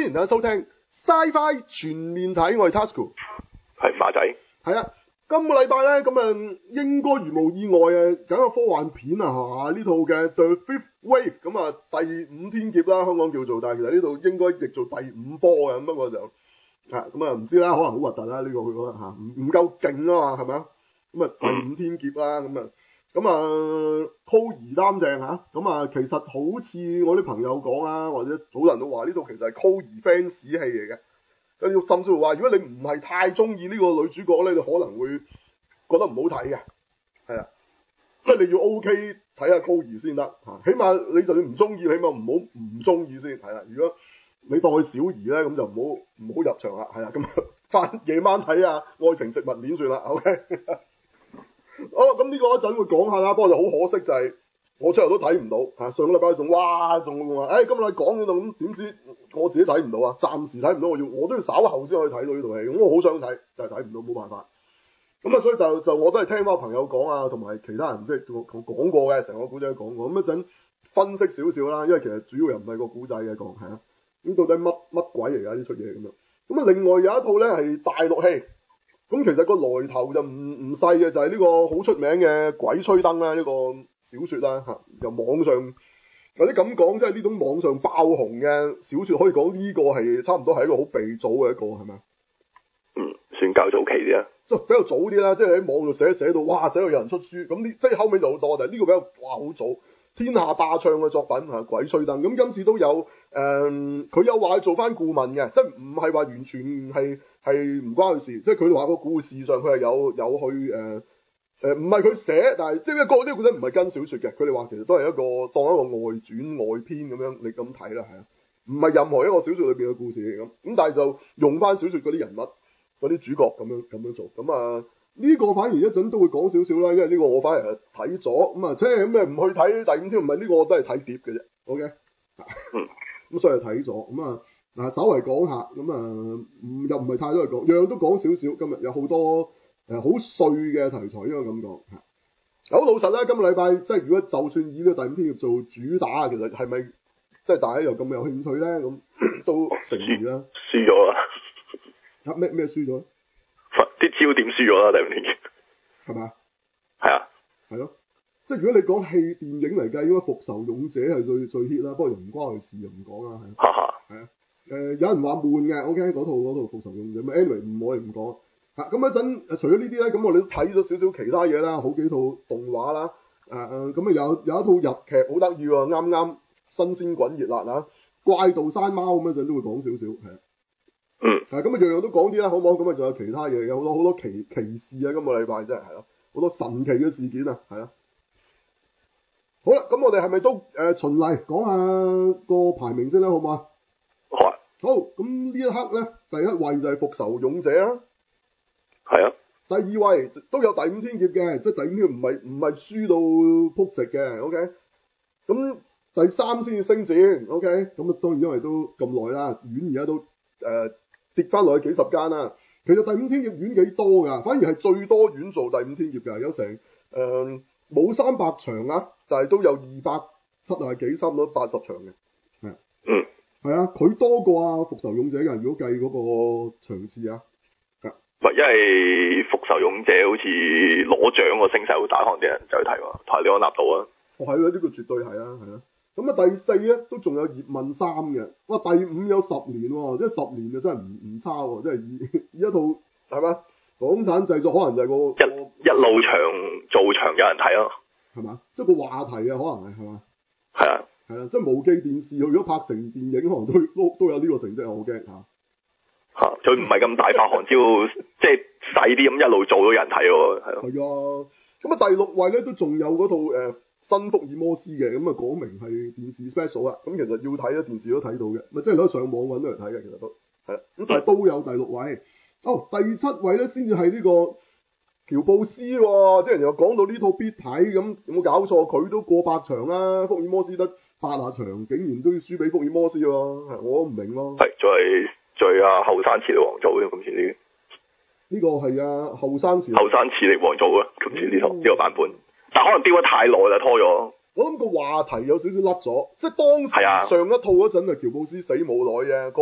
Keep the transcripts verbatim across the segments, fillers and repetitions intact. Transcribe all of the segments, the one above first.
迎大家收聽 Sci-Fi 全面睇，我係 Tasuku， 係馬仔， 係啊，今個禮拜咧咁啊，應該如無意外啊，梗係科幻片啊嚇，呢套嘅 The Fifth Wave 咁啊，第五天劫啦，香港叫做，但係其實呢度應該譯做第五波嘅，咁不過就啊咁啊唔知啦，可能好核突啦呢個佢覺得嚇，唔唔夠勁啊嘛，係咪啊？咁啊第五天劫啦，咁啊咁啊 Cory 擔正嚇，咁啊其實好似我啲朋友講啊，或者好多人都話呢套其實係 Cory fans 戲嚟嘅。甚至乎話，如果你唔係太中意呢個女主角咧，你可能會覺得唔好睇嘅，係啊，即係你要 O K 睇下 Cory 先得嚇，起碼你就算唔中意，起碼唔好唔中意先，係啦。如果你當佢小兒咧，咁就唔好唔好入場啦，係啊，咁翻夜晚睇下愛情食物鏈算啦 ，OK。好，咁呢個一陣會講下啦，不過就好可惜就係、是。我出嚟都睇唔到嚇，上個禮拜仲哇仲話，誒、哎、今日你講呢度咁點知我自己睇唔到啊，暫時睇唔到，我要我都要稍後先可以睇到呢套戲，咁我好想睇，就係睇唔到，冇辦法。咁啊，所以就就我都係聽翻朋友講啊，同埋其他人即係講講過嘅，成個古仔講過，咁一陣分析少少啦，因為其實主要又唔係個古仔嘅講，係啊，咁到底乜乜鬼嚟㗎呢出嘢咁樣？咁啊，另外有一套咧係大陸戲，咁其實個來頭就唔唔細嘅，就係、是、呢個好出名嘅《鬼吹燈》啦，呢個小説啦嚇，由網上或者咁講，即係呢種網上爆紅嘅小説，可以講呢個係差唔多係一個好鼻祖嘅一個，係咪啊？ 嗯，算較早期啲啊， 即係比較早啲啦，即係喺網度寫寫到，哇，寫到有人出書，咁呢即係後尾就好多，但係呢個比較哇好早，天下霸唱嘅作品嚇，《鬼吹燈》咁今次都有誒，佢、呃、有話做翻顧問嘅，即係唔係話完全係係唔關佢事，即係佢話個故事上佢係有有去誒。呃誒唔係佢寫，但係即係一個呢個故仔唔係跟小説嘅，佢哋話其實都係一個當一個外傳外篇咁樣，你咁睇啦，係啊，唔係任何一個小説裏邊嘅故事嚟咁，咁但係就用翻小説嗰啲人物、嗰啲主角咁樣咁樣做，咁啊呢個反而一陣都會講少少啦，因為呢個我反而係睇咗，咁啊即係咁誒唔去睇第五天，唔係呢個我都係睇碟嘅啫 ，OK，咁所以睇咗，咁啊嗱稍為講下，咁啊唔又唔係太多嘢講，樣樣都講少少，今日有好多。誒好碎嘅題材應該咁講嚇，好老實啦。今個禮拜即係如果就算以呢個第五天業做主打，其實係咪即係大家又咁有興趣咧？咁都成疑啦。 輸咗啦。 嚇咩咩輸咗？ 啲焦點輸咗啦，第五天業。 係咪啊？係啊。 係咯。即係如果你講戲電影嚟計，應該復仇勇者係最最 hit 啦。不過又唔關佢事，又唔講啦。 哈哈。係啊。 誒、呃、有人話悶嘅 ，OK 嗰套嗰套復仇勇者，咁 anyway 唔可以唔講。咁一陣除咗呢啲咧，咁我哋都睇咗少少其他嘢啦，好幾套動畫啦，誒誒咁啊有有一套日劇好得意喎，啱啱新鮮滾熱辣啊，怪盜山貓咁一陣都會講少少，係啊， 嗯， 係咁啊樣樣都講啲啦，好唔好？咁啊仲有其他嘢，有好多好多奇奇事啊，今個禮拜真係係咯，好多神奇嘅事件啊，係啊，好啦，咁我哋係咪都誒、呃、循例講下個排名先啦，好唔好啊？ 好啊。 好，咁呢一刻咧，第一位就係復仇勇者啦。 係啊， 第二位都有第五天劫嘅，即係第五天唔係唔係輸到撲直嘅 ，OK。咁第三先至升戰 ，OK。咁啊當然因為都咁耐啦，院而家都誒、呃、跌翻落去幾十間啦。其實第五天劫院幾多㗎？反而係最多院做第五天劫㗎，有成誒冇三百場啊，但係都有二百七啊幾差唔多八十場嘅，係。 嗯。係啊，佢多過啊復仇勇者㗎，如果計嗰個場次啊。 唔係，因為復仇勇者好似攞獎個聲勢好大，可能啲人就去睇喎，睇李安納度啊。 哦，係啊，呢個絕對係啊，係啊。咁啊，第四咧都仲有葉問三嘅，哇！第五有十年喎，即係十年就真係唔唔差喎，即係以以一套係嘛港產製作，可能就係個一一路長做長有人睇咯， 係嘛？即係個話題啊，可能係係嘛？係啊， 係啊，即係無記電視，如果拍成電影，可能都都都有呢個成績，我好驚嚇。 嚇，佢唔係咁大發行，只要即係細啲咁一路做到人睇喎，係咯。 係啊，咁啊第六位咧都仲有嗰套誒、呃、新福爾摩斯嘅，咁啊講明係電視 special 啊，咁其實要睇咧電視都睇到嘅，咪即係你可以上網揾到嚟睇嘅，其實都係啦，咁但係都有第六位。哦，第七位咧先至係呢個喬布斯喎、哦，啲人又講到呢套必睇，咁有冇搞錯？佢都過百場啦，福爾摩斯得八啊場，竟然都要輸俾福爾摩斯喎，我都唔明咯。 係，再係。再啊，後生磁力王做嘅今次呢？ 呢個係啊，後生磁後生磁力王做啊，今次呢套呢個版本，但可能丟得太耐啦，拖咗。 我諗個話題有少少甩咗，即係當時上一套嗰陣啊，喬布斯死冇耐嘅，個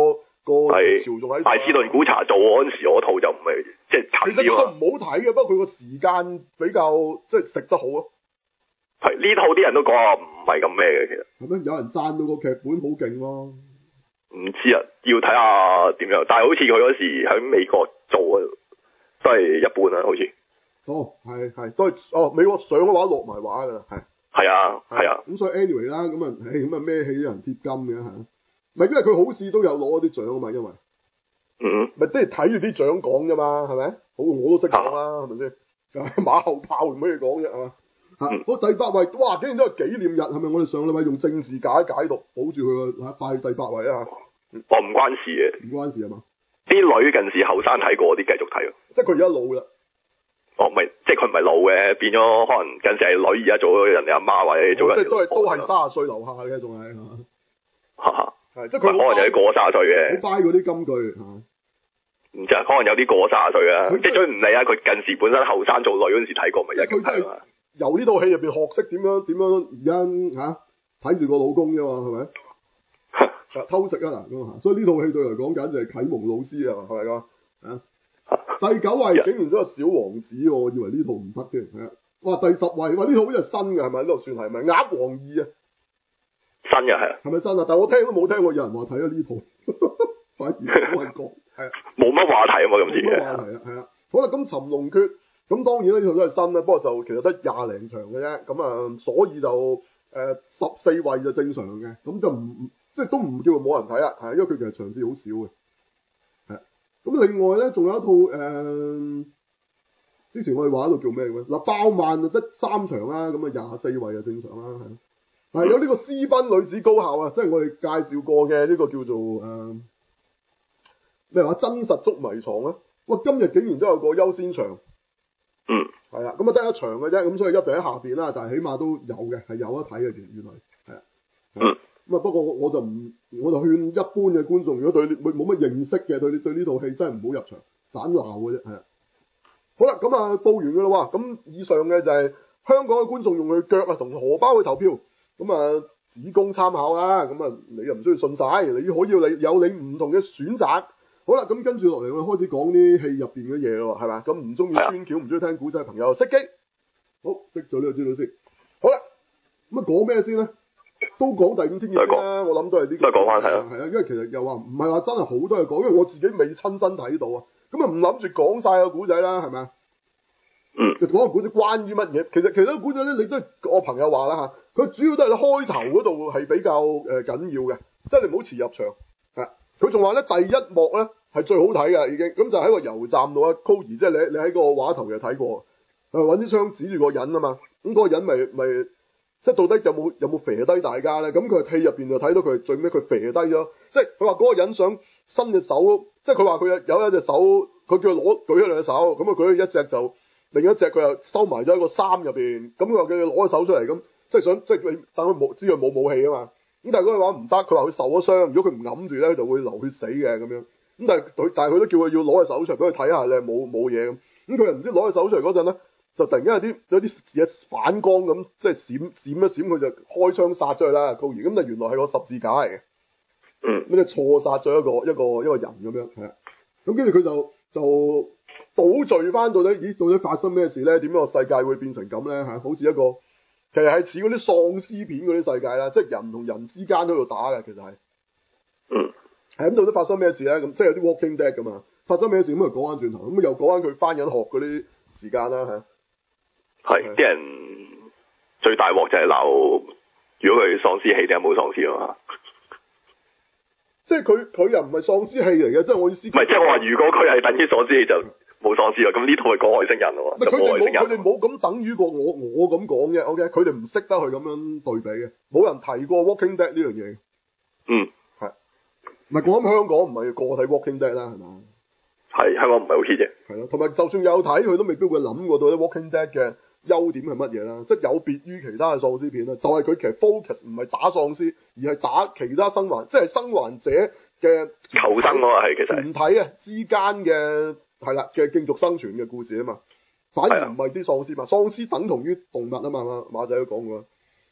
個係潮仲喺度。 艾斯頓古查做嗰陣時，我套就唔係即係殘其實啲啊佢唔好睇嘅，不過佢個時間比較即係食得好咯。 係呢套啲人都講話唔係咁咩嘅，其實。 係咩？有人讚到個劇本好勁咯。 唔知啊，要睇下點樣。但係好似佢嗰時喺美國做啊，都係一般啦，好似。 哦，係係都係哦，美國上嘅話落埋畫㗎啦，係。 係啊，係啊。 咁所以 anyway 啦，咁啊，誒咁啊孭起啲人貼金嘅係。唔係因為佢好似都有攞啲獎啊嘛，因為。 嗯。 咪即係睇住啲獎講啫嘛，係咪？好，我都識講啦，係咪先？就係馬後炮唔可以講啫，係嘛？嚇、嗯！嗰第八位，哇！竟然都係紀念日，係咪？我哋上禮拜用正字解解讀，保住佢個嚇拜第八位啊！ 我唔關事嘅， 唔關事係嘛？ 啲女近時後生睇過，啲繼續睇咯。 即係佢而家老啦。 哦，唔係，即係佢唔係老嘅，變咗可能近時係女，而家做咗人哋阿媽或者做人、哦。 即係都係都係卅歲樓下嘅，仲係嚇嚇。 係，即係佢可能有啲過卅歲嘅。 好 buy 嗰啲金句嚇。 唔知啊，可能有啲過卅歲啊，即係最唔理啊！佢近時本身後生做女嗰陣時睇過，咪一咁睇嘛。 由呢套戲入邊學識點樣點樣而家嚇睇住個老公啫嘛，係咪？偷食啊嗱咁啊，所以呢套戲對嚟講簡直係啟蒙老師啊，係咪㗎？啊，第九位竟然都係小王子喎，我以為呢套唔得添，係啊，哇第十位，哇呢套好似係新嘅係咪？呢度算係咪？鴨王二啊， 新嘅係啊， 係咪新啊？但係我聽都冇聽過有人話睇咗呢套，反而冇人講，係啊， 冇乜話題啊嘛咁似嘅， 冇乜話題啊，係啊，好啦，咁尋龍訣。咁當然啦，呢套都係新啦，不過就其實得廿零場嘅啫，咁啊，所以就誒十四位就正常嘅，咁就唔即係都唔叫做冇人睇啊，係因為佢其實場次好少嘅，係。咁另外咧，仲有一套誒、呃，之前我哋話喺度叫咩嘅？嗱，爆漫就得三場啦，咁啊廿四位就正常啦，係。係有呢個私奔女子高校啊，即係我哋介紹過嘅呢個叫做誒咩話真實捉迷藏啊，哇！今日竟然都有個優先場。 嗯， 係啦，咁啊得一場嘅啫，咁所以一定喺下邊啦，但係起碼都有嘅，係有得睇嘅，原原來係啊。嗯。咁啊，不過我就唔，我就勸一般嘅觀眾，如果對冇冇乜認識嘅，對對呢套戲真係唔好入場，盞鬧嘅啫，係啊。好啦，咁啊報完噶啦喎，咁以上嘅就係香港嘅觀眾用佢腳啊同荷包去投票，咁啊只供參考啦，咁啊你又唔需要信晒，你可以有你有你唔同嘅選擇。好啦，咁跟住落嚟，我哋開始講啲戲入邊嘅嘢咯，係嘛？咁唔中意穿橋，唔中意聽古仔嘅朋友，熄機。好，熄咗呢個資料先。好啦，咁啊講咩先咧？都講第五天嘅先啦，我諗都係呢、這個。 都係講翻係啊。 係啊，因為其實又話唔係話真係好多嘢講，因為我自己未親身睇到啊。咁啊唔諗住講晒個古仔啦，係咪啊？ 嗯。 就講個古仔關於乜嘢？其實其實個古仔咧，你都係我朋友話啦嚇，佢主要都係開頭嗰度係比較誒緊、呃、要嘅，即係你唔好遲入場。係。佢仲話咧第一幕咧。係最好睇嘅已經，咁就喺個油站度啊 Koey 即係你你喺個畫頭又睇過，誒揾啲槍指住個人啊嘛，咁、那、嗰個人咪咪即係到底有冇有冇肥低大家咧？咁佢戲入邊就睇到佢最尾佢肥低咗，即係佢話嗰個人想伸隻手，即係佢話佢有有一隻手，佢叫佢攞舉咗兩隻手，咁啊舉咗一隻就另一隻佢又收埋咗喺個衫入邊，咁佢話佢攞隻手出嚟咁，即係想即係你等佢冇知佢冇武器啊嘛，咁但係嗰個話唔得，佢話佢受咗傷，如果佢唔揞住咧就會流血死嘅咁樣。咁但係佢，但係佢都叫佢要攞隻手出嚟俾佢睇下，你係冇冇嘢咁。咁佢又唔知攞隻手出嚟嗰陣咧，就突然間有啲有啲嘢反光咁，即係閃閃一閃，佢就開槍殺咗佢啦。高兒咁就原來係個十字架嚟嘅， 嗯， 咁就錯殺咗一個一個一個人咁樣，係啊。咁跟住佢就就倒敍翻到底，咦到底發生咩事咧？點樣個世界會變成咁咧？嚇，好似一個其實係似嗰啲喪屍片嗰啲世界啦，即係人同人之間都喺度打嘅，其實係， 嗯。 係咁到底發生咩事咧？咁即係有啲 Walking Dead 噶嘛？發生咩事咁啊？講翻轉頭，咁又講翻佢翻緊學嗰啲時間啦嚇。 係啲人最大鑊就係鬧，如果佢喪屍戲定係冇喪屍啊嘛？ 即係佢佢又唔係喪屍戲嚟嘅，即係我意思。唔係，即係我話如果佢係等於喪屍戲就冇喪屍啦，咁呢套係講外星人咯喎。 佢哋冇佢哋冇咁等於過我我咁講嘅 ，OK？佢哋唔識得去咁樣對比嘅，冇人提過 Walking Dead 呢樣嘢。 嗯。 唔係講緊香港唔係個睇 Walking Dead 啦，係嘛？ 係香港唔係好 hit 嘅。係咯，同埋就算有睇，佢都未必會諗過到啲 Walking Dead 嘅優點係乜嘢啦。即係有別於其他嘅喪屍片啦，就係、是、佢其實 focus 唔係打喪屍，而係打其他生還，即係生還者嘅求生啊嘛，係其實團體啊之間嘅係啦嘅競逐生存嘅故事啊嘛，反而唔係啲喪屍嘛，喪屍等同於動物啊嘛，馬仔都講過。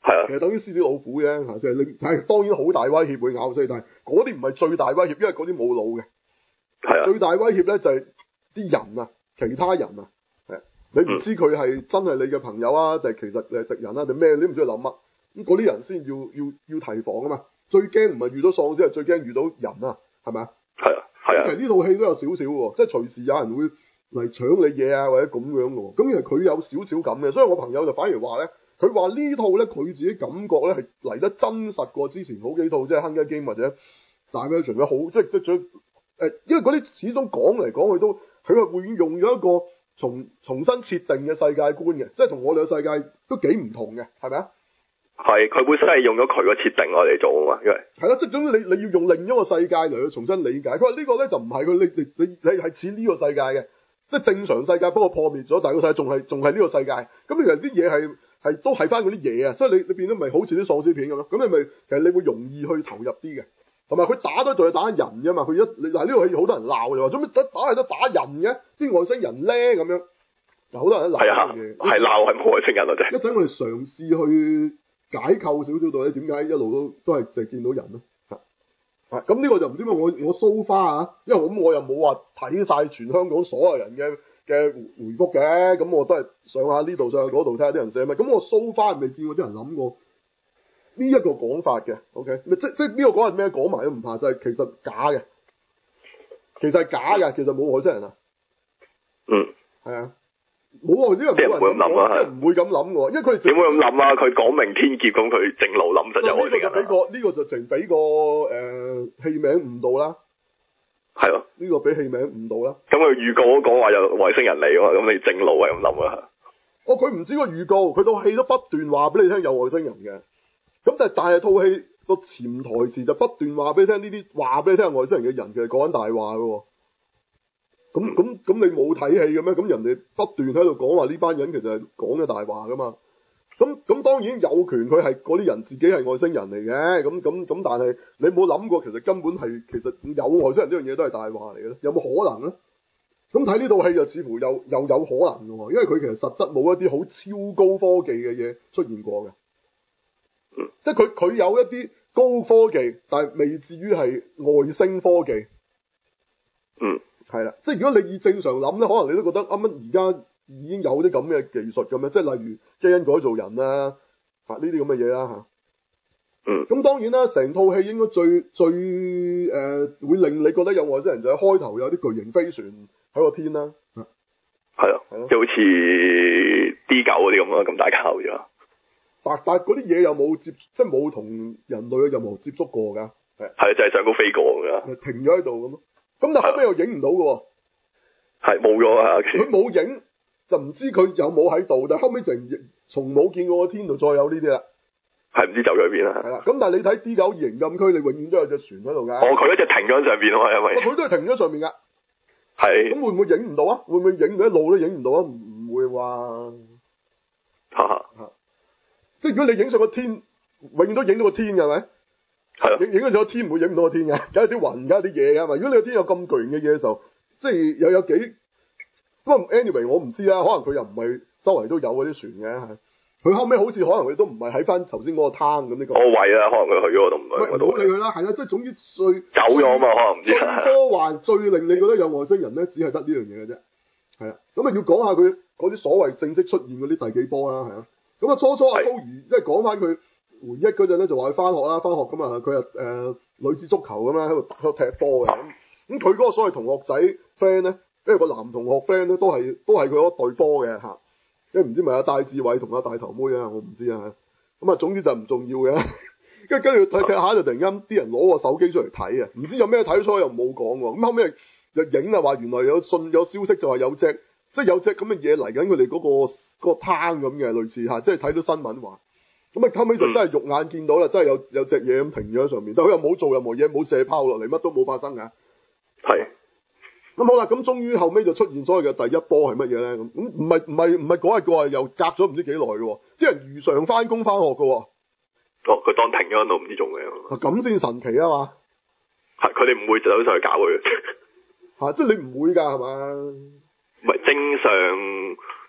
係啊， 其實等於獅子老虎啫嚇，即係你係當然好大威脅會咬死你，但係嗰啲唔係最大威脅，因為嗰啲冇腦嘅。 係啊， 最大威脅咧就係啲人啊，其他人啊，係你唔知佢係真係你嘅朋友啊，定係其實誒敵人啊，定咩？你唔知佢諗乜。咁嗰啲人先要要要提防啊嘛。最驚唔係遇到喪屍，係最驚遇到人啊，係咪啊？ 係啊，係啊。 其實呢套戲都有少少喎，即係隨時有人會嚟搶你嘢啊，或者咁樣嘅喎。咁其實佢有少少咁嘅，所以我朋友就反而話咧，佢話呢套咧佢自己感覺咧係嚟得真實過之前好幾套，即係《Hunger Game》或者《大咩全》嘅好，即係即係最誒，因為嗰啲始終講嚟講去都，佢係會用咗一個重重新設定嘅世界觀嘅，即係同我哋嘅世界都幾唔同嘅，係咪啊？ 係，佢本身係用咗佢個設定我嚟做啊嘛，因為係啦，即係總之你你要用另一個世界嚟去重新理解。佢話呢個咧就唔係佢你你你你係似呢個世界嘅，即係正常世界不過破滅咗，但係個世界仲係仲係呢個世界。咁其實啲嘢係係都係翻嗰啲嘢啊，所以你你變咗咪好似啲喪屍片咁咯。咁你咪其實你會容易去投入啲嘅，同埋佢打都仲係打人㗎嘛。佢一你嗱呢套戲好多人鬧就話，做咩打打係都打人嘅？啲外星人咧咁樣，嗱好多人都鬧呢樣嘢，係鬧係冇外星人啊啫。 一陣我哋嘗試去解構少少到咧，點解一路都都係淨係見到人咧？嚇，咁呢個就唔知咩，我我 so far 啊，因為咁我又冇話睇晒全香港所有人嘅嘅回覆嘅，咁我都係上下呢度上下嗰度睇下啲人寫咩，咁我 so far 未見過啲人諗過呢一個講法嘅 ，OK，即即呢個講係咩講埋都唔怕，就係、是、其實假嘅，其實係假嘅，其實冇外星人啊， 嗯， 係啊。冇喎，啲人冇人咁諗啊，即係唔會咁諗喎，因為佢哋點會咁諗啊？佢講明天劫咁，佢正路諗實有外星人。呢個就俾個呢、呢個就淨俾個誒戲名誤導啦。係咯，呢個俾戲名誤導啦。咁佢預告都講話有外星人嚟啊嘛，咁你正路係咁諗啊？哦，佢唔止個預告，佢套戲都不斷話俾你聽有外星人嘅。咁但係但係套戲個潛台詞就不斷話俾你聽呢啲話俾你聽有外星人嘅人其實講緊大話嘅喎。咁咁咁你冇睇戲嘅咩？咁人哋不斷喺度講話呢班人其實係講嘅大話噶嘛。咁咁當然有權佢係嗰啲人自己係外星人嚟嘅。咁咁咁但係你冇諗過其實根本係其實有外星人呢樣嘢都係大話嚟嘅咧？有冇可能咧？咁睇呢套戲就似乎又又有可能嘅喎，因為佢其實實質冇一啲好超高科技嘅嘢出現過嘅。嗯，即係佢佢有一啲高科技，但係未至於係外星科技。嗯。係啦，即係如果你以正常諗咧，可能你都覺得啱啱而家已經有啲咁嘅技術咁樣，即係例如基因改造人啦，嚇呢啲咁嘅嘢啦嚇。嗯。咁當然啦，成套戲應該最最誒、呃、會令你覺得有外星人就係開頭有啲巨型飛船喺個天啦。嗯。係啊。係咯。即係好似 D 九嗰啲咁咯，咁大嚿咗。但但嗰啲嘢又冇接，即係冇同人類嘅任何接觸過㗎。係。係就係上高飛過㗎。停咗喺度咁咯。咁但後尾又影唔到嘅喎，係冇咗啊！佢冇影就唔知佢有冇喺度，但後尾就從冇見過個天度再有呢啲啦，係唔知走咗去邊啦。係啦，咁但係你睇 D 九異形禁區，你永遠都有隻船喺度㗎。哦，佢一隻停咗喺上邊啊嘛，因為佢都係停咗上面㗎。係。咁會唔會影唔到啊？會唔會影到一路都影唔到啊？唔唔會話嚇嚇，即係如果你影上個天，永遠都影到個天㗎，係咪？係啊，影影嗰時候天唔會影唔到個天嘅，梗係啲雲，梗係啲嘢噶嘛。如果你個天有咁巨型嘅嘢嘅時候，即係又有幾，不過 anyway 我唔知啦，可能佢又唔係周圍都有嗰啲船嘅。佢後尾好似可能佢都唔係喺翻頭先嗰個灘咁呢個。我位啊，可能佢去咗度唔係。唔好理佢啦，係啦，即係總之最走咗啊嘛，可能唔知。最科幻最令你覺得有外星人咧，只係得呢樣嘢嘅啫。係啊，咁啊要講下佢嗰啲所謂正式出現嗰啲第幾波啦，係啊。咁啊初初阿高儀即係講翻佢回憶嗰陣咧，就話佢翻學啦，翻學咁啊，佢又誒女子足球咁樣喺度喺度踢波嘅咁。咁佢嗰個所謂同學仔 friend 咧，因為個男同學 friend 咧都係都係佢嗰隊波嘅嚇。即係唔知咪阿戴志偉同阿大頭妹啊，我唔知啊。咁啊，總之就唔重要嘅。跟住跟住睇睇下就突然間啲人攞個手機出嚟睇啊，唔知有咩睇，所以又冇講喎。咁後尾又影啊，話原來有信有消息就話有隻即係有隻咁嘅嘢嚟緊佢哋嗰個嗰個灘咁嘅類似嚇，即係睇到新聞話。咁啊後尾就真係肉眼見到啦，真係有有隻嘢咁停咗喺上面，但佢又冇做任何嘢，冇射炮落嚟，乜都冇發生㗎。係。咁好啦，咁終於後尾就出現所謂嘅第一波係乜嘢咧？咁咁唔係唔係唔係嗰日嘅話，又隔咗唔知幾耐嘅喎，啲人如常翻工翻學嘅喎。哦，佢當停咗喺度唔知做咩啊？咁先神奇啊嘛！係，佢哋唔會走上去搞佢。嚇、啊！即係你唔會㗎係嘛？唔係正常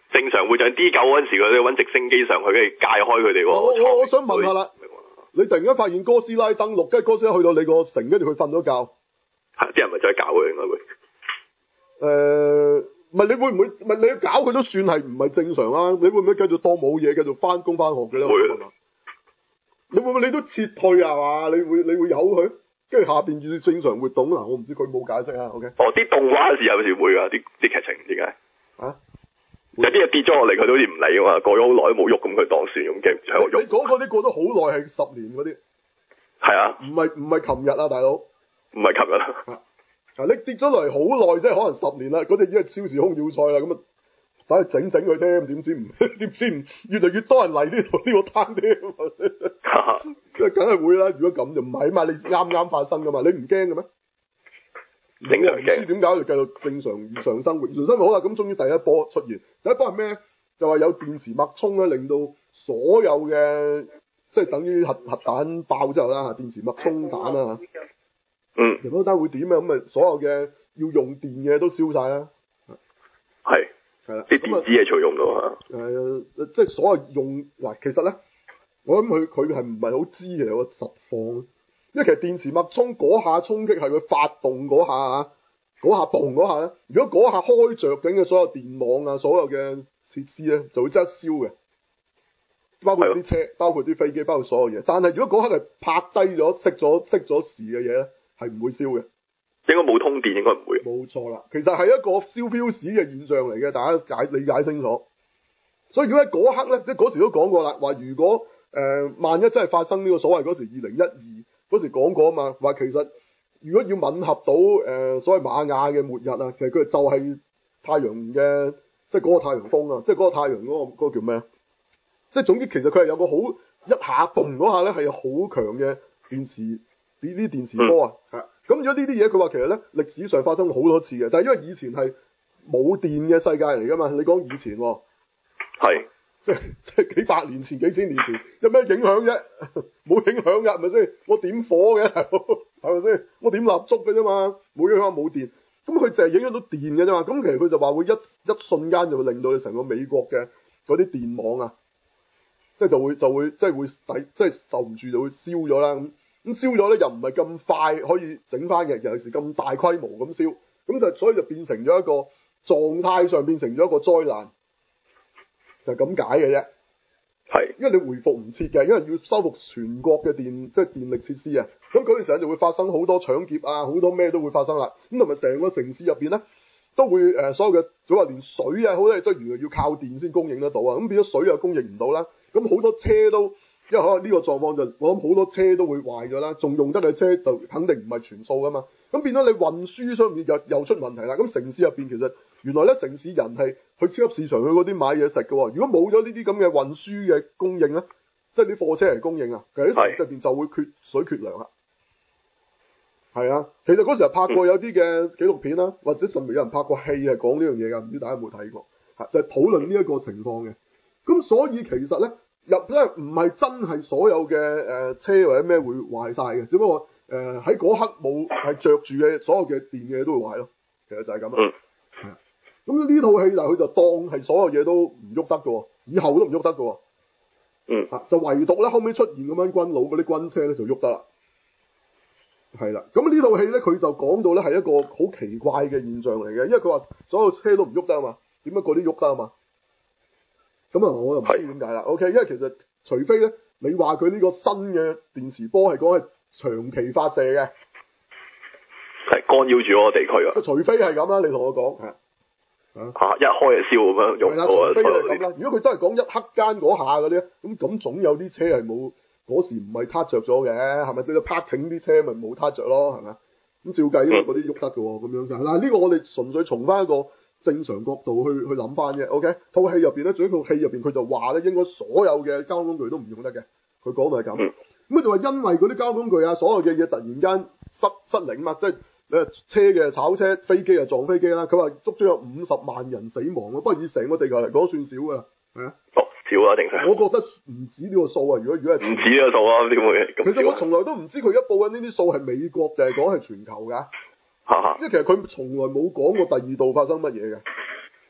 正常會像 D 九嗰陣時佢哋揾直升機上去，跟住解開佢哋喎。 我我我想問下啦，你突然間發現哥斯拉登陸，跟住哥斯拉去到你個城，跟住佢瞓咗覺， 係啲人咪再搞佢應該會。 誒，唔係你會唔會？唔係你搞佢都算係唔係正常啊？你會唔會繼續當冇嘢，繼續翻工翻學嘅咧？ 會。 你會唔會你都撤退啊嘛？你會你會由佢，跟住下邊要正常活動嗱，我唔知佢冇解釋啊。OK。 哦，啲動畫有時有時會㗎，啲啲劇情點解？啊？有啲嘢跌咗落嚟，佢都好似唔理啊嘛，過咗好耐都冇喐，咁佢當算咁嘅，喺度喐。你講嗰啲過咗好耐係十年嗰啲。係啊。唔係唔係琴日啊，大佬。唔係琴日啊。啊！你跌咗落嚟好耐，即係可能十年啦，嗰隻已經係超時空要塞啦，咁啊，等佢整整佢添，點知唔點知唔越嚟越多人嚟呢度呢個攤添，梗係會啦。如果咁就唔係啊嘛，你啱啱發生噶嘛，你唔驚嘅咩？正常驚。唔知點解就繼續正常如常生活，如常生活好啦。咁終於第一波出現，第一波係咩？就話有電磁脈衝咧，令到所有嘅即係等於核核彈爆之後啦，電磁脈衝彈啊。嗯，人嗰單會點啊？咁咪所有嘅要用電嘅都燒晒啦。係係啦，啲電子嘢全用到啊。誒，即係所有用嗱，其實咧，我諗佢佢係唔係好知嘅個實況，因為其實電磁脈衝嗰下衝擊係佢發動嗰下啊，嗰下嘣嗰下咧，如果嗰下開着緊嘅所有電網啊，所有嘅設施咧，就會即刻燒嘅，包括啲車，包括啲飛機，包括所有嘢。但係如果嗰刻係拍低咗、熄咗、熄咗時嘅嘢咧，係唔會燒嘅，應該冇通電，應該唔會。冇錯啦，其實係一個燒 fuse 嘅現象嚟嘅，大家解理解清楚。所以如果喺嗰刻咧，即係嗰時都講過啦，話如果誒、呃、萬一真係發生呢個所謂嗰時二零一二嗰時講過啊嘛，話其實如果要吻合到誒、呃、所謂瑪雅嘅末日啊，其實佢就係太陽嘅，即係嗰個太陽風啊，即係嗰個太陽嗰、嗰個嗰個叫咩？即係總之其實佢係有個好一下嘣嗰下咧係有好強嘅電磁。呢啲電磁波啊，係咁、嗯、如果呢啲嘢佢話其實咧歷史上發生好多次嘅，但係因為以前係冇電嘅世界嚟噶嘛，你講以前喎，係即係即係幾百年前、幾千年前有咩影響啫？冇影響㗎，係咪先？我點火嘅係咪先？我點蠟燭嘅啫嘛，冇影響冇電，咁佢淨係影響到電嘅啫嘛。咁其實佢就話會一一瞬間就會令到你成個美國嘅嗰啲電網啊，即係就會就會即係會抵即係受唔住就會燒咗啦咁。咁燒咗咧又唔係咁快可以整翻嘅，尤其是咁大規模咁燒，咁就所以就變成咗一個狀態上變成咗一個災難，就係咁解嘅啫。係，因為你回復唔切嘅，因為要修復全國嘅電即係電力設施啊，咁嗰陣時就會發生好多搶劫啊，好多咩都會發生啦。咁同埋成個城市入邊咧都會誒、呃、所有嘅，就話連水啊好多嘢都原來要靠電先供應得到啊，咁變咗水又供應唔到啦，咁好多車都。因為可能呢個狀況就我諗好多車都會壞咗啦，仲用得嘅車就肯定唔係全數噶嘛，咁變咗你運輸上面又又出問題啦。咁城市入邊其實原來咧城市人係去超級市場去嗰啲買嘢食嘅喎，如果冇咗呢啲咁嘅運輸嘅供應咧，即係啲貨車嚟供應啊，其實喺城市入邊就會缺水缺糧啦。係啊，其實嗰時候拍過有啲嘅紀錄片啦，或者甚至有人拍過戲係講呢樣嘢㗎，唔知大家有冇睇過？係就係、是、討論呢一個情況嘅。咁所以其實咧。入咧唔係真係所有嘅誒、呃、車或者咩會壞晒嘅，只不過誒喺嗰刻冇係着住嘅所有嘅電嘅嘢都會壞咯，其實就係咁啦。係啊、嗯，咁呢套戲嗱佢就當係所有嘢都唔喐得嘅，以後都唔喐得嘅。嗯，嚇就唯獨咧後尾出現咁樣軍佬嗰啲軍車咧就喐得啦。係啦，咁呢套戲咧佢就講到咧係一個好奇怪嘅現象嚟嘅，因為佢話所有車都唔喐得啊嘛，點解嗰啲喐得啊嘛？咁啊，我又唔知點解啦。OK，因為其實除非咧，你話佢呢個新嘅電磁波係講係長期發射嘅，係干擾住嗰個地區啊。除非係咁啦，你同我講係啊，一開就燒咁樣用。係啦，除非係咁啦。如果佢都係講一刻間嗰下嗰啲，咁咁總有啲車係冇嗰時唔係撻着咗嘅，係咪？對咗 parking 啲車咪冇撻着咯，係咪？咁照計因為嗰啲喐得嘅喎，咁樣就嗱呢個我哋純粹從翻一個正常角度去去諗翻嘅 ，OK？套戲入邊咧，仲有套戲入邊佢就話咧，應該所有嘅交通工具都唔用得嘅。佢講到係咁，咁佢就話因為嗰啲交通工具啊，所有嘅嘢突然間失失靈嘛，即係誒車嘅炒車，飛機啊撞飛機啦。佢話足足有五十萬人死亡咯，不過以成個地球嚟講算少噶啦，係啊。哦，少啊，定係？我覺得唔止呢個數啊，如果如果係唔止呢個數啊，點會？其實我從來都唔知佢一報緊呢啲數係美國定係講係全球噶。因為其實佢從來冇講過第二度發生乜嘢嘅，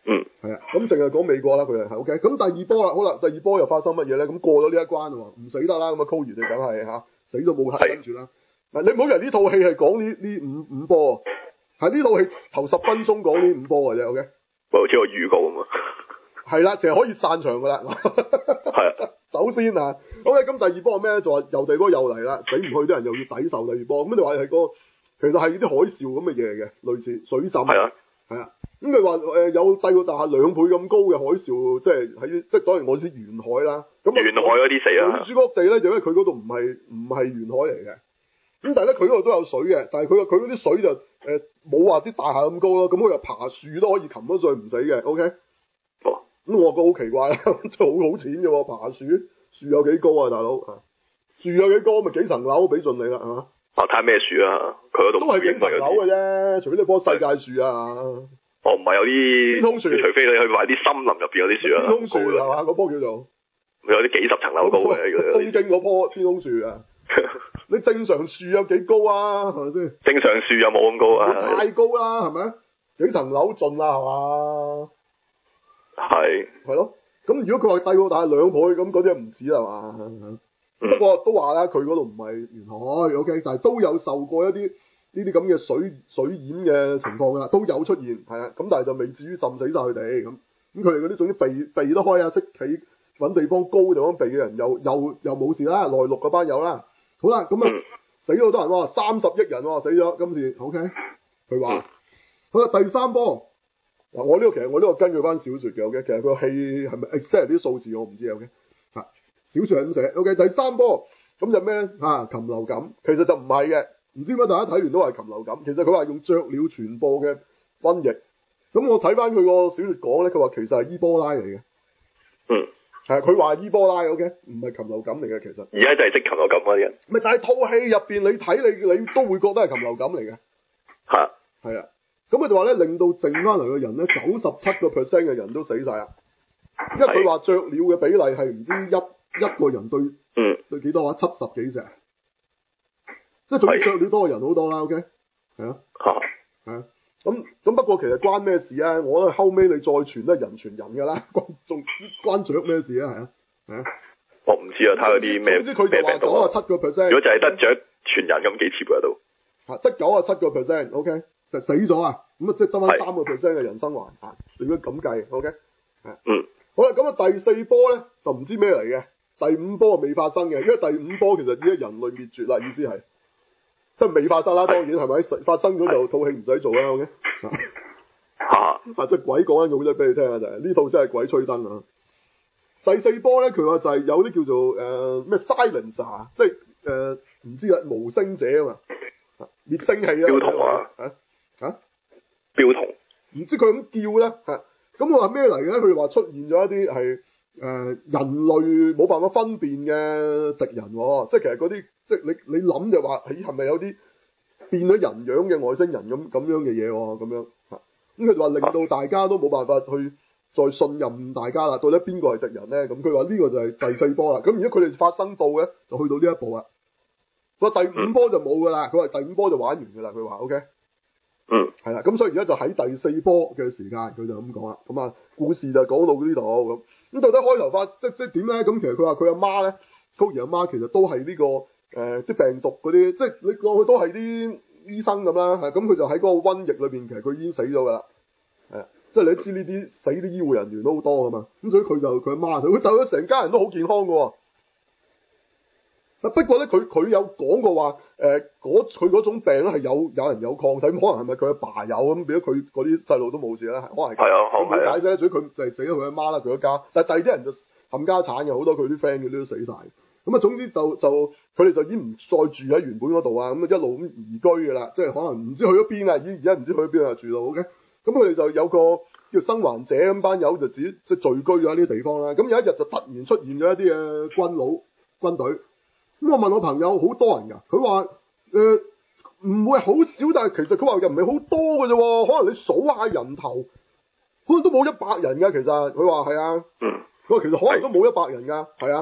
嗯。 係啊，咁淨係講美國啦，佢係 OK。咁第二波啦，好啦，第二波又發生乜嘢咧？咁過咗呢一關喎，唔死得啦，咁啊 Covid 就梗係嚇死都冇得跟住啦。嗱，你唔好以為呢套戲係講呢呢五五波，係呢套戲頭十分鐘講呢五波嘅啫 OK。 喂，好似個預告咁啊。係啦，淨係可以散場噶啦。 係啊。 首先啊 ，OK，咁第二波係咩咧？就話又第二波又嚟啦，死唔去啲人又要抵受第二波，咁就話係個其實係啲海嘯咁嘅嘢嚟嘅，類似水浸。係啊。係啊。咁佢話誒有帝國大廈兩倍咁高嘅海嘯，即係喺即係當然我知沿海啦。咁沿海嗰啲死啊！ 女主角地咧就因為佢嗰度唔係唔係沿海嚟嘅，咁但係咧佢嗰度都有水嘅，但係佢佢嗰啲水就誒冇話啲大廈咁高咯，咁佢又爬樹都可以擒得上唔死嘅 ，OK？ 哦， 咁我覺得好奇怪啦，真係好好錢嘅喎，爬樹樹有幾高啊，大佬？樹有幾高咪幾層樓俾盡你啦，係嘛？ 啊，睇下咩樹啊？佢嗰度都係幾層樓嘅啫，除非你棵世界樹啊。 哦，唔係有啲天空樹， 除非你去買啲森林入邊嗰啲樹啊。 天空樹係嘛？嗰棵叫做有啲幾十層樓高嘅。 東京嗰棵天空樹啊，你正常樹有幾高啊？係咪先？ 正常樹有冇咁高啊？ 太高啦，係咪？幾層樓盡啦，係嘛？係。係咯。咁如果佢話帝國大廈兩倍，咁嗰啲唔止係嘛？嗯、不過都話啦，佢嗰度唔係沿海 ，OK，但係都有受過一啲。呢啲咁嘅水水淹嘅情況啦，都有出現，係啊，咁但係就未至於浸死晒佢哋咁。咁佢哋嗰啲總之避避得開啊，識企揾地方高地方避嘅人又又又冇事啦，內陸嗰班有啦。好啦，咁啊、嗯、死咗好多人喎，三十億人喎死咗，今次 OK。佢話好啦，第三波嗱，我呢個其實我呢個根據翻小説嘅 OK，其實個戲係咪 exact 啲數字我唔知 OK。嚇，小説係咁寫 OK。第三波咁就咩咧？啊，禽流感其實就唔係嘅。唔知點解大家睇完都係禽流感，其實佢話用雀鳥傳播嘅瘟疫。咁我睇翻佢個小説講咧，佢話其實係伊波拉嚟嘅。 嗯，係佢話伊波拉 OK，唔係禽流感嚟嘅其實。 而家就係識禽流感嗰啲人。咪但係套戲入邊你睇你你都會覺得係禽流感嚟嘅。係啊。係啊。咁佢就話咧，令到剩翻嚟嘅人咧，九十七個 percent 嘅人都死晒啊。因為佢話雀鳥嘅比例係唔知一一個人對嗯對幾多啊？七十幾隻。即係總之雀鳥多嘅人好多啦 ，OK，係啊，係啊，咁咁不過其實關咩事啊？我覺得後尾你再傳都係人傳人㗎啦，關仲關雀咩事啊？係啊，係啊， 我唔知啊，睇嗰啲咩， 總之佢就話九啊七個 percent， 如果就係得雀傳人咁幾貼㗎都， 嚇得九啊七個 percent，OK，就死咗啊，咁啊即係得翻三個 percent 嘅人生還嚇，如果咁計 ，OK，係，嗯，好啦，咁啊第四波咧就唔知咩嚟嘅，第五波未發生嘅，因為第五波其實已經人類滅絕啦，意思係。即係未發生啦，當然係咪？發生咗就套戲唔使做啦，OK？嚇！啊，即係鬼講緊嘢俾你聽啊，就係呢套先係鬼吹燈啊！第四波咧，佢話就係有啲叫做誒咩 silencer，即係誒唔知啊無聲者啊嘛，滅聲器啊！標童啊！ 嚇嚇！ 標童， 唔知佢咁叫咧嚇，咁我話咩嚟嘅咧？佢話出現咗一啲係誒人類冇辦法分辨嘅敵人喎，即係其實嗰啲。即係你你諗就話，咦係咪有啲變咗人樣嘅外星人咁咁樣嘅嘢喎？咁樣嚇，咁佢就話令到大家都冇辦法去再信任大家啦。到底邊個係敵人咧？咁佢話呢個就係第四波啦。咁如果佢哋發生到咧，就去到呢一步啦。佢話第五波就冇㗎啦。佢話第五波就玩完㗎啦。佢話 OK，嗯，係啦。咁所以而家就喺第四波嘅時間，佢就咁講啦。咁啊，故事就講到呢度咁。咁到底開頭發即即點咧？咁其實佢話佢阿媽咧，高兒阿媽其實都係呢個。誒啲、呃、病毒嗰啲，即係你講佢都係啲醫生咁啦，係咁佢就喺嗰個瘟疫裏邊，其實佢已經死咗㗎啦，係啊，即係你知呢啲死啲醫護人員都好多㗎嘛，咁所以佢就佢阿媽，佢就咗成家人都好健康㗎喎。啊不過咧，佢佢有講過話，誒嗰佢嗰種病咧係有有人有抗體，可能係咪佢阿爸有咁，變咗佢嗰啲細路都冇事啦，可能係。係啊，好係啊。解釋咧，所以佢就係死咗佢阿媽啦，佢一家，但係第二啲人就冚家產嘅，好多佢啲 friend 嗰啲都死晒。咁啊，總之就就佢哋就已經唔再住喺原本嗰度啊，咁啊一路咁移居㗎啦，即係可能唔知去咗邊啊，而而家唔知去咗邊啊住到 OK，咁佢哋就有個叫生還者咁班友就自己即係聚居咗喺呢啲地方啦。咁有一日就突然出現咗一啲嘅軍佬軍隊，咁我問我朋友好多人㗎，佢話誒唔會好少，但係其實佢話又唔係好多㗎啫喎，可能你數下人頭，可能都冇一百人㗎。其實佢話係啊，佢話其實可能都冇一百人㗎，係啊。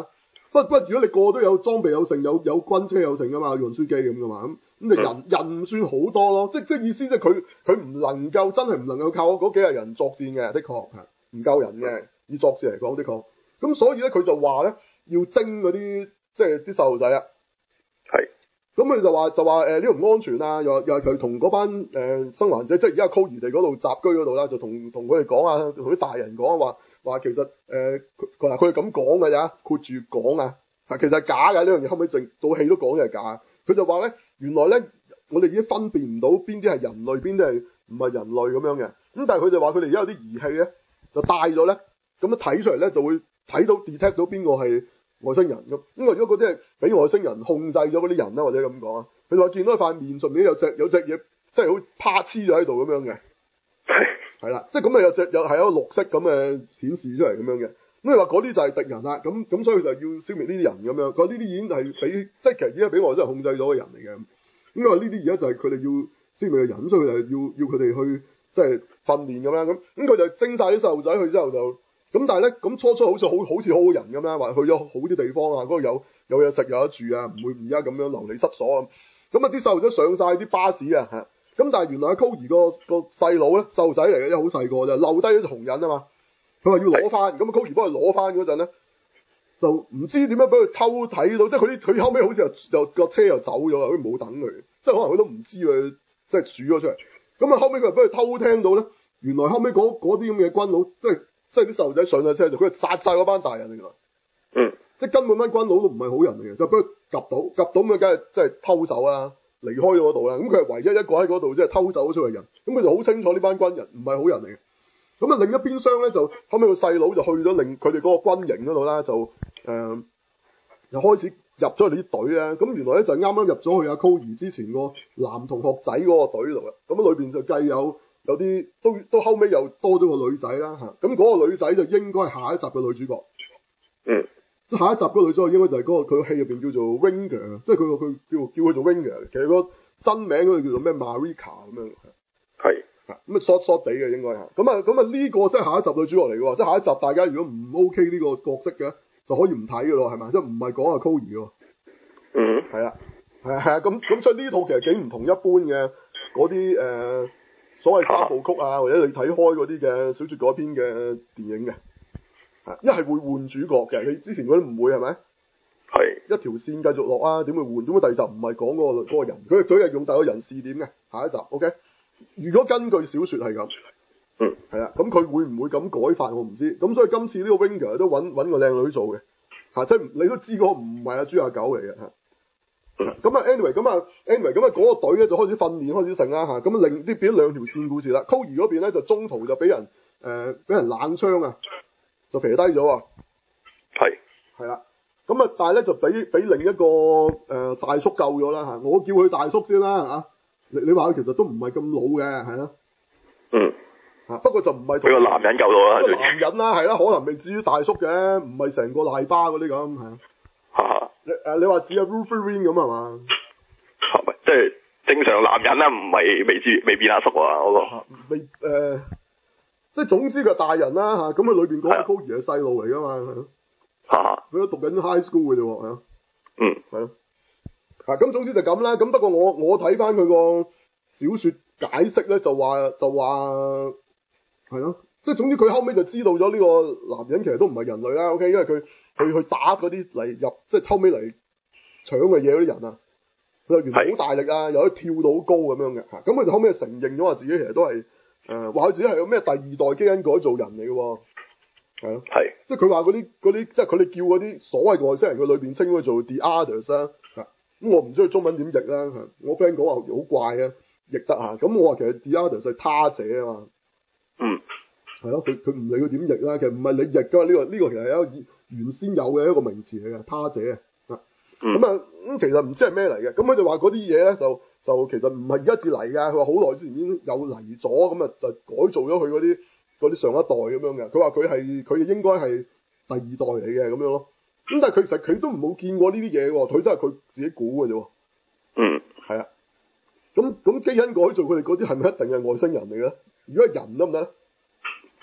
不不，如果你個個都有裝備有剩，有有軍車有剩噶嘛，運輸機咁噶嘛，咁咁你人、嗯、人唔算好多咯，即即意思即係佢佢唔能夠真係唔能夠靠嗰幾廿人作戰嘅，的確係唔夠人嘅，以作戰嚟講的確。咁所以咧佢就話咧要徵嗰啲即係啲細路仔啊。係。咁佢就話就話誒呢度唔安全啊，又又係佢同嗰班誒、呃、生還者，即係而家 Cody 地嗰度集居嗰度啦，就同同佢哋講啊，同啲大人講話話其實誒佢嗱佢係咁講㗎咋，括住講啊，其實係假㗎呢樣嘢，後尾整套戲都講嘅係假。佢就話咧原來咧我哋已經分辨唔到邊啲係人類，邊啲係唔係人類咁樣嘅。咁但係佢就話佢哋而家有啲儀器咧就帶咗咧，咁樣睇出嚟咧就會睇到 detect 到邊個係外星人咁，因為如果嗰啲係俾外星人控制咗嗰啲人啦，或者咁講啊，佢話見到塊面上面有隻有隻嘢，即係好趴黐咗喺度咁樣嘅，係啦，即係咁啊有隻有係一個綠色咁嘅顯示出嚟咁樣嘅，咁你話嗰啲就係敵人啦，咁咁所以就要消滅呢啲人咁樣，佢話呢啲已經係俾即係其實已經係俾外星人控制咗嘅人嚟嘅，咁佢話呢啲而家就係佢哋要消滅嘅人，所以佢就要要佢哋去即係訓練咁樣，咁咁佢就徵晒啲細路仔去之後就。咁但係咧，咁初初好似好好似好好人咁啦，話去咗好啲地方啊，嗰度有有嘢食有得住啊，唔會而家咁樣流離失所啊。咁啊啲細路仔上晒啲巴士啊，嚇！咁但係原來阿 Cody 個個細佬咧，細路仔嚟嘅，因為好細個就漏低咗隻紅人啊嘛。佢話要攞翻，咁啊 Cody 幫佢攞翻嗰陣咧，就唔知點樣俾佢偷睇到，即係佢啲佢後尾好似又又個車又走咗啊，佢冇等佢，即係可能佢都唔知佢即係數咗出嚟。咁啊後尾佢又俾佢偷聽到咧，原來後尾嗰啲咁嘅軍佬即係。即係啲細路仔上咗車度，佢係殺晒嗰班大人嚟㗎。嗯，即係根本班軍佬都唔係好人嚟嘅，就俾佢夾到，夾到咁啊，梗係即係偷走啊，離開咗嗰度啦。咁佢係唯一一個喺嗰度即係偷走咗出嚟嘅人。咁佢就好清楚呢班軍人唔係好人嚟嘅。咁啊另一邊廂咧就後尾個細佬就去咗另佢哋嗰個軍營嗰度啦，就誒、呃、又開始入咗去啲隊啊。咁原來咧就啱啱入咗去阿 Cody 之前個男同學仔嗰個隊度啦。咁啊裏邊就計有。有啲都都後尾又多咗個女仔啦嚇，咁嗰個女仔就應該係下一集嘅女主角。嗯，即係下一集嗰個女主角應該就係嗰、嗰個佢個戲入邊叫做 Winger，即係佢個佢叫叫佢做 Winger，其實個真名嗰個叫做咩 Marika 咁樣。係，咁啊 short short 地嘅應該係。咁啊咁啊呢個即係下一集女主角嚟嘅喎，即係下一集大家如果唔 OK 呢個角色嘅，就可以唔睇嘅咯，係咪？即係唔係講阿 Cody 嘅喎。嗯，係啊，係啊係啊，咁咁所以呢套其實幾唔同一般嘅嗰啲誒。所謂三部曲啊，或者你睇開嗰啲嘅小說改編嘅電影嘅，係一係會換主角嘅，你之前嗰啲唔會係咪？係一條線繼續落啊，點會換？點解第二集唔係講嗰個嗰個人？佢佢係用第二個人視點嘅下一集 ，OK？如果根據小說係咁，嗯，係啊，咁佢會唔會咁改法我唔知，咁所以今次呢個 Winger 都揾揾個靚女做嘅，嚇，即係你都知嗰個唔係阿豬阿狗嚟嘅嚇。咁啊 ，anyway，咁啊，anyway，咁啊，嗰個隊咧就開始訓練，開始成啦嚇，咁啊，另啲變咗兩條線故事啦。Cody 嗰邊咧就中途就俾人誒俾、呃、人冷槍啊，就撇低咗啊。係係啦，咁啊，但係咧就俾俾另一個誒、呃、大叔救咗啦嚇，我叫佢大叔先啦嚇。你你話佢其實都唔係咁老嘅，係咯。嗯。嚇，不過就唔係俾個男人救到啦。個男人啦，係啦，可能未至於大叔嘅，唔係成個賴巴嗰啲咁係啊。嚇！你誒你話似阿 Wolverine 咁係嘛？係咪即係正常男人啦，唔係未至未變阿叔啊？我個未誒，即係總之佢係大人啦嚇，咁佢裏邊嗰個 Cody 係細路嚟噶嘛？嚇！佢都讀緊 high school 嘅啫喎，係啊。嗯，係咯。嚇咁總之就咁啦。咁不過我我睇翻佢個小説解釋咧，就話就話係咯。即係總之佢後尾就知道咗呢個男人其實都唔係人類啦 ，OK， 因為佢佢去打嗰啲嚟入，即係後尾嚟搶嘅嘢嗰啲人啊，佢原來好大力啊，又可以跳到好高咁樣嘅嚇，咁佢就後尾承認咗話自己其實都係誒話佢自己係有咩第二代基因改造人嚟嘅喎，係咯，係，即係佢話嗰啲嗰啲即係佢哋叫嗰啲所謂外星人，佢裏邊稱佢做 The Others 啊，咁我唔知佢中文點譯啦，我 friend 講話好怪啊，譯得嚇，咁我話其實 The Others 係他者啊嘛，嗯。係咯，佢佢唔理佢點譯啦，其實唔係你譯噶嘛，呢個呢個其實係一個原先有嘅一個名詞嚟嘅，他者啊，咁啊咁其實唔知係咩嚟嘅，咁佢就話嗰啲嘢咧就就其實唔係而家至嚟噶，佢話好耐之前已經有嚟咗，咁啊就改造咗佢嗰啲嗰啲上一代咁樣嘅，佢話佢係佢應該係第二代嚟嘅咁樣咯，咁但係佢其實佢都冇見過呢啲嘢喎，佢都係佢自己估嘅啫，嗯，係啊，咁咁基因改造佢哋嗰啲係咪一定係外星人嚟嘅？如果係人得唔得咧？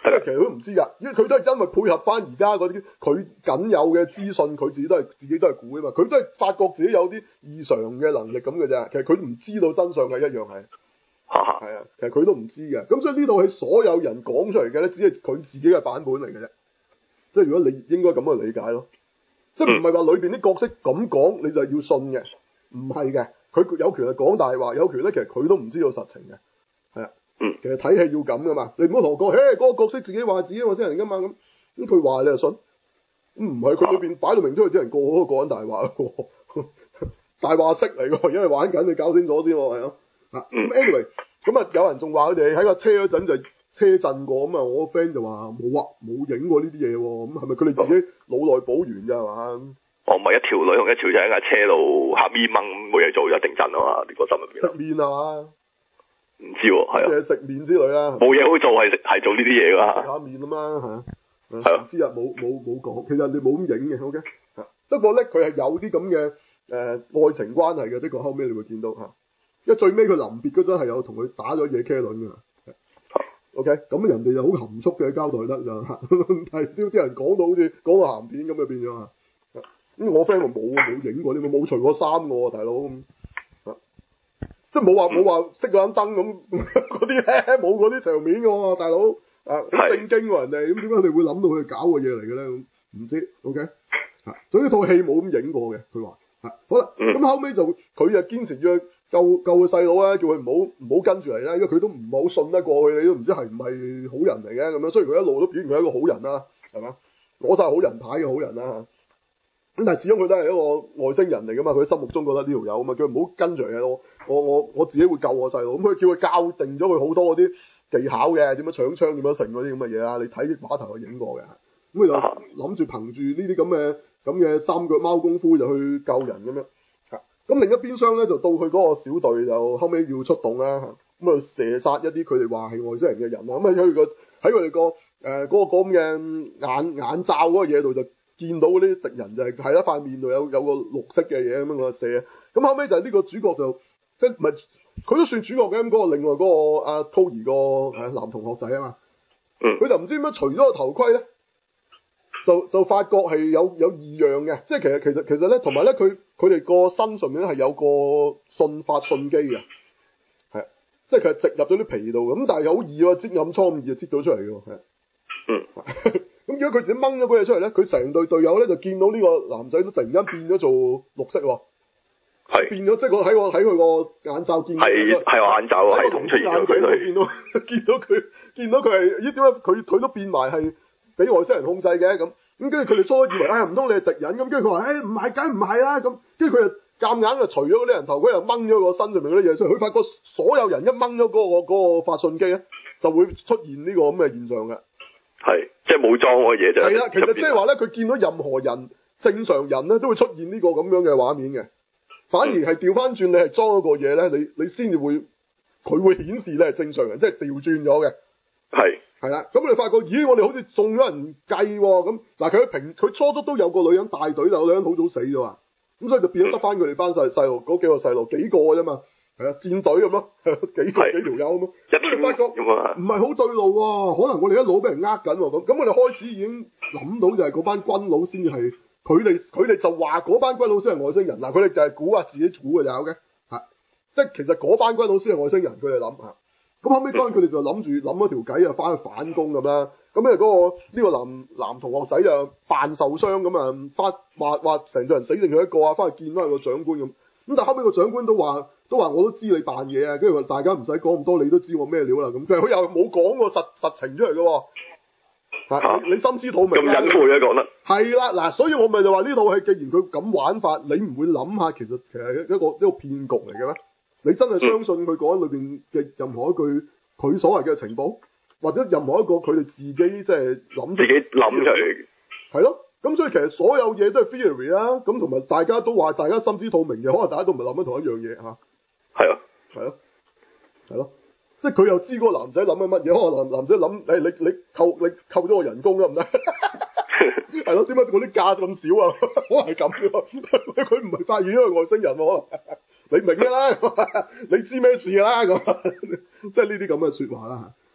即係其實佢都唔知㗎，因為佢都係因為配合翻而家嗰啲佢僅有嘅資訊，佢自己都係自己都係估㗎嘛，佢都係發覺自己有啲異常嘅能力咁嘅啫。其實佢唔知道真相係一樣係，係啊，其實佢都唔知嘅。咁所以呢套戲所有人講出嚟嘅咧，只係佢自己嘅版本嚟嘅啫。即係如果你應該咁去理解咯，即係唔係話裏邊啲角色咁講你就要信嘅，唔係嘅。佢有權係講大話，有權咧其實佢都唔知道實情嘅，係啊。嗯，其實睇戲要咁噶嘛，你唔好同我講，嘿，嗰個角色自己話自己外星人噶嘛，咁咁佢話你就信，咁唔係佢裏邊擺到明出去啲人個個都講緊大話喎，大話式嚟㗎，因為玩緊，你搞清楚先喎，係咯，啊，咁 anyway，咁啊有人仲話佢哋喺個車嗰陣就車震過，咁啊我個 friend 就話冇啊，冇影過呢啲嘢喎，咁係咪佢哋自己腦內補完咋係嘛？哦，唔係一條女同一條仔喺架車度黑咪掹冇嘢做，一定震啊嘛，你個心入邊。食麵啊嘛？唔知喎，係啊。食麵之類啦。冇嘢好做係食係做呢啲嘢㗎。食下麵啊嘛嚇。係啊。唔知啊，冇冇冇講，其實人哋冇咁影嘅 ，OK。不過咧，佢係有啲咁嘅誒愛情關係嘅，的確後尾你會見到嚇。因為最尾佢臨別嗰陣係有同佢打咗嘢茄輪㗎。OK，咁人哋就好含蓄嘅交代得就嚇，係啲啲人講到好似講個鹹片咁就變咗啊。咁我 friend 話冇冇影過呢個，冇除過衫喎，大佬咁，即係冇話冇話熄咗盞燈咁嗰啲咧，冇嗰啲場面嘅喎，大佬啊好正經喎人哋，咁點解你會諗到佢搞嘅嘢嚟嘅咧？咁唔知 ，OK，嚇，所以呢套戲冇咁影過嘅，佢話嚇，好啦，咁後尾就佢就堅持要救救個細佬咧，叫佢唔好唔好跟住嚟啦，因為佢都唔係好信得過佢，你都唔知係唔係好人嚟嘅咁樣，雖然佢一路都表現佢係一個好人啦，係嘛，攞晒好人牌嘅好人啦。咁但係始終佢都係一個外星人嚟噶嘛，佢心目中覺得呢條友啊嘛，叫佢唔好跟住嚟，我我我我自己會救我細路，咁佢叫佢教定咗佢好多嗰啲技巧嘅，點樣搶槍，點樣成嗰啲咁嘅嘢啊，你睇畫頭有影過嘅，咁佢就諗住憑住呢啲咁嘅咁嘅三腳貓功夫就去救人咁樣，咁另一邊廂咧就到佢嗰個小隊就後尾要出動啦，咁啊射殺一啲佢哋話係外星人嘅人啊，咁啊喺佢個喺佢哋個誒嗰個咁嘅眼眼罩嗰個嘢度就見到嗰啲敵人就係喺一塊面度有有個綠色嘅嘢咁樣我射，咁後尾就係呢個主角就即係唔係佢都算主角嘅，咁嗰個另外嗰個阿濤兒個誒男同學仔啊嘛，佢就唔知點解除咗個頭盔咧，就就發覺係有有異樣嘅，即係其實其實其實咧同埋咧佢佢哋個身上面咧係有個信發信機嘅，係即係佢係植入咗啲皮度咁，但係好易喎，擠暗瘡咁易就擠到出嚟嘅喎，係嗯。咁如果佢自己掹咗嗰嘢出嚟咧，佢成隊隊友咧就見到呢個男仔都突然間變咗做綠色喎，係變咗即係我喺我喺佢個眼罩見到，係係我眼罩喺個紅眼鏡度見到見到佢見到佢係咦點解佢佢都變埋係俾外星人控制嘅咁，咁跟住佢哋初以為唉唔通你係敵人咁，跟住佢話唉唔係梗唔係啦咁，跟住佢就夾硬就除咗嗰啲人頭盔又掹咗個身上面嗰啲嘢出嚟，佢發覺所有人一掹咗嗰個嗰個發信機咧就會出現呢個咁嘅現象嘅。係，即係冇裝嗰嘢啫。係啦，其實即係話咧，佢見到任何人正常人咧，都會出現呢個咁樣嘅畫面嘅。反而係調翻轉，你係裝嗰個嘢咧，你你先至會，佢會顯示你係正常人，即係調轉咗嘅。係係啦，咁你發覺，咦，我哋好似中咗人計喎，咁嗱佢平佢初初都有個女人帶隊，但係個女人好早死咗啊，咁所以就變咗得翻佢哋班細細路嗰幾個細路幾個啫嘛。係啊，戰隊咁咯，幾個幾條友咁咯，咁你發覺唔係好對路喎，可能我哋一路俾人呃緊喎，咁咁我哋開始已經諗到就係嗰班軍佬先至係，佢哋佢哋就話嗰班軍佬先係外星人，嗱佢哋就係估下自己估嘅就嘅，嚇，即係其實嗰班軍佬先係外星人，佢哋諗嚇，咁後尾當然佢哋就諗住諗一條計啊，翻去反攻咁啦，咁咧嗰個呢個男男同學仔就扮受傷咁啊，翻話話成隊人死剩佢一個啊，翻去見翻個長官咁，咁但係後尾個長官都話。都話我都知你扮嘢啊，跟住話大家唔使講咁多，你都知我咩料啦咁。佢又冇講個實實情出嚟嘅喎，啊、你心知肚明。咁隱晦啊講得。係啦，嗱，所以我咪就話呢套戲，既然佢咁玩法，你唔會諗下其實其實一個一個一個騙局嚟嘅咩？你真係相信佢講裏邊嘅任何一句佢所謂嘅情報，或者任何一個佢哋自己即係諗自己諗出嚟。係咯。咁所以其實所有嘢都係 theory 啦，咁同埋大家都話大家心知肚明嘅，可能大家都唔係諗緊同一樣嘢嚇。係啊，係咯，係咯，即係佢又知嗰個男仔諗緊乜嘢，可能男男仔諗，誒你你扣你扣咗我人工得唔得？係咯，點解我啲價咁少啊？可能係咁嘅，佢唔係發現咗個外星人喎，你明嘅啦，你知咩事啦咁，即係呢啲咁嘅説話啦嚇。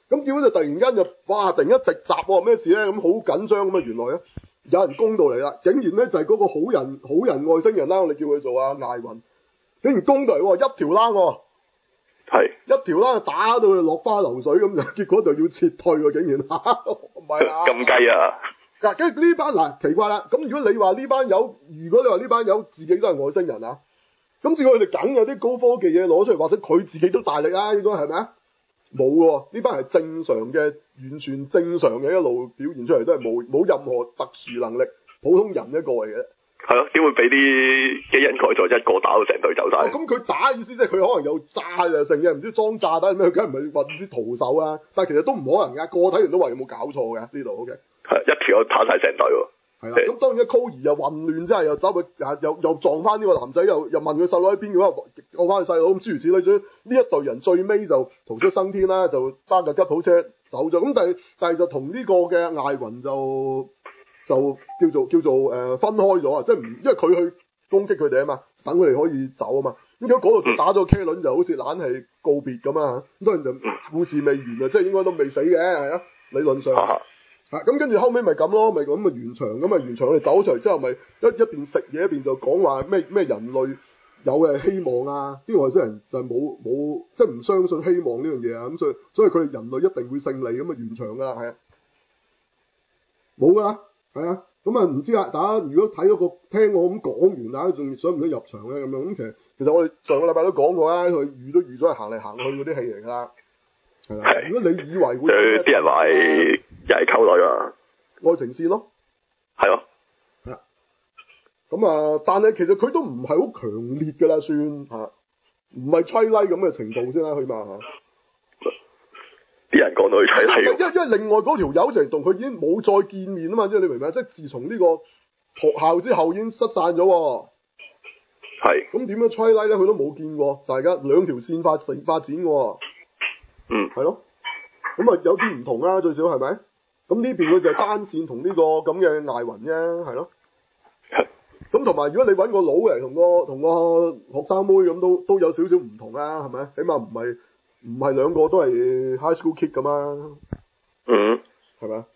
咁結果就突然間就哇突然間直襲喎，咩事咧？咁好緊張咁啊！原來咧有人攻到嚟啦，竟然咧就係嗰個好人好人外星人啦，我哋叫佢做阿艾雲，竟然攻到嚟喎，一條欄喎，係一條欄打到佢落花流水咁就，結果就要撤退喎，竟然唔係啊咁雞啊！嗱，跟住呢班嗱奇怪啦，咁如果你話呢班友，如果你話呢班友自己都係外星人啊，咁至佢哋梗有啲高科技嘢攞出嚟，或者佢自己都大力啊，應該係咪啊？冇喎，呢班係正常嘅，完全正常嘅一路表現出嚟，都係冇冇任何特殊能力，普通人一個嚟嘅。係咯，點會俾啲機人改造一個打到成隊走晒？咁佢、哦、打意思即係佢可能有炸就成嘅，唔知裝炸彈咩，佢梗係唔係話唔知徒手啊？但係其實都唔可能㗎，個個睇完都話有冇搞錯嘅呢度。O K。係一條跑晒成隊喎。係啦，咁當然一 Cody 又混亂之後又走去又又撞翻呢個男仔，又又問佢細佬喺邊嘅話，救翻佢細佬咁諸如此類。咗呢一隊人最尾就逃出生天啦，就揸架吉普車走咗。咁但係但係就同呢個嘅艾雲就就叫做叫做誒、呃、分開咗啊！即係唔因為佢去攻擊佢哋啊嘛，等佢哋可以走啊嘛。咁喺嗰度就打咗 K 輪，就好似懶係告別咁啊！咁當然就故事未完啊，即係應該都未死嘅，係啊，理論上。嚇咁跟住後尾咪咁咯，咪咁咪完場咁啊！完場佢哋走出嚟之後，咪一一邊食嘢一邊就講話咩咩人類有嘅希望啊！啲外星人就係冇冇即係唔相信希望呢樣嘢啊！咁所以所以佢哋人類一定會勝利咁啊！完場㗎啦，係啊，冇㗎啦，係啊，咁啊唔知啊，大家如果睇咗個聽我咁講完，大家仲想唔想入場咧？咁樣咁其實其實我哋上個禮拜都講過啦，佢預都預咗係行嚟行去嗰啲戲嚟㗎啦。係啦，如果你以為會啲人話係又係溝女啊，愛情線咯，係咯，係啦，咁啊，但係其實佢都唔係好強烈㗎啦，算嚇，唔係吹拉咁嘅程度先啦，起碼嚇。啲人講到佢吹拉，因為因為另外嗰條友就係同佢已經冇再見面啊嘛，即係你明唔明？即係自從呢個學校之後已經失散咗喎。係。咁點樣吹拉咧？佢都冇見過，大家兩條線發成發展喎。嗯，係咯，咁啊有啲唔同啦，最少係咪？咁呢邊佢就係單線同呢個咁嘅艾雲啫，係咯。咁同埋如果你揾個佬嚟同個同個學生妹咁，都都有少少唔同啦，係咪？起碼唔係唔係兩個都係 high school kid 咁嘛。嗯，係咪？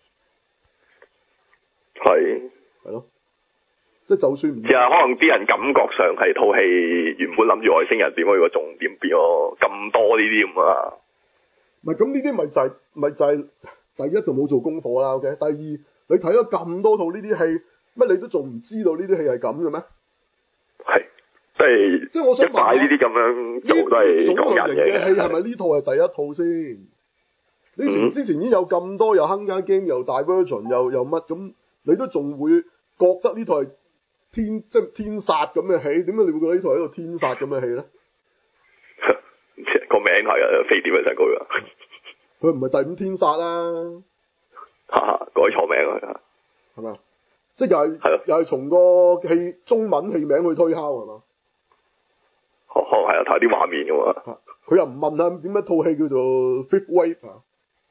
係，係咯。即係就算唔知啊，可能啲人感覺上係套戲原本諗住外星人點，佢個重點變咗咁多呢啲咁啊。唔係咁呢啲咪就係、是、咪就係、是、第一就冇做功課啦 ，OK？第二你睇咗咁多套呢啲戲，乜你都仲唔知道呢啲戲係咁嘅咩？係，即係即係我想問呢啲咁樣做都係講人嘅戲，係咪呢套係第一套先？你前、嗯、之前已經有咁多又《Hunger Game》又《Divergent》又又乜咁，你都仲會覺得呢套係天即係天殺咁嘅戲？點解你會覺得呢套係一個天殺咁嘅戲咧？個名係啊，飛碟嘅上高㗎。佢唔係第五天殺啦，嚇、啊、改錯名啊，係咪？即係又係係又係從個戲中文戲名去推敲係嘛？哦，係啊，睇啲畫面㗎嘛。佢又唔問下點解套戲叫做 Fifth Wave 啊？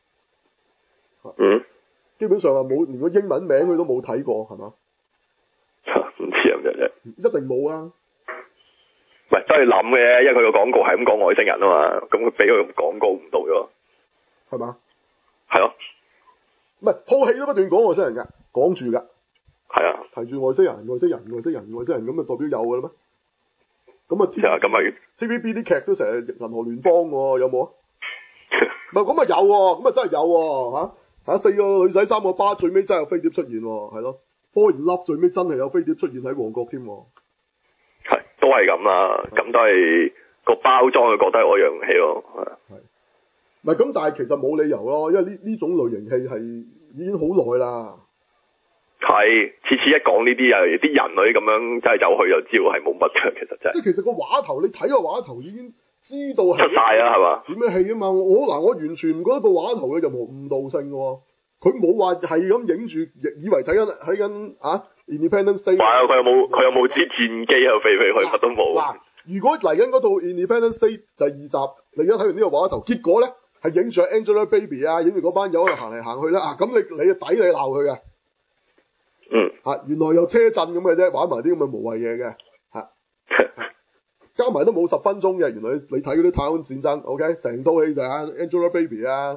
嗯，基本上啊冇，連個英文名佢都冇睇過係嘛？唔知啊，唔知啫。一定冇啊！唔係都係諗嘅，因為佢個廣告係咁講外星人啊嘛，咁佢俾佢廣告唔到咗，係嘛？係咯，唔係套戲都不斷講外星人㗎，講住㗎，係啊，提住外星人、外星人、外星人、外星人，咁就代表有㗎啦咩？咁啊，咁咪 T V B 啲劇都成日銀河聯邦喎，有冇啊？唔係咁啊有喎，咁啊真係有喎嚇嚇四個女仔三個巴，最尾真係有飛碟出現喎，係咯，科研粒最尾真係有飛碟出現喺旺角添喎。係，都係咁啦，咁都係個包裝，佢覺得係我樣戲咯，係。唔係咁，但係其實冇理由咯，因為呢呢種類型戲係已經好耐啦。係，次次一講呢啲又啲人類咁樣真係走去就知道係冇乜嘅，其實真係。即係其實個畫頭，你睇個畫頭已經知道係出晒啦，係嘛？點樣戲啊嘛？我嗱，我完全唔覺得個畫頭有任何誤導性嘅喎，佢冇話係咁影住，以為睇緊睇緊啊 Independence Day。哇！佢有冇佢有冇支戰機喺度飛飛去？乜都冇。嗱，如果嚟緊嗰套 Independence Day 就係二集，你而家睇完呢個畫頭，結果咧係影住 Angelababy 啊，影住嗰班友喺度行嚟行去啦啊！咁你你就抵你鬧佢嘅。嗯，嚇，原來有車震咁嘅啫，玩埋啲咁嘅無謂嘢嘅，嚇，加埋都冇十分鐘嘅，原來你睇嗰啲太空戰爭 ，OK，成套戲就係 Angelababy 啊，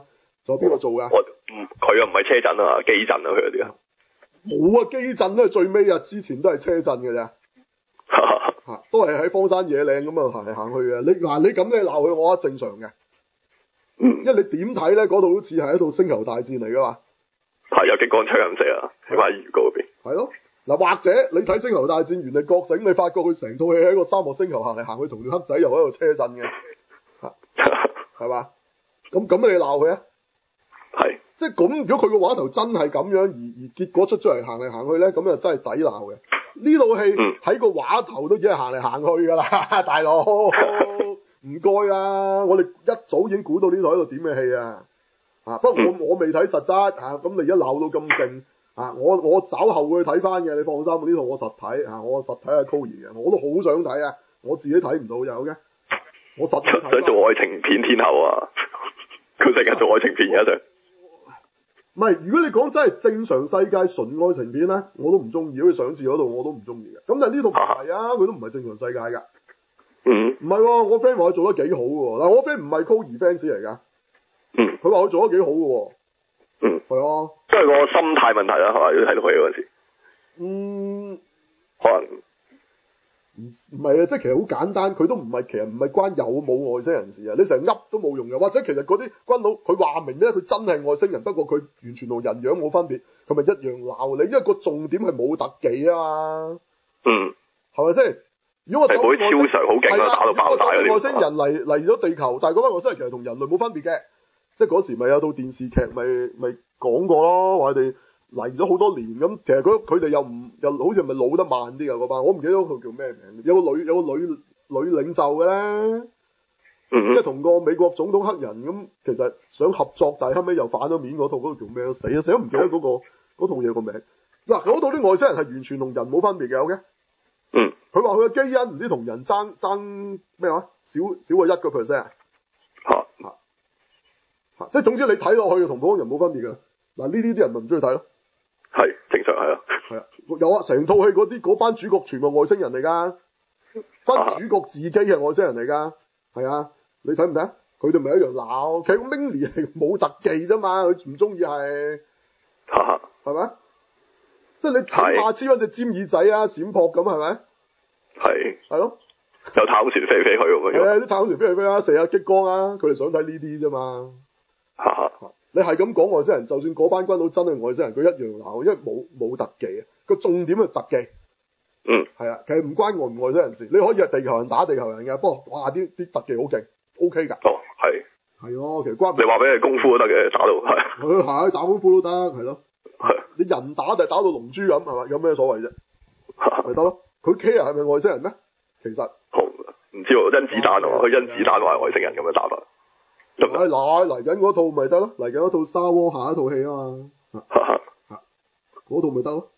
仲有邊個做㗎？ 我唔佢又唔係車震啊，機震啊佢嗰啲啊。 冇啊，機震咧最尾啊，之前都係車震嘅啫。嚇，都係喺荒山野嶺咁啊行嚟行去嘅。你嗱你咁你鬧佢，我覺得正常嘅。 嗯。 因為你點睇咧？嗰度好似係一套星球大戰嚟㗎嘛。係有激光槍咁射啊，起碼預告嗰邊。 係咯。嗱，或者你睇星球大戰原力覺醒，你發覺佢成套戲喺個沙漠星球行嚟行去，同條黑仔又喺度車震嘅。嚇。係嘛？咁咁你鬧佢啊？ 係。即係咁，如果佢個話頭真係咁樣，而而結果出出嚟行嚟行去咧，咁就真係抵鬧嘅。呢套戲喺個話頭都只係行嚟行去㗎啦，大佬，唔該啊！我哋一早已經估到呢套喺度點嘅戲啊！啊，不過我我未睇實質啊，咁你而家鬧到咁勁啊！我我稍後會去睇翻嘅，你放心，呢套我實睇啊，我實睇阿 Koey 嘅，我都好想睇啊，我自己睇唔到有嘅，我實睇。 想做愛情片天后啊！佢成日做愛情片嘅就。 唔係，如果你講真係正常世界純愛情片咧，我都唔中意。好似上次嗰度我都唔中意嘅。咁但係呢度唔係啊，佢都唔係正常世界㗎。 嗯。 唔係喎，我 friend 話佢做得幾好喎。嗱，我 friend 唔係 Koey fans 嚟㗎。 嗯。 佢話佢做得幾好嘅喎。 嗯。 係啊。 即係個心態問題啦，係嘛？如果睇到佢嗰陣時。 嗯。 可能。 唔唔係啊，即係其實好簡單，佢都唔係，其實唔係關有冇外星人事啊！你成日噏都冇用嘅，或者其實嗰啲軍佬佢話明咧，佢真係外星人，不過佢完全同人樣冇分別，佢咪一樣鬧你，因為個重點係冇特技啊嘛。 嗯。 係咪先？如果我係超常好勁啊，打到爆大嗰啲。外星人嚟嚟咗地球，但係嗰班外星人其實同人類冇分別嘅，即係嗰時咪有套電視劇咪咪講過咯，話佢哋嚟咗好多年咁，其實佢哋又唔又好似係咪老得慢啲啊嗰班？我唔記得嗰套叫咩名，有個女有個女女領袖嘅咧， 嗯、 即係同個美國總統黑人咁，其實想合作，但係後尾又反咗面嗰套，嗰套叫咩？死啊死都唔記得嗰、嗰個嗰套嘢個名。嗱，嗰套啲外星人係完全同人冇分別嘅，OK？ 嗯。 佢話佢嘅基因唔知同人爭爭咩話，少少過一個 percent。嚇嚇嚇！即係總之你睇落去同普通人冇分別嘅。嗱，呢啲啲人咪唔中意睇咯。 係正常係啊， 係啊，有啊，成套戲嗰啲嗰班主角全部外星人嚟噶，班主角自己係外星人嚟噶，係啊，你睇唔睇？佢哋咪一樣鬧，其實 Minnie 係冇特技啫嘛，佢唔中意係，係咪？即係你起碼黐翻隻尖耳仔啊，閃撲咁係咪？係，係咯， 有太空船飛嚟飛去咁樣，係啊， 啲太空船飛嚟飛啊，射下激光啊，佢哋想睇呢啲啫嘛。你係咁講外星人，就算嗰班軍佬真係外星人，佢一樣鬧，因為冇冇特技啊。個重點係特技。 嗯。係啊，其實唔關外唔外星人事，你可以係地球人打地球人嘅，不過哇啲啲特技好勁 ，OK 㗎。 哦，係。 係咯，其實關。 你話俾佢功夫都得嘅，打到係。 佢係打功夫都得，係咯。係。你人打就係打到龍珠咁，係嘛？有咩所謂啫？咪得咯。佢 care 係咪外星人咩？其實。好， 唔知喎，甄子丹喎，佢甄子丹話係外星人咁樣打法。 嚟嚟嚟緊嗰套咪得咯，嚟緊嗰套 Star Wars 下一套戲啊嘛，嚇嗰套咪得咯。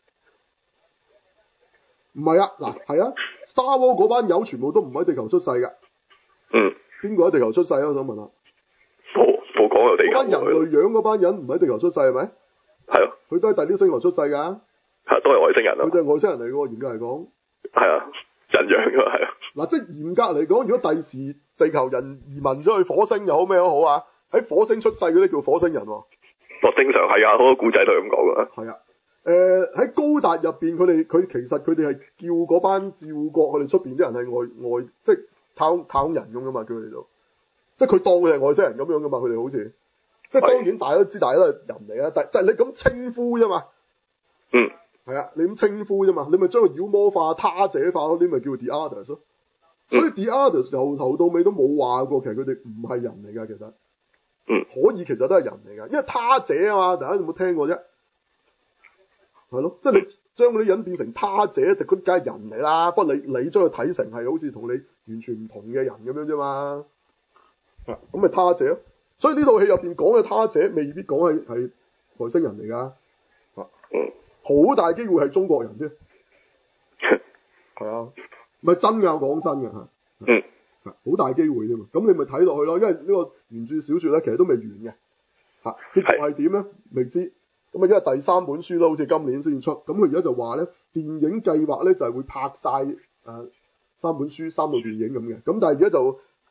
唔係啊，嗱係啊 ，Star Wars 嗰班友全部都唔喺地球出世㗎。 嗯。邊個喺地球出世啊？我想問下。 冇冇講有地球。 嗰班人類樣嗰班人唔喺地球出世係咪？係啊。佢都係第啲星球出世㗎。係都係外星人啊。 佢就係外星人嚟㗎喎，嚴格嚟講。 係啊，人樣㗎係啊。嗱， 即係嚴格嚟講，如果第時地球人移民咗去火星又好咩都好啊，喺火星出世嗰啲叫火星人喎。 哦，正常係啊，好多古仔都係咁講㗎。 係啊，誒、呃、喺高達入邊，佢哋佢其實佢哋係叫嗰班照國，佢哋出邊啲人係外外，即係太空太空人咁噶嘛，叫佢哋做，即係佢當佢係外星人咁樣噶嘛，佢哋好似，即係當然大家都知，大家都係人嚟啊，但但係你咁稱呼啫嘛。嗯。係啊，你咁稱呼啫嘛，你咪將佢妖魔化、他者化嗰啲咪叫 The Others 咯。所以 The Others 由頭到尾都冇話過，其實佢哋唔係人嚟㗎，其實，嗯，可以其實都係人嚟㗎，因為他者啊嘛，大家有冇聽過啫？係咯，即係你將嗰啲人變成他者，就佢梗係人嚟啦。不過你你將佢睇成係好似同你完全唔同嘅人咁樣啫嘛，啊，咁咪他者咯。所以呢套戲入邊講嘅他者未必講係係外星人嚟㗎，啊，嗯，好大機會係中國人啫，係啊。咪真㗎，講真㗎嚇，嗯，好大機會啫嘛。咁你咪睇落去咯，因為呢個原著小説咧，其實都未完嘅，嚇，結局係點咧？未知。咁啊，因為第三本書都好似今年先出，咁佢而家就話咧，電影計劃咧就係會拍晒誒三本書三套電影咁嘅。咁但係而家就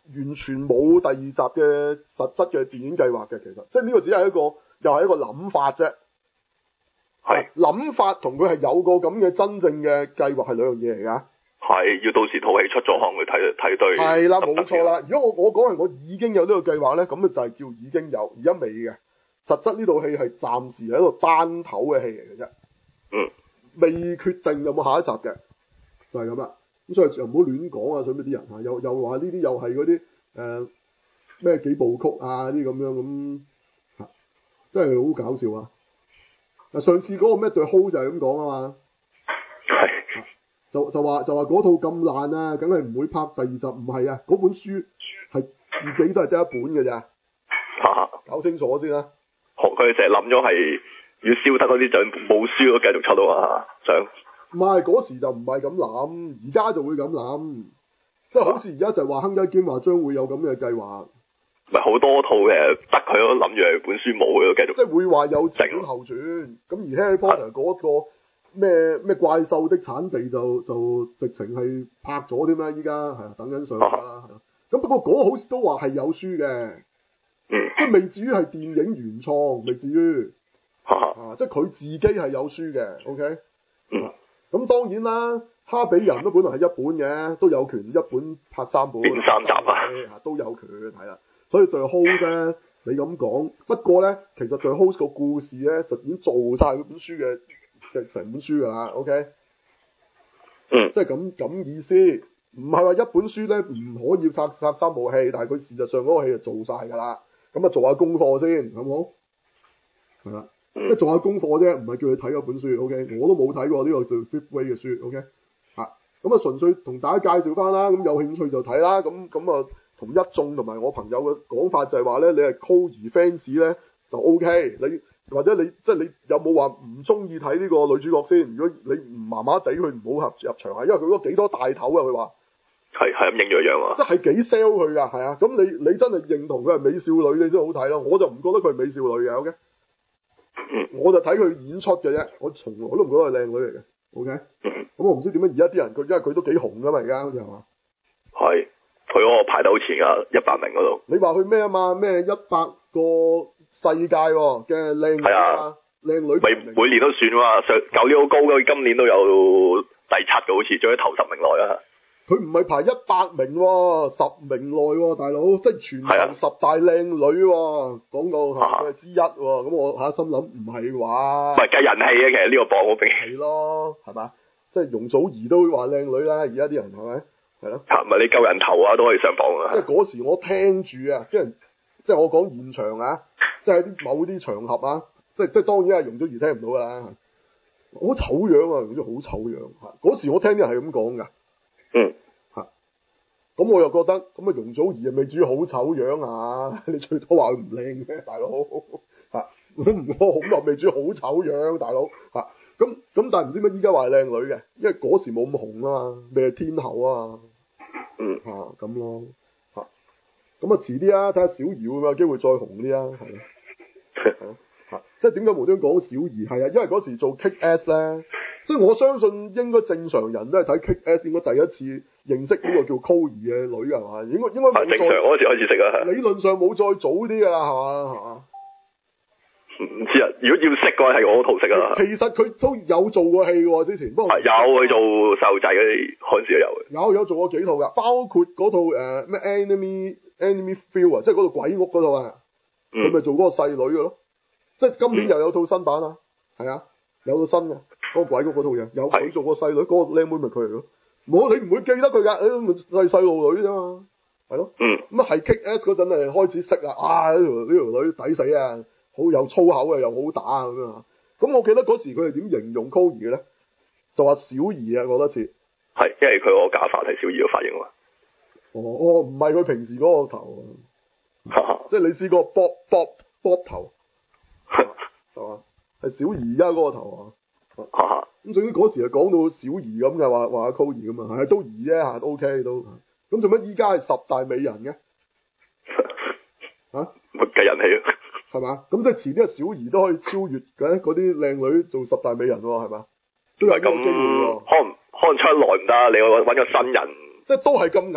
完全冇第二集嘅實質嘅電影計劃嘅，其實即係呢個只係一個又係一個諗法啫。係諗法同佢係有個咁嘅真正嘅計劃係兩樣嘢嚟㗎。 係要到時套戲出咗行去睇睇對。 係啦，冇錯啦。如果我我講係我已經有呢個計劃咧，咁就係叫已經有，而家未嘅。實質呢套戲係暫時係一個單頭嘅戲嚟嘅啫。 嗯。未決定有冇下一集嘅，就係咁啦。咁所以就唔好亂講啊！所以啲人啊，又又話呢啲又係嗰啲誒咩幾部曲啊啲咁樣咁嚇，真係好搞笑啊！嗱，上次嗰個咩對 Hold 就係咁講啊嘛， 係就就話就話嗰套咁爛啊，梗係唔會拍第二集。唔係啊，嗰本書係自己都係得一本嘅咋， 嚇， 搞清楚先啦。 佢哋成日諗咗係要燒得嗰啲就冇書都繼續出到啊，想。 唔係嗰時就唔係咁諗，而家就會咁諗，即係好似而家就係話《亨家劍》話將會有咁嘅計劃。 咪好多套嘅，得佢都諗住係本書冇嘅都繼續。 即係會話有前後傳，咁而《Harry Potter》嗰個咩咩怪獸的產地就就直情係拍咗添啦，依家係啊，等緊上啦，係啊。咁不過嗰個好似都話係有書嘅， 嗯， 即係未至於係電影原創，未至於， 啊， 啊即係佢自己係有書嘅 ，OK， 嗯。 咁當然啦，哈比人都本來係一本嘅，都有權一本拍三本， 變三集啊， 都有權係啦。所以對 Host 咧，你咁講，不過咧，其實對 Host 個故事咧就已經做晒本書嘅嘅成本書㗎啦 ，OK？ 嗯， 即係咁咁意思，唔係話一本書咧唔可以拍拍三部戲，但係佢事實上嗰個戲就做晒㗎啦。咁啊做下功課先，好唔好？係啦。即係做下功課啫，唔係叫你睇嗰本書，OK？我都冇睇過呢個叫 Fifth Way 嘅書，OK？嚇，咁啊純粹同大家介紹翻啦，咁有興趣就睇啦，咁咁啊同一眾同埋我朋友嘅講法就係話咧，你係 Chloe fans 咧就 OK，你或者你即係你有冇話唔中意睇呢個女主角先？如果你唔麻麻地，佢唔好入入場啊，因為佢嗰幾多大頭啊，佢話係係咁影咗樣啊，即係幾 sell 佢㗎，係啊，咁你你真係認同佢係美少女，你先好睇咯，我就唔覺得佢係美少女嘅，OK？嗯、我就睇佢演出嘅啫，我從來都唔覺得係靚女嚟嘅，OK？咁、嗯、我唔知點解而家啲人佢因為佢都幾紅噶嘛，而家好似係嘛？係，佢嗰個排得好前噶，一百名嗰度。你話佢咩啊嘛？咩一百個世界嘅靚女啊？靚女每每年都算啊嘛，上舊年好高嘅，今年都有第七嘅，好似仲喺頭十名內啊。佢唔係排一百名喎，十名內喎，大佬，即係全球十大靚女喎，講到佢係之一喎，咁我下心諗唔係話，唔係計人氣啊，其實呢個榜好勁。係咯，係嘛？即係容祖兒都會話靚女啦，而家啲人係咪？係咯。唔係你夠人頭啊，都可以上榜啊。即係嗰時我聽住啊，即係即係我講現場啊，即係啲某啲場合啊，即係即係當然係容祖兒聽唔到㗎啦。好醜樣啊，容祖兒好醜樣嚇。嗰時我聽啲人係咁講㗎。嗯，吓，咁我又覺得咁啊，容祖兒又未至於好醜樣啊，你最多話佢唔靚嘅，大佬吓，我唔我好耐未至於好醜樣，大佬吓，咁咁但係唔知乜依家話係靚女嘅，因為嗰時冇咁紅啊嘛，未係天后啊，嗯吓咁咯吓，咁啊遲啲啊，睇下小儀會唔會有機會再紅啲啊，係咯吓，即係點解無端講小儀係啊？因為嗰時做 Kick Ass 咧。即係我相信應該正常人都係睇 Kick Ass 應該第一次認識呢個叫 Chloe 嘅女係嘛？應該應該冇再正常嗰時開始識啊。理論上冇再早啲㗎啦，係嘛係嘛？唔知啊，如果要識嘅話係我套識啊。其實佢都有做過戲喎，之前不過有去做細路仔嗰啲開始都有嘅。有有做過幾套㗎，包括嗰套誒咩、呃、Enemy Enemy Feel 啊，即係嗰度鬼屋嗰度啊，佢咪、嗯、做嗰個細女嘅咯。即係今年又有套新版啊，係啊，有套新嘅。嗰個鬼屋嗰套嘢，有佢做個細女，嗰、嗰個靚妹咪佢嚟咯。冇你唔會記得佢㗎，誒咪係細路女啫嘛，係咯。嗯。咁啊係 Kick Ass 嗰陣誒開始識啊，啊呢條呢條女抵死啊，好有粗口啊，又好打啊咁樣。咁我記得嗰時佢係點形容 Chloe 嘅咧？就話小儀啊，覺得似。係，因為佢個假髮係小儀嘅髮型啊。哦哦，唔係佢平時嗰個頭啊。即係你試過 bob bob bob 頭，係嘛？係小儀而家嗰個頭啊。啊咁總之嗰時就講到小儀咁嘅話話阿 Chloe 咁啊，係都儀啫嚇，都 OK 都。咁做乜依家係十大美人嘅？嚇、啊？乜計人氣啊？係嘛？咁即係遲啲阿小儀都可以超越嘅嗰啲靚女做十大美人喎，係嘛？都係咁機會喎。可能可能出來唔得，你揾揾個新人。即係都係咁矮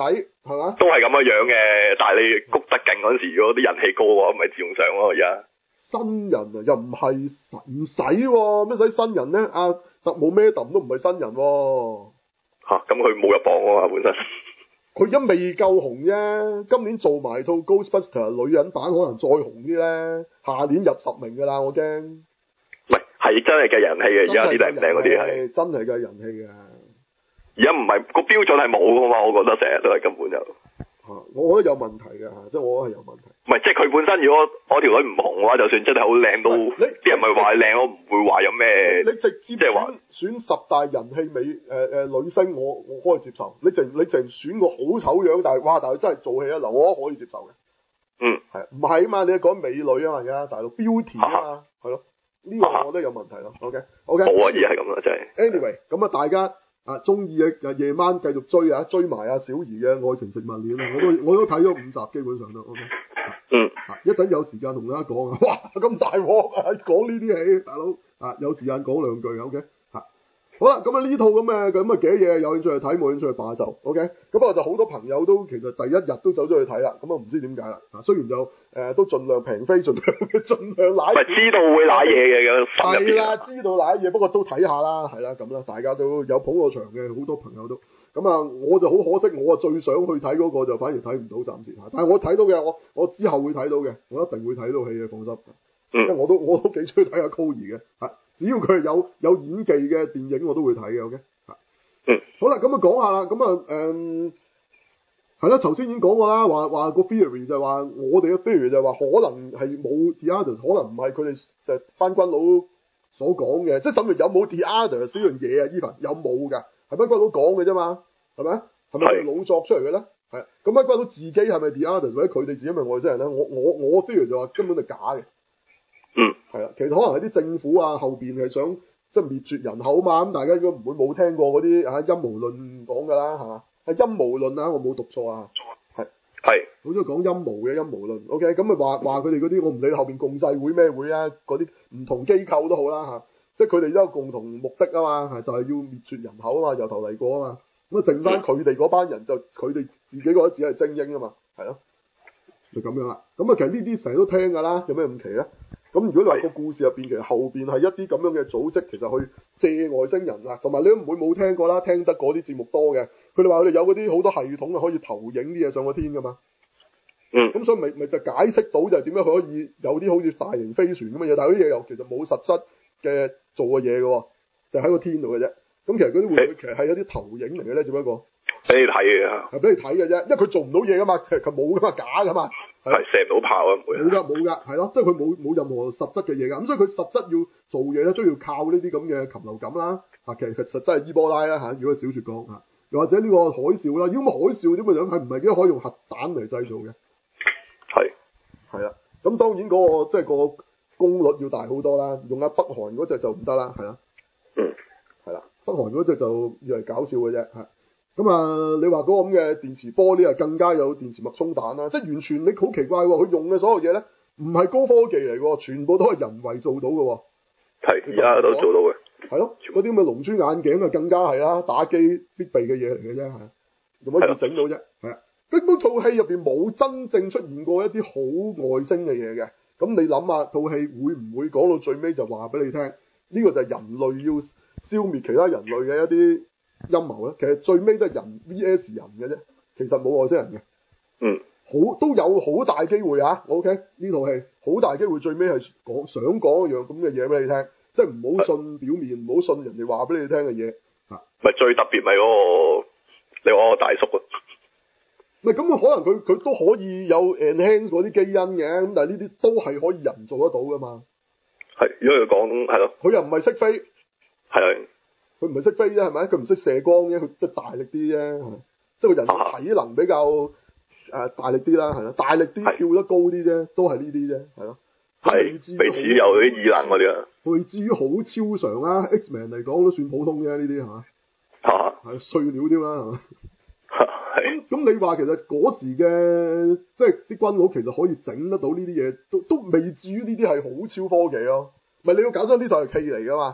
係嘛？ 都係咁嘅樣嘅，但係你谷得勁嗰陣時，如果啲人氣高嘅話，咪自動上咯而家。 新人啊，又唔係唔使喎，咩使新人咧？阿特務咩揼都唔係新人喎。 吓，咁佢冇入榜啊嘛，本身。 佢而家未夠紅啫，今年做埋套 Ghostbuster 女人版，可能再紅啲咧。下年入十名噶啦，我驚。 唔係，係真係計人氣嘅，而家啲靚唔靚嗰啲係。 真係計人氣嘅。 而家唔係個標準係冇噶嘛，我覺得成日都係根本就。 吓，我覺得有問題嘅吓，即係我覺得係有問題。 唔係，即係佢本身如果我條女唔紅嘅話，就算真係好靚都，啲人咪話靚，我唔會話有咩。 你直接選選十大人氣美誒誒、呃、女星，我我可以接受。你淨你淨選個好醜樣，但係哇，但係真係做戲一流，我可以接受嘅。 嗯， 係唔係啊嘛？你講美女啊嘛，而家大陸 beauty 啊嘛，係咯，呢個我覺得有問題咯。OK OK。冇啊，而係咁啦，真係。Anyway，咁啊，大家。啊，中意嘅夜晚繼續追啊，追埋阿小儀嘅愛情食物鏈啊，我都我都睇咗五集，基本上都 OK。 嗯。 啊，一陣有時間同大家講啊，哇，咁大鑊啊，講呢啲戲，大佬啊，有時間講兩句 OK。嚇，好啦，咁啊呢套咁嘅咁嘅嘅嘢，有興趣去睇，冇興趣去霸就 OK。咁啊就好多朋友都其實第一日都走咗去睇啦，咁啊唔知點解啦。啊，雖然就誒、呃、都盡量平飛，盡量盡量攋。 咪知道會攋嘢嘅， 係啦，知道攋嘢，不過都睇下啦，係啦，咁啦，大家都有捧過場嘅，好多朋友都。咁啊，我就好可惜，我啊最想去睇嗰個就反而睇唔到，暫時嚇。但係我睇到嘅，我我之後會睇到嘅，我一定會睇到戲嘅，放心。 嗯。 因為我都我都幾中意睇下 Chloe 嘅，嚇，只要佢係有有演技嘅電影，我都會睇嘅，OK。嚇。 嗯。 好啦，咁啊講下啦，咁啊誒係啦，頭先已經講過啦，話話個 theory 就係話我哋嘅 theory 就係話可能係冇 The Others，可能唔係佢哋誒班軍佬所講嘅，即係甚至有冇 The Others 呢樣嘢啊 ？Even 有冇㗎？係班軍佬講嘅啫嘛，係咪？係咪佢老作出嚟嘅咧？係。咁班軍佬自己係咪 The Others 或者佢哋自己係咪外星人咧？我我我 theory 就話根本係假嘅。 嗯。係啦，其實可能係啲政府啊後邊係想即係滅絕人口嘛，咁大家應該唔會冇聽過嗰啲啊陰謀論講㗎啦，係嘛？係陰謀論啊，我冇讀錯啊。係。係。好中意講陰謀嘅陰謀論 ，OK， 咁咪話話佢哋嗰啲，我唔理後邊共濟會咩會啊，嗰啲唔同機構都好啦嚇，即係佢哋都有共同目的啊嘛，係就係、是、要滅絕人口啊嘛，由頭嚟過啊嘛，咁啊剩翻佢哋嗰班人就佢哋自己覺得自己係精英啊嘛，係咯，就咁樣啦。咁啊其實呢啲成日都聽㗎啦，有咩咁奇咧？咁如果你話個故事入邊其實後邊係一啲咁樣嘅組織，其實去借外星人啊，同埋你都唔會冇聽過啦，聽得嗰啲節目多嘅，佢哋話佢哋有嗰啲好多系統啊，可以投影啲嘢上個天㗎嘛。 嗯。咁所以咪咪就解釋到就係點樣可以有啲好似大型飛船咁嘅嘢，但係嗰啲嘢又其實冇實質嘅做嘅嘢嘅，就喺個天度嘅啫。咁其實嗰啲會唔會其實係一啲投影嚟嘅咧？只不過俾你睇嘅， 係俾你睇嘅啫，因為佢做唔到嘢㗎嘛，其實佢冇㗎嘛，假㗎嘛。 係射唔到炮啊！冇㗎冇㗎，係咯，即係佢冇冇任何實質嘅嘢㗎，咁所以佢實質要做嘢咧，都要靠呢啲咁嘅禽流感啦，啊，其實實質係伊波拉啦嚇，如果小説講嚇，又或者呢個海嘯啦，如果海嘯點嘅樣係唔係應該可以用核彈嚟製造嘅？係係啦，咁當然嗰、嗰個即係個功率要大好多啦，用阿北韓嗰隻就唔得啦，係啦， 嗯，係啦，北韓嗰隻就要嚟搞笑嘅啫，係。咁啊，你話嗰個咁嘅電磁波呢，啊更加有電磁脈衝彈啦，即係完全你好奇怪喎，佢用嘅所有嘢咧，唔係高科技嚟喎，全部都係人為做到嘅喎。係，而家都做到嘅。係咯，嗰啲咁嘅龍珠眼鏡啊，更加係啦，打機必備嘅嘢嚟嘅啫，係。用乜嘢整到啫？係啊，根本套戲入邊冇真正出現過一啲好外星嘅嘢嘅。咁你諗下，套戲會唔會講到最尾就話俾你聽？呢、呢個就係人類要消滅其他人類嘅一啲陰謀咧，其實最尾都係人 V S 人嘅啫，其實冇外星人嘅。嗯，好都有好大機會啊 ！OK，呢套戲好大機會最尾係講想講一樣咁嘅嘢俾你聽，即係唔好信表面，唔好信人哋話俾你聽嘅嘢。嚇，咪最特別咪嗰個你話個大叔啊？咪咁佢可能佢佢都可以有 enhance 嗰啲基因嘅，咁但係呢啲都係可以人做得到噶嘛。係，如果佢講係咯，佢又唔係識飛，係啊。佢唔係識飛啫，係咪？佢唔識射光啫，佢即係大力啲啫，即係個人體能比較誒、呃、大力啲啦，係咯，大力啲跳得高啲啫，都係呢啲啫，係咯。係，未至於有啲異能嗰啲啊。未至於好超常啊 ，X-Men 嚟講都算普通嘅呢啲係嘛？嚇，係碎料啲啦，係嘛？係。咁你話其實嗰時嘅即係啲軍佬其實可以整得到呢啲嘢，都都未至於呢啲係好超科技咯。唔係你要搞出呢台係戲嚟㗎嘛？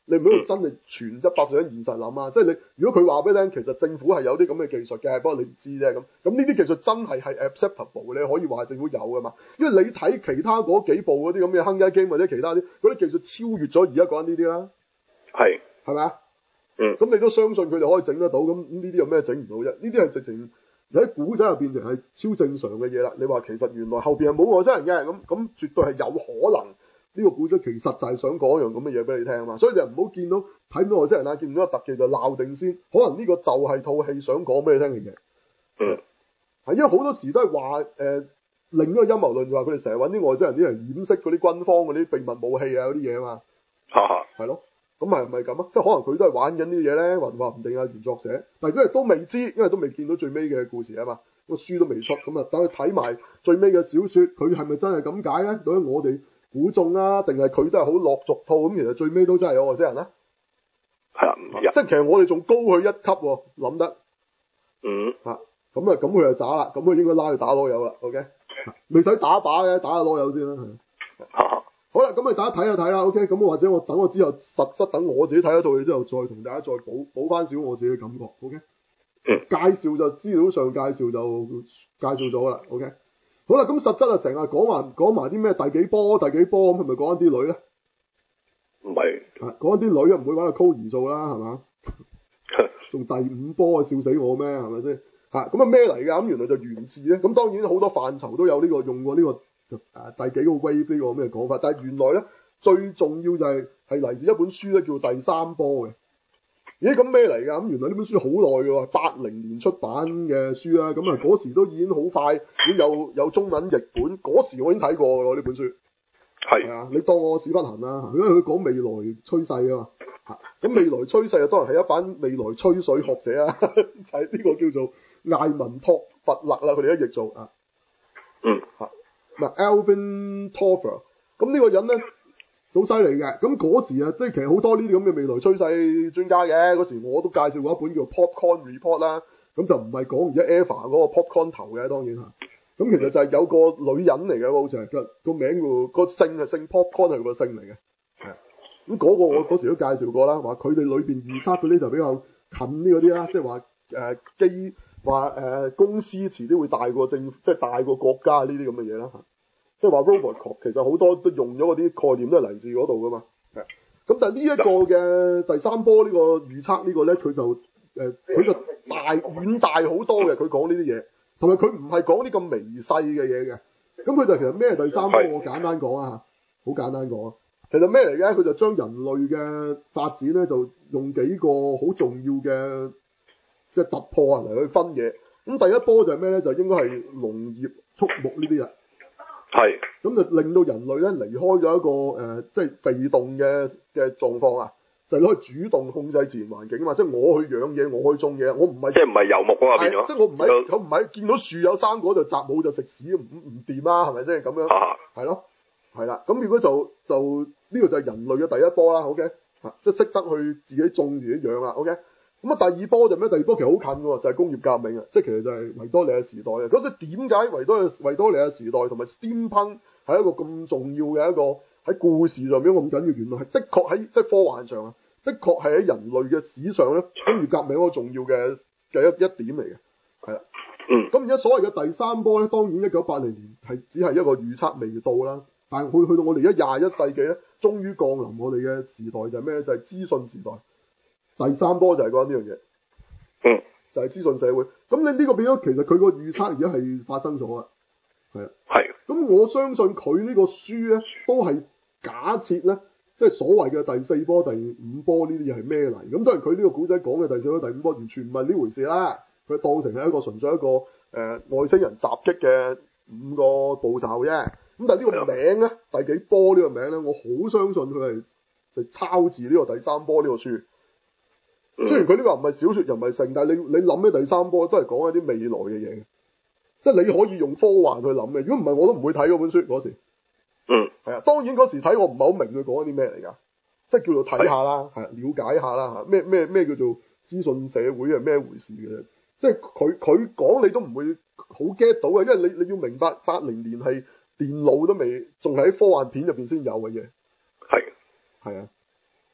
你唔好真係全一百 percent 現實諗啊！即係你如果佢話俾你聽，其實政府係有啲咁嘅技術嘅，不過你唔知啫咁。咁呢啲技術真係係 acceptable 嘅，你可以話係政府有噶嘛？因為你睇其他嗰幾部嗰啲咁嘅《Hunger Game》或者其他啲嗰啲技術超越咗而家講緊呢啲啦。係係咪啊？嗯。咁你都相信佢哋可以整得到？咁呢啲有咩整唔到啫？呢啲係直情喺古仔入邊就係超正常嘅嘢啦。你話其實原來後邊係冇外星人嘅，咁咁絕對係有可能。呢個古仔其實就係想講一樣咁嘅嘢俾你聽啊嘛，所以就唔好見到睇唔到外星人啊，見唔到個特技就鬧定先，可能呢個就係套戲想講俾你聽嘅嘢。嗯，係因為好多時都係話誒另一個陰謀論就話佢哋成日揾啲外星人啲人掩飾嗰啲軍方嗰啲秘密武器啊嗰啲嘢啊嘛。嚇嚇，係咯，咁係唔係咁啊？即係可能佢都係玩緊呢啲嘢咧，話話唔定啊原作者，但係因為都未知，因為都未見到最尾嘅故事啊嘛，個書都未出，咁啊等佢睇埋最尾嘅小説，佢係咪真係咁解咧？對於我哋估中啊，定係佢都係好落俗套咁？其實最尾都真係有外星人啦。係啊，即係其實我哋仲高佢一級喎，諗得。嗯。嚇，咁啊，咁佢就渣啦，咁佢應該拉佢打攞友啦 ，OK？未使打靶嘅，打下攞友先啦。係。好啦，咁啊，大家睇下睇啦 ，OK？咁或者我等我之後實質等我自己睇咗套戲之後，再同大家再補補翻少我自己嘅感覺 ，OK？嗯。介紹就資料上介紹就介紹咗啦 ，OK？好啦，咁實質啊，成日講埋講埋啲咩第幾波第幾波咁，係咪講緊啲女咧？唔係，啊講緊啲女啊，唔會玩個 call 數啦，係嘛？仲第五波啊，笑死我咩？係咪先？嚇咁啊咩嚟㗎？咁原來就源自咧，咁當然好多範疇都有呢、這個用過呢、這個誒、啊、第幾個 wave 呢個咩講法，但係原來咧最重要就係係嚟自一本書咧，叫第三波嘅。咦，咁咩嚟㗎？咁原來呢本書好耐㗎喎，八零年出版嘅書啦。咁啊嗰時都已經好快已經有有中文譯本，嗰時我已經睇過㗎喎呢本書。係啊，你當我屎忽痕啦，因為佢講未來趨勢啊嘛。嚇，咁未來趨勢啊，當然係一班未來吹水學者啊，就係呢個叫做艾文托弗勒啦，佢哋一譯做啊。嗯。嚇，嗱 Alvin Toffler，咁呢個人咧。好犀利嘅，咁嗰時啊，即係其實好多呢啲咁嘅未來趨勢專家嘅，嗰時我都介紹過一本叫 Popcorn Report 啦，咁就唔係講而家 Eva 嗰個 Popcorn 頭嘅，當然嚇，咁其實就係有個女人嚟嘅，好似係個個名喎，個姓係姓 Popcorn 係個姓嚟嘅，係，咁嗰個我嗰時都介紹過啦，話佢哋裏邊預測嗰啲就比較近啲嗰啲啦，即係話誒機話誒公司遲啲會大過政，即係大過國家呢啲咁嘅嘢啦嚇。即係話 Robocop 其實好多都用咗嗰啲概念都係嚟自嗰度噶嘛，係。咁但係呢一個嘅第三波呢個預測呢個咧，佢就誒佢就大遠大好多嘅，佢講呢啲嘢，同埋佢唔係講啲咁微細嘅嘢嘅。咁佢就其實咩第三波？我簡單講啊，好簡單講。其實咩嚟嘅？佢就將人類嘅發展咧，就用幾個好重要嘅即係突破啊嚟去分嘢。咁第一波就係咩咧？就應該係農業、畜牧呢啲啊。係，咁就令到人類咧離開咗一個誒、呃，即係被動嘅嘅狀況啊，就係、可以主動控制自然環境啊嘛，即係我去養嘢，我去種嘢，我唔係即係唔係遊牧啊變咗，即係我唔係我唔係見到樹有生果就摘冇就食屎，唔唔掂啊，係咪先咁樣？係咯，係啦，咁如果就就呢、呢個就係人類嘅第一波啦 ，OK，啊，即係識得去自己種自己養啦 ，OK。咁啊，第二波就咩？第二波其實好近嘅喎，就係、是、工業革命啊！即係其實就係維多利亞時代啊！嗰陣點解維多利維多利亞時代同埋 Steampunk 係一個咁重要嘅一個喺故事上面咁緊要？原來係的確喺即係科幻上啊，的確係喺人類嘅史上咧，工業革命一個重要嘅嘅一一點嚟嘅，係啦。嗯。咁而家所謂嘅第三波咧，當然一九八零年係只係一個預測未到啦，但係去去到我哋而家廿一世紀咧，終於降臨我哋嘅時代就係咩？就係、是、資訊時代。第三波就係講呢樣嘢，嗯，就係資訊社會。咁你呢個變咗，其實佢個預測而家係發生咗啦，係啊，係。咁我相信佢呢個書咧，都係假設咧，即係所謂嘅第四波、第五波呢啲嘢係咩嚟？咁當然佢呢個古仔講嘅第四波、第五波完全唔係呢回事啦。佢當成係一個純粹一個誒、呃、外星人襲擊嘅五個步驟啫。咁但係呢個名咧，第幾波呢個名咧，我好相信佢係係抄自呢個第三波呢個書。雖然佢呢個唔係小說又唔係聖，但係你你諗起第三波都係講一啲未來嘅嘢，即係你可以用科幻去諗嘅。如果唔係，我都唔會睇嗰本書嗰時。嗯，係啊，當然嗰時睇我唔係好明佢講啲咩嚟㗎，即係叫做睇下啦，係了解下啦嚇，咩咩咩叫做資訊社會係咩回事嘅？即係佢佢講你都唔會好 get 到嘅，因為你你要明白八零年係電腦都未，仲係喺科幻片入邊先有嘅嘢。係，係啊。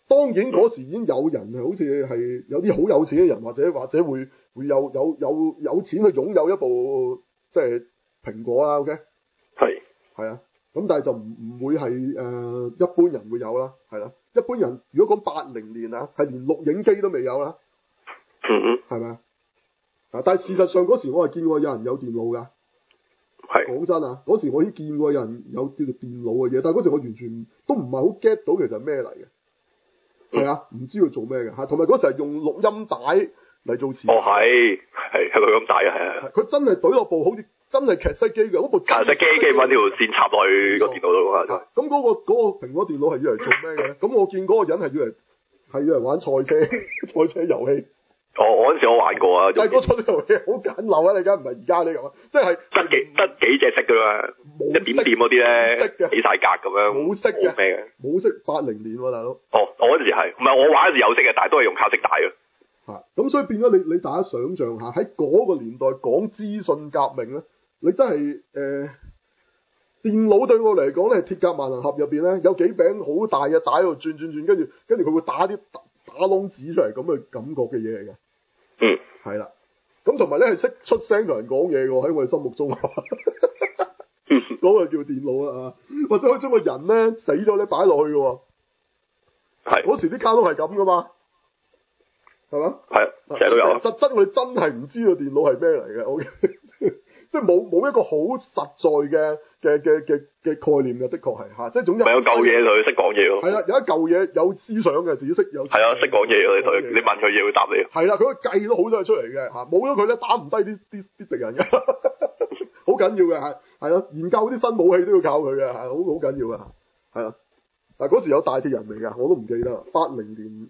當然嗰時已經有人係好似係有啲好有錢嘅人，或者或者會會有有有有錢去擁有一部即係蘋果啦。OK， 係係啊，咁但係就唔唔會係誒、呃、一般人會有啦，係啦。一般人如果講八零年啊，係連錄影機都未有啦， 嗯嗯， 係咪啊？但係事實上嗰時我係見過有人有電腦㗎。 係講真啊，嗰時我已經見過有人有叫做電腦嘅嘢，但係嗰時我完全都唔係好 get 到其實係咩嚟嘅。係、嗯、啊，唔知佢做咩嘅嚇，同埋嗰時係用錄音帶嚟做詞。 哦，係係係錄音帶啊，係啊。佢真係懟落部好似真係劇西機嘅，嗰部劇西機機揾條線插落去個電腦度啊。 咁嗰、嗰個嗰、嗰個蘋果電腦係要嚟做咩嘅咧？咁我見嗰個人係要嚟係要嚟玩賽車賽車遊戲。 哦，我嗰陣時我玩過啊， 但係嗰出遊戲好簡陋啊！你而家唔係而家呢咁啊，即係得幾得幾隻色㗎嘛，一點點嗰啲咧，起晒格咁樣， 冇色嘅， 咩嘅， 冇色八零年喎、啊，大佬。 哦，我嗰陣時係，唔係我玩嗰時有色嘅，但係都係用卡式帶嘅。 嚇，咁所以變咗你你大家想象下喺嗰個年代講資訊革命咧，你真係誒、呃、電腦對我嚟講咧，鐵甲萬能俠入邊咧有幾餅好大嘅帶喺度轉轉轉，跟住跟住佢會打啲打窿紙出嚟咁嘅感覺嘅嘢嚟嘅。 嗯， 係啦，咁同埋咧係識出聲同人講嘢喎，喺我哋心目中，嗰個叫電腦啦啊，或者可以將個人咧死咗咧擺落去嘅喎， 係嗰時啲卡通係咁噶嘛，係嘛？ 係，成日都有。 實質我哋真係唔知道電腦係咩嚟嘅，OK，即係冇冇一個好實在嘅嘅嘅嘅嘅概念嘅，的確係嚇，即係總之。咪有嚿嘢佢識講嘢咯。係啦，有一嚿嘢有思想嘅，自己識有。係啊，識講嘢嘅佢，你問佢嘢會答你。係啦，佢個計都好多嘢出嚟嘅嚇，冇咗佢咧打唔低啲啲啲敵人嘅，好緊要嘅係係咯，研究啲新武器都要靠佢嘅係，好好緊要嘅係啊。嗱嗰時有大鐵人嚟㗎，我都唔記得，八零年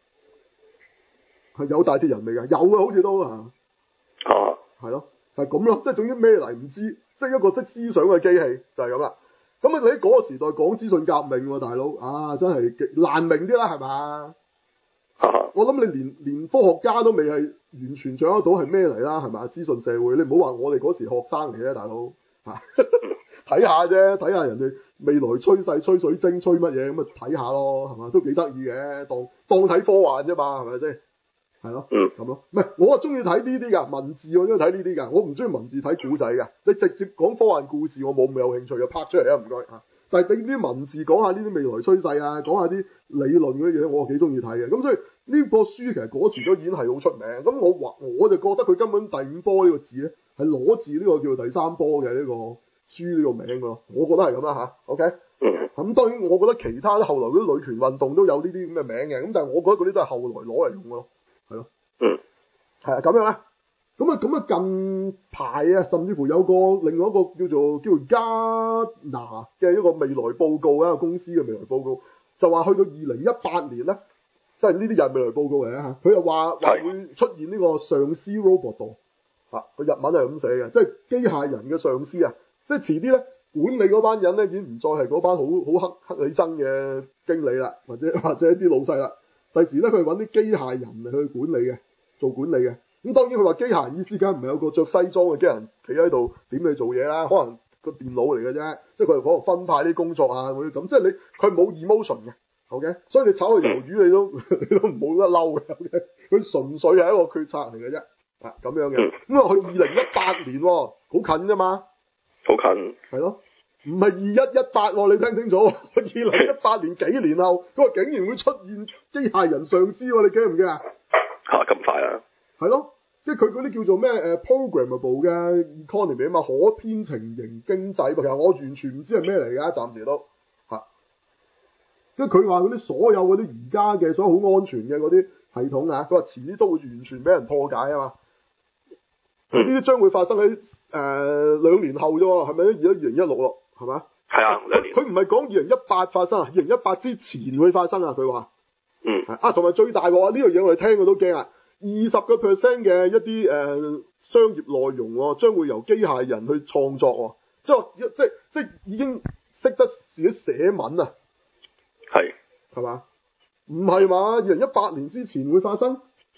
係有大鐵人嚟㗎，有啊，好似都啊。哦。係咯。係咁咯，即係總之咩嚟唔知，即係一個識思想嘅機器就係咁啦。咁啊，你喺嗰個時代講資訊革命喎，大佬啊，真係難明啲啦，係嘛？我諗你連連科學家都未係完全掌握到係咩嚟啦，係嘛？資訊社會，你唔好話我哋嗰時學生嚟啫，大佬嚇，睇下啫，睇下人哋未來趨勢、吹水精、吹乜嘢咁啊，睇下咯，係嘛？都幾得意嘅，當當睇科幻啫嘛，係咪先？係咯，嗯，咁咯，唔係我啊中意睇呢啲噶文字，我中意睇呢啲噶，我唔中意文字睇古仔噶。你直接講科幻故事，我冇咁有興趣嘅，拍出嚟啊，唔該嚇。但係俾啲文字講下呢啲未來趨勢啊，講下啲理論嗰啲嘢，我幾中意睇嘅。咁所以呢個書其實嗰時都已經係好出名。咁我話我就覺得佢根本第五波呢個字咧係攞自呢個叫做第三波嘅呢個書呢個名㗎咯。我覺得係咁啦嚇。OK，咁當然我覺得其他後來嗰啲女權運動都有呢啲咁嘅名嘅。咁但係我覺得嗰啲都係後來攞嚟用㗎咯。係咯，嗯，係啊，咁樣啦，咁啊，咁啊，近排啊，甚至乎有個另外一個叫做叫做加拿嘅一個未來報告啊，一個公司嘅未來報告就話去到二零一八年咧，即係呢啲人未來報告嚟啊，佢又話話會出現呢個上司 robot 度，啊，個日文係咁寫嘅，即係機械人嘅上司啊，即係遲啲咧管理嗰班人咧已經唔再係嗰班好好黑黑起身嘅經理啦，或者或者一啲老細啦。第時咧，佢揾啲機械人嚟去管理嘅，做管理嘅。咁當然佢話機械人意思梗係唔係有個着西裝嘅機械人企喺度點你做嘢啦？可能個電腦嚟嘅啫，即係佢可能分派啲工作啊，會咁。即係你佢冇 emotion 嘅 ，OK？所以你炒個魷魚你都你都唔冇得嬲嘅，OK？佢純粹係一個決策嚟嘅啫，啊咁樣嘅。咁啊，去二零一八年喎，好近啫嘛，好近，係咯。唔係二一一八喎，你聽清楚。二零一八年幾年後，佢話竟然會出現機械人上司喎，你驚唔驚啊？嚇咁快啊！係咯，即係佢嗰啲叫做咩誒 programmable 嘅 economy 啊嘛，可編程型經濟。其實我完全唔知係咩嚟㗎，暫時都嚇。即係佢話嗰啲所有嗰啲而家嘅所有好安全嘅嗰啲系統啊，佢話遲啲都會完全俾人破解啊嘛。呢啲、嗯、將會發生喺誒、呃、兩年後啫喎，係咪咧？而家二零一六咯。係嘛？係啊，兩年。佢唔係講二零一八發生啊，二零一八之前會發生啊。佢話，嗯，啊，同埋最大鑊呢樣嘢我哋聽佢都驚啊！二十個 percent 嘅一啲誒、呃、商業內容喎、哦，將會由機械人去創作喎、哦，即係即係即係已經識得自己寫文啊。係，係嘛？唔係嘛？二零一八年之前會發生？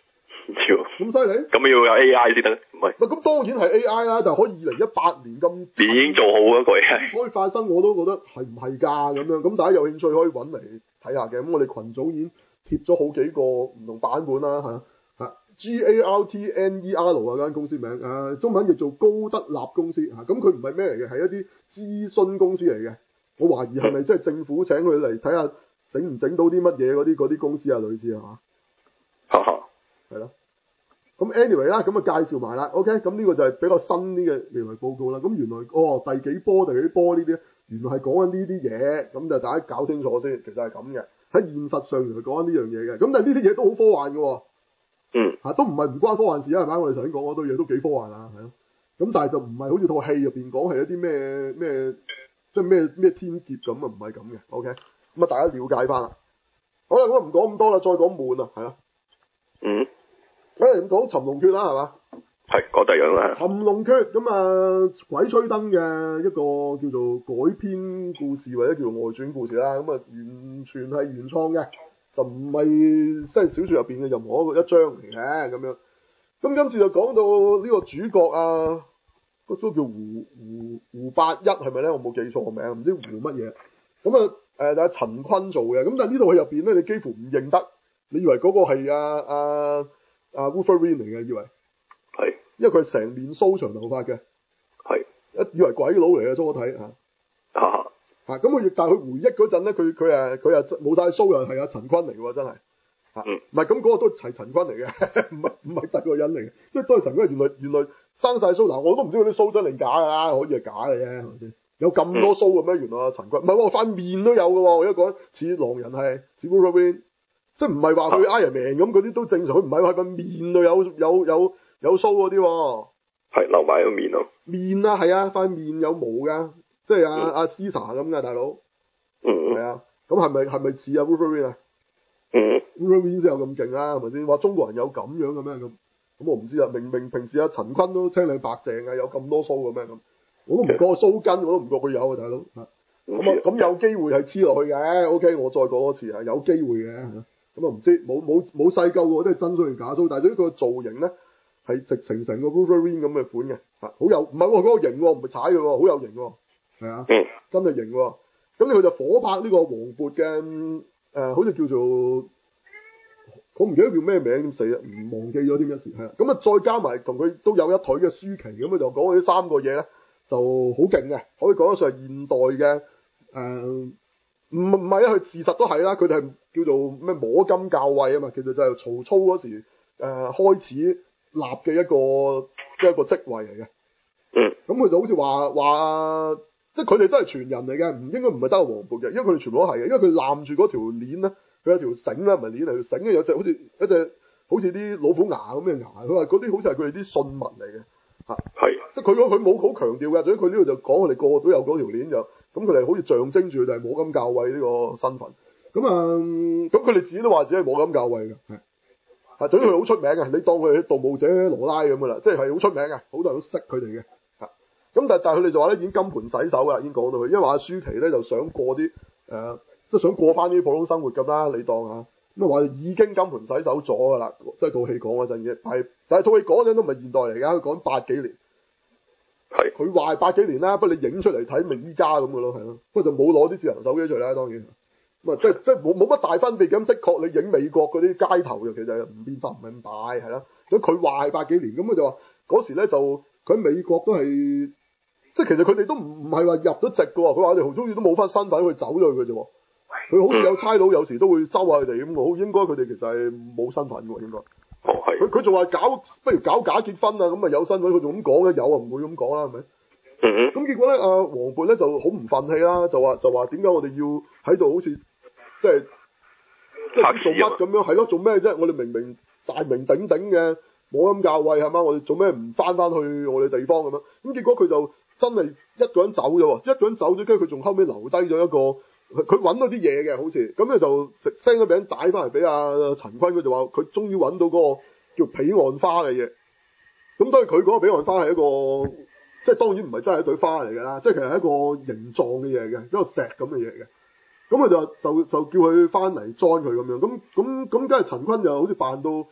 唔知喎。 咁犀利？ 咁要有 A I 先得，唔係？ 咁當然係 A I 啦，但係可以二零一八年咁已經做好嗰個 A I 可以發生，我都覺得係唔係㗎咁樣。咁大家有興趣可以揾嚟睇下嘅。咁我哋群組已經貼咗好幾個唔同版本啦嚇。嚇 G A R T N E R 啊間公司名啊，中文叫做高德納公司嚇。咁佢唔係咩嚟嘅，係一啲諮詢公司嚟嘅。我懷疑係咪即係政府請佢嚟睇下整唔整到啲乜嘢嗰啲嗰啲公司啊類似啊嚇。 哈哈。係咯。咁 anyway 啦，咁啊介紹埋啦 ，OK，咁呢個就係比較新啲嘅未來報告啦。咁原來哦第幾波第幾波呢啲，原來係講緊呢啲嘢，咁就大家搞清楚先。其實係咁嘅，喺現實上原來講緊呢樣嘢嘅。咁但係呢啲嘢都好科幻嘅喎。 嗯。 嚇、啊，都唔係唔關科幻事啊，係咪？我哋頭先講嗰堆嘢都幾科幻啊，係咯。咁但係就唔係好似套戲入邊講係一啲咩咩，即係咩咩天劫咁啊，唔係咁嘅。OK，咁啊大家了解翻啦。好啦，咁啊唔講咁多啦，再講悶啊，係啦。 嗯。 誒咁講尋龍訣啦，係嘛？ 係講第二樣啦。 尋龍訣咁啊，鬼吹燈嘅一個叫做改編故事或者叫做外傳故事啦。咁啊，完全係原創嘅，就唔係即係小説入邊嘅任何一個一章嚟嘅咁樣。咁今次就講到呢個主角啊，個都叫胡胡胡八一係咪咧？我冇記錯個名，唔知胡乜嘢。咁啊誒，但係陳坤做嘅。咁但係呢套戲入邊咧，你幾乎唔認得，你以為嗰個係啊啊？啊 Wolverine 嚟嘅，以為係， 因為佢係成面鬚長頭髮嘅， 係， 一以為鬼佬嚟嘅，初睇嚇， 嚇嚇咁佢亦但係佢回憶嗰陣咧，佢佢誒佢誒冇晒鬚又係阿陳坤嚟嘅喎，真係嚇，唔係咁嗰個都係陳坤嚟嘅，唔係唔係第二個人嚟嘅，即係都係陳坤。原來原來生晒鬚嗱，我都唔知嗰啲鬚真定假㗎啦，可以係假嘅啫，係咪先？有咁多鬚嘅咩？原來阿陳坤唔係喎，塊面都有嘅喎，我一講似狼人係似 Wolverine。即係唔係話佢 Iron Man 咁嗰啲都正常，佢唔係話佢面度有有有有鬚嗰啲喎， 係留埋個面咯。 面啊，係啊，塊面有毛㗎，即係阿阿 Caesar 咁㗎，大佬。 嗯。 係啊，咁係咪係咪似阿 Wolverine 啊？ 嗯。 Wolverine 先有咁勁啊，係咪先？話中國人有咁樣嘅咩咁？咁我唔知啊，明明平時阿陳坤都青靚白淨啊，有咁多鬚嘅咩咁？我都唔覺鬚根，我都唔覺佢有啊，大佬。咁啊咁有機會係黐落去嘅 ，OK，我再講多次啊，有機會嘅。咁啊唔知冇冇冇細究喎，都係真鬚定假鬚，但係對於佢個造型咧係直情成個 Wolverine 咁嘅款嘅，嚇好有唔係喎嗰個型喎，唔係踩嘅喎，好有型喎，係啊， 嗯， 真係型喎。咁佢就火拍呢個黃渤嘅誒、呃，好似叫做我唔記得叫咩名，死啦，唔忘記咗添一時係啦。咁啊再加埋同佢都有一腿嘅舒淇，咁啊就講呢三個嘢咧就好勁嘅，可以講得上係現代嘅誒。呃唔唔係啊，佢事實都係啦，佢哋係叫做咩摸金校尉啊嘛，其實就係曹操嗰時誒、呃、開始立嘅一個即係一個職位嚟嘅。 嗯。咁佢就好似話話，即係佢哋都係傳人嚟嘅，唔應該唔係得個黃渤嘅，因為佢哋全部都係嘅，因為佢攬住嗰條鏈咧，佢有條繩啦，唔係鏈嚟，條繩咧有隻好似一隻好似啲老虎牙咁嘅牙，佢話嗰啲好似係佢哋啲信物嚟嘅。嚇。係。即係佢佢冇好強調嘅，所以佢呢度就講佢哋個個都有嗰條鏈就。咁佢哋好似象徵住就係摸金校尉呢個身份，咁啊，咁佢哋自己都話自己係摸金校尉嘅，係，啊，總之佢好出名嘅，你當佢係盜墓者羅拉咁噶啦，即係係好出名嘅，好多人都識佢哋嘅，嚇，咁但係但係佢哋就話咧已經金盆洗手㗎，已經講到佢，因為話阿舒淇咧就想過啲誒、呃，即係想過翻啲普通生活咁啦，你當嚇，咁啊話已經金盆洗手咗㗎啦，即係套戲講嗰陣嘅，但係但係套戲講嗰陣都唔係現代嚟㗎，佢講八幾年。係，佢話係八幾年啦，不過你影出嚟睇，咪依家咁嘅咯，係咯，不過就冇攞啲智能手機出嚟啦，當然，咁啊，即係即係冇冇乜大分別咁，的確你影美國嗰啲街頭，尤其就係唔變化唔係咁大，係啦，咁佢話係八幾年，咁佢就話嗰時咧就佢喺美國都係，即係其實佢哋都唔唔係話入咗籍嘅喎，佢話我哋好中意都冇翻身份，佢走咗去嘅啫喎，佢好似有差佬有時都會周下佢哋咁，好應該佢哋其實係冇身份嘅喎，應該。哦，係。佢佢仲話搞，不如搞假結婚啊！咁啊有身份，佢仲咁講嘅，有啊唔會咁講啦，係咪？嗯嗯。咁結果咧，阿黃渤咧就好唔憤氣啦，就話就話點解我哋要喺度好似即係即係做乜咁樣？係咯，做咩啫？我哋明明大名鼎鼎嘅摸金校尉係嘛？我哋做咩唔翻翻去我哋地方咁樣？咁結果佢就真係一個人走咗喎，一個人走咗，跟住佢仲後尾留低咗一個。佢揾到啲嘢嘅，好似咁咧就 send 咗餅帶翻嚟俾阿陳坤，佢就話佢終於揾到嗰個叫彼岸花嘅嘢。咁當然佢嗰個彼岸花係一個，即係當然唔係真係一朵花嚟㗎啦，即係其實係一個形狀嘅嘢嘅，一個石咁嘅嘢嘅。咁佢就就就叫佢翻嚟 join 佢咁樣。咁咁咁，梗係陳坤就好似扮到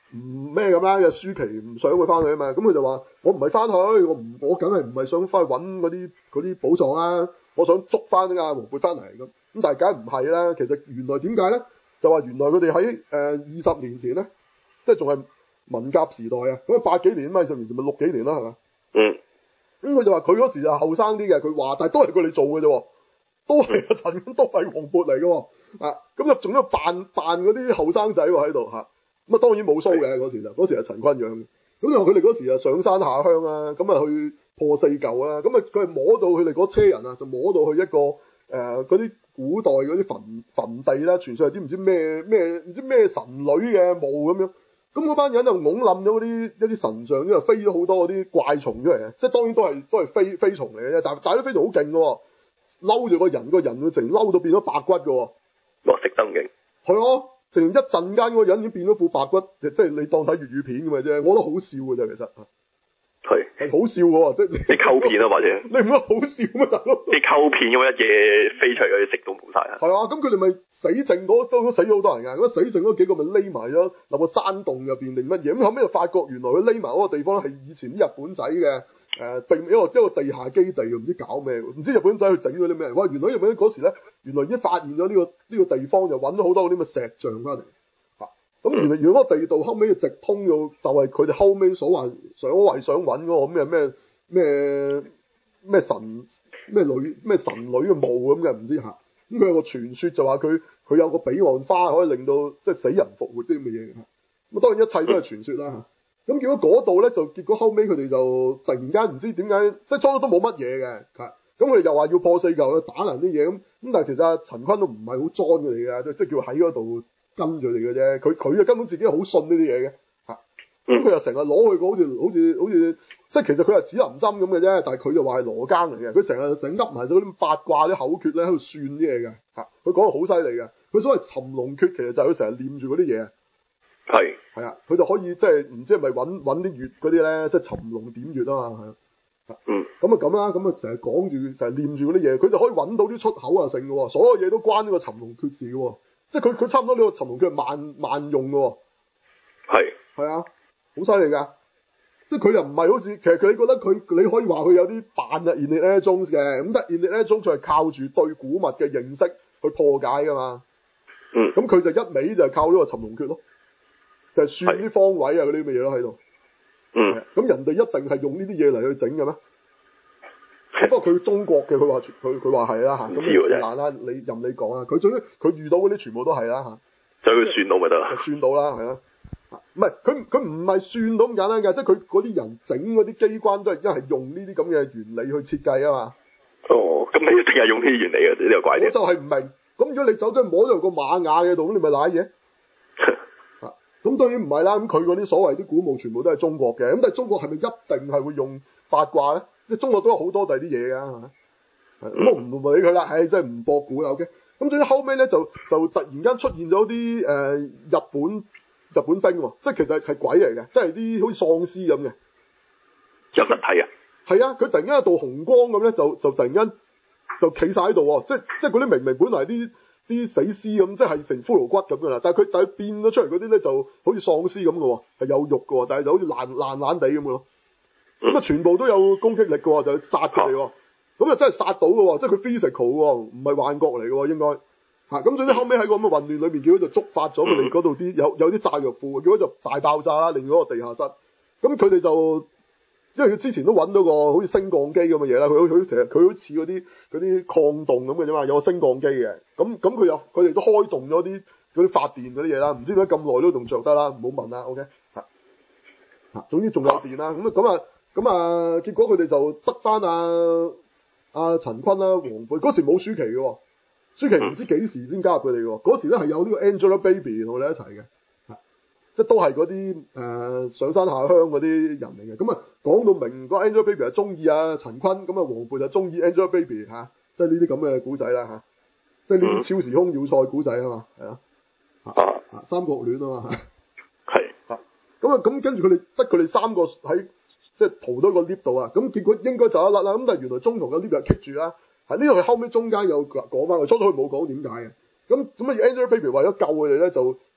唔咩咁啦，嘅舒淇唔想佢翻去啊嘛，咁佢就話我唔係翻去，我唔我梗係唔係想翻去揾嗰啲嗰啲寶藏啦，我想捉翻阿黃渤翻嚟咁，咁但係梗係唔係啦，其實原來點解咧？就話原來佢哋喺誒二十年前咧，即係仲係文革時代啊，咁啊八幾年啊嘛，二十年前咪六幾年啦係嘛？ 嗯。 咁佢就話佢嗰時就後生啲嘅，佢話，但係都係佢哋做嘅啫，都係阿陳坤，都係黃渤嚟嘅，啊，咁啊仲要扮扮嗰啲後生仔喎喺度嚇，咁啊當然冇鬚嘅嗰時就，嗰時係陳坤樣嘅，咁就佢哋嗰時啊上山下鄉啊，咁啊去破四舊啊，咁啊佢係摸到佢哋嗰車人啊，就摸到去一個誒嗰啲古代嗰啲墳墳地啦，傳説係啲唔知咩咩唔知咩神女嘅墓咁樣。咁嗰班人就拱冧咗嗰啲一啲神像，因為飛咗好多嗰啲怪蟲出嚟嘅，即係當然都係都係飛飛蟲嚟嘅啫，但係但係啲飛蟲好勁嘅，嬲住個人，個人佢淨嬲到變咗白骨嘅。 哇！食得咁勁。係啊，淨一陣間嗰個人已經變咗副白骨，即係你當睇粵語片咁嘅啫，我覺得好笑嘅啫，其實。係係好笑嘅，即係你溝片啊，或者你唔覺得好笑咩，大佬？ 你溝片咁一嘢飛出嚟，佢食都冇晒啊！ 係啊，咁佢哋咪死剩嗰都死咗好多人㗎，咁死剩嗰幾個咪匿埋咗落個山洞入邊定乜嘢？咁後尾就發覺原來佢匿埋嗰個地方係以前啲日本仔嘅誒，並、呃、一個一個地下基地，唔知搞咩，唔知日本仔去整咗啲咩？哇！原來日本嗰時咧，原來已經發現咗呢、這個呢、這個地方，就揾咗好多嗰啲咁嘅石像翻嚟。咁原來原來嗰個地道後尾直通到就係佢哋後尾所謂所謂想揾嗰個咩咩咩咩神咩女咩神女嘅墓咁嘅，唔知嚇。咁佢有個傳說就話佢佢有個彼岸花可以令到即係死人復活啲咁嘅嘢。咁當然一切都係傳說啦嚇。咁結果嗰度咧就結果後尾佢哋就突然間唔知點解，即係初初都冇乜嘢嘅。咁佢哋又話要破四舊去打爛啲嘢咁。咁但係其實阿陳坤都唔係好裝佢哋嘅，即係叫喺嗰度跟住你嘅啫，佢佢啊根本自己好信呢啲嘢嘅，嚇，咁佢又成日攞去個好似好似好似，即係其實佢係指南針咁嘅啫，但係佢就話係羅庚嚟嘅，佢成日成日噏埋咗啲八卦啲口訣咧喺度算啲嘢嘅，嚇，佢講得好犀利嘅，佢所謂尋龍訣其實就係佢成日念住嗰啲嘢，係係啊，佢就可以即係唔知係咪揾揾啲穴嗰啲咧，即係尋龍點穴啊嘛，係啊，嗯，咁啊咁啦，咁啊成日講住成日念住嗰啲嘢，佢就可以揾到啲出口啊成嘅喎，所有嘢都關呢個尋龍訣事嘅喎。即係佢佢差唔多呢個尋龍訣係萬萬用嘅喎，係係啊，好犀利㗎！即係佢又唔係好似，其實佢覺得佢你可以話佢有啲扮啊 Indiana Jones 嘅，咁但係 Indiana Jones 係靠住對古物嘅認識去破解㗎嘛。嗯，咁佢就一味就係靠呢個尋龍訣咯，就係、是、算啲方位啊嗰啲咁嘅嘢咯喺度。嗯，咁人哋一定係用呢啲嘢嚟去整嘅咩？不過佢中國嘅，佢話佢佢話係啦嚇，咁是但啦，你任你講啊，佢總之佢遇到嗰啲全部都係啦嚇，所以佢算到咪得啦？算到啦，係啊，唔係佢佢唔係算到咁簡單㗎，即係佢嗰啲人整嗰啲機關都係因為用呢啲咁嘅原理去設計啊嘛。哦，咁你一定係用呢啲原理嘅呢個怪嘢。我就係唔明，咁如果你走咗去摸咗個馬雅嘅度，咁你咪賴嘢。啊，咁當然唔係啦，咁佢嗰啲所謂啲古墓全部都係中國嘅，咁但係中國係咪一定係會用八卦咧？即係中國都有好多第啲嘢㗎，係咪？咁我唔理佢啦，唉，真係唔博古啦 OK。咁總之後尾咧就就突然間出現咗啲誒日本日本兵喎，即係其實係鬼嚟嘅，即係啲好似喪屍咁嘅。有實體啊？係啊，佢突然間一道紅光咁咧，就就突然間就企晒喺度喎，即係即係嗰啲明明本來啲啲死屍咁，即係成骷髏骨咁㗎啦，但係佢但係變咗出嚟嗰啲咧就好似喪屍咁嘅喎，係有肉嘅喎，但係就好似爛爛爛地咁嘅咯。咁啊，全部都有攻擊力嘅喎，就殺佢哋喎。咁啊，真係殺到嘅喎，即係佢 physical 喎，唔係幻覺嚟嘅喎，應該嚇。咁總之後尾喺個咁嘅混亂裏面，結果就觸發咗佢哋嗰度啲有有啲炸藥庫，結果就大爆炸啦，令到個地下室。咁佢哋就因為佢之前都揾到個好似升降機咁嘅嘢啦，佢佢成日佢好似嗰啲嗰啲礦洞咁嘅啫嘛，有個升降機嘅。咁咁佢又佢哋都開動咗啲嗰啲發電嗰啲嘢啦，唔知點解咁耐都仲着得啦，唔好問啦 ，OK 嚇嚇。總之仲有電啦，咁啊咁啊。咁啊，結果佢哋就得翻阿阿陳坤啦、黃渤，嗰時冇舒淇嘅喎，舒淇唔知幾時先加入佢哋嘅喎，嗰時咧係有呢個 Angelababy 同佢哋一齊嘅，即係都係嗰啲誒上山下鄉嗰啲人嚟嘅。咁啊講到明，個 Angelababy 係中意阿陳坤，咁啊黃渤就中意 Angelababy 嚇，即係呢啲咁嘅古仔啦嚇，即係呢啲超時空要塞古仔啊嘛，係啊，啊三角戀啊嘛，係嚇，咁啊咁跟住佢哋得佢哋三個喺。即係逃到個 lift 度啊！咁結果應該就一甩啦。咁但係原來中途個 lift 又棘住啦。係呢度係後尾中間有講翻，初初佢冇講點解嘅。咁咁啊 Angelababy 為咗救佢哋咧，就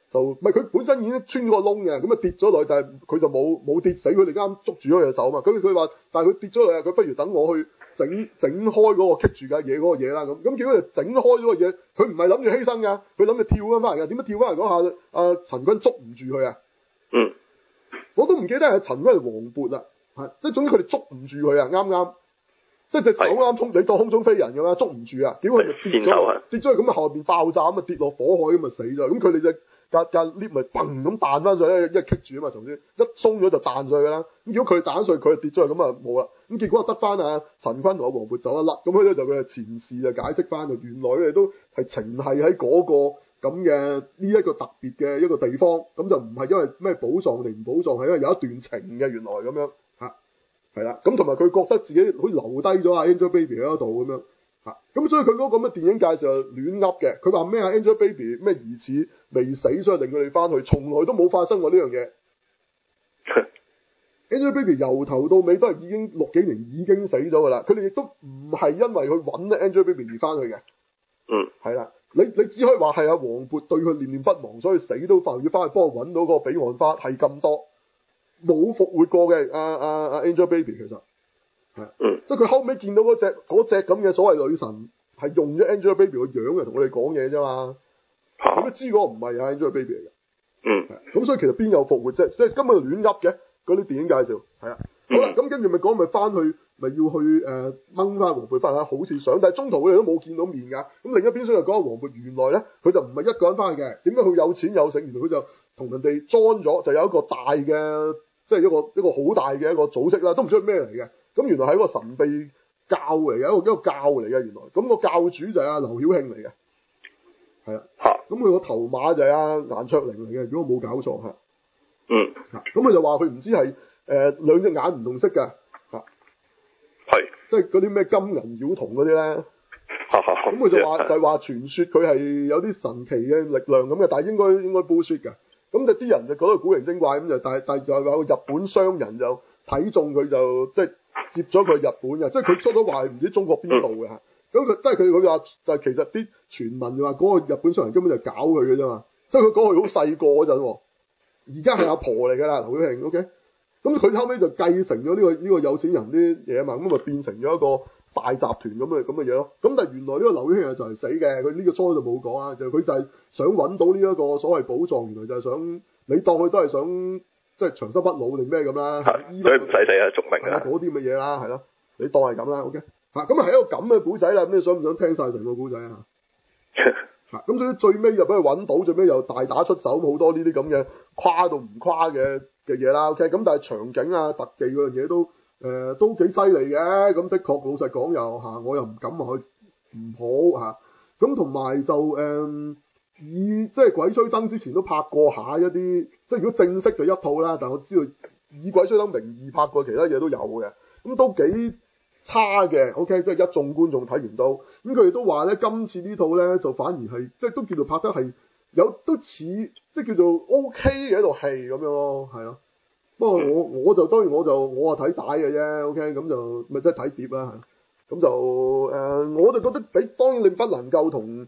就唔係佢本身已經穿咗個窿嘅，咁啊跌咗落去，但係佢就冇冇跌死，佢哋啱捉住咗佢隻手嘛。咁佢話，但係佢跌咗落去，佢不如等我去整整開嗰個棘住嘅嘢嗰個嘢啦。咁咁結果就整開咗個嘢，佢唔係諗住犧牲㗎，佢諗住跳翻翻嚟㗎。點解跳翻嚟嗰下，阿、啊、陳坤捉唔住佢啊？嗯，我都唔記得係陳坤係黃渤啦，係即係總之佢哋捉唔住佢啊，啱啱。即係隻手啱通，你當空中飛人咁啦，捉唔住啊！結果佢就跌咗，跌咗去咁啊，後邊爆炸咁啊，跌落火海咁啊，死咗。咁佢哋就隔隔 lift 咪砰咁彈翻上去，因為棘住啊嘛，頭先一鬆咗就彈上去啦。咁如果佢彈上去，佢就跌咗去，咁啊冇啦。咁結果啊得翻啊陳坤同阿黃渤走一甩，咁佢咧就佢嘅前事就解釋翻，就原來佢哋都係情係喺嗰個咁嘅呢一個特別嘅一個地方，咁就唔係因為咩寶藏定唔寶藏，係因為有一段情嘅原來咁樣。係啦，咁同埋佢覺得自己好似留低咗阿 Angelababy 喺嗰度咁樣，嚇，咁所以佢嗰個咁嘅電影介紹係亂噏嘅。佢話咩啊 Angelababy 咩疑似未死，所以令佢哋翻去，從來都冇發生過呢樣嘢。Angelababy 由頭到尾都係已經六幾年已經死咗㗎啦，佢哋亦都唔係因為去揾 Angelababy 而翻去嘅。嗯，係啦，你你只可以話係阿黃渤對佢念念不忘，所以死都翻要翻去幫我揾到嗰個彼岸花係咁多。冇復活過嘅阿阿阿 Angelababy 其實係，嗯，即係佢後尾見到嗰隻嗰隻咁嘅所謂女神係用咗 Angelababy 個樣嚟同我哋講嘢啫嘛，咁都知嗰個唔係阿 Angelababy 嚟嘅，嗯，咁所以其實邊有復活啫？即係根本就亂噏嘅嗰啲電影介紹，係啊，好啦，咁跟住咪講咪翻去咪要去誒掹翻黃渤翻去，好似想，但係中途佢哋都冇見到面㗎。咁另一邊廂就講阿黃渤原來咧佢就唔係一個人翻去嘅，點解佢有錢有剩？原來佢就同人哋 join 咗，就有一個大嘅。即係一個一個好大嘅一個組織啦，都唔知係咩嚟嘅。咁原來係一個神秘教嚟嘅，一個一個教嚟嘅。原來咁、個教主就係阿劉曉慶嚟嘅，係啊。嚇！咁佢個頭馬就係阿顏卓靈嚟嘅，如果我冇搞錯嚇。嗯。嚇！咁佢就話佢唔知係誒、呃、兩隻眼唔同色㗎嚇。係。即係嗰啲咩金銀妖銅嗰啲咧。嚇嚇咁佢就話就係話傳説佢係有啲神奇嘅力量咁嘅，但係應該應該 bullshit㗎。咁就啲人就覺得古靈精怪咁就，但係但係就有個日本商人就睇中佢就即係接咗佢去日本嘅，即係佢出咗話唔知中國邊度嘅嚇。咁佢即係佢佢話就係其實啲傳聞就話嗰個日本商人根本就搞佢嘅啫嘛。即係佢講佢好細個嗰陣，而家係阿婆嚟㗎啦，劉曉慶 OK。咁佢後尾就繼承咗呢個呢個有錢人啲嘢啊嘛，咁咪變成咗一個大集團咁嘅咁嘅嘢咯。咁但係原來呢個劉曉慶就係死嘅，佢呢個初就冇講啊，就佢就係想揾到呢一個所謂寶藏，原來就係想你當佢都係想即係長生不老定咩咁啦。係，所以唔使死啊，續命啊，嗰啲咁嘅嘢啦，係咯，你當係咁啦 ，OK。嚇，咁啊係一個咁嘅古仔啦，咁你想唔想聽晒成個古仔啊？嚇，咁所以最尾又俾佢揾到，最尾又大打出手，好多呢啲咁嘅誇到唔誇嘅嘅嘢啦 ，OK。咁但係場景啊、特技嗰樣嘢都。誒、呃、都幾犀利嘅，咁的確老實講又嚇，我又唔敢話佢唔好嚇。咁同埋就誒、呃、以即係鬼吹燈之前都拍過下一啲，即係如果正式就一套啦。但係我知道以鬼吹燈名義拍過其他嘢都有嘅，咁都幾差嘅。OK，即係一眾觀眾睇完都，咁佢哋都話咧，今次呢套咧就反而係即係都叫做拍得係有都似即係叫做 OK 嘅一套戲咁樣咯，係咯。不過我我就當然我就我係睇帶嘅啫 ，OK，咁就咪即係睇碟啦，咁就誒、呃、我就覺得比當然你不能夠同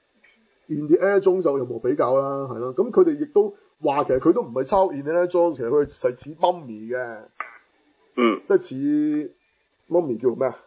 Indiana Jones 就任何比較啦，係咯，咁佢哋亦都話其實佢都唔係抄 Indiana Jones，其實佢係似 Mummy 嘅，嗯，即係似 Mummy 叫咩啊？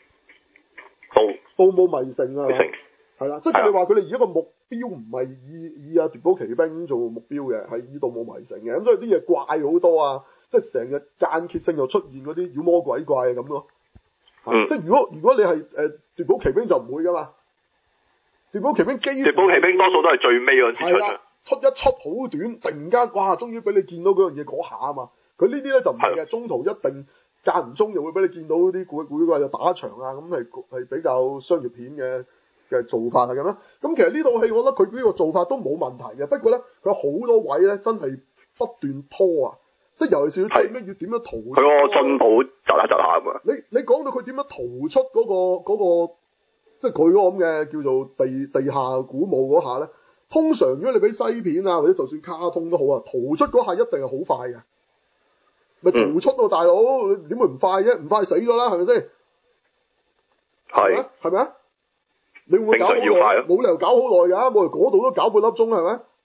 盜盜墓迷城啊，係啦，即係佢哋話佢哋而家個目標唔係以以阿奪寶奇兵做目標嘅，係以盜墓迷城嘅，咁所以啲嘢怪好多啊，即係成日間歇性又出現嗰啲妖魔鬼怪啊咁咯，嗯、即係如果如果你係誒奪寶奇兵就唔會噶嘛，奪寶奇兵基奪寶奇兵多數都係最尾嗰時出嘅，出一出好短，突然間哇，終於俾你見到嗰樣嘢嗰下啊嘛，佢呢啲咧就唔係嘅，中途一定間唔中就會俾你見到啲古古怪就打場啊，咁係係比較商業片嘅。嘅做法係咁啦，咁其實呢套戲我覺得佢呢個做法都冇問題嘅，不過咧佢好多位咧真係不斷拖啊，即係尤其是佢最尾要點樣逃出，佢個進步窒下窒下咁啊！你你講到佢點樣逃出嗰、嗰個、嗰個、即係佢嗰個咁嘅叫做地地下古墓嗰下咧，通常如果你俾西片啊或者就算卡通都好啊，逃出嗰下一定係好快嘅，咪、嗯、逃出到、啊、大佬，點會唔快啫？唔快死咗啦，係咪先？係係咪啊？你會唔會搞好耐？冇理由搞好耐㗎，冇理由嗰度都搞半粒鐘係咪？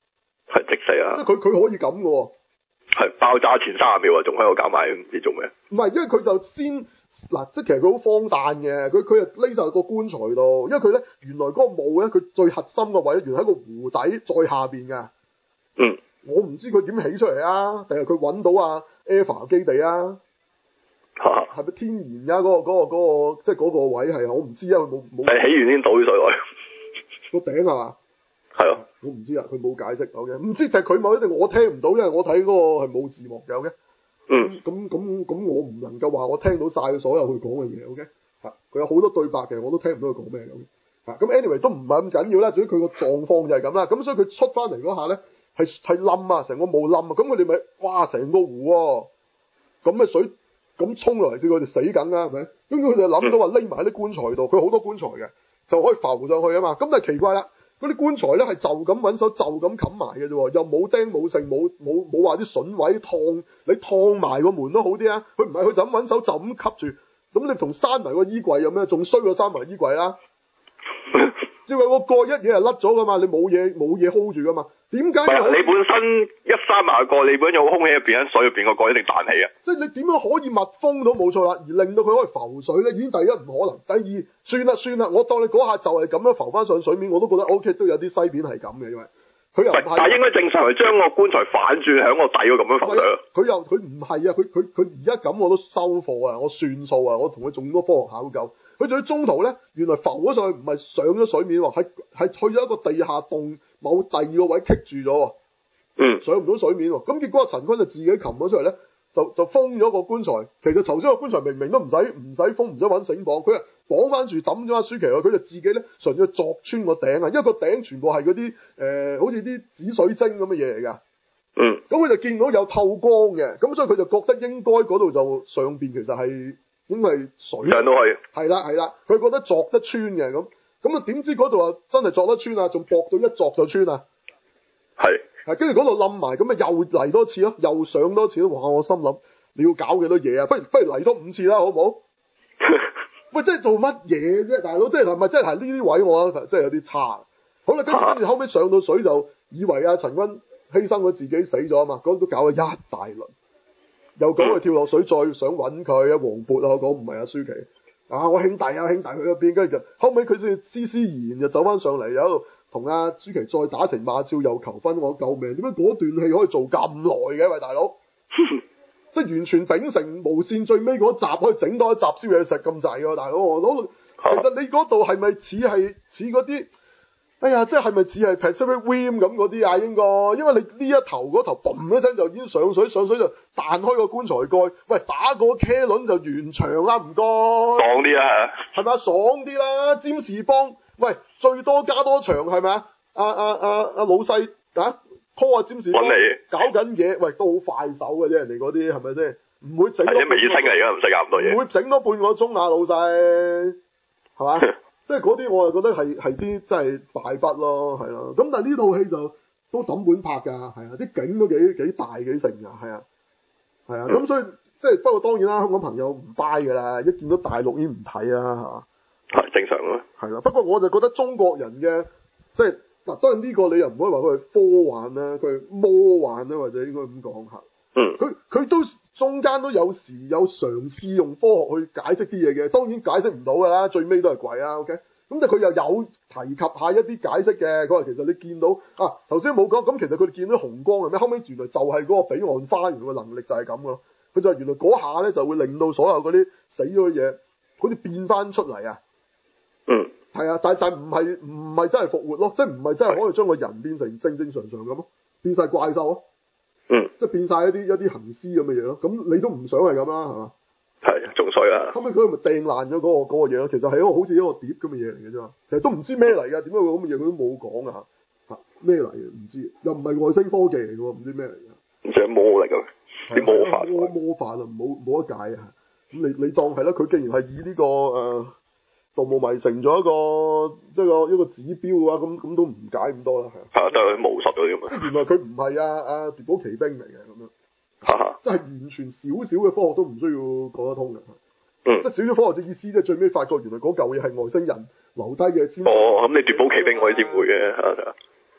係即死啊！ 即係佢佢可以咁嘅喎。 係爆炸前三十秒啊，仲喺度搞埋唔知做咩？ 唔係，因為佢就先嗱，即係其實佢好荒誕嘅，佢佢係匿晒個棺材度，因為佢咧原來嗰個墓咧，佢最核心個位咧，原來喺個湖底再下邊嘅。 嗯。 我唔知佢點起出嚟啊，定係佢揾到啊 Eva 基地啊？ 嚇！ 係咪天然㗎？嗰、嗰個嗰、嗰個嗰個即係嗰個位係我唔知啊，佢冇冇。 係起完先倒啲水落去。 個頂係嘛？ 係啊。 我唔知啊，佢冇解釋到嘅，唔知定係佢某一定我聽唔到，因為我睇嗰個係冇字幕有嘅。 嗯。 咁咁咁，我唔能夠話我聽到晒所有佢講嘅嘢，OK？嚇，佢有好多對白嘅，我都聽唔到佢講咩咁。嚇，咁 anyway 都唔係咁緊要啦，總之佢個狀況就係咁啦。咁所以佢出翻嚟嗰下咧，係係冧啊，成個冇冧啊，咁佢哋咪哇成個湖喎，咁嘅水咁衝落嚟，至佢哋死緊啦，係咪？咁佢哋諗到話匿埋喺啲棺材度，佢好多棺材嘅，就可以浮上去啊嘛。咁但係奇怪啦。嗰啲棺材咧係就咁揾手就咁冚埋嘅啫喎，又冇釘冇剩冇冇冇話啲筍位燙，你燙埋個門都好啲啊！佢唔係佢就咁揾手就咁吸住，咁你同閂埋個衣櫃有咩？仲衰過閂埋衣櫃啦！照係個蓋一嘢係甩咗噶嘛，你冇嘢冇嘢 hold 住噶嘛？點解？ 你本身一閂埋個蓋，你本身有空氣入邊，喺水入邊個蓋一定彈起啊！ 即係你點樣可以密封到冇錯啦，而令到佢可以浮水咧？已經第一唔可能，第二算啦算啦，我當你嗰下就係咁樣浮翻上水面，我都覺得 O K， 都有啲西片係咁嘅，因為佢又唔係。但係應該正常係將個棺材反轉喺個底嗰咁樣浮上。佢又佢唔係啊！佢佢佢而家咁我都收貨啊！我算數啊！我同佢仲多科學考究。佢仲喺中途咧，原來浮咗上去，唔係上咗水面喎，係係去咗一個地下洞，某第二個位棘住咗。 嗯。上唔到水面喎，咁結果阿陳坤就自己擒咗出嚟咧，就就封咗個棺材。其實頭先個棺材明明都唔使唔使封，唔使揾繩綁，佢係綁翻住抌咗阿舒淇落，佢就自己咧純粹鑿穿個頂啊，因為個頂全部係嗰啲誒，好似啲紫水晶咁嘅嘢嚟㗎。嗯。咁佢就見到有透光嘅，咁所以佢就覺得應該嗰度就上邊其實係。應該係水， 人都可以。 係啦係啦，佢覺得鑿得穿嘅咁，咁啊點知嗰度啊真係鑿得穿啊，仲薄到一鑿就穿啊。係。係跟住嗰度冧埋，咁啊又嚟多次咯，又上多次咯。哇！我心諗你要搞幾多嘢啊？不如不如嚟多五次啦，好唔好？喂，即係做乜嘢啫，大佬？即係係咪即係呢啲位我覺得真係有啲差。好啦，跟住跟住後尾上到水就以為阿陳坤犧牲咗自己死咗啊嘛，嗰都搞咗一大輪。又講佢跳落水，再想揾佢啊，黃渤啊，我講唔係阿舒淇啊，我兄弟啊，兄弟去咗邊？跟住就後尾佢先施施然就走翻上嚟，喺度同阿舒淇再打情罵俏，又求婚，我救命！點解嗰段戲可以做咁耐嘅？喂，大佬，即係完全秉承無線最尾嗰集可以整多一集燒嘢食咁滯喎，大佬！我攞其實你嗰度係咪似係似嗰啲？哎呀，即係咪似係 Pacific Rim 咁嗰啲啊？應該，因為你呢一頭嗰頭嘣一聲就已經上水，上水就彈開個棺材蓋，喂，打個茄輪就完場啦，唔該。 爽啲啊， 係咪啊？爽啲啦，占士邦，喂，最多加多場係咪啊？阿阿阿阿老細啊 call 阿占士邦搞緊嘢，喂，都好快手嘅啫，人哋嗰啲係咪先？唔會整多。係啲微星嚟㗎，唔使搞咁多嘢。唔會整多半個鐘啊，老細，係嘛？即係嗰啲我就覺得係係啲真係敗筆咯，係咯。咁但係呢套戲就都抌本拍㗎，係啊，啲景都幾幾大幾成㗎，係啊，係啊。咁、嗯、所以即係不過當然啦，香港朋友唔 buy 㗎啦，一見到大陸已經唔睇啦，係嘛？係正常咯。係啦，不過我就覺得中國人嘅即係嗱，當然呢個你又唔可以話佢係科幻啦，佢係魔幻啦，或者應該咁講下。嗯，佢佢都中間都有時有嘗試用科學去解釋啲嘢嘅，當然解釋唔到㗎啦，最尾都係鬼啦 ，OK？咁但係佢又有提及下一啲解釋嘅，嗰日其實你見到啊，頭先冇講，咁其實佢哋見到紅光係咩？後尾原來就係嗰個彼岸花園嘅能力就係咁咯，佢就係原來嗰下咧就會令到所有嗰啲死咗嘅嘢好似變翻出嚟啊！嗯，係啊，但但唔係唔係真係復活咯，即係唔係真係可以將個人變成正正常常咁咯，變晒怪獸咯。嗯，即係變晒一啲一啲行屍咁嘅嘢咯，咁你都唔想係咁啦，係嘛？係，仲衰啊！後尾佢咪掟爛咗嗰個嗰、嗰個嘢咯，其實係一個好似一個碟咁嘅嘢嚟嘅啫嘛，其實都唔知咩嚟㗎，點解會咁嘅嘢佢都冇講啊嚇，咩嚟嘅唔知，又唔係外星科技嚟㗎喎，唔知咩嚟㗎？唔知係魔嚟㗎，啲魔法魔魔法啊，冇冇得解啊！咁你你當係啦，佢既然係以呢、呢個誒。呃盜墓迷成咗一個即係個一個指標嘅話，咁咁都唔解咁多啦，係啊，係啊，都係巫術嗰啲咁啊。即係原來佢唔係啊啊奪寶奇兵嚟嘅咁樣，哈哈，即係完全少少嘅科學都唔需要講得通嘅。嗯，即係少少科學嘅意思，即係最尾發覺原來嗰嚿嘢係外星人留低嘅先。哦，咁你奪寶奇兵我哋點會嘅嚇？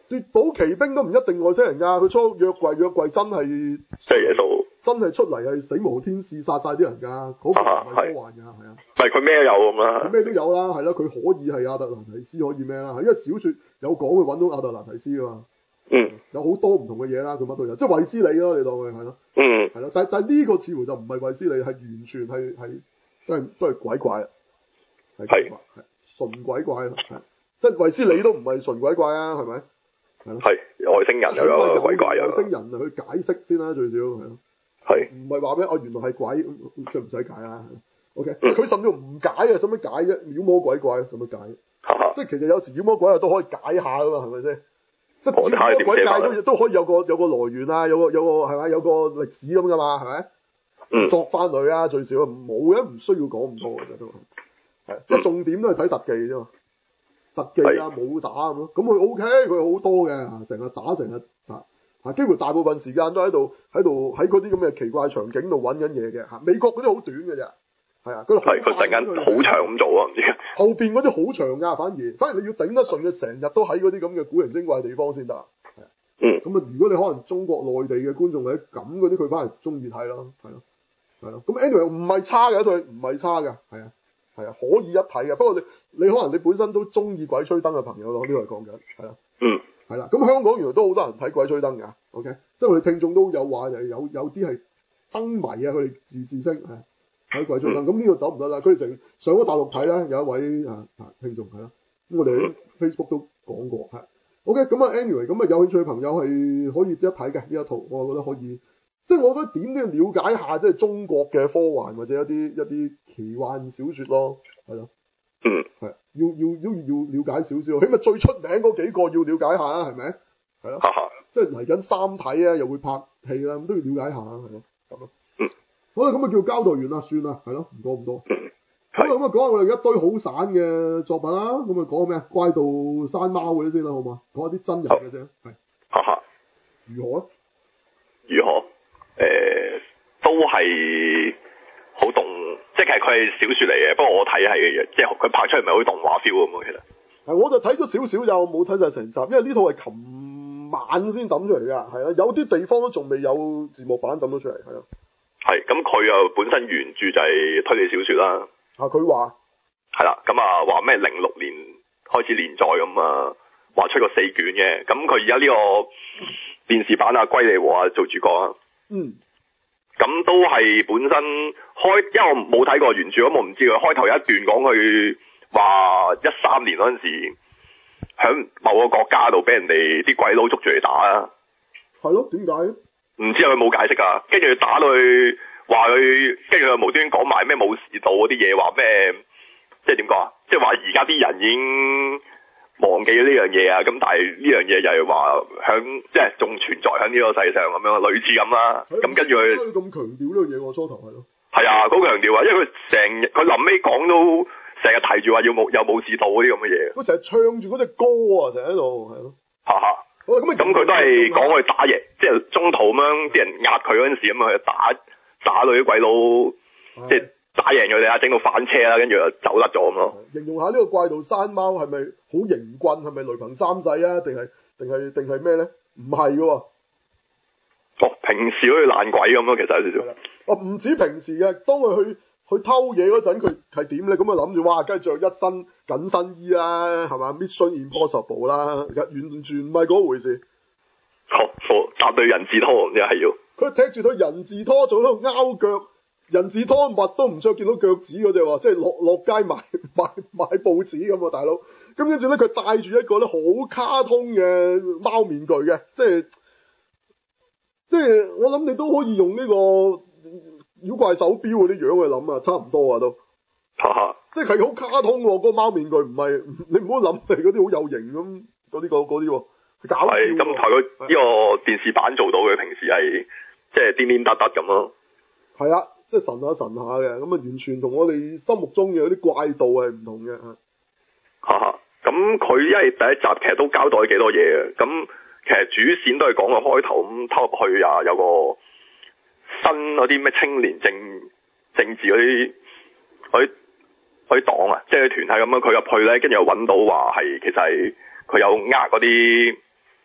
奪寶奇兵都唔一定外星人㗎，佢初約櫃約櫃真係即係耶穌， 真係出嚟係死亡天使殺晒啲人㗎，嗰、那個唔係科幻㗎，係啊。 唔係佢咩都有咁啦。 佢咩都有啦，係啦，佢可以係亞特蘭提斯可以咩啦？因為小説有講佢揾到亞特蘭提斯㗎嘛。 嗯。 有好多唔同嘅嘢啦，佢乜都有，即係衛斯理咯，你當佢係咯。 嗯。係咯，但但呢個似乎就唔係衛斯理，係完全係係都係都係鬼怪啊。係。係。純鬼怪咯，係。即係衛斯理都唔係純鬼怪啊，係咪？係外星人又有鬼怪啊！ 外星人去解釋先啦，最少係咯。係。唔係話咩？哦，原來係鬼，即係唔使解啦。O K，佢甚至唔解啊，使乜解啫？妖魔鬼怪使乜解？即係其實有時妖魔鬼怪都可以解下噶嘛，係咪先？即係妖魔鬼怪都都可以有個有個來源啊，有個有個係咪？有個歷史咁噶嘛，係咪？嗯。作翻佢啊，最少冇嘅，唔需要講咁多嘅啫都。係。即係重點都係睇特技啫嘛。特技啊，武打咁咯，咁佢 O K，佢好多嘅，成日打成日啊，啊，幾乎大部分時間都喺度喺度喺嗰啲咁嘅奇怪場景度揾緊嘢嘅嚇。美國嗰啲好短嘅啫，係啊，嗰度係佢突然間好長咁做啊，唔知後邊嗰啲好長㗎，反而反而你要頂得順嘅，成日都喺嗰啲咁嘅古靈精怪地方先得。係啊，嗯，咁啊，如果你可能中國內地嘅觀眾或者咁嗰啲，佢反而中意睇咯，係咯，係咯。咁 anyway 唔係差嘅，佢唔係差嘅，係啊。係啊，可以一睇嘅。不過你你可能你本身都中意鬼吹燈嘅朋友咯，呢個係講緊，係啦，嗯，係啦。咁香港原來都好多人睇鬼吹燈㗎 ，OK，即係我哋聽眾都有話就係有有啲係燈迷啊，佢哋自自稱係睇鬼吹燈。咁呢、嗯、個走唔得啦，佢哋成上咗大陸睇啦，有一位啊啊聽眾係啦，咁我哋喺 Facebook 都講過係 OK。咁啊 anyway，咁啊有興趣嘅朋友係可以一睇嘅呢一套，我覺得可以。即係我覺得點都要了解下，即係中國嘅科幻或者一啲一啲奇幻小說咯，係咯，嗯，係要要要要了解少少，起碼最出名嗰幾個要了解下啊，係咪？係咯，即係嚟緊三體啊，又會拍戲啦，咁都要了解下，係咯，咁咯，嗯，好啦，咁啊叫交代完啦，算啦，係咯，唔講咁多，嗯，好啦，咁啊講下我哋一堆好散嘅作品啦，咁啊講咩啊？怪盜山貓嗰啲先啦，好嘛？講一啲真人嘅啫，係，哈哈，如何啊？ 如何？誒、呃，都係好動，即係佢係小說嚟嘅。不過我睇係，即係佢拍出嚟咪好似動畫 feel 咁。其實係，我就睇咗少少，就冇睇晒成集，因為呢套係琴晚先抌出嚟噶。係啊，有啲地方都仲未有字幕版抌咗出嚟。係啊， 係咁，佢又本身原著就係推理小說啦。 啊，佢話係啦，咁啊話咩零六年開始連載咁啊，話出過四卷嘅。咁佢而家呢個電視版啊，龜梨和啊做主角啊。嗯，咁都係本身開，因為我冇睇過原著，咁我唔知佢開頭有一段講佢話一三年嗰陣時，響某個國家度俾人哋啲鬼佬捉住嚟打啊。 係咯，點解？ 唔知佢冇解釋啊。跟住打到去，話佢，跟住佢無端端講埋咩武士道嗰啲嘢，話咩，即係點講啊？即係話而家啲人已經忘記咗呢樣嘢啊，咁但係呢樣嘢就係話響即係仲存在響呢個世上咁樣，類似咁啦。咁跟住佢咁強調呢樣嘢，我初頭係咯。 係啊，好強調啊，因為佢成日佢臨尾講都成日提住話要武有武士道嗰啲咁嘅嘢。 佢成日唱住嗰隻歌啊，成日喺度係咯。 哈哈。咁咁佢都係講佢打贏，即係中途咁樣啲人壓佢嗰陣時咁樣去打打到啲鬼佬，即係。打贏佢哋啊，整到反車啦，跟住就走甩咗咁咯。形容下呢個怪盜山貓係咪好型棍？係咪雷朋三世啊？定係定係定係咩咧？唔係嘅喎。 哦，平時好似爛鬼咁咯，其實有少少。 哦，唔止平時嘅，當佢去去偷嘢嗰陣，佢係點咧？咁啊諗住，哇，梗係着一身緊身衣啦，係嘛 ？Mission Impossible 啦，完全唔係嗰回事。 哦，搭對人字拖，又係要。 佢踢住對人字拖，仲喺度拗腳。人字拖襪都唔着，見到腳趾嗰隻喎，即係落落街買買買報紙咁喎，大佬。咁跟住咧，佢戴住一個咧好卡通嘅貓面具嘅，即係即係我諗你都可以用呢個妖怪手錶嗰啲樣去諗啊，差唔多啊都。哈哈。即係佢好卡通喎，嗰個貓面具唔係你唔好諗係嗰啲好有型咁嗰啲嗰啲喎，搞笑。係咁，台佢呢個電視版做到嘅，平時係即係顛顛得得咁咯。係啊。即係神下神下嘅，咁啊完全同我哋心目中嘅嗰啲怪盜係唔同嘅嚇。嚇咁佢因為第一集其實都交代幾多嘢嘅，咁其實主線都係講個開頭咁偷入去啊，有個新嗰啲咩青年政政治嗰啲嗰啲嗰啲黨啊，即係團體咁樣，佢入去咧，跟住又揾到話係其實係佢有呃嗰啲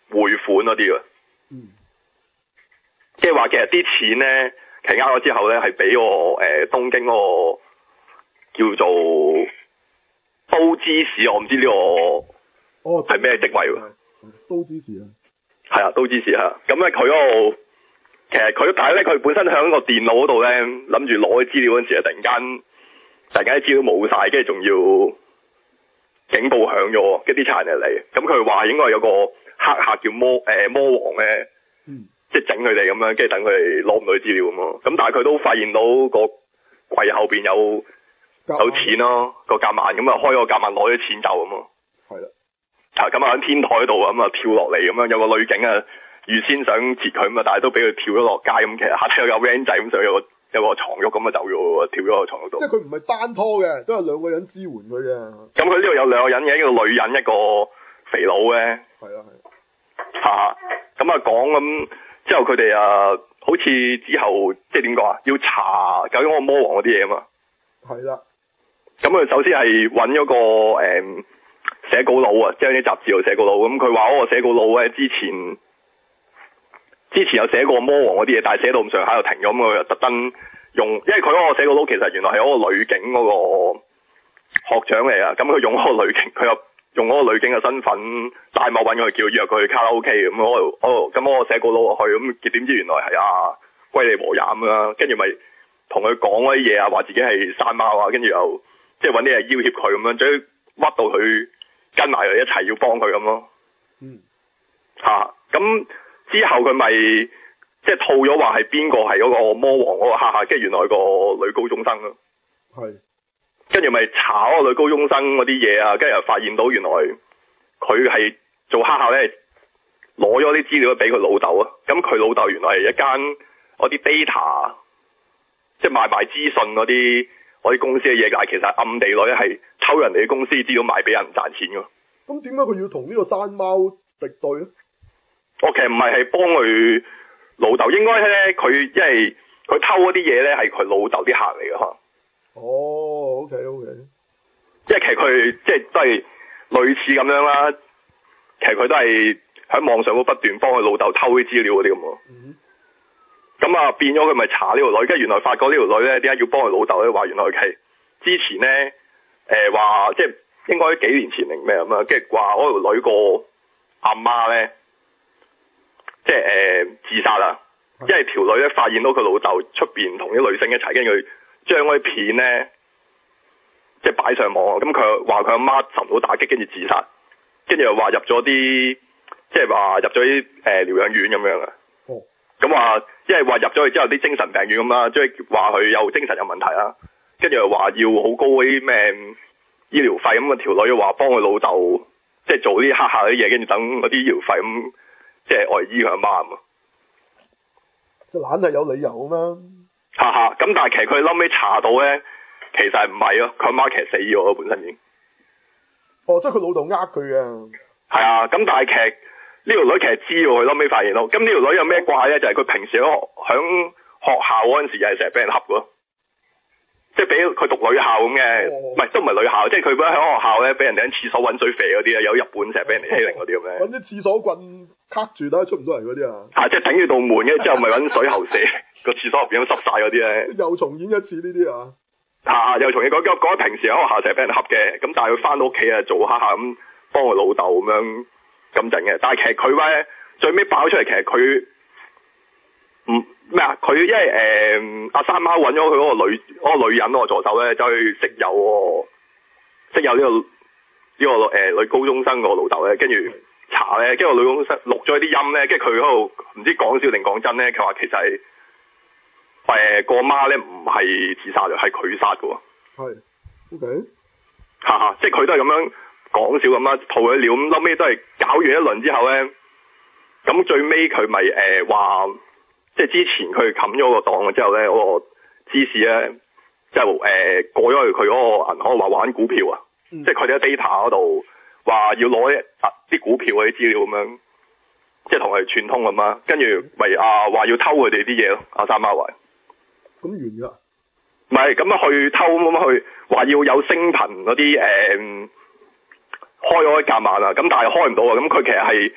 匯款嗰啲嘅。 嗯。 即係話其實啲錢咧，其實呃咗之後咧係俾我誒、呃、東京嗰個叫做都知事，我唔知呢、這個哦係咩職位喎？ 都知事啊。 係啊，都知事啊。咁咧佢嗰度其實佢但係咧佢本身喺個電腦嗰度咧諗住攞啲資料嗰陣時啊，突然間突然間啲資料冇晒，跟住仲要警報響咗，跟住啲賊人嚟。咁佢話應該有個黑客叫魔誒、呃、魔王咧。 嗯。 即係整佢哋咁樣，跟住等佢哋攞唔到啲資料咁咯。咁但係佢都發現到個櫃後邊有有錢咯，個夾萬咁啊，開個夾萬攞啲錢走咁咯。 係啦。 啊咁啊喺天台度咁啊跳落嚟咁樣，有個女警啊預先想截佢咁啊，但係都俾佢跳咗落街咁。其實下底有個 van 仔咁上有個有個床褥咁啊走咗喎，跳咗個床褥度。 即係佢唔係單拖嘅，都有兩個人支援佢嘅。 咁佢呢度有兩個人嘅，一個女人一個肥佬嘅。 係啊係。 嚇！咁啊講咁。之後佢哋啊，好似之後即係點講啊？要查究竟嗰個魔王嗰啲嘢啊嘛。係啦。咁佢首先係揾咗個誒、嗯、寫稿佬啊，即係啲雜誌度寫稿佬。咁佢話嗰個寫稿佬咧，之前之前有寫過魔王嗰啲嘢，但係寫到咁上下又停咗。咁佢就特登用，因為佢嗰個寫稿佬其實原來係嗰個女警嗰個學長嚟啊。咁佢用嗰個女警，佢又。用嗰個女警嘅身份帶某揾佢叫約佢去卡拉 OK 咁，我我咁我寫稿佬去咁，點知原來係啊龜梨和也咁啦，跟住咪同佢講嗰啲嘢啊，話自己係山貓啊，跟住又即係揾啲嘢要挾佢咁樣，最屈到佢跟埋佢一齊要幫佢咁咯。嗯。嚇！咁之後佢咪即係套咗話係邊個係嗰個魔王嗰個黑客，跟住原來個女高中生咯。係。跟住咪查嗰個女高中生嗰啲嘢啊，跟住又發現到原來佢係做黑客咧，攞咗啲資料俾佢老豆啊。咁佢老豆原來係一間嗰啲 data，即係賣賣資訊嗰啲嗰啲公司嘅嘢，但係其實暗地裏係偷人哋嘅公司資料賣俾人賺錢㗎。咁點解佢要同呢個山貓敵對咧？我其實唔係係幫佢老豆，應該咧佢因為佢偷嗰啲嘢咧係佢老豆啲客嚟㗎嚇。哦 ，OK OK，即係其實佢即係都係類似咁樣啦。其實佢都係喺網上都不斷幫佢老豆偷啲資料嗰啲咁喎。咁啊、嗯、變咗佢咪查呢條女，跟住原來發覺呢條女咧點解要幫佢老豆咧？話原來係之前咧誒話即係應該幾年前定咩咁啊？跟住話嗰條女個阿媽咧即係誒、呃、自殺啊！因為條女咧發現到佢老豆出邊同啲女性一齊，跟住佢。將嗰啲片咧，即係擺上網，咁佢話佢阿媽受到打擊，跟住自殺，跟住又話入咗啲，即係話入咗啲誒療養院咁樣啊。哦。咁話，因為話入咗去之後啲精神病院咁啦，即係話佢有精神有問題啦，跟住又話要好高嗰啲咩醫療費，咁啊條女又話幫佢老豆，即係做啲黑客啲嘢，跟住等嗰啲醫療費咁，即係外醫佢阿媽咁啊。即係懶係有理由啊嘛。哈哈，咁但係其實佢後尾查到咧，其實係唔係咯，佢阿媽其實死咗本身已經。哦，即係佢老豆呃佢嘅。係啊，咁但係其實呢條女其實知喎，佢後尾發現到，咁呢條女有咩怪咧？就係、是、佢平時喺響學校嗰陣時，又係成日俾人恰嘅，即係俾佢讀女校咁嘅，唔係、哦、都唔係女校，即係佢嗰喺學校咧，俾人哋喺廁所搵水肥嗰啲啊，有日本成日俾人哋欺凌嗰啲咁咧。搵啲廁所棍卡住啦，出唔到嚟嗰啲啊。啊，即係頂住道門嘅，之後咪搵水喉射。個廁所入邊都濕晒嗰啲咧，又重演一次呢啲啊！啊，又重演嗰嗰嗰平時喺學校成日俾人恰嘅，咁但係佢翻到屋企啊做黑客咁幫佢老豆咁樣咁整嘅，但係其實佢咧最尾爆出嚟，其實佢唔咩啊？佢因為誒阿山貓揾咗佢嗰個女嗰、嗰個女人嗰個助手咧，走去識有喎，識有呢、呢個呢、呢個誒、呃、女高中生個老豆咧，跟住查咧，跟住個女高中生錄咗啲音咧，跟住佢嗰度唔知講笑定講真咧，佢話其實係。誒，個媽咧唔係自殺嘅，係佢殺嘅。係，OK，吓吓，即係佢都係咁樣講笑咁啦，套咗料咁，後尾都係搞完一輪之後咧，咁最尾佢咪誒話，即係之前佢冚咗個檔之後咧，嗰、嗰個芝士咧就誒、呃、過咗去佢嗰個銀行話玩股票啊，嗯、即係佢哋喺 data 嗰度話要攞一啲股票嗰啲資料咁樣，即係同佢串通咁啦，跟住咪啊話要偷佢哋啲嘢咯，阿三媽話。咁完㗎？唔係，咁啊去偷咁樣去，話要有星頻嗰啲誒開咗一夾萬啊，咁但係開唔到啊，咁佢其實係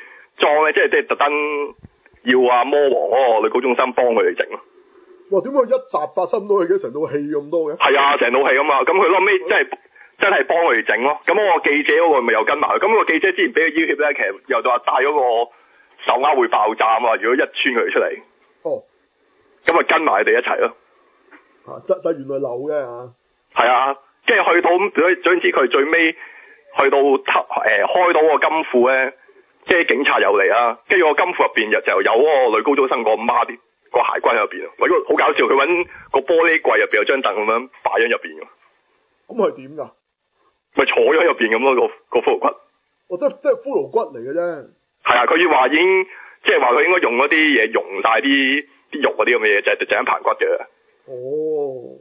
裝咧，即係即係特登要阿魔王嗰個女高中生幫佢哋整咯。 哇！點解一集發生到佢嘅成套戲咁多嘅？ 係啊，成套戲咁啊，咁佢後尾真係真係幫佢哋整咯。咁我個記者嗰個咪又跟埋，咁個記者之前俾佢要挾咧，其實又就話帶咗個手鐲會爆炸啊嘛，如果一穿佢哋出嚟。哦。咁啊跟埋佢哋一齊咯。 啊！但但原來流嘅嚇。係啊，即係去到咁，總之佢最尾去到偷誒開到個金庫咧，即係警察又嚟啦，跟住個金庫入邊又就有嗰個女高中生個媽啲。個鞋櫃喺入邊啊！喂，好搞笑，佢搵個玻璃櫃入邊有張凳咁樣擺喺入邊嘅。 咁係點噶？ 咪坐咗喺入邊咁咯，個個骷髏骨。 哦，即係即係骷髏骨嚟嘅啫。 係啊，佢要話已經即係話佢應該用嗰啲嘢溶晒啲啲肉嗰啲咁嘅嘢，就係就係棚骨嘅。哦。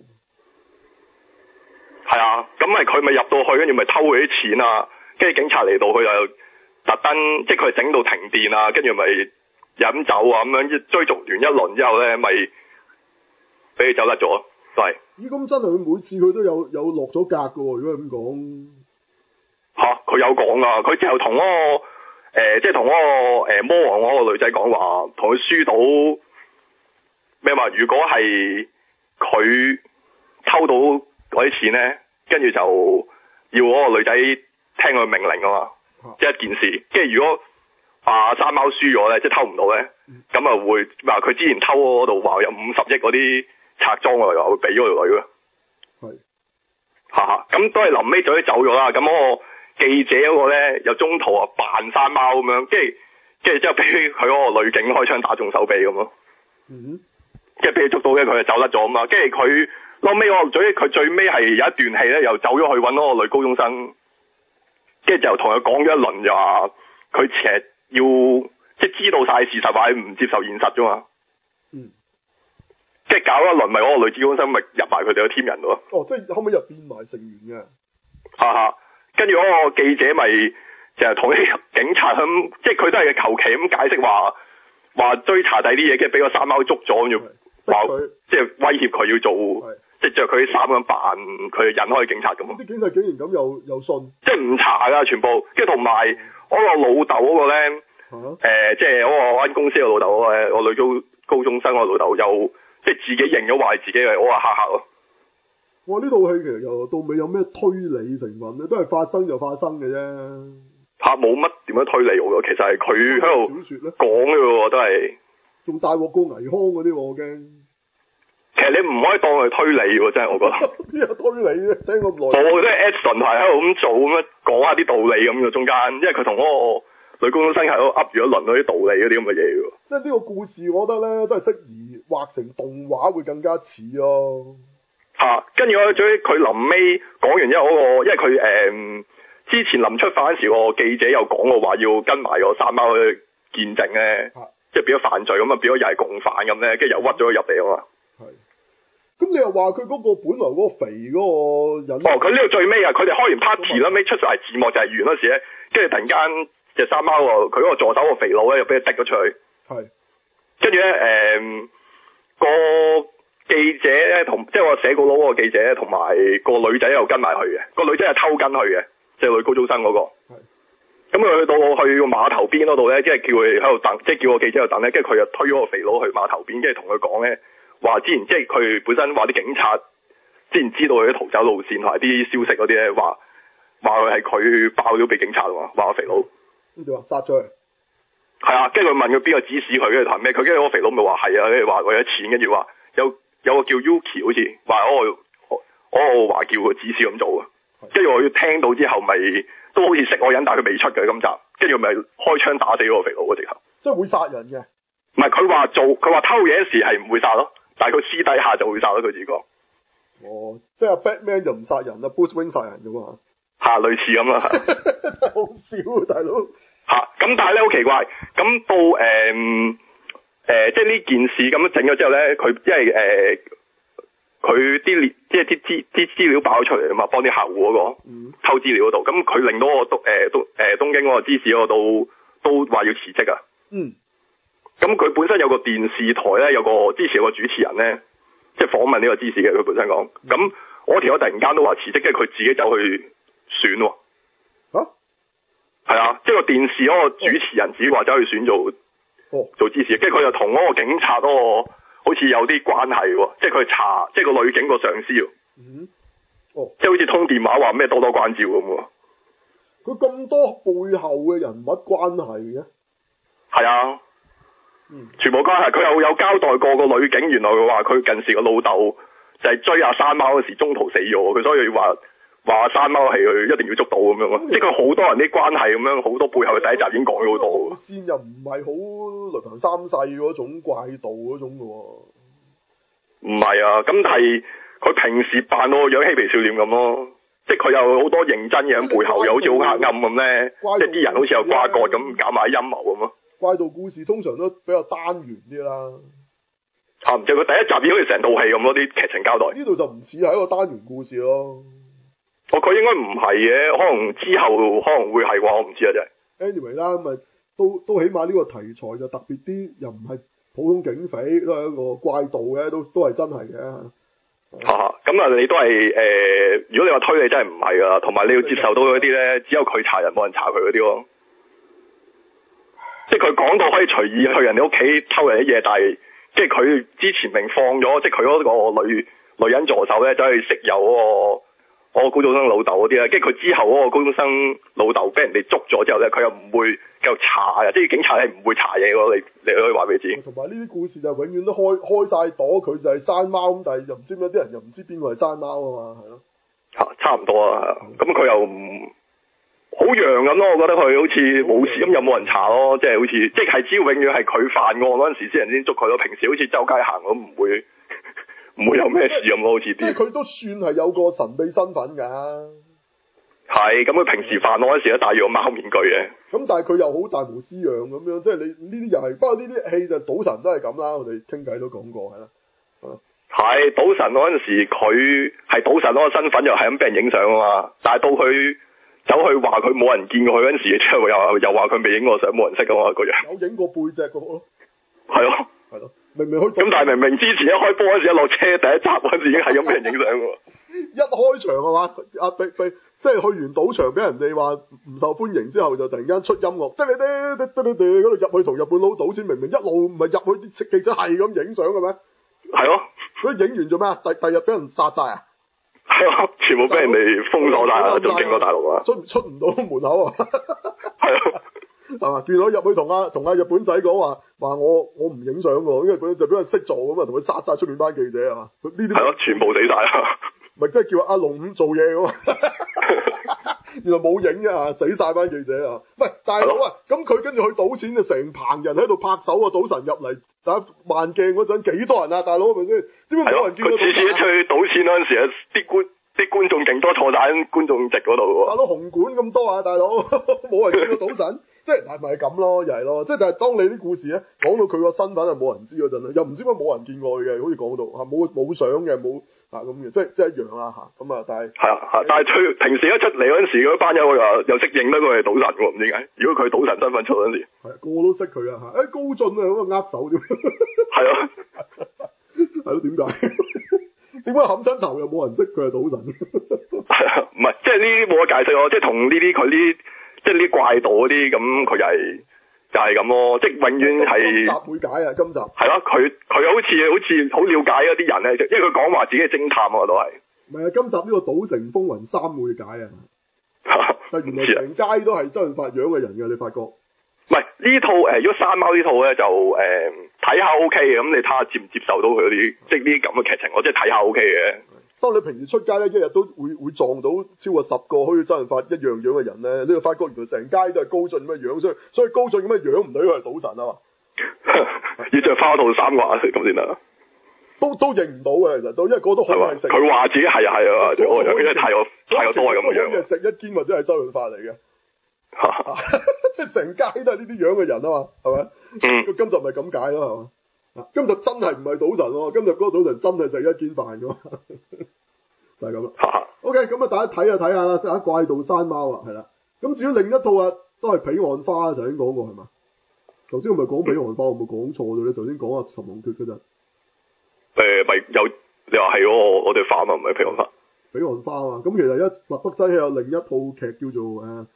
係啊，咁咪佢咪入到去，跟住咪偷佢啲錢啊！跟住警察嚟到，佢又特登即係佢整到停電啊，跟住咪。飲酒啊咁樣，追逐完一輪之後咧，咪俾佢走甩咗，都係。 咦，咁真係佢每次佢都有有落咗格噶喎，如果係咁講。 吓、啊，佢有講啊，佢之後同嗰個誒，即係同嗰個誒、呃、魔王嗰個女仔講話，同佢輸到咩嘛？如果係佢偷到嗰啲錢咧，跟住就要嗰個女仔聽佢命令啊嘛，即係、啊、一件事。跟住如果啊！山貓輸咗咧，即係偷唔到咧，咁啊、嗯、會話佢之前偷嗰度話有五十億嗰啲拆裝啊，又會俾咗條女嘅。係是。嚇嚇，咁都係臨尾就走咗啦。咁嗰個記者嗰個咧，又中途啊扮山貓咁樣，跟住跟住之後俾佢嗰個女警開槍打中手臂咁咯。嗯。即係俾佢捉到嘅，佢就走甩咗啊嘛。跟住佢後尾我最佢最尾係有一段戲咧，又走咗去揾嗰個女高中生，跟住就同佢講咗一輪就話佢其實。要即係知道晒事實，話唔接受現實啫嘛。嗯。即係搞一輪，咪嗰個女子高中生咪入埋佢哋個 team 人咯。哦，即係後尾又變埋成員嘅。哈哈，跟住嗰個記者咪就係同啲警察咁，即係佢都係求其咁解釋話話追查第啲嘢，跟住俾個山貓捉咗，要話即係威脅佢要做，是即係着佢啲衫咁扮佢引開警察咁。啲警察竟然咁又又信？ 即係唔查㗎，全部。跟住同埋嗰個老豆嗰個咧，誒、啊呃，即係嗰個間公司嘅老豆嗰個，我女高高中生個老豆又即係自己認咗話係自己係我話黑客咯。 哇！呢套戲其實由到尾有咩推理成分咧？都係發生就發生嘅啫。 嚇，冇乜點樣推理喎，其實係佢喺度講嘅喎，都係。 仲大鑊過倪匡嗰啲，我驚。 其實你唔可以當佢推理喎，真係我覺得。 邊有推理咧？聽咁耐。 我覺得 Edson 係喺度咁做咁樣講下啲道理咁嘅中間，因為佢同嗰個女高中生喺度噏住一輪嗰啲道理嗰啲咁嘅嘢喎。即係呢個故事，我覺得咧都係適宜畫成動畫會更加似咯。嚇、啊！跟住我最佢臨尾講完之後嗰個，因為佢誒、嗯、之前臨出發嗰時個記者又講過話要跟埋個山貓去見證咧，啊、即係變咗犯罪咁啊，變咗又係共犯咁咧，跟住又屈咗佢入嚟啊嘛。係。咁你又話佢嗰個本來嗰個肥嗰個人？哦，佢呢個最尾啊，佢哋開完 party 啦，尾出晒字幕就係完嗰時咧，跟住突然間隻山貓喎，佢嗰個助手個肥佬咧又俾佢滴咗出去。係。跟住咧誒個。記者咧同即係我寫稿佬嗰個記者同埋個女仔又跟埋去嘅，個女仔係偷跟去嘅，即係女高中生嗰個。係。咁佢去到去個碼頭邊嗰度咧，即係叫佢喺度等，即係叫個記者喺度等咧，跟住佢就推咗個肥佬去碼頭邊，跟住同佢講咧，話之前即係佢本身話啲警察之前知道佢啲逃走路線同埋啲消息嗰啲咧，話話佢係佢爆咗俾警察喎，話個肥佬。跟住話殺咗佢。係啊，跟住佢問佢邊個指使佢，跟住同咩？佢跟住個肥佬咪話係啊，跟住話為咗錢，跟住話有。有個叫 Yuki 好似話我我我話叫佢指示咁做啊，跟住的我要聽到之後咪都好似識我人，但係佢未出嘅今集，跟住咪開槍打死嗰個肥佬嗰直頭。即係會殺人嘅？唔係佢話做，佢話偷嘢時係唔會殺咯，但係佢私底下就會殺咯，佢自己講。哦，即係 Batman 就唔殺人啦 Bruce Wayne 殺人噶嘛？吓，類似咁啦。好笑啊，大佬。吓、啊，咁但係咧好奇怪，咁到誒。嗯誒、呃，即係呢件事咁樣整咗之後咧，佢因為誒，佢啲列即係啲資啲資料爆咗出嚟啊嘛，幫啲客戶嗰、那個、嗯、偷資料嗰度，咁佢令到我東誒東誒東京嗰個芝士嗰度都話要辭職啊。嗯。咁佢本身有個電視台咧，有個之前有個主持人咧，即係訪問呢個芝士嘅，佢本身講，咁、嗯、我條友突然間都話辭職，跟住佢自己走去選喎。吓？ 係啊，即係個電視嗰個主持人自己話走去選做， 哦， 做支持，跟住佢又同嗰個警察嗰個好似有啲關係喎，即係佢查，即係個女警個上司喎。 嗯。哦。即係好似通電話話咩多多關照咁喎。 佢咁多背後嘅人物關係嘅。 係啊。 嗯。 全部關係，佢又有交代過個女警，原來佢話佢近時個老豆就係追阿山貓嗰時中途死咗，佢所以話話山貓係佢一定要捉到咁樣咯。嗯、即係佢好多人啲關係咁樣，好多背後嘅第一集已經講咗好多。 線又唔係好雷霆三世嗰種怪盜嗰種嘅喎。 唔係啊，咁但係佢平時扮到個樣嬉皮笑臉咁咯，即係佢有好多認真嘅喺背後，又好似好黑暗咁咧，即係啲人好似有瓜葛咁搞埋陰謀咁咯。 怪盜故事通常都比較單元啲啦。 啊，唔知佢第一集已經好似成套戲咁咯，啲劇情交代。 呢度就唔似係一個單元故事咯。 哦，佢應該唔係嘅，可能之後可能會係啩，我唔知啊，真係。 Anyway 啦，咁咪都都起碼呢個題材就特別啲，又唔係普通警匪，都係一個怪盜嘅，都都係真係嘅。 嚇、啊！咁啊，你都係誒、呃，如果你話推理真係唔係噶，同埋你要接受到嗰啲咧，只有佢查人，冇人查佢嗰啲咯。即係佢講到可以隨意去人哋屋企偷人啲嘢，但係即係佢之前明放咗，即係佢嗰個女女人助手咧，走去食油嗰個嗰個高中生老豆嗰啲咧，跟住佢之後嗰個高中生老豆俾人哋捉咗之後咧，佢又唔會繼續查嘅，即係警察係唔會查嘢嘅，你你可以話俾佢知。同埋呢啲故事就永遠都開開曬朵，佢就係山貓咁，但係又唔知咩啲人又唔知邊個係山貓啊嘛，係咯。嚇，差唔多啊，咁佢又唔好揚咁咯，我覺得佢好似冇事咁，又冇人查咯，即係好似即係只要永遠係佢犯案嗰陣時先人先捉佢咯，平時好似周街行咁唔會唔會有咩事咁咯，好似啲。即係佢都算係有個神秘身份㗎。係，咁佢平時犯案嗰陣時都戴住個貓面具嘅。咁但係佢又好大模斯樣咁樣，即係你呢啲又係，不過呢啲戲就賭神都係咁啦，我哋傾偈都講過係啦。係賭神嗰陣時，佢係賭神嗰個身份又係咁俾人影相啊嘛，但係到佢走去話佢冇人見過佢嗰陣時，之後又又話佢未影過相，冇人識噶嘛個樣。有影過背脊個咯。係咯。係咯。明明開咁，但係明明之前一開波嗰時一落車第一集嗰陣時已經係咁俾人影相喎。一開場係嘛？阿被被即係去完賭場俾人哋話唔受歡迎之後，就突然間出音樂，叮叮叮叮叮叮嗰度入去同日本佬賭錢，明明一路唔係入去啲記者係咁影相嘅咩？係咯。佢影完做咩啊？第第日俾人殺晒啊！係啊，全部俾人哋封鎖晒啦，仲經過大陸啊！出出唔到門口啊！係啊，係嘛？見到入去同阿同阿日本仔講話話我我唔影相喎，因為佢就俾人識做咁啊，同佢殺晒出面班記者啊！呢啲係咯，全部死晒啦！咪即係叫阿龍五做嘢咁啊！原來冇影啊，死晒班記者啊！喂，大佬啊，咁佢跟住去賭錢就成棚人喺度拍手啊！賭神入嚟打慢鏡嗰陣幾多人啊？大佬係咪先？點解冇人見到？佢次次一出去賭錢嗰陣時啊，啲觀啲觀眾勁多坐晒喺觀眾席嗰度喎。大佬紅館咁多啊，大佬冇人見到賭神，即係係咪咁咯？又係咯，即係但係當你啲故事咧講到佢個身份係冇人知嗰陣咧，又唔知點解冇人見過佢嘅，好似講到嚇冇冇相嘅冇。啊咁嘅，即係即係一樣啦嚇，咁啊但係係啊，但係佢平時一出嚟嗰陣時，嗰班友又又識認得佢係賭神喎，唔知點解？如果佢係賭神身份出嗰陣時，係個個都識佢啊嚇！誒高進啊，咁啊握手點？係啊，係咯，點解？點解冚親頭又冇人識佢係賭神？係啊，唔係即係呢啲冇得解釋咯，即係同呢啲佢呢，即係呢啲怪盜嗰啲咁，佢又係。就係咁咯，即係永遠係今集會解啊！今集係咯，佢佢好似好似好了解嗰啲人咧，因為佢講話自己係偵探啊，都係。唔係啊，今集呢個《賭城風雲三》會解啊！但原來成街都係周潤發樣嘅人㗎，你發覺？唔係呢套誒，如果山貓呢套咧就誒睇下 O K 嘅，咁你睇下接唔接受到佢嗰啲，即係呢啲咁嘅劇情，我即係睇下 O K 嘅。當你平時出街咧，一日都會會撞到超過十個好似周潤發一樣樣嘅人咧，你會發覺原來成街都係高進咁嘅樣，所以所以高進咁嘅樣唔對佢係賭神啊嘛，要着花套衫啩咁先得，都都認唔到嘅其實都，因為嗰都好係食。佢話自己係啊係啊，因為太過太過多係咁嘅樣。食一堅或者係周潤發嚟嘅，即係成街都係呢啲樣嘅人啊嘛，係咪？嗯。今集咪咁解咯，係嘛？今日真係唔係賭神喎，今日嗰個賭神真係食一堅飯㗎嘛，就係咁啦。OK，咁啊大家睇下睇下啦，睇下怪盜山貓啊，係啦。咁至於另一套啊，都係彼岸花，頭先講過係嘛？頭先我咪講彼岸花，我冇講錯咗咧。頭先講啊尋龍訣嗰陣。誒咪有你話係喎，我哋反啊，唔係彼岸花。彼岸花啊嘛，咁其實一麥北西有另一套劇叫做誒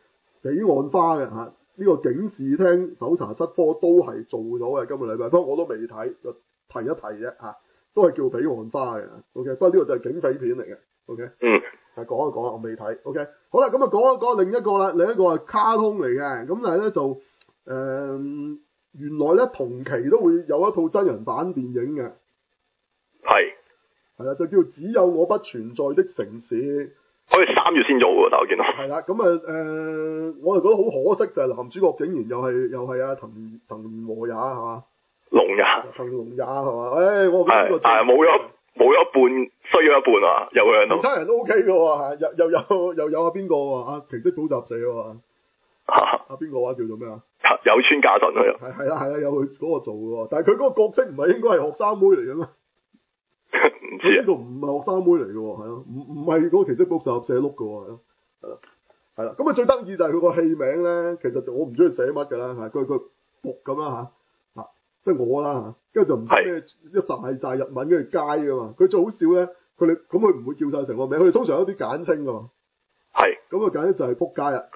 彼岸花嘅嚇，呢、這個警視廳搜查七科都係做咗嘅今個禮拜，不過我都未睇，就提一提啫嚇，都係叫彼岸花嘅 ，OK， 不過呢個就係警匪片嚟嘅 ，OK， 嗯，係講一講我未睇 ，OK， 好啦，咁啊講一講另一個啦，另一個係卡通嚟嘅，咁但係咧就誒、呃、原來咧同期都會有一套真人版電影嘅，係，係啦，就叫只有我不存在的城市。 好似三月先做喎，但我見到。 係啦，咁啊誒，我就覺得好可惜就係男主角竟然又係又係阿藤藤原和也係嘛？ 龍也。 藤龍也係嘛？誒、哎，我覺得呢個係冇咗冇咗一半，衰咗一半啊！有佢喺度。 其他人都 OK 嘅喎，又又有又有阿邊個喎？阿奇蹟補習社喎。阿邊個話叫做咩啊？ 有村架純啊！ 係係啦係啦，有佢嗰個做嘅喎，但係佢嗰個角色唔係應該係學生妹嚟嘅咩？ 唔知呢度唔係學生妹嚟嘅喎，係咯，唔唔係嗰個奇蹟補習社碌嘅喎，係咯，係啦，係啦，咁啊最得意就係佢個戲名咧，其實我唔知佢寫乜㗎啦，係佢佢仆咁啦嚇，啊，即係我啦嚇，跟住就唔知咩一大紮日文跟住街㗎嘛，佢最好笑咧，佢哋咁佢唔會叫晒成個名，佢哋通常有啲簡稱㗎嘛，係，咁啊簡稱就係仆街啊，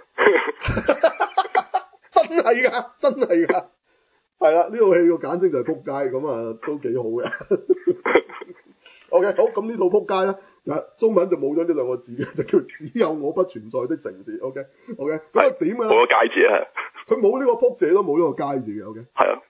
真係㗎，真係㗎。係啦，呢套戲個簡稱就係仆街，咁啊都幾好嘅。O K， 好，咁呢套仆街咧，嗱中文就冇咗呢兩個字嘅，就叫只有我不存在的城市。O K，O K，咁啊點啊？ 冇個街字啊！ 佢冇呢個仆字都冇呢個街字嘅。O K，係啊。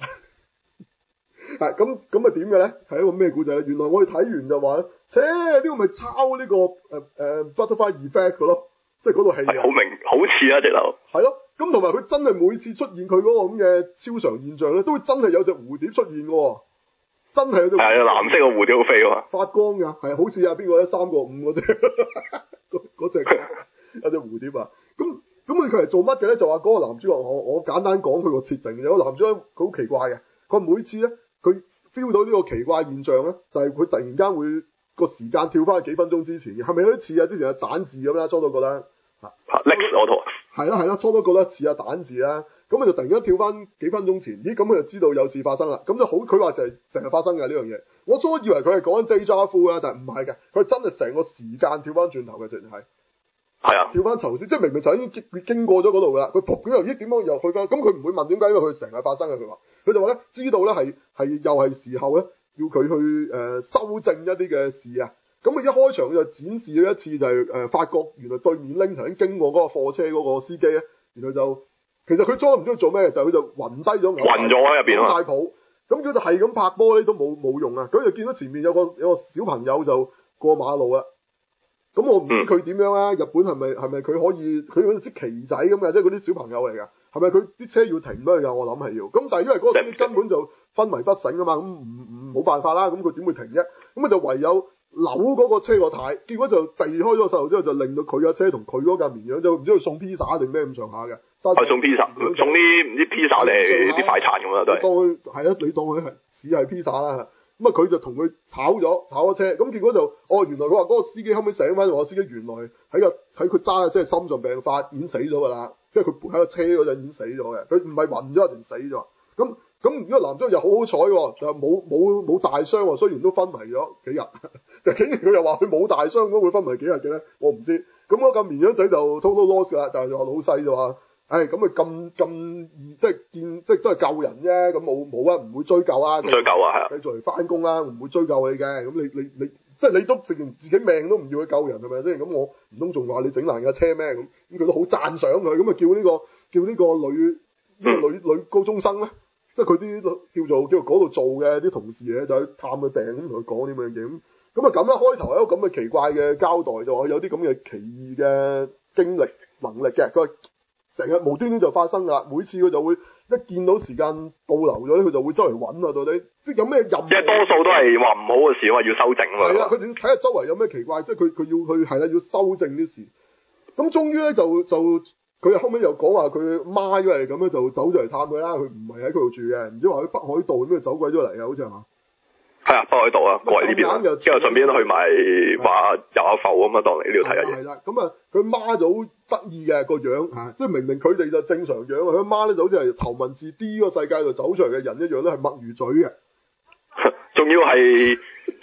係咁咁啊點嘅咧？係一個咩故仔咧？原來我哋睇完就話咧，切呢個咪抄呢、這個誒誒、呃、Butterfly Effect 嘅咯，即係嗰套戲。好明，好似啊，直頭。係咯。咁同埋佢真係每次出現佢嗰個咁嘅超常現象咧，都會真係有隻蝴蝶出現嘅，真係有隻。係啊，藍色嘅蝴蝶好飛啊嘛，發光㗎，係好似啊邊個咧三個五嗰隻，嗰隻有隻蝴蝶啊。咁咁佢佢係做乜嘅咧？就話嗰個男主角，我我簡單講佢個設定。有個男主角佢好奇怪嘅，佢每次咧佢 feel 到呢個奇怪現象咧，就係、是、佢突然間會個時間跳翻去幾分鐘之前嘅，係咪有啲似啊？之前嘅蛋字咁啦，初到覺得嚇。Next 嗰套。係啦係啦，初都覺得似阿蛋字啦，咁佢就突然間跳翻幾分鐘前，咦咁佢就知道有事發生啦，咁就好，佢話就係成日發生嘅呢樣嘢。我初以為佢係講緊 déjà vu 啊，但係唔係嘅，佢真係成個時間跳翻轉頭嘅，直情係。係啊，跳翻頭先，即係明明就已經經經過咗嗰度噶啦，佢仆佢又咦點樣又去翻？咁佢唔會問點解，因為佢成日發生嘅。佢話，佢就話咧知道咧係係又係時候咧要佢去誒、呃、修正一啲嘅事啊。咁佢一開場佢就展示咗一次就係、是、誒、呃、發覺原來對面拎曾經經過嗰個貨車嗰個司機咧，原來就其實佢初唔知佢做咩，就佢、是、就暈低咗，暈咗喺入邊啊！晒譜，咁佢就係咁拍玻璃都冇冇用啊！咁就見到前面有個有個小朋友就過馬路啦。咁我唔知佢點樣啊？日本係咪係咪佢可以佢好似旗仔咁嘅，即係嗰啲小朋友嚟㗎？係咪佢啲車要停咗㗎？我諗係要。咁但係因為嗰個司機根本就昏迷不醒啊嘛，咁唔唔冇辦法啦。咁佢點會停啫？咁啊就唯有扭嗰個車個軚，結果就避開咗個細路之後，就令到佢架車同佢嗰架綿羊就唔知佢送披薩定咩咁上下嘅。係送披薩，送啲唔知披薩定啲快餐咁啊都係。當佢係啊，你當佢係似係披薩啦。咁啊佢就同佢炒咗炒咗車，咁結果就哦原來佢話嗰個司機後尾醒翻，話司機原來喺個喺佢揸嘅車心臟病發已經死咗㗎啦，即係佢喺個車嗰陣已經死咗嘅，佢唔係暈咗一定死咗。咁咁如果男主角又好好彩喎，就冇冇冇大傷喎，雖然都昏迷咗幾日，但竟然佢又話佢冇大傷都會昏迷幾日嘅咧，我唔知。咁嗰個綿羊仔就 total loss 㗎啦，但係就話老細就話。唉，咁佢咁咁易，即係見，即係都係救人啫，咁冇冇啊，唔會追究啊，追究啊，係啊，繼續嚟翻工啦，唔會追究你嘅，咁你你你，即係你都直情自己命都唔要去救人係咪先？咁我唔通仲話你整爛架車咩？咁咁佢都好讚賞佢，咁啊叫呢個叫呢個女呢個女女高中生咧，即係佢啲叫做叫做嗰度做嘅啲同事咧，就去探佢病咁同佢講啲咁嘅嘢，咁咁啊咁啦，開頭係一個咁嘅奇怪嘅交代，就話有啲咁嘅奇異嘅經歷能力嘅，佢話。成日無端端就發生㗎啦，每次佢就會一見到時間倒流咗咧，佢就會周圍揾啊，到底即係有咩任務？即係多數都係話唔好嘅事，話要修正啊嘛。係啊，佢哋要睇下周圍有咩奇怪，即係佢佢要去係啦，要修正啲事。咁終於咧就就佢後尾又講話佢媽因為咁樣就走咗嚟探佢啦，佢唔係喺佢度住嘅，唔知話喺北海道咁樣走鬼咗嚟啊，好似係嘛？係啊，北海道啊，過嚟呢邊，之後順便去埋話遊下浮咁啊，當嚟呢度睇下嘢。係啦，咁啊，佢媽就好得意嘅個樣嚇，即係明明佢哋就正常樣啊，佢媽咧就好似係頭文字 D 個世界度走出嚟嘅人一樣咧，係墨魚嘴嘅。仲要係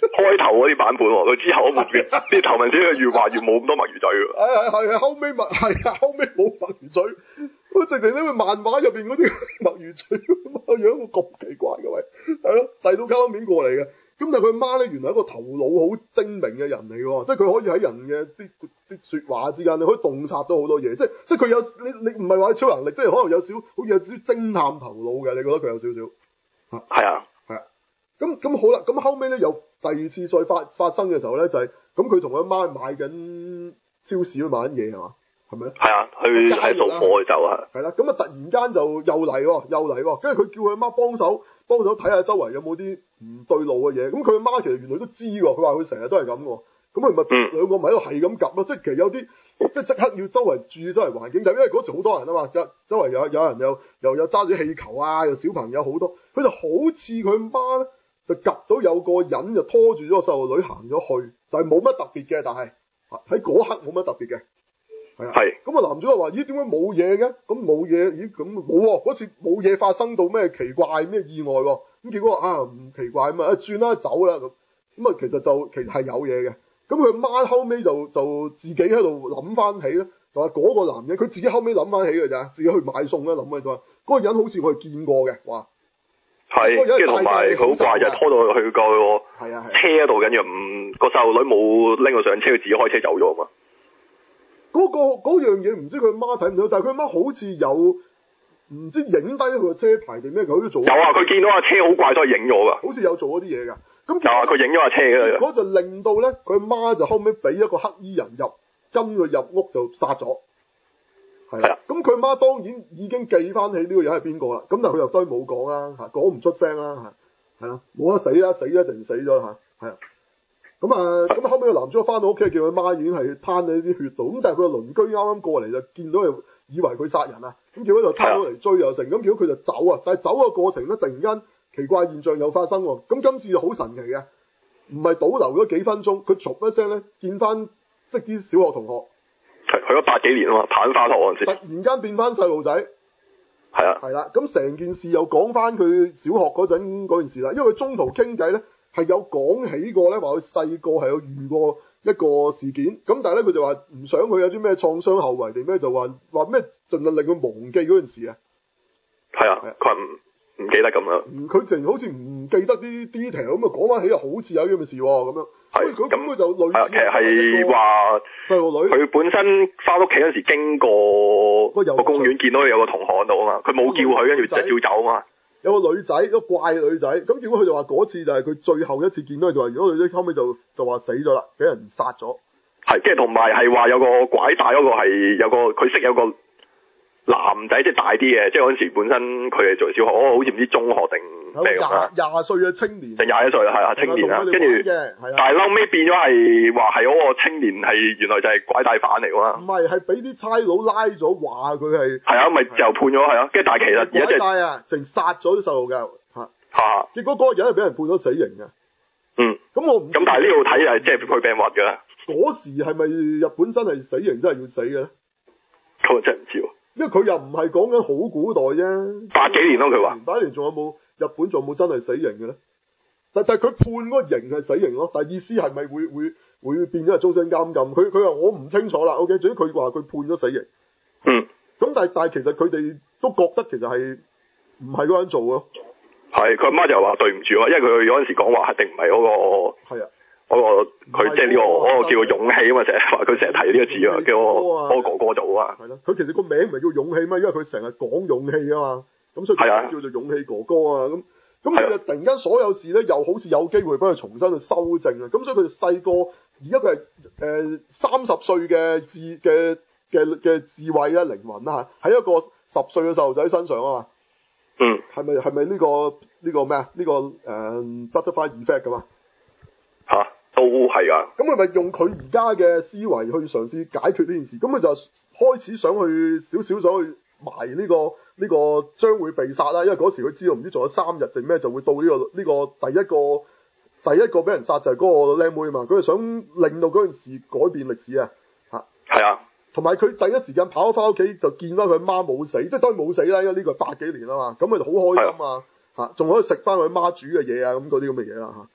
開頭嗰啲版本，佢之後嗰部啲頭文字佢越話越冇咁多墨魚嘴喎。 係係係啊，後尾墨係啊，後尾冇墨魚嘴，我直情呢個漫畫入邊嗰啲墨魚嘴個樣咁奇怪嘅喂，係咯，遞到卡通片過嚟嘅。咁但係佢媽咧，原來係一個頭腦好精明嘅人嚟喎，即係佢可以喺人嘅啲啲説話之間，你可以洞察到好多嘢，即係即係佢有你你唔係話超能力，即係可能有少好似有少少偵探頭腦嘅，你覺得佢有少少？嚇，係啊，係啊，咁咁好啦，咁後尾咧有第二次再發發生嘅時候咧，就係咁佢同佢媽買緊超市買緊嘢係嘛？係咪咧？係啊，去喺掃貨就啊。係啦，咁啊突然間就又嚟喎，又嚟喎，跟住佢叫佢媽幫手幫手睇下周圍有冇啲唔對路嘅嘢。咁佢媽其實原來都知喎，佢話佢成日都係咁喎。咁佢咪兩個咪喺度係咁夾咯，即係其實有啲即係即刻要周圍注意周圍環境，就因為嗰時好多人啊嘛，周圍有有人又又有揸住氣球啊，又小朋友好多，佢就好似佢媽咧就夾到有個人就拖住咗個細路女行咗去，就係冇乜特別嘅，但係喺嗰刻冇乜特別嘅。係，咁啊男主角話：咦，點解冇嘢嘅？咁冇嘢，咦咁冇喎，嗰次冇嘢發生到咩奇怪咩意外喎？咁結果啊唔奇怪咁啊，轉啦走啦咁，咁啊其實就其實係有嘢嘅。咁佢媽後尾就就自己喺度諗翻起咧，就話嗰個男人佢自己後尾諗翻起嘅咋，自己去買餸咧諗嘅就話嗰個人好似我係見過嘅，哇！係，跟住同埋好怪就拖到去個車度，跟住唔個細路女冇拎佢上車，佢自己開車走咗嘛。嗰、那個嗰樣嘢唔知佢媽睇唔到，但係佢媽好似有唔知影低佢個車牌定咩，佢都做。有啊，佢見到架車好怪，所以影咗噶。好似有做嗰啲嘢㗎。咁有啊，佢影咗架車㗎。嗰就令到咧，佢媽就後尾俾一個黑衣人入跟佢入屋就殺咗。係啊。咁佢媽當然已經記翻起呢個人係邊個啦。咁但係佢又當然冇講啦，嚇講唔出聲啦，嚇係啦，冇得死啦，死咗定死咗啦嚇，係啊。咁啊，咁後尾個男主角翻到屋企，見佢媽已經係攤喺啲血度，咁但係佢個鄰居啱啱過嚟就見到佢，以為佢殺人啊，咁結果就差咗嚟追又成，咁結果佢就走啊，但係走嘅過程咧，突然間奇怪現象又發生喎，咁今次就好神奇嘅，唔係倒流咗幾分鐘，佢唰一聲咧見翻即係啲小學同學，係去咗八幾年啊嘛，棒花堂嗰陣時，突然間變翻細路仔，係啊，係啦，咁成件事又講翻佢小學嗰陣嗰件事啦，因為佢中途傾偈咧。係有講起過咧，話佢細個係有遇過一個事件，咁但係咧佢就話唔想佢有啲咩創傷後遺定咩，就話話咩盡量令佢忘記嗰件事啊。係啊，佢唔唔記得咁樣。佢淨好似唔記得啲 detail 咁啊，講翻起又好似有啲咁嘅事喎，咁樣。係。咁咁佢就類似。其實係話細路女，佢本身翻屋企嗰時經過個公園，見到有個同學喺度啊嘛，佢冇叫佢，跟住就照走啊嘛。有個女仔，一個怪女仔，咁結果佢就話嗰次就係佢最後一次見到佢，就話如果女仔後尾就就話死咗啦，俾人殺咗。係，跟住同埋係話有個拐帶嗰個係有個佢識有個男仔，即係大啲嘅，即係嗰陣時本身佢係做小學，哦，好似唔知中學定咩咁啊。廿廿歲嘅青年。定廿一歲係啊，青年啊，跟住，但係後尾變咗係話係嗰個青年係原來就係拐帶犯嚟㗎嘛。唔係，係俾啲差佬拉咗，話佢係。係啊，咪就判咗係啊，跟住但係其實而家即係啊，淨殺咗啲細路㗎嚇嚇。結果嗰個人係俾人判咗死刑嘅。嗯。咁我唔。咁但係呢度睇係即係佢病罰㗎。嗰時係咪日本真係死刑真係要死嘅咧？咁我真係唔知喎。因為佢又唔係講緊好古代啫，八幾年咯佢話，八幾年仲有冇日本仲有冇真係死刑嘅咧？但但係佢判嗰個刑係死刑咯，但係意思係咪會會會變咗係終身監禁？佢佢話我唔清楚啦。O K，總之佢話佢判咗死刑。嗯。咁但係但係其實佢哋都覺得其實係唔係嗰個人做咯。係，佢阿媽就話對唔住啊，因為佢嗰陣時講話一定唔係嗰個。係啊。嗰、那個佢即係呢個嗰、那個叫做勇氣啊嘛，成日話佢成日提呢個字啊，叫我我哥哥做啊。係咯，佢其實個名唔係叫勇氣嘛，因為佢成日講勇氣啊嘛，咁所以佢叫做勇氣哥哥啊。咁咁佢就突然間所有事咧，又好似有機會幫佢重新去修正啊。咁所以佢哋細個，而家佢係誒三十歲嘅智嘅嘅嘅智慧啊靈魂啊，喺一個十歲嘅細路仔身上啊嘛。嗯。係咪係咪呢個呢、這個咩啊？呢、這個誒、呃、butterfly effect 噶嘛？嚇！都係啊！咁佢咪用佢而家嘅思維去嘗試解決呢件事？咁佢就開始想去少少想去埋呢、呢個呢、呢個將會被殺啦。因為嗰時佢知道唔知仲有三日定咩就會到呢、呢個呢、呢個第一個第一個俾人殺就係嗰個靚妹啊嘛。佢係想令到嗰件事改變歷史啊！嚇係啊！同埋佢第一時間跑咗翻屋企就見到佢媽冇死，即係當然冇死啦，因為呢個係八幾年啊嘛。咁佢就好開心啊！嚇，仲可以食翻佢媽煮嘅嘢啊，咁嗰啲咁嘅嘢啦嚇。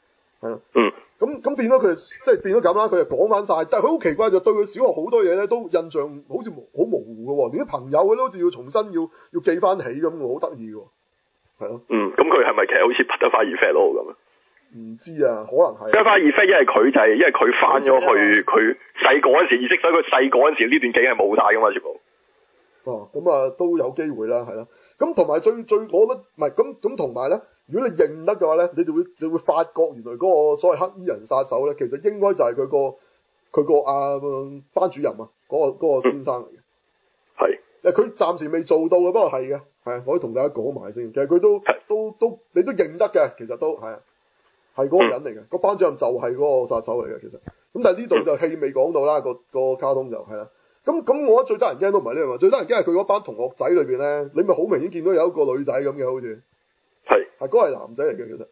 係啊。 嗯。 咁咁變咗佢即係變咗咁啦，佢就講翻晒，但係佢好奇怪就對佢小學好多嘢咧都印象好似好模糊嘅喎，連啲朋友佢都好似要重新要要記翻起咁喎，好得意喎。係咯。 嗯，咁佢係咪其實好似德花二 fat 咯咁啊？唔知啊，可能係。 德花二 fat 因為佢就係、是、因為佢翻咗去佢細個嗰陣時意識，所以佢細個嗰陣時呢段記憶係冇晒噶嘛，全部。 哦，咁啊都有機會啦，係啦。咁同埋最最我覺得唔係咁咁同埋咧，如果你認得嘅話咧，你就會你會發覺原來嗰個所謂黑衣人殺手咧，其實應該就係佢個佢個啊班主任啊，嗰、嗰個嗰個先生嚟嘅。係、嗯。誒，佢暫時未做到嘅，不過係嘅，係可以同大家講埋先。其實佢都都都你都認得嘅，其實都係啊，係嗰個人嚟嘅，個班主任就係嗰個殺手嚟嘅，其實。咁但係呢度就戲未講到啦，個個卡通就係啦。咁咁，我覺得最得人驚都唔係呢樣嘢，最得人驚係佢嗰班同學仔裏邊咧，你咪好明顯見到有一個女仔咁嘅，好似係係嗰個係男仔嚟嘅，其實。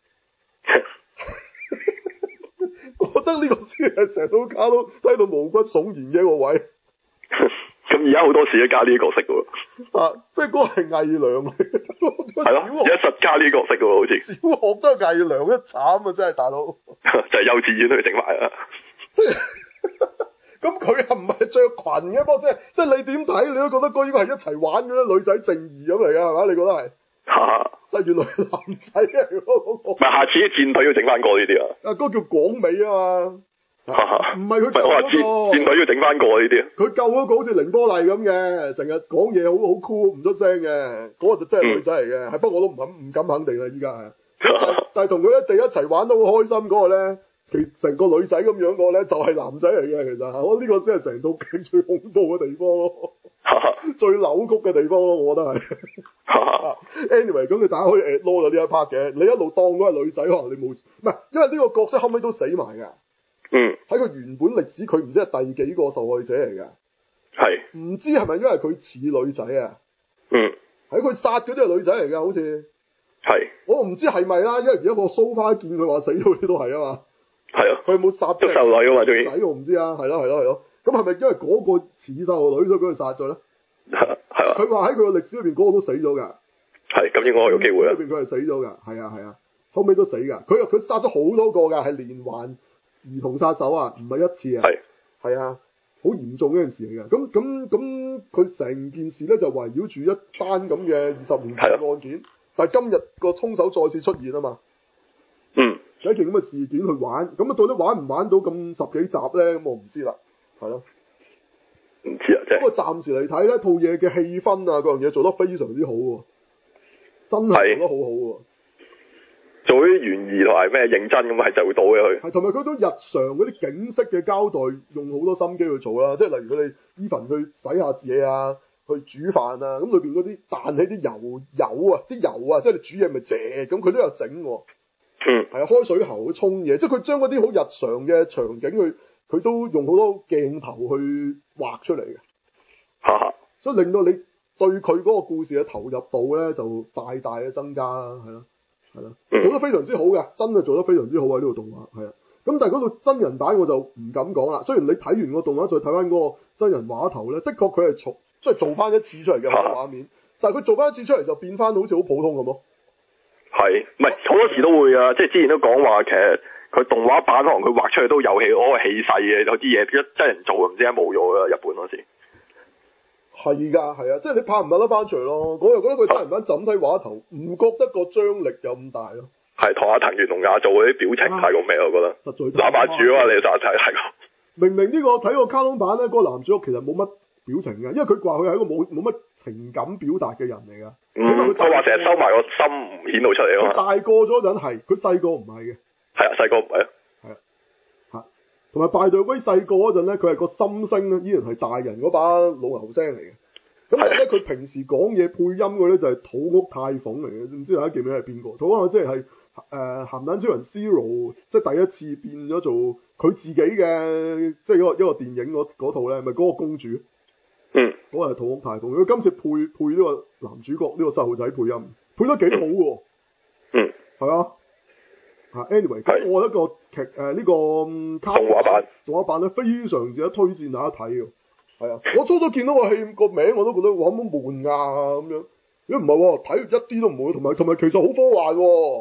我覺得呢個先係成套卡通睇到毛骨悚然嘅一個位。 咁而家好多時都加呢啲角色嘅喎。 啊，即係嗰個係偽娘嚟嘅。 係咯，而家實加呢啲角色嘅喎，好似。小學都係偽娘，一慘啊！真係大佬。 就係幼稚園都要整埋啊！ 即係。咁佢又唔係着裙嘅，不過即係即係你點睇，你都覺得嗰應該係一齊玩嗰啲女仔正義咁嚟㗎，係嘛？你覺得係？嚇！但係原來係男仔嚟嗰個。唔係，下次啲戰隊要整翻個呢啲啊。啊，嗰個叫廣美啊嘛。唔係佢救嗰個。戰隊要整翻個呢啲。佢救嗰個好似凌波麗咁嘅，成日講嘢好好酷唔出聲嘅，嗰、嗰個就真係女仔嚟嘅。係、嗯、不過我都唔敢唔敢肯定啦，依家係。但係同佢一定一齊玩得好開心嗰個咧。其成個女仔咁樣個咧，就係男仔嚟嘅。其實我呢個先係成套劇最恐怖嘅地方咯，最扭曲嘅地方咯，我覺得係。anyway，咁你大家可以誒攞咗呢一 part 嘅，你一路當嗰個女仔，可能你冇唔係，因為呢個角色後尾都死埋㗎。嗯。喺佢原本歷史，佢唔知係第幾個受害者嚟㗎。係。唔知係咪因為佢似女仔啊？嗯。喺佢殺嗰啲係女仔嚟㗎，好似。係。我唔知係咪啦，因為而家個蘇花見佢話死咗啲都係啊嘛。係啊，佢有冇殺咗細路女啊嘛？仲仔我唔知啊，係咯係咯係咯。咁係咪因為嗰個似細路女所以俾佢殺咗咧？係啊。佢話喺佢個歷史裏邊嗰個都死咗㗎。係，咁應該有機會啊。歷史裏邊佢係死咗㗎，係啊係啊，後尾都死㗎。佢佢殺咗好多個㗎，係連環兒童殺手啊，唔係一次啊。係。係啊，好嚴重嗰件事嚟㗎。咁咁咁，佢成件事咧就圍繞住一單咁嘅二十年前嘅案件，但係今日個兇手再次出現啊嘛。嗯。有一件咁嘅事件去玩，咁啊到底玩唔玩到咁十幾集咧？咁我唔知啦，係咯，唔知啊，即係。不過暫時嚟睇咧，套嘢嘅氣氛啊，嗰樣嘢做得非常之好喎，真係做得好好喎。做啲懸疑同埋咩認真咁係做到嘅佢。係，同埋佢都日常嗰啲景色嘅交代，用好多心機去做啦。即係例如佢哋 even 去洗下嘢啊，去煮飯啊，咁裏邊嗰啲彈起啲油油啊，啲油啊，即係你煮嘢咪謝咁，佢都有整喎。嗯，係啊，開水喉去沖嘢，即係佢將嗰啲好日常嘅場景去，佢都用好多鏡頭去畫出嚟嘅，嚇嚇，所以令到你對佢嗰個故事嘅投入度咧就大大嘅增加啦，係咯，係咯，做得非常之好嘅，真係做得非常之好啊！呢個動畫係啊，咁但係嗰套真人版我就唔敢講啦。雖然你睇完個動畫再睇翻嗰個真人畫頭咧，的確佢係從即係做翻一次出嚟嘅畫面，但係佢做翻一次出嚟就變翻好似好普通咁咯。係，唔係好多時都會啊！即係之前都講話，其實佢動畫版可能佢畫出嚟都有氣嗰個氣勢嘅，有啲嘢一真人做唔知點解冇咗啦，日本嗰時。係㗎，係啊，即係你拍唔拍得翻出嚟咯？我又覺得佢真人版就咁睇畫頭，唔覺得個張力有咁大咯。係，同阿藤原龍也做嗰啲表情太過咩？我覺得。實在。拿把住啊！你實在係係。明明呢個睇個卡通版咧，嗰個男主角其實冇乜表情嘅，因為佢話佢係一個冇冇乜情感表達嘅人嚟㗎。嗯，佢話成日收埋個心唔顯露出嚟啊嘛。大個咗陣係，佢細個唔係嘅。係啊，細個唔係啊。係啊，嚇，同埋拜對威細個嗰陣咧，佢係個心聲咧，依然係大人嗰把老牛聲嚟嘅。咁但係咧，佢平時講嘢配音嘅咧就係土屋太鳳嚟嘅，唔知大家記唔記得係邊個？土屋即係係誒鹹蛋超人 Zero，即係第一次變咗做佢自己嘅，即係一個一個電影嗰套咧，咪嗰個公主。嗯，嗰個係土屋太鳳，佢今次配配呢個男主角呢、呢個細路仔配音，配得幾好喎。嗯，係啊。啊 ，anyway，咁我覺得個劇誒呢個卡通動畫版動畫版咧非常值得推薦大家睇嘅。係啊，我初初見到個戲個名我都覺得哇咁悶啊咁樣，如果唔係喎，睇一啲都唔悶，同埋同埋其實好科幻喎。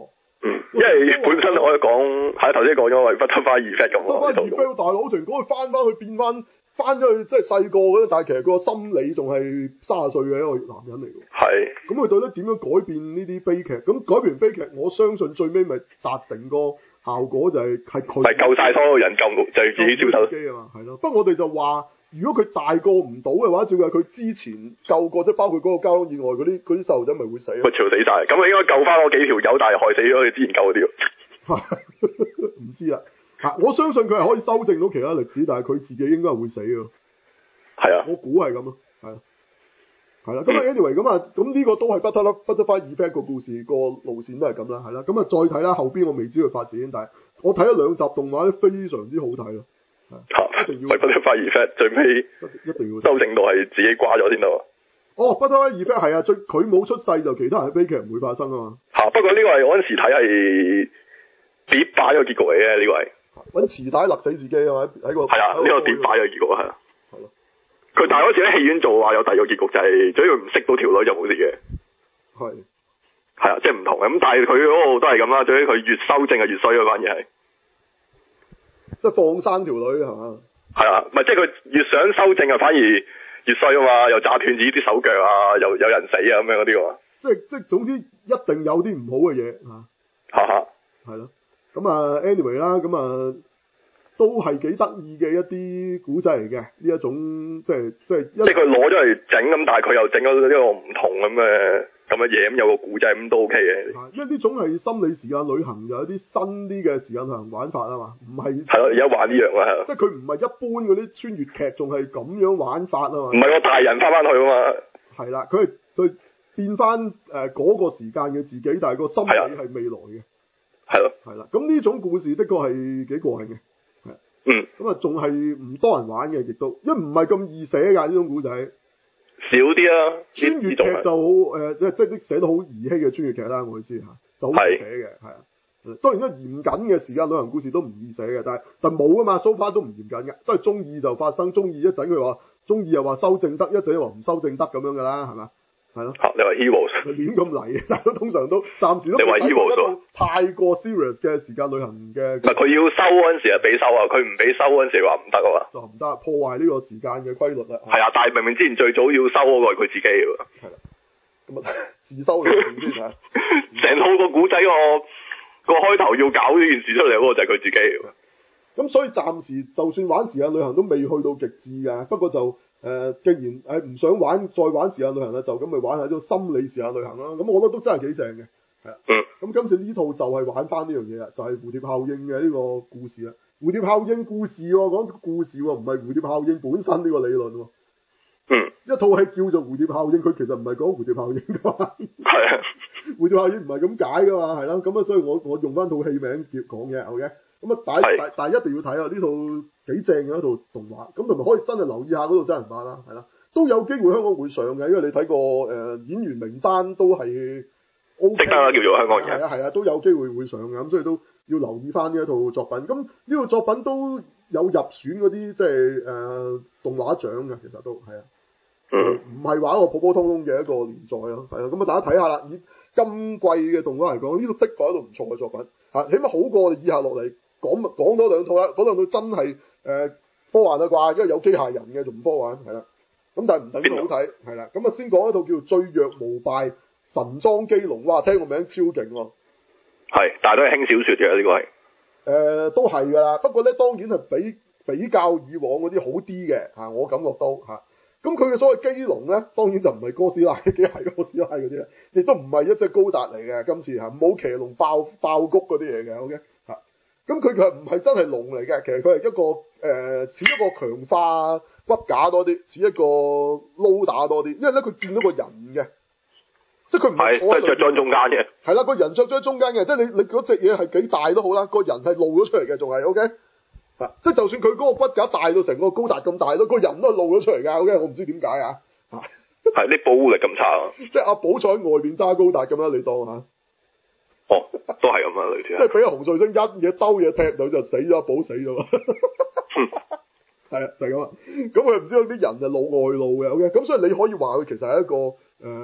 嗯，因為本身我講係頭先講咗，係 Butterfly Effect 咁喎。 Butterfly Effect 大佬，成嗰佢翻翻去變翻翻咗去，即係細個嘅，但係其實個心理仲係卅歲嘅一個男人嚟嘅。係。咁佢到底點樣改變呢啲悲劇？咁改變悲劇，我相信最尾咪達成個效果就係係佢。係救晒所有人，救就係自己招手。機啊嘛，係咯。不過我哋就話。如果佢大個唔到嘅話，照計佢之前救過，即係包括嗰個交通意外嗰啲嗰啲細路仔，咪會死咯。佢嘈死晒，咁啊應該救翻嗰幾條友，但係害死咗佢之前救嗰啲。唔知啦，嚇！我相信佢係可以修正到其他歷史，但係佢自己應該係會死嘅。係啊，我估係咁咯，係啊，係啦。咁啊，anyway，咁啊，咁呢個都係 Butterfly Effect 個故事個路線都係咁啦，係啦。咁啊，再睇啦，後邊我未知佢發展，但係我睇咗兩集動畫咧，非常之好睇咯。一定要。Butterfly Effect 最尾一定要修正到係自己瓜咗先得。哦 ，Butterfly Effect 係啊，最佢冇出世就其他人嘅悲劇唔會發生啊嘛。嚇！不過呢個係我嗰陣時睇係跌敗個結局嚟嘅，呢個係揾磁帶勒死自己啊嘛，喺個係啊，呢個跌敗嘅結局係啊。係咯。佢但係嗰時喺戲院做話有第二個結局，就係只要唔識到條女就冇事嘅。係。係啊，即係唔同嘅咁，但係佢嗰度都係咁啦，最尾佢越修正係越衰啊，反而係。即係放生條女係嘛？係啊，唔係即係佢越想修正啊，反而越衰啊嘛，又炸斷自己啲手腳啊，又有人死啊咁樣嗰啲喎。即係即係總之一定有啲唔好嘅嘢嚇。哈哈。係咯，咁啊 anyway 啦，咁啊都係幾得意嘅一啲古仔嚟嘅呢一種，即係即係。即係佢攞咗嚟整咁，但係佢又整咗一個唔同咁嘅。咁嘅嘢咁有個古仔咁都 OK 嘅，因為呢種係心理時間旅行，就有啲新啲嘅時間旅行玩法啊嘛，唔係係咯，而家玩呢樣啊，即係佢唔係一般嗰啲穿越劇，仲係咁樣玩法啊嘛，唔係個大人翻翻去啊嘛，係啦，佢係佢變翻誒嗰個時間嘅自己，但係個心理係未來嘅，係咯，係啦，咁呢種故事的確係幾過癮嘅，係，嗯，咁啊仲係唔多人玩嘅，亦都因為唔係咁易寫㗎呢種古仔。少啲啦，穿越劇就好誒，即係即係啲寫得好兒戲嘅穿越劇啦，我意思嚇，就好易寫嘅，係啊。當然啦，嚴謹嘅時間旅行故事都唔易寫嘅，但係但冇啊嘛 ，so far 都唔嚴謹嘅，都係中意就發生，中意一陣佢話中意又話修正得，一陣又話唔修正得咁樣㗎啦，係嘛？係咯。你話 Heroes 亂咁嚟，但係都通常都暫時都。你話 Heroes 太過 serious 嘅時間旅行嘅。唔係佢要收嗰陣時係俾收啊，佢唔俾收嗰陣時話唔得啊嘛。就唔得，破壞呢個時間嘅規律啦。係啊，但係明明之前最早要收嗰個係佢自己㗎喎。係啦。咁啊，自收咗先嚇。成套個古仔個個開頭要搞呢件事出嚟嗰個就係佢自己㗎。咁所以暫時就算玩時間旅行都未去到極致㗎，不過就。誒、呃，既然誒唔想玩，再玩時間旅行啦，就咁咪玩下呢種心理時間旅行啦。咁我覺得都真係幾正嘅，係啊。嗯。咁今次呢套就係玩翻呢樣嘢啦，就係、是、蝴蝶效應嘅呢個故事啦。蝴蝶效應故事喎、哦，講故事喎、哦，唔係蝴蝶效應本身呢個理論喎、哦。嗯。一套係叫做蝴蝶效應，佢其實唔係講蝴蝶效應㗎嘛。係啊。蝴蝶效應唔係咁解㗎嘛，係啦。咁啊，所以我我用翻套戲名叫講嘅，OK。咁啊，但係但係一定要睇啊！呢套幾正嘅一套動畫，咁同埋可以真係留意下嗰度真人版啦，係啦，都有機會香港會上嘅，因為你睇過誒、呃、演員名單都係 O K 啦，叫做香港人，係啊係啊，都有機會會上嘅，咁所以都要留意翻呢一套作品。咁呢套作品都有入選嗰啲即係誒、呃、動畫獎嘅，其實都係啊，唔係話一個普普通通嘅一個連載咯，係啊，咁啊大家睇下啦，以今季嘅動畫嚟講，呢套的確係一套唔錯嘅作品嚇，起碼好過我哋以下落嚟。講講多兩套啦，嗰兩套真係誒、呃、科幻啊啩，因為有機械人嘅仲唔科幻係啦，咁但係唔等於好睇係啦，咁啊先講一套叫做最弱無敗神裝機龍，哇聽個名超勁喎，係，但係都係輕小說嘅呢個係，誒、呃、都係㗎啦，不過咧當然係比比較以往嗰啲好啲嘅嚇，我感覺到嚇，咁佢嘅所謂機龍咧，當然就唔係哥斯拉機械哥斯拉嗰啲啦，亦都唔係一隻高達嚟嘅，今次嚇冇騎龍爆爆谷嗰啲嘢嘅 ，OK。咁佢其實唔係真係龍嚟嘅，其實佢係一個誒似、呃、一個強化骨架多啲，似一個撈打多啲，因為咧佢見到個人嘅，即係佢唔係坐喺中間嘅，係啦，個人着咗喺中間嘅，即係你你嗰隻嘢係幾大都好啦，個人係露咗出嚟嘅，仲係 OK，啊，即係就算佢嗰個骨架大到成個高達咁大咯，個人都係露咗出嚟㗎 OK，我唔知點解啊，係啲保護力咁差啊，即係阿寶坐喺外邊揸高達咁啦，你當下。哦，都係咁啊，類似。即係俾阿洪瑞星一嘢兜嘢踢到就死咗，阿寶死咗。係啊，就係咁啊。咁佢唔知道啲人就露外露嘅，OK。咁所以你可以話佢其實係一個誒、呃、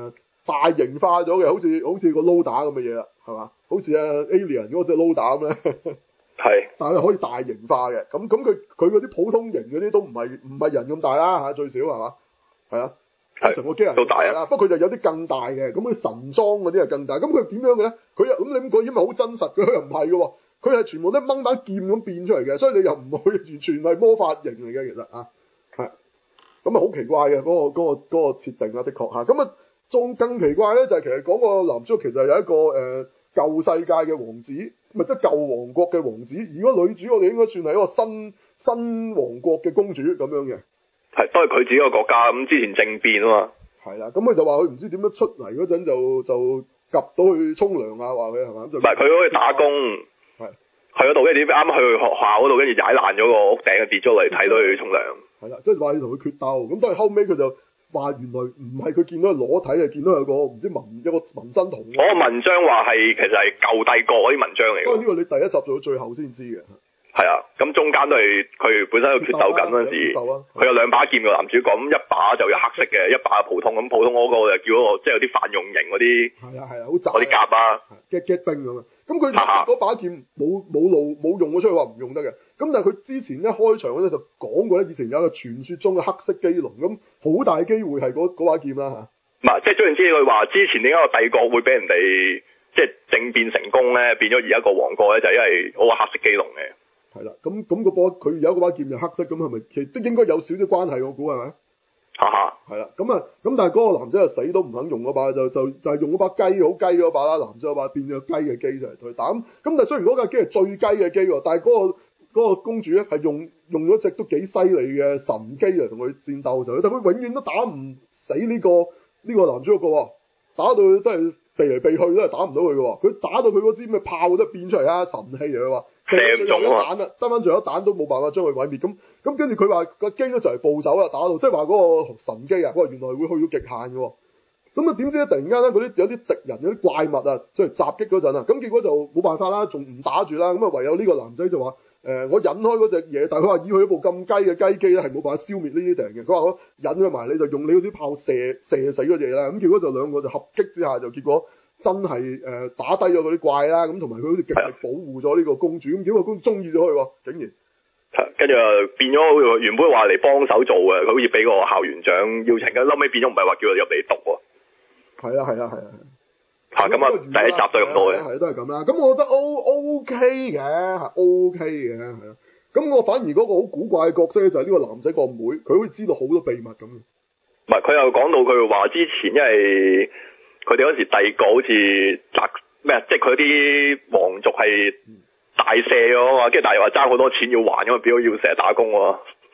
大型化咗嘅，好似好似個 Loader 咁嘅嘢啦，係嘛？好似啊 Alien 嗰隻 Loader 咁咧。係。但係可以大型化嘅，咁咁佢佢嗰啲普通型嗰啲都唔係唔係人咁大啦嚇，最少係嘛？係啊。成個機人都大啦，不過佢就有啲更大嘅，咁佢神裝嗰啲係更大，咁佢點樣嘅咧？佢又咁你咁講，因為好真實嘅，佢又唔係嘅喎，佢係全部都掹把劍咁變出嚟嘅，所以你又唔會完全係魔法型嚟嘅，其實啊，係，咁啊好奇怪嘅嗰、嗰個嗰、嗰個嗰、嗰個設定啊，的確嚇，咁啊仲更奇怪咧就係、係、其實講個男主角其實有一個誒、呃、舊世界嘅王子，咪即係舊王國嘅王子，而個女主我哋應該算係一個新新王國嘅公主咁樣嘅。 係，都係佢自己個國家咁，之前政變啊嘛。 係啦，咁佢就話佢唔知點樣出嚟嗰陣就就及到去沖涼啊，話佢係嘛？唔係佢嗰去打工，係去嗰度，跟住點啱啱去學校嗰度，跟住踩爛咗個屋頂，跌咗嚟睇到佢沖涼。係啦，即係話要同佢決鬥，咁但係後尾佢就話原來唔係佢見到佢裸體，係見到有個唔知紋一個紋身圖。嗰個文章話係其實係舊帝國嗰啲文章嚟嘅。不過呢個你第一集做到最後先知嘅。係啊，咁中間都係佢本身喺度決鬥緊嗰陣時，佢有兩把劍嘅男主角，咁一把就有黑色嘅，一把普通，咁普通嗰個就叫嗰個即係有啲泛用型嗰啲，係啊係啊，好雜嗰啲甲啊 ，get get 兵咁啊，咁佢嗰把劍冇冇路冇用咗出去話唔用得嘅，咁但係佢之前一開場嗰陣就講過咧，以前有一個傳說中嘅黑色基龍，咁好大機會係嗰把劍啦嚇。唔係，即係總言之，佢話之前點解個帝國會俾人哋即係政變成功咧，變咗而家個王國咧，就係因為嗰個黑色基龍嘅。係啦，咁咁個波佢有嗰把劍就黑色，咁係咪其實都應該有少少關係？我估係咪？哈哈，係啦，咁啊，咁但係嗰個男仔就死都唔肯用嗰把，就就就係用嗰把雞好雞嗰把啦，男仔嗰把變咗雞嘅機就嚟同佢打。咁咁但係雖然嗰架機係最雞嘅機喎，但係嗰個嗰個公主咧係用用咗隻都幾犀利嘅神機嚟同佢戰鬥嘅時候，但佢永遠都打唔死呢個呢個男主角喎，打到佢都係避嚟避去都係打唔到佢嘅喎，佢打到佢嗰支咩炮都變出嚟啊，神器嚟嘅話。射唔中啊！得翻最後一彈都冇辦法將佢毀滅，咁咁跟住佢話個機都就嚟暴走啦，打到即係話嗰個神機啊，佢話原來會去到極限嘅喎，咁啊點知咧突然間咧嗰啲有啲敵人有啲怪物啊，即係襲擊嗰陣啊，咁結果就冇辦法啦，仲唔打住啦，咁啊唯有呢個男仔就話誒、呃、我引開嗰隻嘢，但係佢話以佢一部咁雞嘅雞機咧係冇辦法消滅呢啲敵人嘅，佢話我引佢埋你就用你嗰啲炮射射死嗰隻嘢啦，咁結果就兩個就合擊之下就結果。真係誒、呃、打低咗嗰啲怪啦，咁同埋佢好似極力保護咗呢個公主，咁點解個公主中意咗佢喎？竟然，跟住變咗原本話嚟幫手做嘅，佢好似俾個校園長邀請，咁後尾變咗唔係話叫佢入嚟讀喎。係啊係啊係啊，嚇咁啊第一集就咁多嘅，係都係咁啦。咁我覺得 O O K 嘅，係 O K 嘅，係啊。咁我反而嗰個好古怪嘅角色咧，就係呢個男仔個妹，佢好似知道好多秘密咁。唔係，佢又講到佢話之前因為。佢哋嗰時帝國好似嗱咩，即係佢啲皇族係大赦咗嘛，跟住但係話爭好多錢要還，因為變咗要成日打工喎。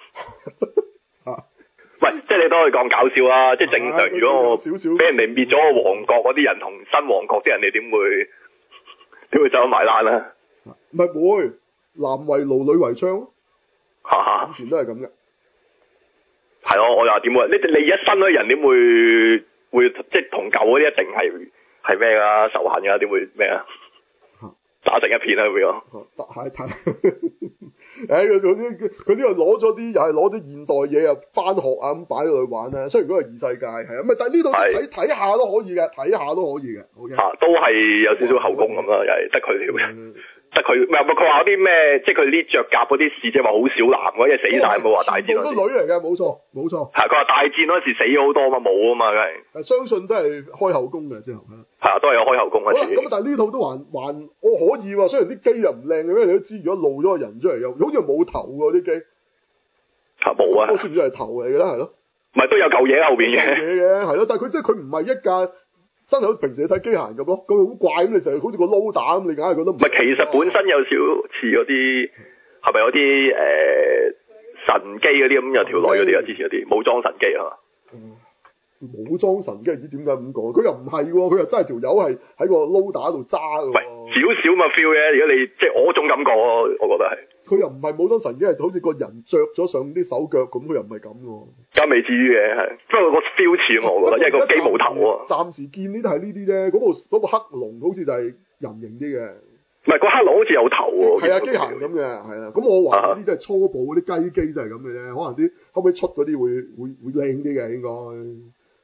喂，即係你都可以講搞笑啊！即係正常，如果我俾人哋滅咗個王國嗰啲人同新王國啲人，你點會點會走去埋單啊？唔係會男為奴，女為娼。嚇嚇，以前都係咁嘅。係咯，我又話點會？你你一新嗰啲人點會？會即係同舊嗰啲一定係係咩㗎？仇恨㗎，點會咩啊？打成一片啊！會啊！係睇，誒佢啲佢啲又攞咗啲又係攞啲現代嘢啊，翻學啊咁擺落去玩啊。雖然嗰個係異世界係啊，唔係但係呢度睇睇下都可以嘅，睇下都可以嘅。Okay? 啊，都係有少少後宮咁啦，又係得佢條嘅。得佢唔係佢話啲咩？即係佢呢着甲嗰啲侍者話好少男嗰啲死晒，冇話大戰嗰時。都女嚟嘅，冇錯冇錯。係佢話大戰嗰時死咗好多嘛，冇啊嘛，梗係。係相信都係開後宮嘅之後。係啊，都係有開後宮嘅。咁但係呢套都還還我可以喎，雖然啲機又唔靚嘅，因為你都知，如果露咗個人出嚟又好似冇頭喎啲機。嚇冇啊！都算唔算係頭嚟嘅啦？係咯。唔係都有嚿嘢喺後邊嘅。嘢嘅係咯，但係佢即係佢唔係一架。真係好似平時你睇機械人咁咯，佢好怪咁，你成日好似個撈打咁，你梗係覺得唔係。其實本身有少似嗰啲係咪有啲誒、呃、神機嗰啲咁，有條女嗰啲啊，之前嗰啲武裝神機係嘛？嗯，武裝神機唔知點解咁講，佢又唔係喎，佢又真係條友係喺個撈打度揸嘅。喂，少少嘛 feel 嘅，如果你即係我種感覺，我覺得係。佢又唔係武裝神機，係好似個人着咗上啲手腳咁，佢又唔係咁喎。梗未至於嘅，係，不過個 feel 似我覺得，因為個機冇頭喎。暫時見呢啲係呢啲啫，嗰部嗰部黑龍好似就係人形啲嘅。唔係，個黑龍好似有頭喎。係啊，機械人咁嘅，係啊。咁我話呢啲都係初步嗰啲雞機就係咁嘅啫，可能啲後尾出嗰啲會會會靚啲嘅應該。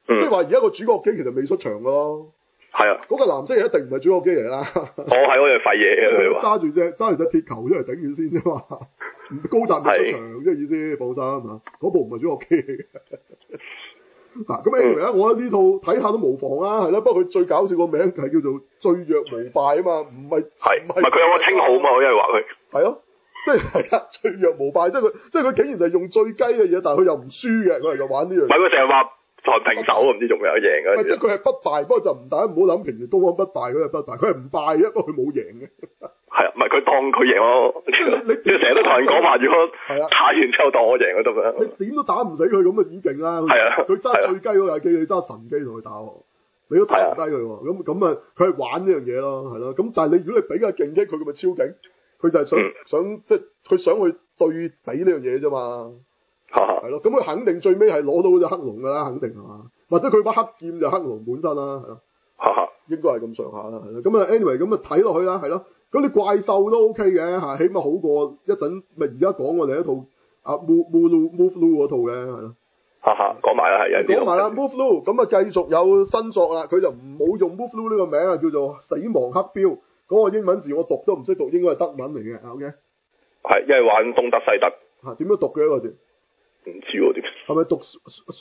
即係話而家個主角機其實未出場噶咯。 係啊， 嗰、那個藍色嘢一定唔係主角機嚟啦。 我係嗰隻廢嘢啊！佢話揸住隻揸住隻鐵球出嚟頂住先啫嘛。高達未出場，即係意思放心啊。嗰部唔係主角機嚟嘅。嗱咁 anyway 啦，我覺得呢套睇下都無妨啦，係啦。不過佢最搞笑個名係叫做最弱無敗啊嘛，唔係係唔係佢有個稱號嘛？我因為話佢係咯，即係係啊，最弱無敗，即係佢即係佢竟然係用最雞嘅嘢，但係佢又唔輸嘅，佢係就玩呢樣。唔係佢成日話台平手，唔知仲有贏嘅。即係佢係不敗，不過就唔大家唔好諗平時東方不敗嗰隻不敗，佢係唔敗嘅，不過佢冇贏嘅。係啊，唔係佢當佢贏咯。你你成日都同人講話，如果打完之後當我贏得㗎。你點都打唔死佢咁啊，已經勁啦。係啊，佢揸最雞嗰架機，你揸神機同佢打，你都打唔低佢喎。咁咁啊，佢係玩呢樣嘢咯，係咯。咁但係你如果你比較勁機，佢咪超勁？佢就係想、嗯、想即係佢想去對比呢樣嘢啫嘛。係咯，咁佢肯定最尾係攞到嗰隻黑龍㗎啦，肯定係嘛？或者佢把黑劍就黑龍本身啦，係咯。應該係咁上下啦，係咯。咁啊，anyway，咁啊睇落去啦，係咯。咁你怪獸都 OK 嘅嚇，起碼好過一陣咪而家講過另一套啊 Move Move Move Through 嗰套嘅係咯。哈哈，講埋啦，係講埋啦 Move Through，咁啊繼續有新作啦，佢就唔好用 Move Through 呢個名啊，叫做死亡黑標。嗰、那個英文字我讀都唔識讀，應該係德文嚟嘅。OK。係，因為玩東德西德。嚇點樣讀嘅呢個字？唔知喎點。係咪讀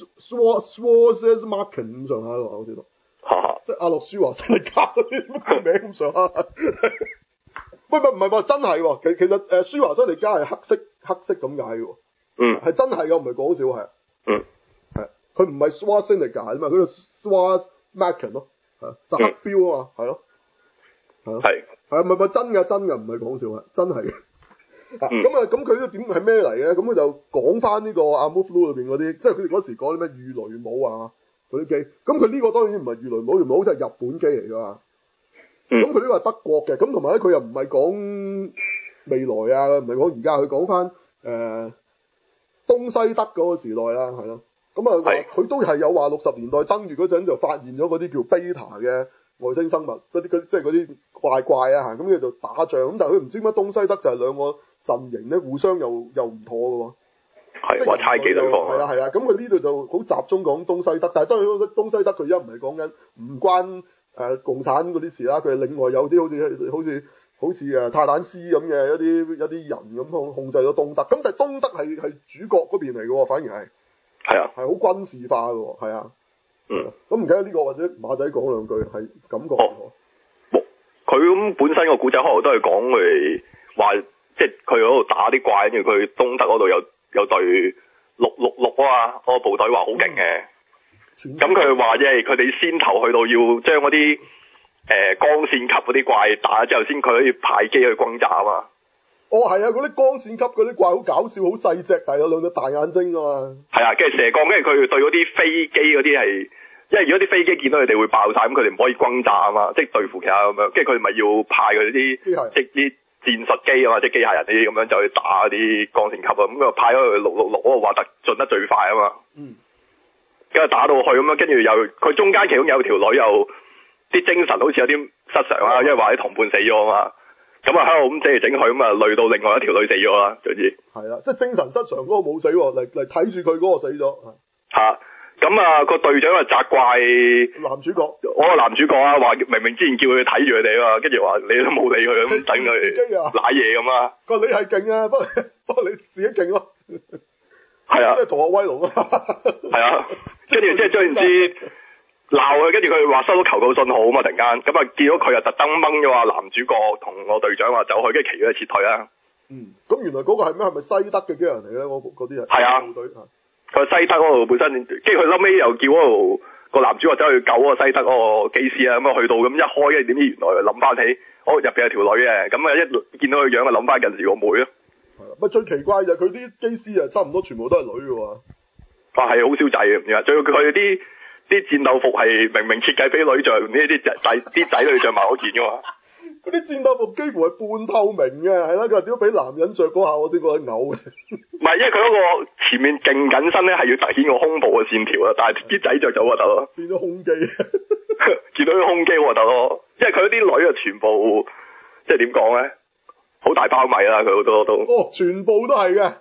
Schwarzmarken 咁上下喎？好似讀。嚇嚇。即係阿諾舒華辛力加嗰啲名咁上下。喂，唔係唔係喎，真係喎。其其實誒舒華辛力加係黑色黑色咁解嘅喎。嗯。係真係㗎，唔係講笑係。嗯。係。佢唔係 Schwarzenegger 啊嘛，佢係 Schwarzmarken 咯。係。就黑標啊嘛，係咯。係咯。係。係啊，唔係唔係真㗎，真㗎，唔係講笑啊，真係嘅。咁啊，咁佢都點係咩嚟嘅？咁佢就講翻呢個阿 Move Through 裏邊嗰啲，即係佢哋嗰時講啲咩御雷武啊嗰啲機。咁佢呢個當然唔係御雷武，御雷武好似係日本機嚟㗎嘛。咁佢呢個係德國嘅，咁同埋咧佢又唔係講未來啊，唔係講而家，佢講翻誒東西德嗰個時代啦，係咯。咁啊，佢都係有話六十年代登月嗰陣就發現咗嗰啲叫 Beta 嘅外星生物，嗰啲即係嗰啲怪怪啊嚇，咁佢就打仗。咁但係佢唔知點解東西德就係兩個陣營咧，互相又又唔妥嘅喎。係話猜忌對方。係啦係啦，咁佢呢度就好集中講東西德，但係當然東西德佢而家唔係講緊唔關。誒、呃、共產嗰啲事啦，佢係另外有啲好似好似好似誒泰坦斯咁嘅一啲一啲人咁控控制咗東德，咁但係東德係係主角嗰邊嚟嘅喎，反而係係啊，係好軍事化嘅喎，係啊，嗯，咁唔記得呢個或者馬仔講兩句係感覺哦，冇佢咁本身個古仔可能都係講佢話，即係佢嗰度打啲怪，跟住佢東德嗰度有有隊六六六啊，嗰個部隊話好勁嘅。咁佢話即係佢哋先頭去到要將嗰啲誒光線級嗰啲怪打之後，先佢可以派機去轟炸啊嘛。哦，係啊，嗰啲光線級嗰啲怪好搞笑，好細隻，但係有兩隻大眼睛啊嘛。係啊，跟住射光，跟住佢對嗰啲飛機嗰啲係，因為如果啲飛機見到佢哋會爆晒，咁佢哋唔可以轟炸啊嘛，即係對付其他咁樣，跟住佢哋咪要派佢啲即係啲戰術機啊嘛，即係機械人呢啲咁樣就去打嗰啲光線級啊，咁佢派咗佢六六六嗰個話特進得最快啊嘛。嗯。跟住打到去咁樣，跟住又佢中間其中有條女又啲精神好似有啲失常啦，因為話啲同伴死咗啊嘛，咁啊喺度咁整嚟整去咁啊累到另外一條女死咗啦，總之係啦，即係精神失常嗰個冇死喎，嚟嚟睇住佢嗰個死咗嚇，咁啊個隊長啊責怪男主角，我個男主角啊話明明之前叫佢睇住佢哋啊嘛，跟住話你都冇理佢咁等佢賴嘢咁啊，佢話你係勁啊，不過不過你自己勁咯。係啊，即係同學威龍啊！係啊，跟住即係總言之鬧佢，跟住佢話收到求救信號啊嘛，突然間咁啊見到佢又特登掹咗話男主角同我隊長話走去，跟住其餘都撤退啦。嗯，咁原來嗰個係咩？係咪西德嘅機人嚟咧？嗰嗰啲係係啊，部隊啊，佢西德嗰度本身，跟住佢後尾又叫嗰度個男主角走去救嗰個西德嗰個機師啊，咁啊去到咁一開，跟住點知原來諗翻起，哦入邊有條女嘅，咁啊一見到佢樣啊諗翻近時個妹咯。咪最奇怪就係佢啲機師啊，差唔多全部都係女嘅喎。啊，係好少仔嘅，唔知啊。仲要佢啲啲戰鬥服係明明設計俾女着，呢啲仔啲仔女着埋嗰件嘅嘛。嗰啲戰鬥服幾乎係半透明嘅，係啦。佢話點解俾男人着嗰下，我先覺得嘔嘅。唔係，因為佢嗰個前面勁緊身咧，係要凸顯個胸部嘅線條啊。但係啲仔着就核突咯。變咗胸肌。見到啲胸肌核突咯，因為佢啲女啊，全部即係點講咧？好大包米啦，佢好多都。哦，全部都係嘅。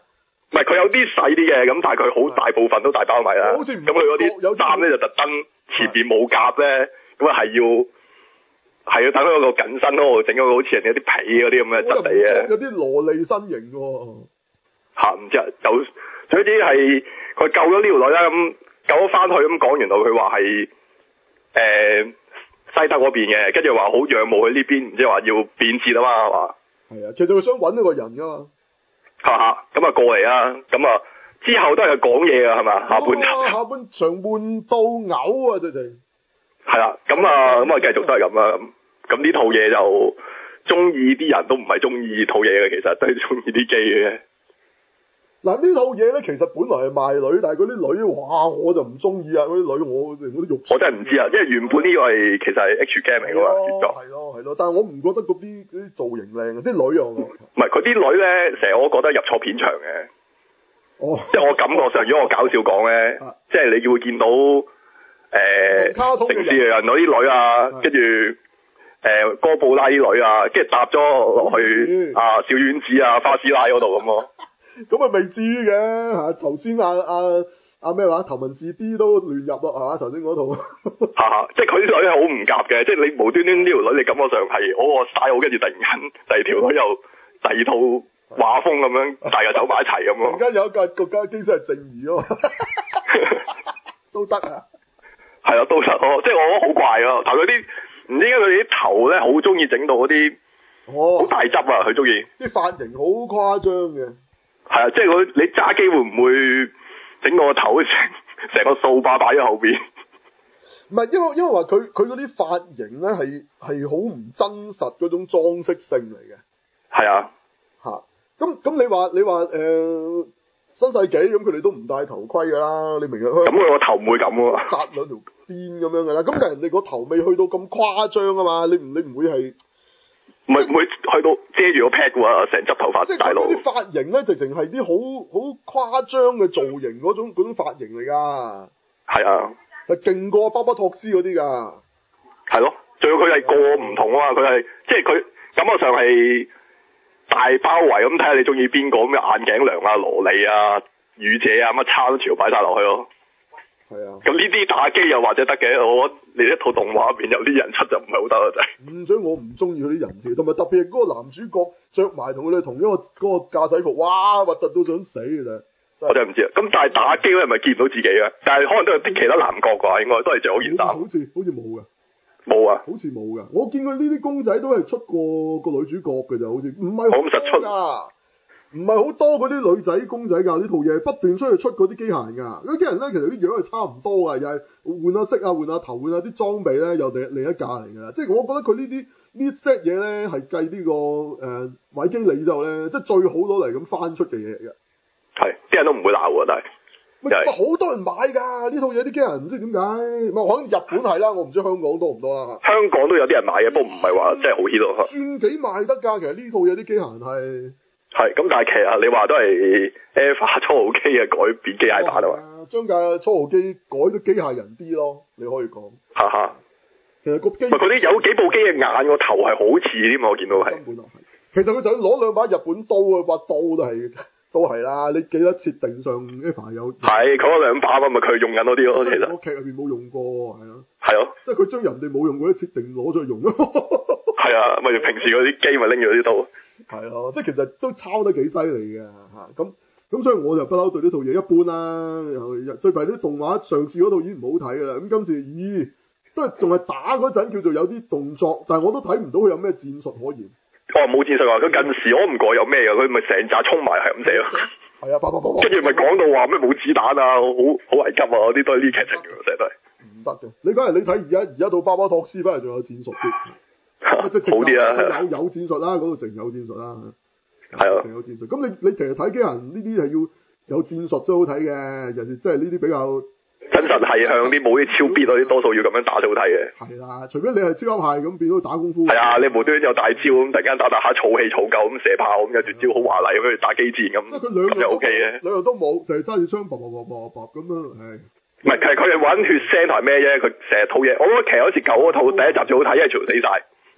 唔係佢有啲細啲嘅，咁但係佢好大部分都大包米啦。 好似唔咁佢嗰啲衫咧就特登前邊冇夾咧，咁啊係要係要等佢個緊身咯，整咗個好似人哋有啲皮嗰啲咁嘅質地嘅。 有啲蘿莉身形喎。 嚇唔知啊，就總之係佢救咗呢條女啦，咁救咗翻去咁講完到佢話係誒西德嗰邊嘅，跟住話好仰慕佢呢邊，唔知話要變節啊嘛係嘛？ 係啊，其實佢想揾一個人噶嘛。 嚇嚇，咁啊過嚟啊，咁啊之後都係講嘢㗎係嘛？下半場。 下半場悶到嘔啊！直情。係啦，咁啊咁啊繼續都係咁啦。咁呢套嘢就中意啲人都唔係中意套嘢嘅，其實都係中意啲機嘅。 嗱呢套嘢咧，其實本來係賣女，但係嗰啲女，哇，我就唔中意啊！嗰啲女，我嗰啲肉， 我真係唔知啊，因為原本呢個係其實係 H game 嚟㗎嘛，原作。 係咯係咯，但係我唔覺得嗰啲啲造型靚啊，啲女啊， 唔係佢啲女咧，成日我覺得入錯片場嘅。 哦。即係我感覺上，如果我搞笑講咧，啊、即係你會見到誒、呃、城市嘅人嗰啲女啊，跟住誒哥布拉啲女啊，跟住搭咗落去啊小丸子啊花師奶嗰度咁咯。 咁啊未至於嘅嚇，頭先阿阿阿咩話頭文字 D 都亂入咯，係嘛？頭先嗰套嚇，即係佢啲女係好唔夾嘅，即係你無端端呢條女，你感覺上係好個 style，跟住突然間第二條女又第二套畫風咁樣，大家走埋一齊咁咯。 突然間有一個國家機師係正義啊嘛，都得啊，係啊，都得哦，即係我覺得好怪啊，同佢啲唔知點解佢哋啲頭咧好中意整到嗰啲好大汁啊，佢中意啲髮型好誇張嘅。 係啊，即係佢你揸機會唔會整個頭成成個掃把擺喺後邊？ 唔係，因為因為話佢佢嗰啲髮型咧係係好唔真實嗰種裝飾性嚟嘅。係啊， 嚇咁咁你話你話誒、呃、新世紀咁佢哋都唔戴頭盔㗎啦，你明啊？ 咁佢個頭唔會咁喎， 紮兩條辮咁樣㗎啦。咁但係人哋個頭未去到咁誇張啊嘛，你唔你唔會係？ 唔係唔會去到遮住個 pad 喎，成執頭髮， 即係大佬。 啲髮型咧，直情係啲好好誇張嘅造型嗰種嗰種髮型嚟㗎。係啊， 係勁過巴巴托斯嗰啲㗎。 係咯，仲有佢係個唔同啊嘛，佢係即係佢感覺上係大包圍咁，睇下你中意邊個咁嘅眼鏡娘啊、蘿莉啊、御姐啊乜叉都全部擺晒落去咯。 係啊， 咁呢啲打機又或者得嘅，我覺得你一套動畫入邊有啲人出就唔係好得啊，真係。 唔，所以我唔中意佢啲人設，同埋特別係嗰個男主角着埋同佢哋同一個嗰、嗰個駕駛服，哇，核突到想死嘅啫。 我真係唔知啊。咁但係打機咧，係咪見唔到自己啊？但係可能都有啲其他男角啩，應該都係着嗰件衫。 好似好似冇嘅， 冇啊， 好似冇嘅。我見佢呢啲公仔都係出過個女主角嘅就好似唔係好實出㗎。唔係好多嗰啲女仔公仔㗎，呢套嘢不斷出去出嗰啲機械人㗎。嗰啲人咧其實啲樣係差唔多㗎，又係換下色啊，換下頭，換下啲裝備咧，又另另一架嚟㗎啦。即係我覺得佢呢啲呢 set 嘢咧係計呢個誒維基利之後咧，即係最好攞嚟咁翻出嘅嘢嚟嘅。係， 啲人都唔會鬧㗎，但係。 咪好多人買㗎呢套嘢，啲機械人唔知點解。咪可能日本係啦，我唔知香港多唔多啦。 香港都有啲人買嘅，不過唔係話真係好 hit 咯。 算幾賣得㗎，其實呢套嘢啲機械人係。係， 咁但係其實你話都係 Eva 初號機嘅改變機械版啊嘛， 將架初號機改咗機械人啲咯，你可以講。 哈哈， 其實個機， 唔係嗰啲有幾部機嘅眼個頭係好似添，我見到係。根本係。 其實佢就算攞兩把日本刀啊，把刀都係都係啦。你記得設定上 Eva 有。係， 佢嗰兩把咪佢用緊嗰啲咯，其實。 個劇入邊冇用過，係啊。 係咯。即係佢將人哋冇用嗰啲設定攞咗去用咯。 係啊，咪平時嗰啲機咪拎咗啲刀。 係咯，即係其實都抄得幾犀利嘅嚇，咁咁所以我就不嬲對呢套嘢一般啦。又最弊啲動畫上次嗰套已經唔好睇㗎啦，咁今次咦都係仲係打嗰陣叫做有啲動作，但係我都睇唔到佢有咩戰術可言。 哦，冇戰術啊！佢近時我唔覺有咩㗎，佢咪成扎衝埋係咁寫咯。係啊，跟住咪講到話咩冇子彈啊，好好危急啊！嗰啲都係呢啲劇情㗎，成日都係。唔得嘅，你嗰日你睇而家而家到巴巴托斯翻嚟仲有戰術啲。好啲啊！有有戰術啦，嗰度淨有戰術啦，係啊，淨有戰術。咁你你其實睇機械人呢啲係要有戰術先好睇嘅，人哋即係呢啲比較真實係向啲冇啲超必嗰啲，多數要咁樣打先好睇嘅。係啦，除非你係超級派咁變到打功夫。係啊，你無端端有大招咁，突然間打打下儲氣儲夠咁射炮咁，有絕招好華麗咁去打機戰咁，咁就 O K 嘅。兩樣都冇，就係揸住槍啵啵啵啵啵咁樣，係。唔係，其實佢係揾血腥同係咩啫？佢成日套嘢，我覺得其實好似舊嗰套第一集最好睇，因為全部死晒。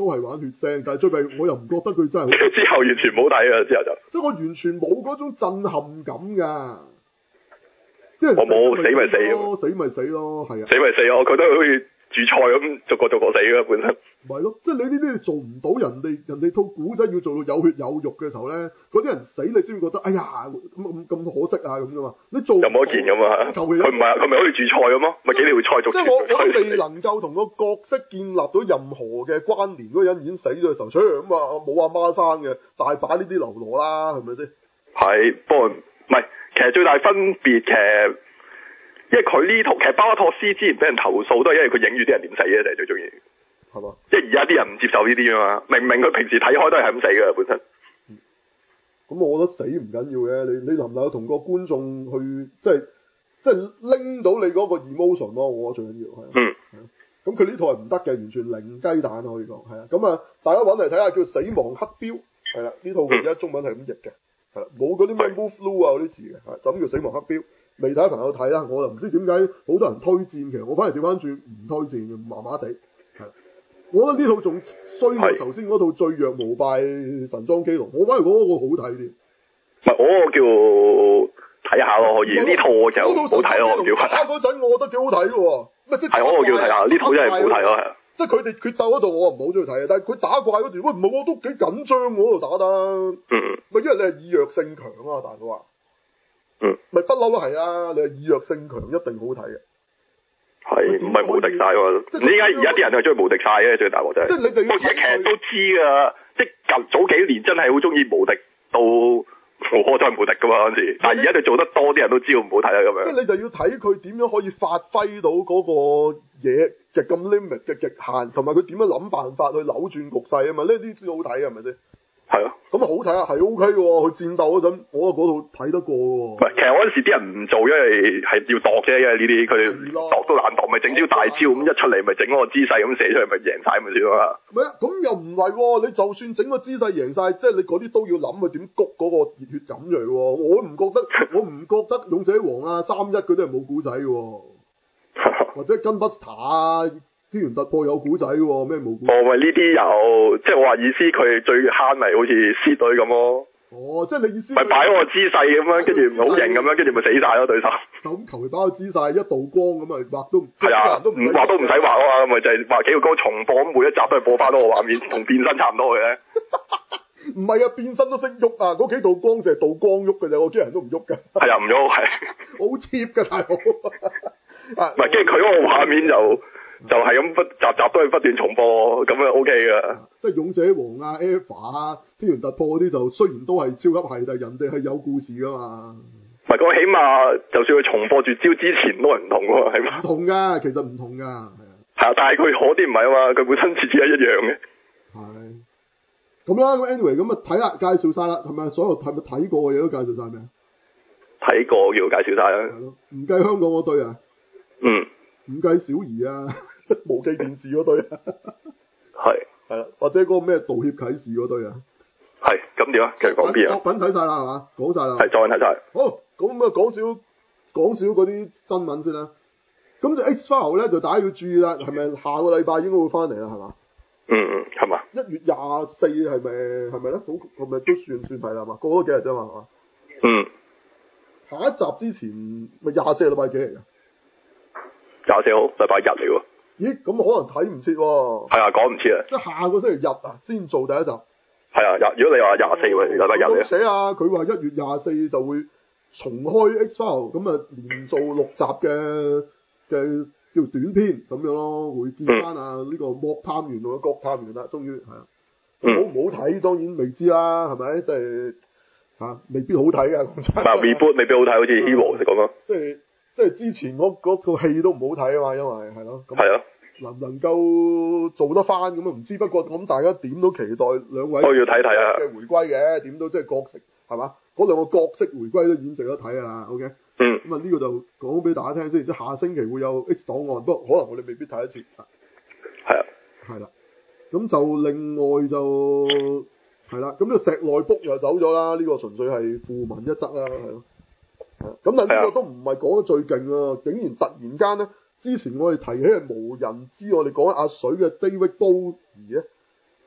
都係玩血腥，但係最尾我又唔覺得佢真係好。 之後完全冇睇啊！之後就即係我完全冇嗰種震撼感㗎。即係我冇死咪死咯，死咪死咯，係啊。 死咪死咯，我覺得佢好似煮菜咁，逐個逐個死㗎本身。 咪咯，即係你呢啲做唔到人哋，人哋套古仔要做到有血有肉嘅時候咧，嗰啲人死你先會覺得，哎呀咁咁咁可惜啊咁噶嘛。你做有冇一件咁啊？佢唔係佢咪好似煮菜咁咯？咪幾條菜做。 即係我我未能夠同個角色建立到任何嘅關聯，嗰個人已經死咗嘅時候，所以咁啊冇阿媽生嘅，大把呢啲流羅啦，係咪先？係， 不過唔係，其實最大分別其實，因為佢呢套其實巴托斯之前俾人投訴都係因為佢影住啲人點死嘅，就係最中意。係嘛？即係而家啲人唔接受呢啲啊嘛，明明佢平時睇開都係咁死嘅本身。 咁、嗯、我覺得死唔緊要嘅，你你能唔能夠同個觀眾去即係即係拎到你嗰個 emotion 咯？我覺得最緊要係。嗯。咁佢呢套係唔得嘅，完全零雞蛋可以講係啊。咁啊，大家揾嚟睇下叫《死亡黑標》係啦，呢套而家中文係咁譯嘅，係啦，冇嗰啲咩 move through 啊嗰啲字嘅，係就咁叫《死亡黑標》。未睇嘅朋友睇啦，我就唔知點解好多人推薦，其實我反而調翻轉唔推薦嘅，麻麻地。我覺得呢套仲衰過頭先嗰套最弱無敗神裝基龍，我反而覺得嗰個好睇啲。 唔係，我個叫睇下咯，可以呢套我就好睇咯，叫打嗰陣我覺得幾好睇嘅喎，咪即係係我個叫睇下，呢套真係好睇咯，係。 即係佢哋決鬥嗰度我唔好中意睇啊，但係佢打怪嗰段，喂唔係我都幾緊張喎，嗰度打得。嗯。咪因為你係以弱勝強啊，大佬啊。嗯。咪不嬲都係啊，你係以弱勝強一定好睇嘅。 係唔係無敵晒喎？你而家而家啲人係中意無敵晒嘅，最大鑊真係。即係你就要睇劇都知㗎，即係早幾年真係好中意無敵到我真係無敵㗎嘛嗰陣時，但係而家就做得多啲人都知道唔好睇啦咁樣。即係你就要睇佢點樣可以發揮到嗰個嘢嘅咁 limit 嘅極限，同埋佢點樣諗辦法去扭轉局勢啊嘛？呢啲先好睇嘅係咪先？係啊，咁啊好睇啊，係 O K 嘅喎。佢戰鬥嗰陣，我嗰度睇得過喎。唔係，其實嗰陣時啲人唔做，因為係要度啫，因為呢啲佢度都難度，咪整招大招咁一出嚟，咪整嗰個姿勢咁射出嚟，咪贏晒咪算啦。唔係啊，咁又唔係喎，你就算整個姿勢贏晒，即係你嗰啲都要諗佢點谷嗰個熱血感嚟喎。我唔覺得，我唔覺得勇者王啊、三一嗰啲係冇古仔喎，或者跟 Buster 啊。天元突破有古仔喎，咩冇古仔？哦，喂，呢啲有，即係我話意思，佢最慳咪好似獅隊咁咯。哦，即係你意思？咪擺嗰個姿勢咁樣，跟住唔好型咁樣，跟住咪死晒咯對手。就咁求其擺個姿勢，一道光咁啊，畫都係啊，唔畫都唔使畫啊嘛，咪就係畫幾個歌重播，咁每一集都係播翻嗰個畫面，同變身差唔多嘅。唔係啊，變身都識喐啊！嗰幾道光就係道光喐嘅啫，我啲人都唔喐㗎。係啊，唔喐係。好 cheap 㗎大佬。唔係，跟住佢嗰個畫面就。就係咁不集集都係不斷重播，咁樣 O K 噶。即係勇者王啊、Eva 啊、天元突破嗰啲就雖然都係超級係，但係人哋係有故事噶嘛。唔係，佢起碼就算佢重播絕招之前都係唔同喎，係嘛？唔同噶，其實唔同噶，係啊。係啊，但係佢嗰啲唔係啊嘛，佢本身次次係一樣嘅。係。咁啦，咁 anyway 咁啊睇啦，介紹晒啦，係咪所有係咪睇過嘅嘢都介紹晒咩？睇過要介紹晒啦。係咯，唔計香港嗰堆啊。嗯。唔計小儀啊。無記電視嗰堆啊，係係啦，或者嗰個咩道歉啟事嗰堆啊，係咁點啊？其實講邊啊？作品睇晒啦，係嘛？講晒啦，係作品睇晒。好，咁啊講少講少嗰啲新聞先啦。咁就 X-File 咧，就大家要注意啦，係咪下個禮拜應該會翻嚟啦？係嘛？嗯嗯，係嘛？一月廿四係咪係咪咧？好係咪都算算係啦嘛？過咗幾日啫嘛？係嘛？嗯。下一集之前咪廿四個禮拜幾嚟㗎？廿四號禮拜日嚟喎。咦，咁可能睇唔切喎。係啊，講唔切啊。即係下個星期日啊，先做第一集。係啊，如果你話廿四喎，禮拜日嚟。寫啊，佢話一月廿四就會重開 X-File，咁啊連做六集嘅嘅叫短篇咁樣咯，會見翻啊呢個莫探員同個國探員啦，終於係啊。嗯、好唔好睇當然未知啦，係咪？即係嚇未必好睇㗎，講真。嗱 reboot 未必好睇，好似 Hero 咁咯。即係。即係之前嗰套戲都唔好睇啊嘛，因為係咯，咁係啊，能唔能夠做得翻咁啊？唔知，不過咁大家點都期待兩位都要睇睇啊嘅回歸嘅，點都即係角色係嘛？嗰兩個角色回歸都已經值得睇啊 OK，嗯，咁啊呢個就講俾大家聽先，即係下星期會有 X 檔案，不過可能我哋未必睇得切。係啊，係啦，咁就另外就係啦，咁就石內卜又走咗啦，呢、這個純粹係訃聞一則啦，係咯。咁但呢個都唔係講得最勁啊！竟然突然間咧，之前我哋提起係無人知，我哋講阿水嘅 David Bowie 咧，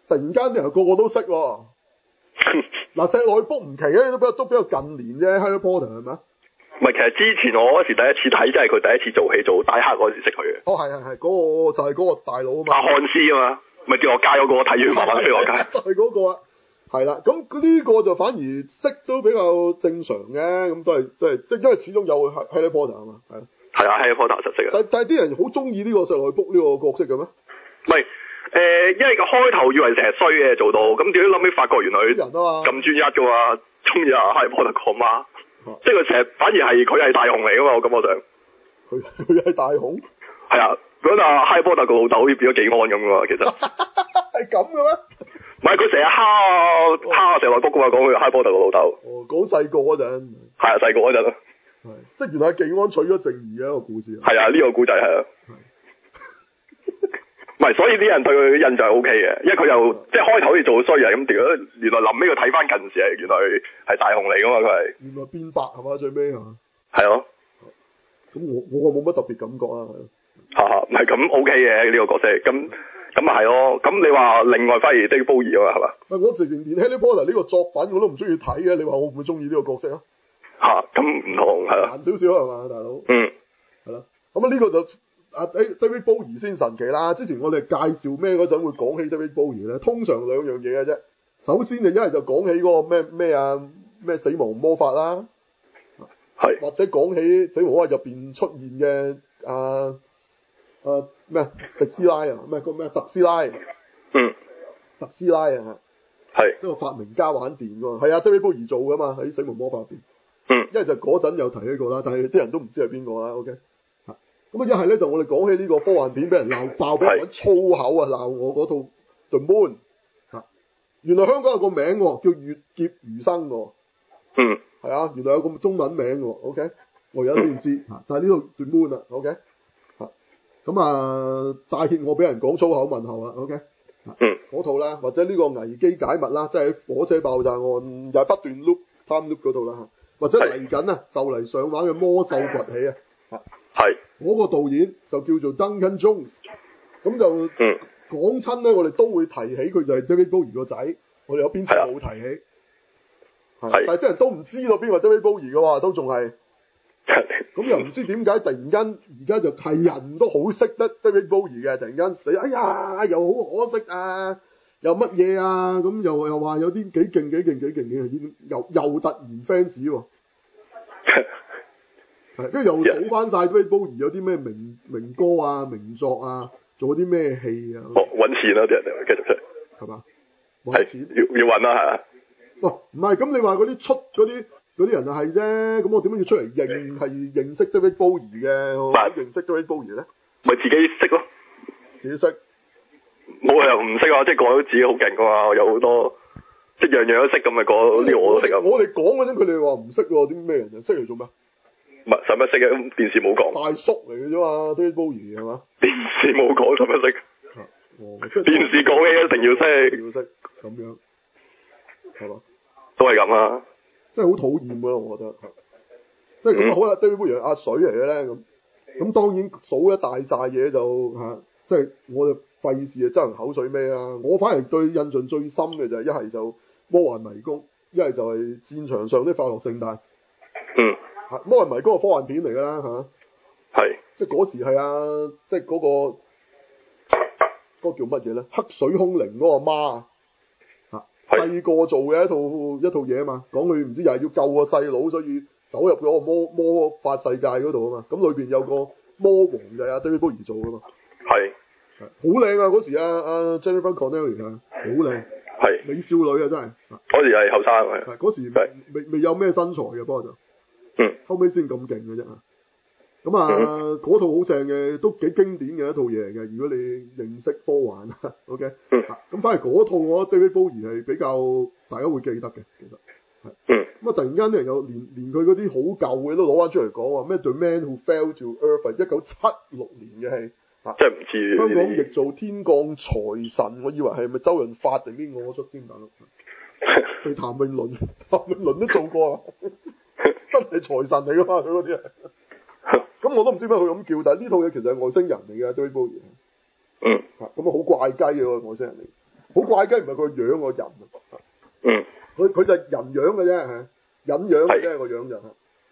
突然間啲人個個都識喎。嗱，石內卜唔奇咧，都比較都比較近年啫 ，Harry Potter 係咪啊？ 唔係，其實之前我嗰時第一次睇，即係佢第一次做戲做大黑嗰時識佢嘅。 哦，係係係，嗰、那個就係、是、嗰個大佬啊嘛。阿漢斯啊嘛，咪跳落街嗰個，睇完慢慢飛落街。 就係嗰個啊，係啦，咁呢個就反而識都比較正常嘅，咁都係都係，即係因為始終有 Harry Potter 啊嘛，係。係啊 ，Harry Potter 實識啊。 但但係啲人好中意呢個石內卜呢個角色嘅咩？ 唔係。誒、呃，因為個開頭以為成日衰嘅做到，咁點解諗起發覺原來佢咁專一嘅嘛，中意啊哈利波特個媽，即係佢成日反而係佢係大雄嚟噶嘛，我感覺上。佢佢係大雄？係啊，嗰陣哈利波特個老豆好似變咗技安咁噶嘛，其實。係咁嘅咩？唔係佢成日蝦啊蝦啊石內卜噶嘛，講佢哈利波特個老豆。哦，講細個嗰陣。係啊，細個嗰陣。係，即係原來係技安取咗正義嘅一個故事。係啊，呢、這個故仔係啊。唔係，所以啲人對佢嘅印象係 O K 嘅，因為佢又即係開頭好似做衰人咁，屌原來臨尾佢睇翻近視係原來係大雄嚟噶嘛，佢係原來變白係嘛，最尾係嘛，係咯。咁我我冇乜特別感覺啊，嚇嚇，唔係咁 O K 嘅呢個角色，咁咁咪係咯。咁你話另外反而 David Bowie 啊嘛，係嘛？唔係我直情連 Harry Potter 呢個作品我都唔中意睇嘅，你話我會唔會中意呢個角色啊？嚇，咁唔同係啦，難少少係嘛，大佬。嗯，係啦。咁啊呢個就。啊，誒 David Bowie 先神奇啦！之前我哋介紹咩嗰陣會講起 David Bowie 咧，通常兩樣嘢嘅啫。首先就一係就講起嗰個咩咩啊咩死亡魔法啦，係或者講起死亡魔法入邊出現嘅啊啊咩迪斯拉啊咩個咩特斯拉，嗯，特斯拉啊，係一個發明家玩電㗎，係啊 David Bowie 做㗎嘛喺死亡魔法入邊，嗯，一係就嗰陣有提起過啦，但係啲人都唔知係邊個啦 ，OK。咁啊！一係咧就我哋講起呢個科幻片俾人鬧爆，俾人揾粗口啊鬧我嗰套 The Moon 啊！原來香港有個名喎，叫月劫餘生喎。嗯。係啊，原來有個中文名喎。OK，我而家先知嚇，就係呢套 The Moon 啦。OK。嚇，咁啊，帶挈我俾人講粗口問候啦。OK。嗯。嗰套啦，或者呢個危機解密啦，即係喺火車爆炸案又係不斷 loop time loop 嗰度啦嚇，或者嚟緊啊就嚟上畫嘅魔獸崛起啊嚇。係，嗰、那個導演就叫做 Duncan Jones，咁就講親咧，我哋都會提起佢就係 David Bowie 個仔，我哋有邊次冇提起？係，但係啲人都唔知道邊個 David Bowie 嘅喎，都仲係，咁又唔知點解突然間而家就係人都好識得 David Bowie 嘅，突然間死，哎呀，又好可惜啊，又乜嘢啊，咁又又話有啲幾勁幾勁幾勁嘅，又又突然 fans 喎。係，跟住又數翻晒 David Bowie 有啲咩名名歌啊、名作啊，做啲咩戲啊？哦，揾錢啦啲人繼續出，係嘛？揾錢要要揾啦係啊！哦，唔係，咁你話嗰啲出嗰啲嗰啲人就係啫，咁我點解要出嚟認係認識 David Bowie 嘅？我認識 David Bowie 咧？咪自己識咯，自己識。冇理由唔識啊！即係講到自己好勁噶嘛，有好多即係樣樣都識咁咪講呢個我都識啊！我哋講嗰陣佢哋話唔識喎，啲咩人啊？識嚟做咩？唔係使乜識嘅，咁電視冇講。大叔嚟嘅啫嘛，David Bowie係嘛？電視冇講使乜識？哦，電視講嘅一定要識。要識咁樣，係嘛？都係咁啊！真係好討厭㗎，我覺得。即係咁好啦，David Bowie係阿水嚟嘅咧咁，咁當然數一大紮嘢就嚇，即係我就費事啊，爭人口水咩啊！我反而對印象最深嘅就係一係就魔幻迷宮，一係就係戰場上啲快樂聖誕。嗯。魔幻迷宮個科幻片嚟㗎啦嚇，係即係嗰時係啊，即係嗰個嗰個叫乜嘢咧？黑水空靈嗰個媽啊，細個做嘅一套一套嘢啊嘛，講佢唔知又係要救個細佬，所以走入嗰個魔魔法世界嗰度啊嘛，咁裏邊有個魔王就係阿 David Bowie 做㗎嘛，係係好靚啊！嗰時啊啊 Jennifer Connelly 啊，好靚，係美少女啊真係，嗰時係後生嘅，嗰時未未有咩身材嘅，不過就。嗯，後尾先咁勁嘅啫，咁啊嗰、嗯、套好正嘅，都幾經典嘅一套嘢嚟嘅。如果你認識科幻，OK，咁、嗯、反而嗰套我覺得 David Bowie 係比較大家會記得嘅，其實係，嗯，咁啊突然間啲人有連連佢嗰啲好舊嘅都攞翻出嚟講話咩 The Man Who Fell to Earth 一九七六年嘅戲，啊，真係唔知香港譯做天降財神，我以為係咪周潤發定邊個出先大佬？係譚詠麟，譚詠麟都做過啊。真係財神嚟噶嘛？佢嗰啲啊，咁我都唔知點解佢咁叫，但係呢套嘢其實係外星人嚟嘅，David Bowie。嗯。咁啊好怪雞嘅喎，外星人嚟。 好怪雞唔係佢個樣個人， 嗯， 佢佢就係人樣嘅啫，係隱樣嘅啫個樣就係。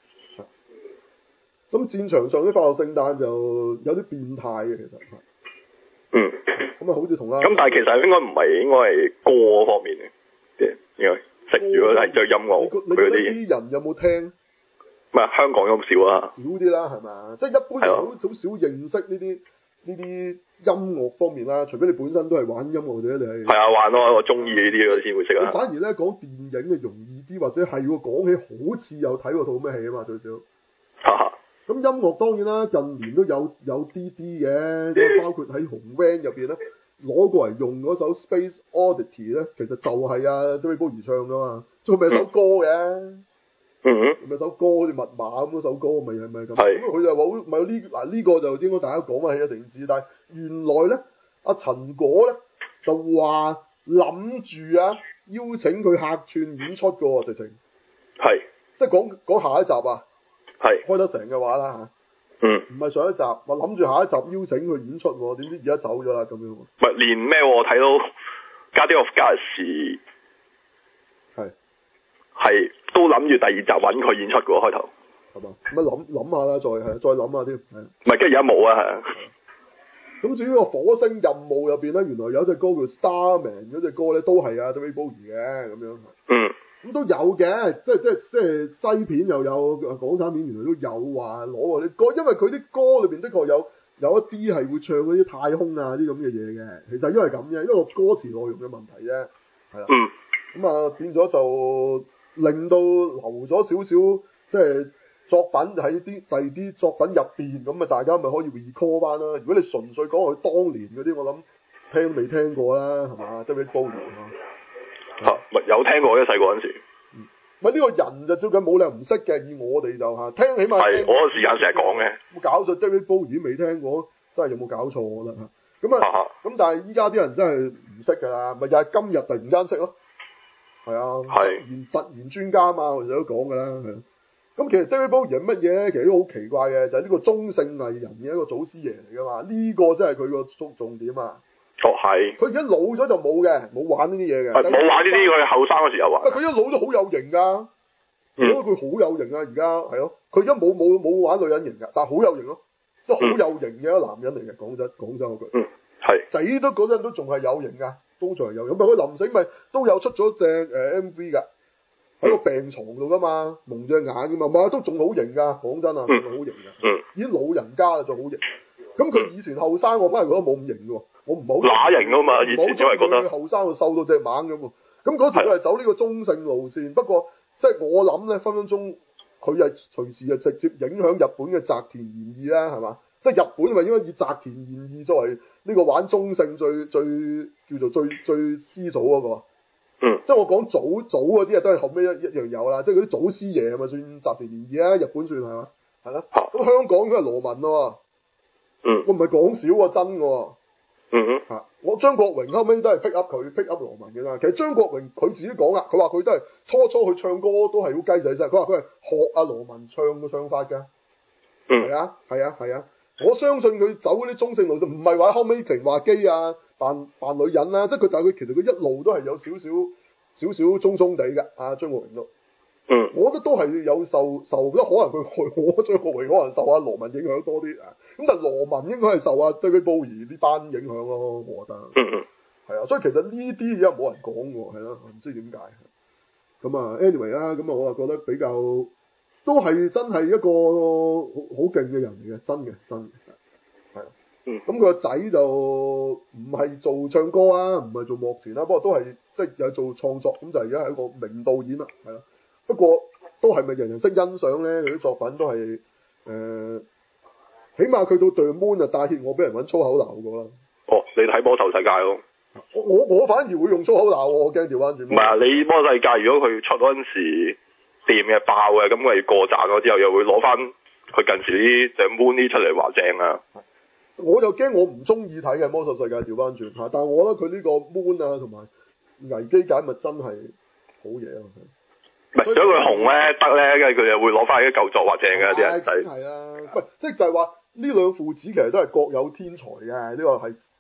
咁戰場上啲快樂聖誕就有啲變態嘅其實。 嗯。 咁啊，好似同啦。 咁但係其實應該唔係，應該係歌方面嘅，即係應該食。如果係對音樂佢嗰啲人有冇聽？ 唔係香港咁少啊。少啲啦，係嘛？即係一般人好好少認識呢啲呢啲音樂方面啦，除非你本身都係玩音樂嘅，你係。係啊，玩咯，我中意呢啲嗰先會識啊。 反而咧講電影嘅容易啲，或者係喎講起好似有睇過套咩戲啊嘛，最少。 哈哈。 咁音樂當然啦，近年都有有啲啲嘅，包括喺紅 van 入邊咧攞過嚟用嗰首 Space Oddity 咧，其實就係啊 David Bowie 唱噶嘛，仲咪首歌嘅， 嗯咪首歌好似密碼咁嗰首歌，咪係咪咁？咁佢就話咪呢嗱呢個就應該大家講翻起一定知，但係原來咧阿陳果咧就話諗住啊邀請佢客串演出噶喎，直情係， 即係講講下一集啊。 係開得成嘅話啦嚇，嗯， 唔係上一集，我諗住下一集邀請佢演出喎，點知而家走咗啦咁樣。 唔係連咩喎？睇到 Guardians of Galaxy 係係都諗住第二集揾佢演出嘅喎，開頭係嘛？咁啊諗諗下啦，再係再諗下添，係。 唔係，跟住而家冇啊，係啊。 咁至於個火星任務入邊咧，原來有隻歌叫 Starman 嗰隻歌咧，都係啊 David Bowie 嘅咁樣。 嗯。 咁都有嘅，即係即係即係西片又有，港產片原來都有話攞嗰啲歌，因為佢啲歌裏邊的確有有一啲係會唱嗰啲太空啊啲咁嘅嘢嘅，其實因為咁嘅，因為個歌詞內容嘅問題啫，係啦。 嗯。 咁啊變咗就令到留咗少少即係作品喺啲第二啲作品入邊，咁啊大家咪可以 recall 翻啦。如果你純粹講佢當年嗰啲，我諗聽都未聽過啦，係嘛？即係啲煲完啊。 嚇，咪有聽過嘅細個嗰陣時。 嗯，咪呢個人就照緊冇理由唔識嘅，以我哋就嚇聽起碼。係， 我個時間成日講嘅。 冇搞錯，David Bowie未聽過，真係有冇搞錯我覺得嚇。咁啊，咁但係依家啲人真係唔識㗎啦，咪又係今日突然間識咯。係啊。係。突然突然專家啊嘛，我哋都講㗎啦，係。咁其實 David Bowie 係乜嘢咧？其實都好奇怪嘅，就係、是、呢個中性藝人嘅一個祖師爺嚟㗎嘛。呢、這個真係佢個重重點啊。 哦，係。 佢而家老咗就冇嘅，冇玩呢啲嘢嘅。 冇玩呢啲，佢後生嗰時候玩。 佢一老咗好有型㗎，因為佢好有型啊！而家係咯，佢而家冇冇冇玩女人型㗎，但係好有型咯，即係好有型嘅一個男人嚟嘅。講真講真嗰句。嗯，係。仔都嗰陣都仲係有型㗎，都仲係有型。咁佢臨死咪都有出咗隻誒 M V 㗎，喺個病床度㗎嘛，蒙隻眼㗎嘛，咪都仲好型㗎。講真啊，仲好型㗎。嗯。已經老人家啦，仲好型。咁佢以前後生，我反而覺得冇咁型喎。我唔係好乸型啊嘛，以前因為覺得佢後生到瘦到隻猛咁喎。咁嗰時佢係走呢個中性路線，不過即係我諗咧，分分鐘佢係隨時係直接影響日本嘅澤田研二啦，係嘛？即係日本咪應該以澤田研二作為呢個玩中性最最叫做最最始祖嗰個。 嗯。 即係我講早早嗰啲啊，都係後尾一一樣有啦。即係嗰啲祖師爺係咪算澤田研二啊？日本算係嘛？係啦。咁香港佢係羅文咯。 嗯。 我唔係講笑啊，真㗎。 嗯哼， 嚇！我張國榮後尾都係 pick up 佢 pick up 羅文嘅啦。其實張國榮佢自己講啊，佢話佢都係初初去唱歌都係好雞仔聲。佢話佢係學阿羅文唱嘅唱法㗎。 嗯， 係啊，係啊，係啊！我相信佢走嗰啲中性路線，唔係話後尾情話機啊，扮扮女人啦、啊，即係佢，但係佢其實佢一路都係有少少少少中中地㗎。啊，張國榮都。嗯，我覺得都係有受受，即可能佢我張國榮可能受阿羅文影響多啲啊。咁但係羅文應該係受阿 David Bowie 呢班影響咯，我覺得。嗯嗯。係啊，所以其實呢啲而家冇人講喎，係咯，唔知點解。咁啊 ，anyway 啦，咁啊，我啊覺得比較都係真係一個好好勁嘅人嚟嘅，真嘅真嘅。係啊。嗯。咁佢個仔就唔係做唱歌啊，唔係做幕前啦，不過都係即係有做創作，咁就而家係一個名導演啦，係咯。不過都係咪人人識欣賞咧？佢啲作品都係誒、呃，起碼佢到 The Moon啊，帶挈我俾人揾粗口鬧過啦。 哦，你睇魔獸世界咯？ 我我我反而會用粗口鬧，我驚調翻轉。唔係啊， 你魔獸世界如果佢出嗰陣時掂嘅爆嘅，咁咪過賺咗之後又會攞翻佢近時啲 The Moon 啲出嚟話正啊。 我就驚我唔中意睇嘅魔獸世界調翻轉嚇，但係我覺得佢呢個 Moon 啊同埋危機解密真係好嘢啊！ 唔係，如果佢紅咧得咧，跟住佢又會攞翻啲舊作話正嘅啲人睇。 係啦，喂，即係就係話呢兩父子其實都係各有天才嘅，呢、這個係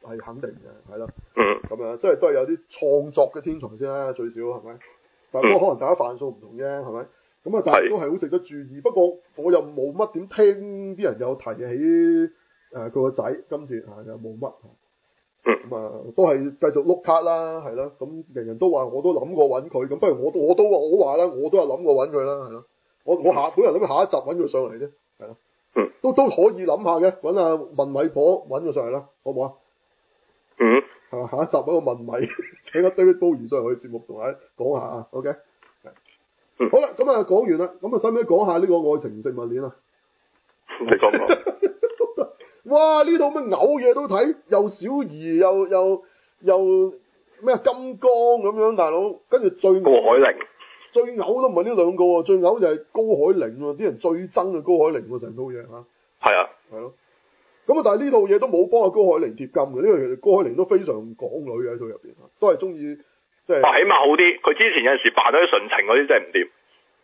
係肯定嘅，係咯。 嗯。 咁樣即係都係有啲創作嘅天才先啦，最少係咪？但係不過可能大家範數唔同啫，係咪？咁啊，但係都係好值得注意。不過我又冇乜點聽啲人有提起誒佢個仔，今次啊又冇乜。 嗯。 咁啊，都係繼續碌卡啦，係咯。咁人人都話我都諗過揾佢，咁不如我都我都我話啦，我都有諗過揾佢啦，係咯。我我下本來諗住下一集揾佢上嚟啫，係咯。 嗯。都都可以諗下嘅，揾阿問米婆揾佢上嚟啦，好唔好啊？ 嗯。 係嘛，下一集嗰個問米請阿 David Bowie上嚟去節目同大家講下啊 ，OK？ 嗯、 好啦，咁啊講完啦，咁啊使唔使講下呢個愛情植物鏈啊？ 你講講。 哇！呢套咩嘔嘢都睇，又小儀又又又咩金剛咁樣，大佬，跟住最高海寧， 最嘔都唔係呢兩個喎，最嘔就係高海寧喎，啲人最憎嘅高海寧喎，成套嘢嚇。 係啊。 係咯。咁啊，但係呢套嘢都冇幫阿高海寧貼金嘅，因為其實高海寧都非常港女嘅喺套入邊，都係中意即係。啊， 起碼好啲，佢之前有陣時扮咗啲純情嗰啲真係唔掂。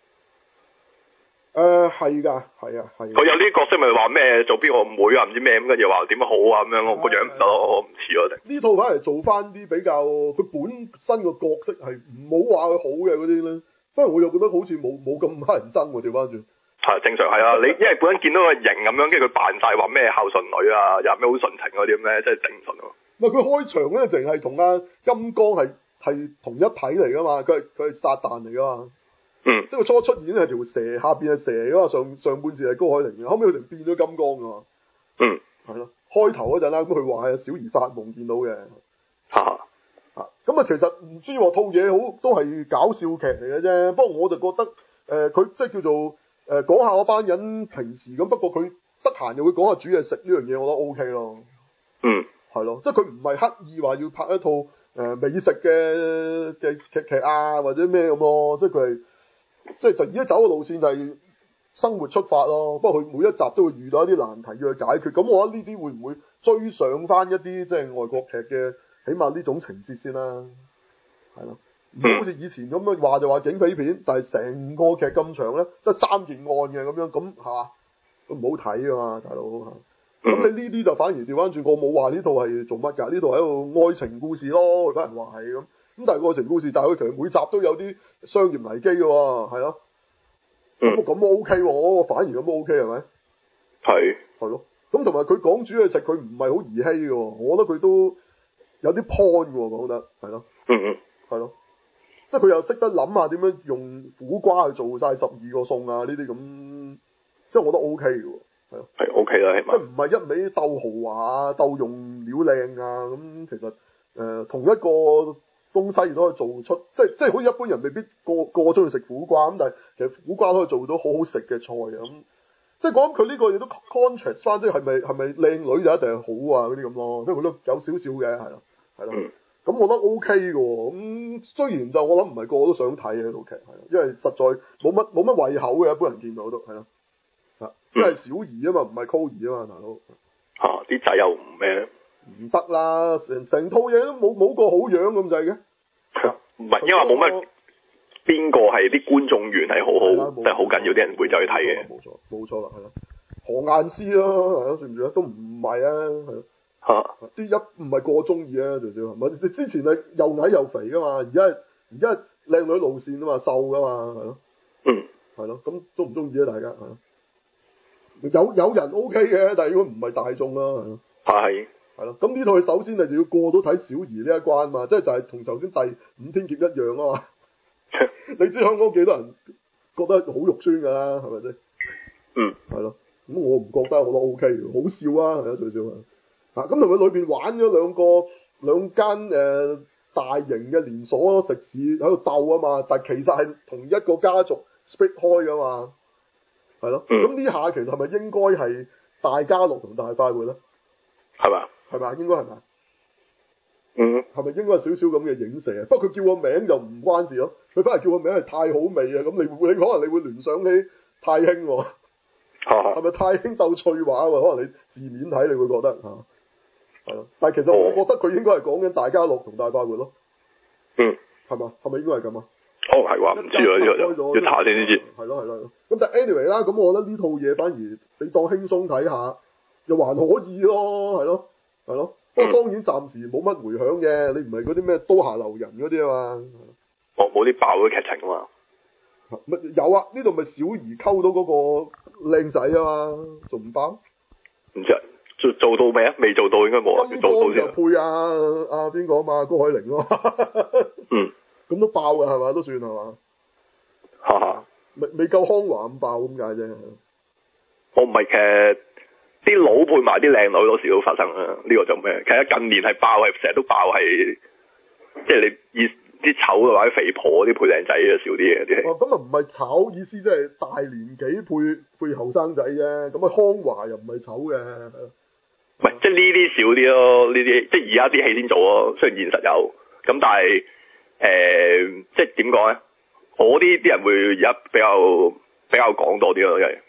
誒係㗎，係啊，係。佢有啲角色咪話咩做邊個妹啊，唔知咩咁，跟住話點樣好啊咁樣，我個樣唔得咯，我唔似我哋。呢套反而做翻啲比較，佢本身個角色係唔好話佢好嘅嗰啲咧，反而我又覺得好似冇冇咁乞人憎喎，調翻轉。係正常係啊，你因為本身見到個型咁樣，跟住佢扮晒話咩孝順女啊，又咩好純情嗰啲咩，真係頂唔順喎。 唔係佢開場咧，淨係同阿金剛係係同一體嚟㗎嘛，佢係佢係撒旦嚟㗎嘛。 嗯。 即係佢初出現係條蛇，下邊係蛇㗎嘛，上上半節係高海寧嘅，後尾佢哋變咗金剛㗎嘛。 嗯。 係咯，開頭嗰陣啦，咁佢話係小兒發夢見到嘅。 嚇嚇。 啊，咁啊其實唔知喎，套嘢好都係搞笑劇嚟嘅啫，不過我就覺得誒佢、呃、即係叫做。誒講下嗰班人平時咁，不過佢得閒又會講下煮嘢食呢樣嘢，我覺得 O K 咯。 嗯， 係咯，即係佢唔係刻意話要拍一套誒、呃、美食嘅嘅劇劇啊，或者咩咁咯，即係佢係即係就而家走嘅路線就係生活出發咯。不過佢每一集都會遇到一啲難題要去解決，咁我覺得呢啲會唔會追上翻一啲即係外國劇嘅，起碼呢種情節先啦。係咯。唔好似以前咁樣話就話警匪片，但係成個劇咁長咧，得三件案嘅咁樣，咁係嘛，都唔好睇噶嘛，大佬嚇。咁你呢啲就反而調翻轉，我冇話呢套係做乜㗎，呢套係一個愛情故事咯，有人話係咁。咁但係愛情故事，但係佢其實每集都有啲商業危機嘅喎，係咯。咁咁 OK 喎，我反而咁 OK 係咪？係。係咯。咁同埋佢講煮嘢食，佢唔係好兒戲嘅喎，我覺得佢都有啲 point 嘅喎，講得係咯。嗯嗯。係咯。即係佢又識得諗下點樣用苦瓜去做晒十二個餸啊！呢啲咁，即係我覺得 O K 嘅喎，係咯，係 O K 啦，起碼。即係唔係一味鬥豪華啊、鬥用料靚啊咁，其實誒、呃、同一個東西都可以做出，即係即係好似一般人未必個個個中意食苦瓜咁，但係其實苦瓜都可以做到好好食嘅菜啊咁。即係講佢呢個亦都 contrast 翻，即係係咪係咪靚女就一定係好啊嗰啲咁咯？即係佢都有少少嘅，係咯，係咯。嗯咁我覺得 O K 嘅喎，咁雖然就我諗唔係個個都想睇嘅呢套劇，係因為實在冇乜冇乜胃口嘅，一般人見到都係咯，啊，因為小兒啊嘛，唔係 call 兒啊嘛，大佬嚇啲仔又唔咩唔得啦，成成套嘢都冇冇個好樣咁滯嘅，唔係因為冇乜邊個係啲觀眾緣係好好，即係好緊要啲人會走去睇嘅，冇錯冇錯啦，係咯，何雁詩咯，係咯，算唔算啊？都唔係啊，係咯。嚇！啲一唔係個個中意啊，最少係咪？你之前係又矮又肥噶嘛，而家而家靚女路線啊嘛，瘦噶嘛，係咯。嗯。係咯，咁中唔中意啊？大家係咯。有有人 O K 嘅，但係如果唔係大眾啦，係咯。係。係咯，咁呢套首先你就要過到睇小儀呢一關嘛，即係就係同頭先第五天劫一樣啊嘛。你知香港幾多人覺得好肉酸㗎啦，係咪先？嗯。係咯，咁我唔覺得，我覺得 O K 嘅，好笑啊，係啊，最少啊。咁同佢裏邊玩咗兩個兩間誒、呃、大型嘅連鎖食肆喺度鬥啊嘛，但係其實係同一個家族 split 開噶嘛，係咯。咁呢、嗯、下其實係咪應該係大家樂同大快活咧？係咪？係咪？應該係咪？嗯。係咪應該係少少咁嘅影射啊？不過佢叫個名就唔關事咯，佢反而叫個名係太好味啊！咁你會你可能你會聯想起太興喎，係咪、啊、太興鬥翠華喎？可能你字面睇你會覺得嚇。啊係咯，但係其實我覺得佢應該係講緊大家樂同大快活咯。嗯，係嘛？係咪應該係咁啊？哦，係話唔知啊，呢個要查先知。係咯係咯，咁但係 anyway 啦，咁我覺得呢套嘢反而你當輕鬆睇下，又還可以咯，係咯係咯。 不過當然暫時冇乜回響嘅，你唔係嗰啲咩刀下留人嗰啲啊嘛。 哦，冇啲爆嘅劇情啊嘛。 咪有啊，呢度咪小儀溝到嗰個靚仔啊嘛，仲唔爆？ 唔知啊，做做到未啊？未做到應該冇啊，要做到先。 配啊啊邊個啊嘛，高海寧咯。 嗯。 咁都爆嘅係嘛，都算係嘛。 哈哈。 未未夠康華咁爆咁解啫。 我唔係劇。啲佬配埋啲靚女多時都發生啦，呢、這個就咩？其實近年係爆，係成日都爆，係即係你以啲醜嘅或者肥婆啲配靚仔就少啲嘅啲。 哦，咁啊唔係醜，意思即係大年紀配配後生仔啫。咁啊康華又唔係醜嘅。 唔係，即係呢啲少啲咯，呢啲即係而家啲戲先做咯。雖然現實有，咁但係誒、呃，即係點講咧？我啲啲人會而家比較比較講多啲咯，因為。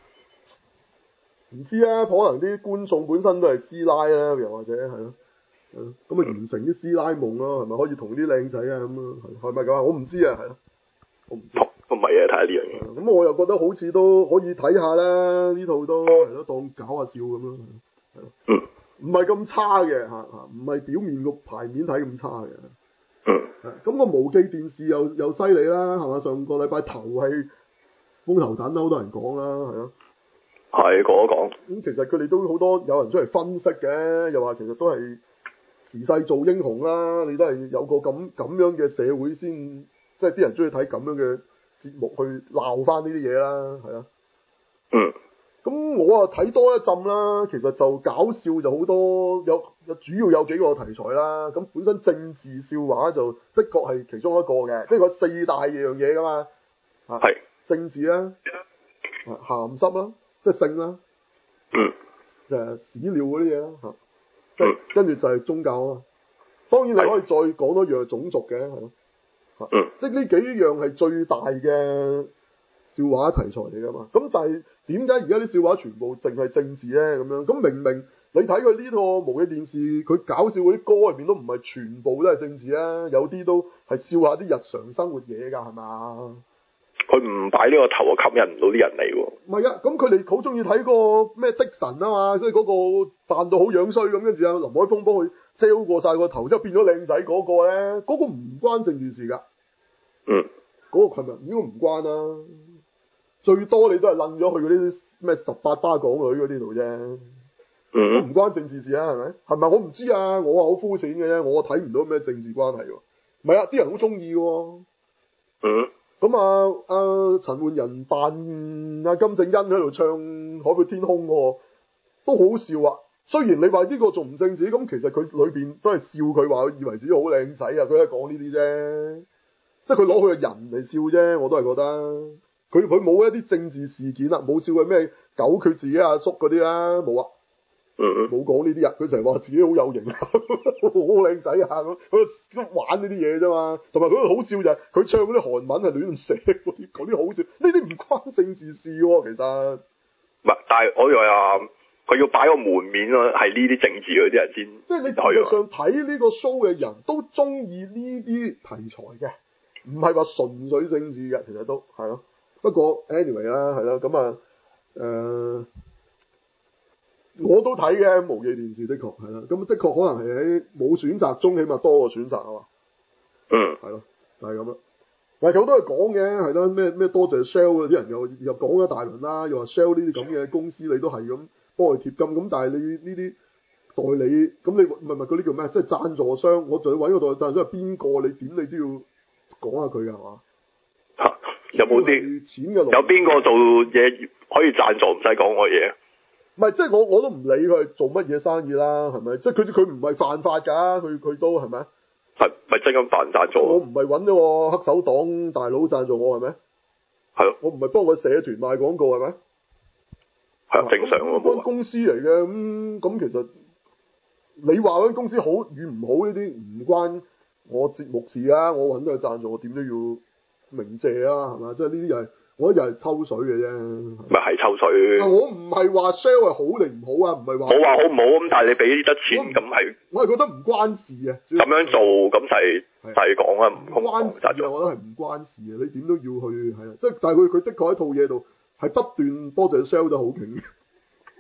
唔知啊，可能啲觀眾本身都係師奶啦，又或者係咯，咁啊完成啲師奶夢咯，係咪可以同啲靚仔啊咁啊？係咪咁啊？我唔知啊，係咯，我唔知。 唔係啊，睇下呢樣嘢。 咁我又覺得好似都可以睇下啦，呢套都係咯，當搞下笑咁咯，係咯。 嗯。 唔係咁差嘅嚇嚇，唔係表面個牌面睇咁差嘅。 嗯。 咁個無記電視又又犀利啦，係嘛？上個禮拜頭係風頭躉啦，好多人講啦，係咯。 係講一講， 咁其實佢哋都好多有人出嚟分析嘅，又話其實都係時勢做英雄啦。你都係有個咁咁樣嘅社會先，即係啲人中意睇咁樣嘅節目去鬧翻呢啲嘢啦，係啊。 嗯。 咁我啊睇多一陣啦，其實就搞笑就好多，有有主要有幾個題材啦。咁本身政治笑話就的確係其中一個嘅，即係個四大樣嘢噶嘛。 係。 政治啦，鹹濕啦。即係性啦， 嗯， 誒屎尿嗰啲嘢啦嚇，即係跟住就係宗教啊。當然你可以再講多樣種族嘅，係咯，嚇， 嗯， 即係呢幾樣係最大嘅笑話題材嚟㗎嘛。咁但係點解而家啲笑話全部淨係政治咧？咁樣咁明明你睇佢呢套無記電視，佢搞笑嗰啲歌入邊都唔係全部都係政治啊，有啲都係笑下啲日常生活嘢㗎，係嘛？ 佢唔擺呢個頭啊，吸引唔到啲人嚟喎。 唔係啊，咁佢哋好中意睇個咩的神啊嘛，所以嗰個扮到好樣衰咁，跟住啊林海峰幫佢遮過晒個頭，之後變咗靚仔嗰個咧，嗰、嗰個唔關政治事㗎。 嗯。 嗰個琴日應該唔關啦，最多你都係楞咗去嗰啲咩十八巴港女嗰啲度啫。 嗯。 都唔關政治事啊，係咪？係咪？我唔知啊，我話好膚淺嘅啫，我睇唔到咩政治關係喎。唔係啊，啲人好中意喎。 嗯。 咁啊，阿陳奐仁扮阿金正恩喺度唱《海闊天空》喎，都好笑啊！雖然你話呢個仲唔正字，咁其實佢裏邊都係笑佢話，以為自己好靚仔啊！佢係講呢啲啫，即係佢攞佢個人嚟笑啫。我都係覺得，佢佢冇一啲政治事件啊，冇笑佢咩狗決自己阿叔嗰啲啊，冇啊。冇講呢啲啊，佢成日話自己好有型啊，好靚仔啊咁，佢玩呢啲嘢啫嘛。同埋佢好笑就係佢唱嗰啲韓文係亂咁寫嗰啲，嗰啲好笑。呢啲唔關政治事喎，其實。唔係， 但係我以為啊，佢要擺個門面咯，係呢啲政治嗰啲人先。 即係你實際上睇呢個 show 嘅人都中意呢啲題材嘅，唔係話純粹政治嘅，其實都係咯。不過 anyway 啦，係咯，咁啊，誒、呃。我都睇嘅無記電視，的確係啦，咁的確可能係喺冇選擇中，起碼多個選擇啊嘛。 嗯， 係咯，就係咁啦。但係好多人講嘅係啦，咩咩多謝 Shell 嗰啲人又又講一大輪啦，又話 Shell 呢啲咁嘅公司你都係咁幫佢貼金，咁但係你呢啲代理，咁你唔係唔係嗰啲叫咩？即係贊助商，我就要揾個代贊助商係邊個？你點你都要講下佢㗎係嘛？ 嚇，有冇啲錢嘅？有邊個做嘢可以贊助唔使講我嘢？ 唔係，即係我我都唔理佢做乜嘢生意啦，係咪？即係佢佢唔係犯法㗎，佢佢都係咪？ 係咪真咁犯贊助？ 我唔係揾咗個黑手黨大佬贊助我係咪？係咯。我唔係幫個社團賣廣告係咪？係正常喎。嗰間公司嚟嘅咁咁，其實你話嗰間公司好與唔好呢啲唔關我節目事啊！我揾到佢贊助，我點都要鳴謝啊，係嘛？即係呢啲又係。我又係抽水嘅啫， 咪係抽水。 我唔係話 sell 係好定唔好啊，唔係話。 冇話好唔好咁，但係你俾得錢咁係。我係覺得唔關事啊。 咁樣做咁就係就係講啊，唔關事啊！我覺得係唔關事啊，你點都要去係啊，即係但係佢佢的確喺套嘢度係不斷多謝 sell 得好勁。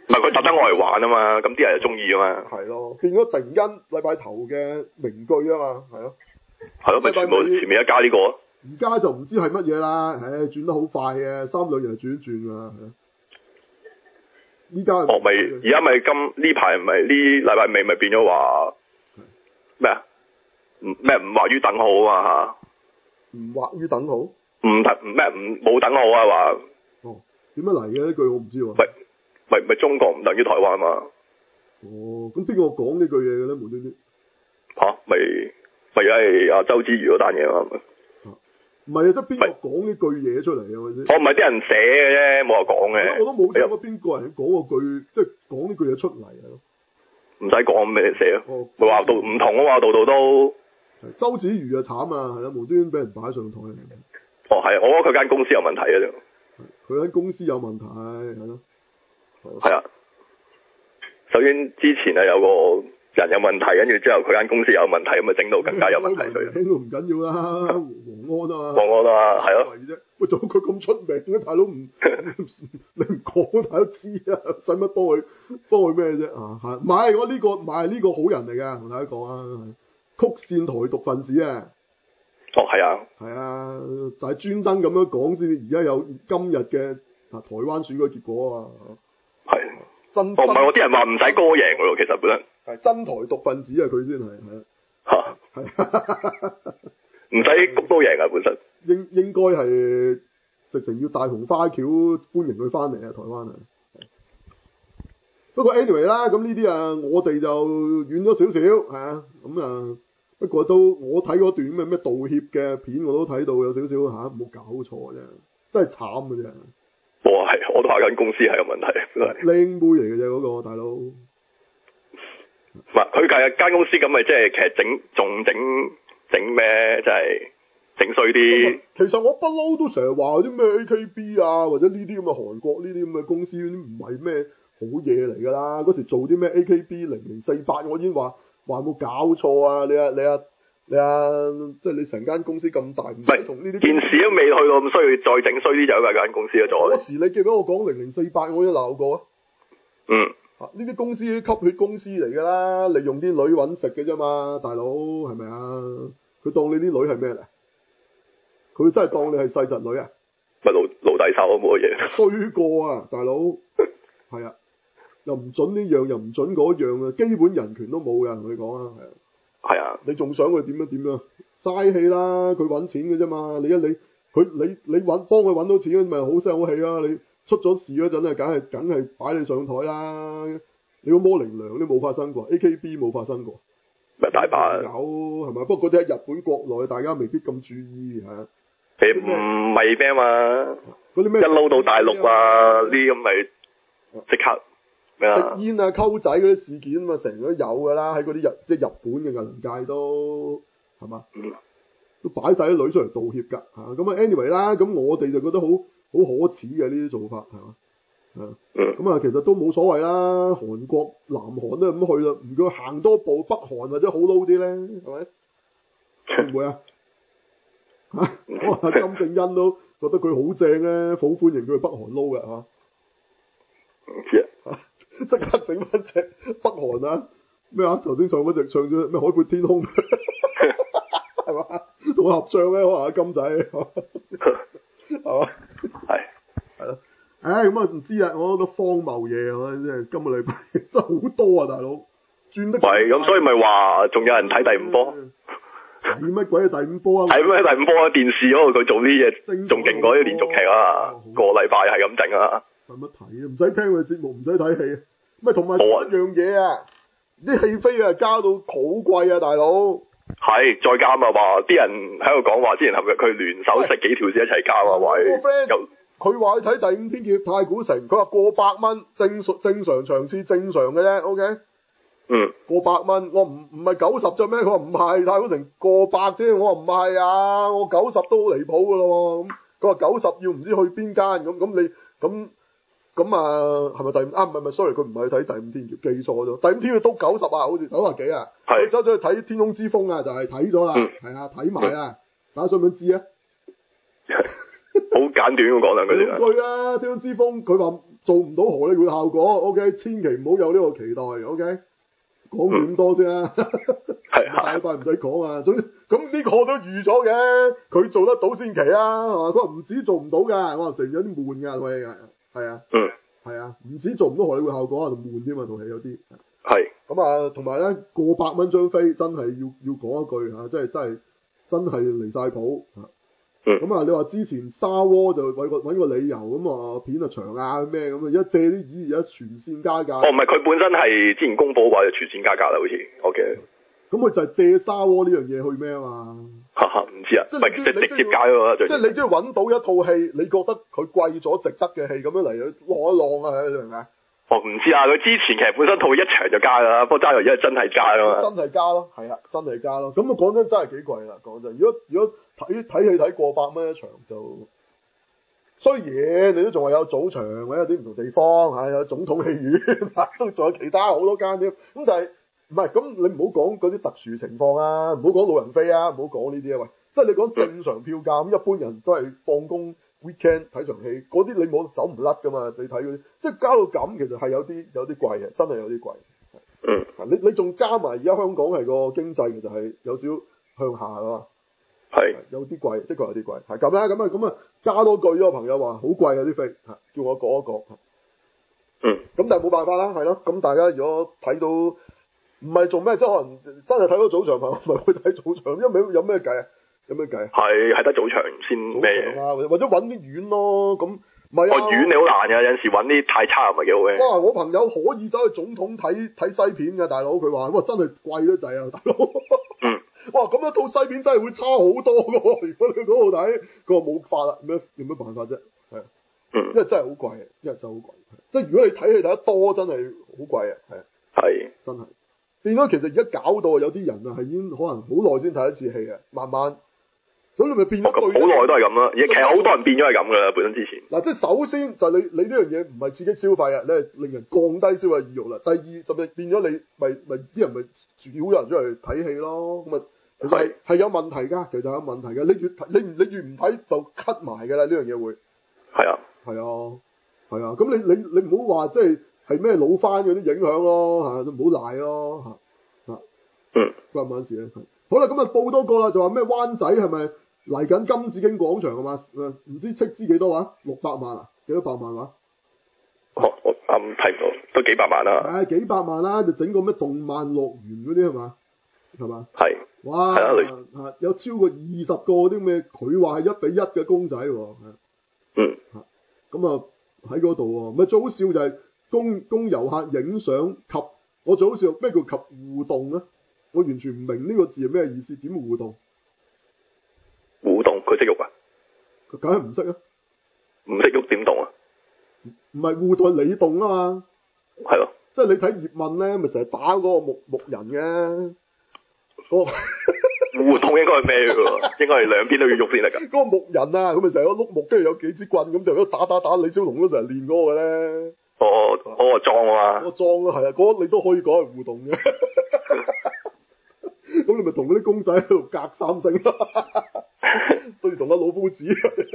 唔係佢特登愛嚟玩啊嘛，咁啲人就中意啊嘛。 係咯，變咗突然間禮拜頭嘅名句啊嘛，係咯。 係咯，咪全部前面一加呢個。 而家就唔知係乜嘢啦，唉，轉得好快嘅，三兩日就轉一轉㗎啦。依家哦，咪而家咪今呢排咪呢禮拜尾咪變咗話咩啊？唔咩唔畫於等號啊嘛嚇？ 唔畫於等號？唔等咩唔冇等號啊話？ 哦，點樣嚟嘅呢句我唔知喎。 咪咪咪中國唔等於台灣嘛？ 哦，咁邊個講呢句嘢嘅咧？無端端嚇咪咪而家係阿周之瑜嗰單嘢啊嘛？ 唔係啊，即係邊個講呢句嘢出嚟嘅我先？ 我唔係啲人寫嘅啫，冇人講嘅。 我都冇聽過邊個人講個句，即係講呢句嘢出嚟啊！ 唔使講咩寫啊？ 哦， 咪話到唔同啊嘛，度度都。 周子瑜啊慘啊，係啦，無端端俾人擺上台。 哦，係啊，我覺得佢間公司有問題啊，啫。 佢間公司有問題，係咯。 係啊。首先之前啊有個人有問題，跟住之後佢間公司有問題，咁啊整到更加有問題佢。 聽到唔緊要啦，黃安啊。 黃安啊，係咯。 啫，喂，做佢咁出名嘅大佬唔，你唔講大家都知啊，使乜幫佢幫佢咩啫啊？係，唔係我呢個唔係呢個好人嚟㗎，同大家講啊，曲線台獨分子啊。 哦，係啊。係啊，就係專登咁樣講先，而家有今日嘅啊台灣選舉結果啊。係。真哦，唔係我啲人話唔使歌贏㗎喎，其實本身。係真台獨分子啊，佢先係係啊。嚇。係。 唔使谷都贏啊，本身。 應應該係直情要大紅花轎歡迎佢翻嚟啊，台灣啊。不過 anyway 啦，咁呢啲啊，我哋就遠咗少少係啊，咁啊，不過都我睇嗰段咩咩道歉嘅片，我都睇到有少少嚇，冇、啊、搞錯啫，真係慘嘅啫。 我係，我都話間公司係有問題， 靚妹嚟嘅啫，嗰、嗰個大佬。唔係，佢計間公司咁咪即係其實整仲整整咩？即係整衰啲。 其實我不嬲都成日話啲咩 A K B 啊，或者呢啲咁嘅韓國呢啲咁嘅公司唔係咩好嘢嚟㗎啦。嗰時做啲咩 A K B 零零四八，我已經話話冇搞錯啊！你啊你啊你啊，即係你成間公司咁大，唔係同呢啲件事都未去到咁衰，再整衰啲就係間公司嘅咗。 嗰時你記唔記得我講零零四八，我已經鬧過啊。 嗯。 呢啲公司吸血公司嚟㗎啦，利用啲女揾食嘅啫嘛，大佬係咪啊？佢當你啲女係咩嚟？佢真係當你係細侄女啊？ 咪奴奴隸手冇乜嘢。 衰過啊，大佬。係啊，又唔準呢樣，又唔準嗰樣啊，基本人權都冇㗎，同你講啊，係啊。 係啊。 你仲想佢點樣點樣？嘥氣啦，佢揾錢嘅啫嘛，你一你佢你你揾幫佢揾到錢，咪好聲好氣啊！你出咗事嗰陣啊，梗係梗係擺你上台啦！你個摩靈娘都冇發生過 ，A K B 冇發生過， 咪大把有係咪？不過嗰啲喺日本國內，大家未必咁注意嚇。 你唔係咩嘛？ 嗰啲咩一撈到大陸啊？呢咁咪即刻咩啊？ 食煙啊、溝仔嗰啲事件嘛，成日都有㗎啦，喺嗰啲日即係日本嘅藝能界都係嘛，嗯、都擺晒啲女出嚟道歉㗎嚇。咁啊，anyway 啦，咁我哋就覺得好好可恥嘅呢啲做法係嘛。啊，咁啊，其實都冇所謂啦。韓國、南韓都係咁去啦，唔叫佢行多步，北韓或者好撈啲咧，係咪？會唔會啊？嚇！我話金正恩都覺得佢好正咧，好歡迎佢去北韓撈嘅嚇。即刻整翻隻北韓啊！咩啊？頭先唱嗰隻唱咗咩？海闊天空係嘛？同我合唱咧，可能阿金仔係嘛？ 係係咯。唉，咁啊唔知啊，我覺得荒謬嘢啊，真係今個禮拜真係好多啊，大佬轉得。係咁，所以咪話仲有人睇第五波。 睇乜鬼啊？第五波啊！ 睇咩第五波啊？電視嗰度佢做啲嘢仲勁過啲連續劇啊！個禮拜係咁整啊！ 使乜睇啊？唔使聽佢節目，唔使睇戲啊！咪同埋一樣嘢啊！啲戲飛啊加到好貴啊，大佬。係再加啊！話啲人喺度講話，之前係咪佢聯手食幾條線一齊加啊？喂！ 佢話去睇第五天劫太古城，佢話過百蚊正正常場次正常嘅啫 ，OK？ 嗯。過百蚊，我唔唔係九十啫咩？佢話唔係太古城過百添，我話唔係啊，我九十都好離譜噶咯，咁佢話九十要唔知去邊間咁咁你咁咁啊係咪第五啊？唔係唔係 sorry，佢唔係去睇第五天劫，記錯咗，第五天劫都九十啊，好似九十幾啊，佢走咗去睇天空之風啊，就係睇咗啦，係、嗯、啊睇埋啊，大家想唔想知啊？ 好簡短咁講兩句先。 兩句啊！天空之風佢話做唔到荷里活效果 ，OK， 千祈唔好有呢個期待 ，OK。講咁多先啦，係下禮拜唔使講啊。總之咁呢個都預咗嘅，佢做得到先奇啊，係嘛？佢話唔止做唔到㗎，我話成日有啲悶㗎套戲㗎，係啊，嗯，係啊，唔止做唔到荷里活效果啊，仲悶添嘛套戲有啲。係。咁啊，同埋咧過百蚊張飛真係要要講一句嚇，真係真係真係離晒譜嚇。咁啊、嗯，你話之前 Star Wars 就揾個揾個理由咁啊，片啊長啊咩咁啊，一借啲意而家全線加價。哦，唔係佢本身係之前公佈話就全線加價啦，好似 OK。咁佢就係借 Star Wars 呢樣嘢去咩啊嘛？哈哈，唔知啊，即係即係直接加喎，即係你都要揾到一套戲，你覺得佢貴咗值得嘅戲咁樣嚟去浪一浪啊，你明唔明啊？哦，唔知啊，佢之前其實本身套一場就加㗎啦，不過揸到而家真係加啊嘛。真係加咯，係啊，真係加咯。咁啊講真真係幾貴啦，講真。如果如果睇睇戲睇過百蚊一場就，雖然你都仲係有早場，或者有啲唔同地方嚇，有總統戲院，都仲有其他好多間添。咁就係唔係咁？你唔好講嗰啲特殊情況啊，唔好講老人飛啊，唔好講呢啲啊喂。即係你講正常票價咁，一般人都係放工 weekend 睇場戲，嗰啲你冇走唔甩噶嘛。你睇嗰啲，即係加到咁，其實係有啲有啲貴嘅，真係有啲貴。嗯。你你仲加埋而家香港係個經濟其實係有少向下啊嘛。係。有啲貴，的確有啲貴。係咁啦，咁啊咁啊，加多句個朋友話好貴啊啲飛，叫我講一講。嗯。咁但係冇辦法啦，係咯。咁大家如果睇到唔係做咩，即係可能真係睇到早場朋友咪去睇早場，因為有咩計啊？有咩計？係係得早場先咩？啊，或者揾啲院咯，咁唔係啊？哦，院你好難㗎，有陣時揾啲太差唔係幾好嘅。哇！我朋友可以走去總統睇睇西片㗎，大佬佢話：哇，真係貴得滯啊，大佬。嗯。哇！咁一套西片真係會差好多㗎喎，如果你去嗰度睇，佢話冇法啦，咩有咩辦法啫？係。嗯。因為真係好貴，因為真係好貴。即係如果你睇戲睇得多，真係好貴啊！係。係。真係。變咗其實而家搞到有啲人啊，係已經可能好耐先睇一次戲啊，慢慢。咁你咪變咗好耐都係咁啦，其實好多人變咗係咁噶啦，本身之前。嗱，即係首先就係你你呢樣嘢唔係刺激消費啊，你係令人降低消費意欲啦。第二就咪變咗你咪咪啲人咪少有人出嚟睇戲咯，咁啊其實係係有問題㗎，其實有問題㗎。你越你你越唔睇就 cut 埋㗎啦，呢樣嘢會。係啊。係啊。係啊，咁你你你唔好話即係係咩老番嗰啲影響咯嚇，都唔好賴咯嚇嚇。嗯。關唔關事咧？好啦，咁啊報多個啦，就話咩灣仔係咪？嚟緊金紫荊廣場係嘛？誒唔知斥資幾多話？六百萬啊？幾多百萬話？哦，我啱睇唔到，都幾百萬啦。係、哎、幾百萬啦，就整個咩動漫樂園嗰啲係嘛？係嘛？係。哇！係啊，啊，有超過二十個啲咩？佢話係一比一嘅公仔喎。嗯。嚇！咁啊喺嗰度喎，咪最好笑就係供供遊客影相及我最好笑咩叫及互動咧？我完全唔明呢個字係咩意思？點互動？互動佢識喐啊？佢梗係唔識啊！唔識喐點動啊？唔係互動係你動啊嘛？係咯。即係你睇葉問咧，咪成日打嗰個木木人嘅。嗰個互動應該係咩㗎？應該係兩邊都要喐先得㗎。嗰個木人啊，佢咪成日碌木，跟住有幾支棍咁就喺度打打打。李小龍都成日練嗰個咧。哦，嗰、嗰個裝啊嘛。嗰個裝啊，係啊，嗰、嗰個、你都可以講係互動嘅。咁你咪同嗰啲公仔喺度隔三星，對同阿老夫子、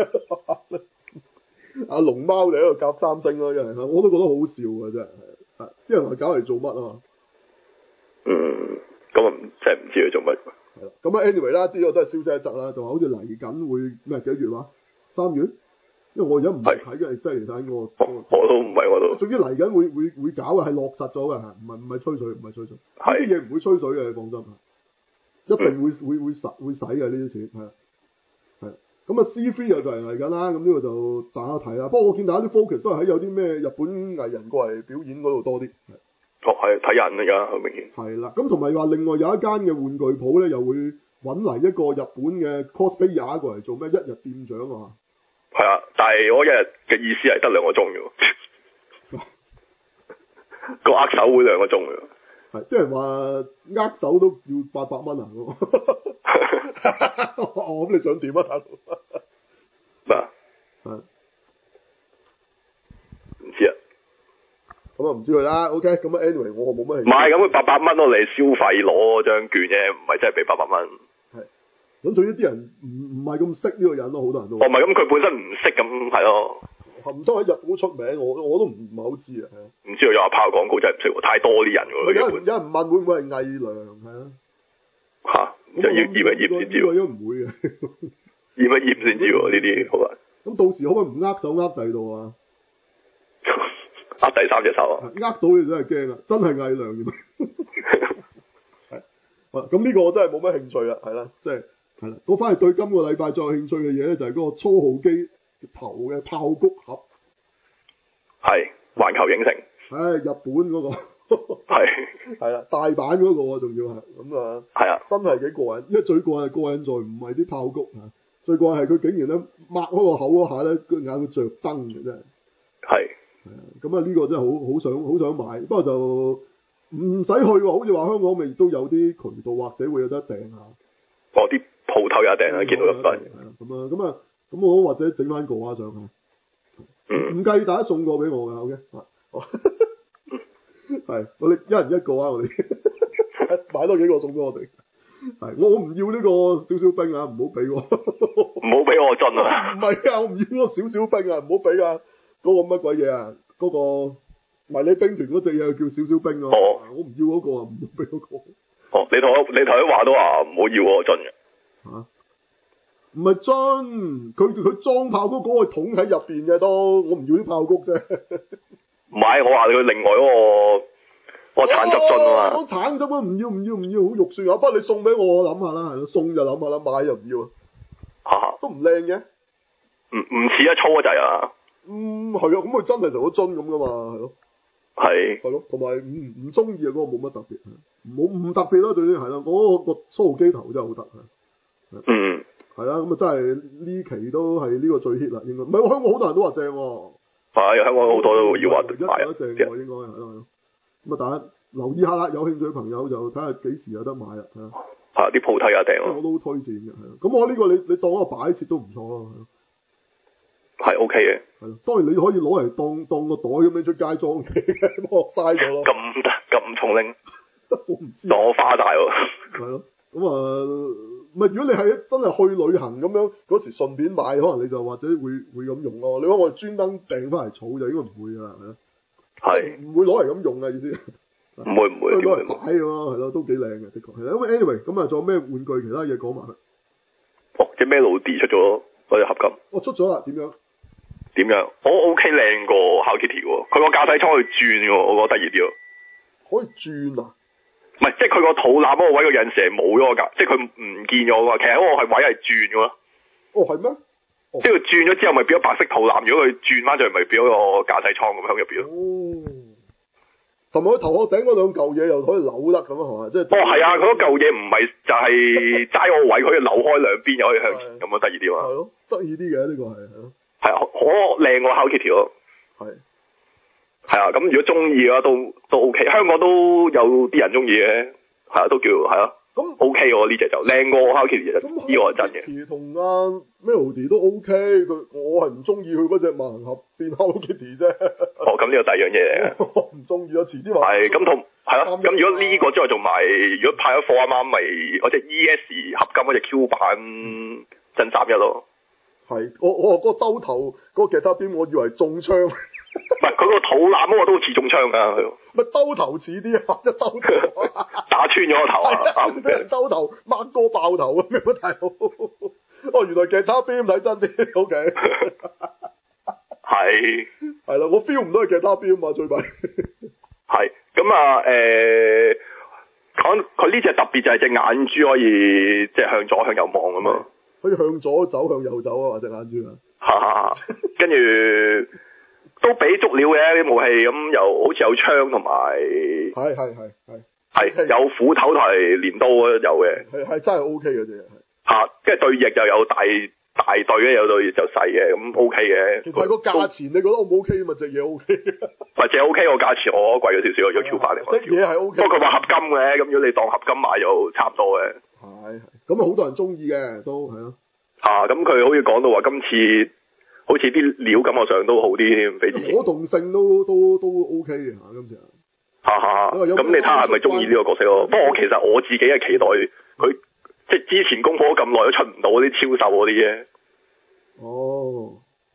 阿龍貓就喺度夾三星咯，因為我都覺得好笑嘅真係，係啲人話搞嚟做乜啊嘛？嗯，咁啊真係唔知佢做乜。係啦，咁啊 anyway 啦，呢個都係消息一則啦，就話好似嚟緊會咩幾月話？三月？因為我而家唔係睇嘅係犀利睇我，我都唔係我都。總之嚟緊會會會搞嘅係落實咗嘅，唔係唔係吹水，唔係吹水。係啲嘢唔會吹水嘅，你放心。一定會、嗯、會會使會使嘅呢啲錢係係咁啊 C 三 又就嚟嚟緊啦，咁呢個就大家睇啦。不過我見大家啲 focus 都係喺有啲咩日本藝人過嚟表演嗰度多啲。哦，係睇人嚟㗎，好明顯。係啦，咁同埋話另外有一間嘅玩具鋪咧，又會揾嚟一個日本嘅 cosplayer 過嚟做咩一日店長啊？係啊，但係我一日嘅意思係得兩個鐘嘅喎，個握手會兩個鐘嘅。即係話握手都要八百蚊啊！我咁你想點啊，大佬？咩啊？係唔知啊？咁啊唔知佢啦。OK，咁啊 anyway 我冇乜興趣。唔係咁，佢八百蚊我嚟消費攞張券啫，唔係真係俾八百蚊。係。咁對於啲人唔唔係咁識呢個人咯，好多人都。哦，唔係咁，佢本身唔識咁係咯。 唔通喺日本出名？我我都唔唔係好知啊。 唔知道有話拍廣告真係唔識喎，太多啲人喎。 有人有人問會唔會係偽娘係啊？嚇！ 就要驗一驗先知喎。 應該唔會嘅。 驗一驗先知喎，呢啲好啊。 咁到時可唔可以唔握手握第度啊？ 握第三隻手啊！ 握到你真係驚啊！真係偽娘嘅。係。咁呢個我真係冇乜興趣啦，係啦，即係係啦。我翻嚟對今個禮拜最有興趣嘅嘢咧，就係嗰個初號機頭嘅炮谷盒。係。環球影城。唉，日本嗰個。係。係啦，大阪嗰個仲要係咁啊。係啊。真係幾過癮，因為最過癮過癮在唔係啲炮谷啊，最過癮係佢竟然咧擘開個口嗰下咧，個眼會着燈嘅真係。係。係啊，咁啊呢個真係好好想好想買，不過就唔使去喎，好似話香港咪都有啲渠道或者會有得訂下。哦，啲鋪頭有訂啊，見到咁多。係啊，咁啊，咁啊，咁我或者整翻個啊上下。唔計大家送過俾我㗎 ，OK。係，我哋一人一個啊，我哋買多幾個送俾我哋。係，我唔要呢個少少冰啊，唔好俾我。唔好俾我樽啊！唔係啊，我唔要嗰個少少冰啊，唔好俾啊！嗰、嗰個乜鬼嘢啊？嗰、嗰個迷你兵團嗰隻嘢叫少少冰啊！哦、我唔要嗰、嗰個啊，唔好俾嗰個。哦，你同我你頭先話都話唔好要嗰個樽嘅。嚇？唔係樽，佢佢裝炮谷嗰個桶喺入邊嘅都，我唔要啲炮谷啫。唔係，我話佢另外嗰、嗰個。我橙汁樽啊嘛，我橙汁啊，唔要唔要唔要，好肉酸啊！不過你送俾我，我諗下啦，係咯，送就諗下啦，買又唔要啊，嚇，都唔靚嘅，唔唔似一粗嗰陣啊，嗯係啊，咁佢真係成個樽咁噶嘛，係咯，係，係咯，同埋唔唔中意啊嗰個冇乜特別，冇唔特別啦，最緊係啦，嗰個個蘇豪機頭真係好得啊，嗯，係啦，咁啊真係呢期都係呢個最 hit 啦，應該，唔係香港好多人都話正喎，係香港好多都要話買啊，正喎應該係咯。咁啊，大家留意下啦，有興趣嘅朋友就睇下幾時有得買啦，係啊。係啲鋪頭有訂咯。我都好推薦嘅，係啊。咁我呢個你你當一個擺設都唔錯咯，係 OK 嘅。係咯，當然你可以攞嚟當當個袋咁樣出街裝嘅，幫我嘥咗咯。咁得咁重拎？我唔知。當我花大喎。係咯，咁啊，唔係如果你係真係去旅行咁樣嗰時順便買，可能你就或者會會咁用咯。你話我專登訂翻嚟儲就應該唔會㗎啦，係咯。係唔會攞嚟咁用嘅意思，唔會唔會，攞嚟擺嘅咯，係咯，都幾靚嘅，的確係啦。咁 anyway，咁啊，仲有咩玩具其他嘢講埋啦？哦，隻 Melody 出咗嗰隻合金。哦，出咗啦，點樣？點樣？我 OK 靚過 Hello Kitty 喎，佢個駕駛艙可以轉喎，我覺得得意啲喎。可以轉啊？唔係，即係佢個肚腩嗰個位個引擎冇咗個架，即係佢唔見咗㗎。其實嗰個係位係轉㗎咯。哦，係咩？即係佢轉咗之後，咪變咗白色肚腩。如果佢轉翻上嚟，咪變咗個駕駛艙咁喺入邊咯。哦，同埋佢頭殼頂嗰兩嚿嘢又可以扭得咁啊，係嘛？即係哦，係啊，佢嗰嚿嘢唔係就係齋個位，可以扭開兩邊，又可以向前咁啊，得意啲嘛。係咯，得意啲嘅呢個係係咯。係啊，可靚過 Hello Kitty 咯。係。係啊，咁如果中意嘅話都都 OK，香港都有啲人中意嘅，係啊，都叫係啊。咁 OK 喎，呢隻就靚過 Hello Kitty，呢個係真嘅。同阿 Melody 都 OK，佢我係唔中意佢嗰隻盲盒變 Hello Kitty 啫。哦，咁呢個第二樣嘢嚟嘅。我唔中意啊，遲啲話。係咁同係咯，咁如果呢個之外仲埋，如果派咗貨啱啱咪嗰隻 E S 合金嗰隻 Q 版真三一咯。係，我我嗰個兜頭嗰個其他邊，我以為中槍。唔係，佢個肚腩嗰個都似中槍㗎，佢。咪兜頭似啲啊，一兜頭打穿咗個頭啊！俾人兜頭掹哥爆頭咁樣，大佬。哦，原來其他邊睇真啲，O K。係。係啦，我 feel 唔到係其他邊啊嘛，最弊。係，咁啊，誒，講佢呢隻特別就係隻眼珠可以即係向左向右望咁嘛。可以向左走向右走啊，或者眼珠啊。嚇！跟住。都俾足料嘅啲武器，咁又好似有槍同埋，係係係係係有斧頭同埋鐮刀啊，有嘅，係係真係 O K 嘅啫，嚇，跟住對翼就有大大對嘅，有對翼就細嘅，咁 O K 嘅。其實個價錢你覺得 O 唔 O K 嘛？隻嘢 O K，或者 O K 個價錢我貴咗少少，如果 Q 版嚟。隻嘢係 O K，不過佢話合金嘅，咁如果你當合金買就差唔多嘅。係，咁啊好多人中意嘅都係咯。嚇，咁佢好似講到話今次。好似啲料感覺上都好啲添，比之前。可動性都都都 OK 嘅嚇，今次。嚇嚇嚇！咁你睇下係咪中意呢個角色咯？不過我其實我自己係期待佢，即係之前公佈咗咁耐都出唔到嗰啲超獸嗰啲啫。哦。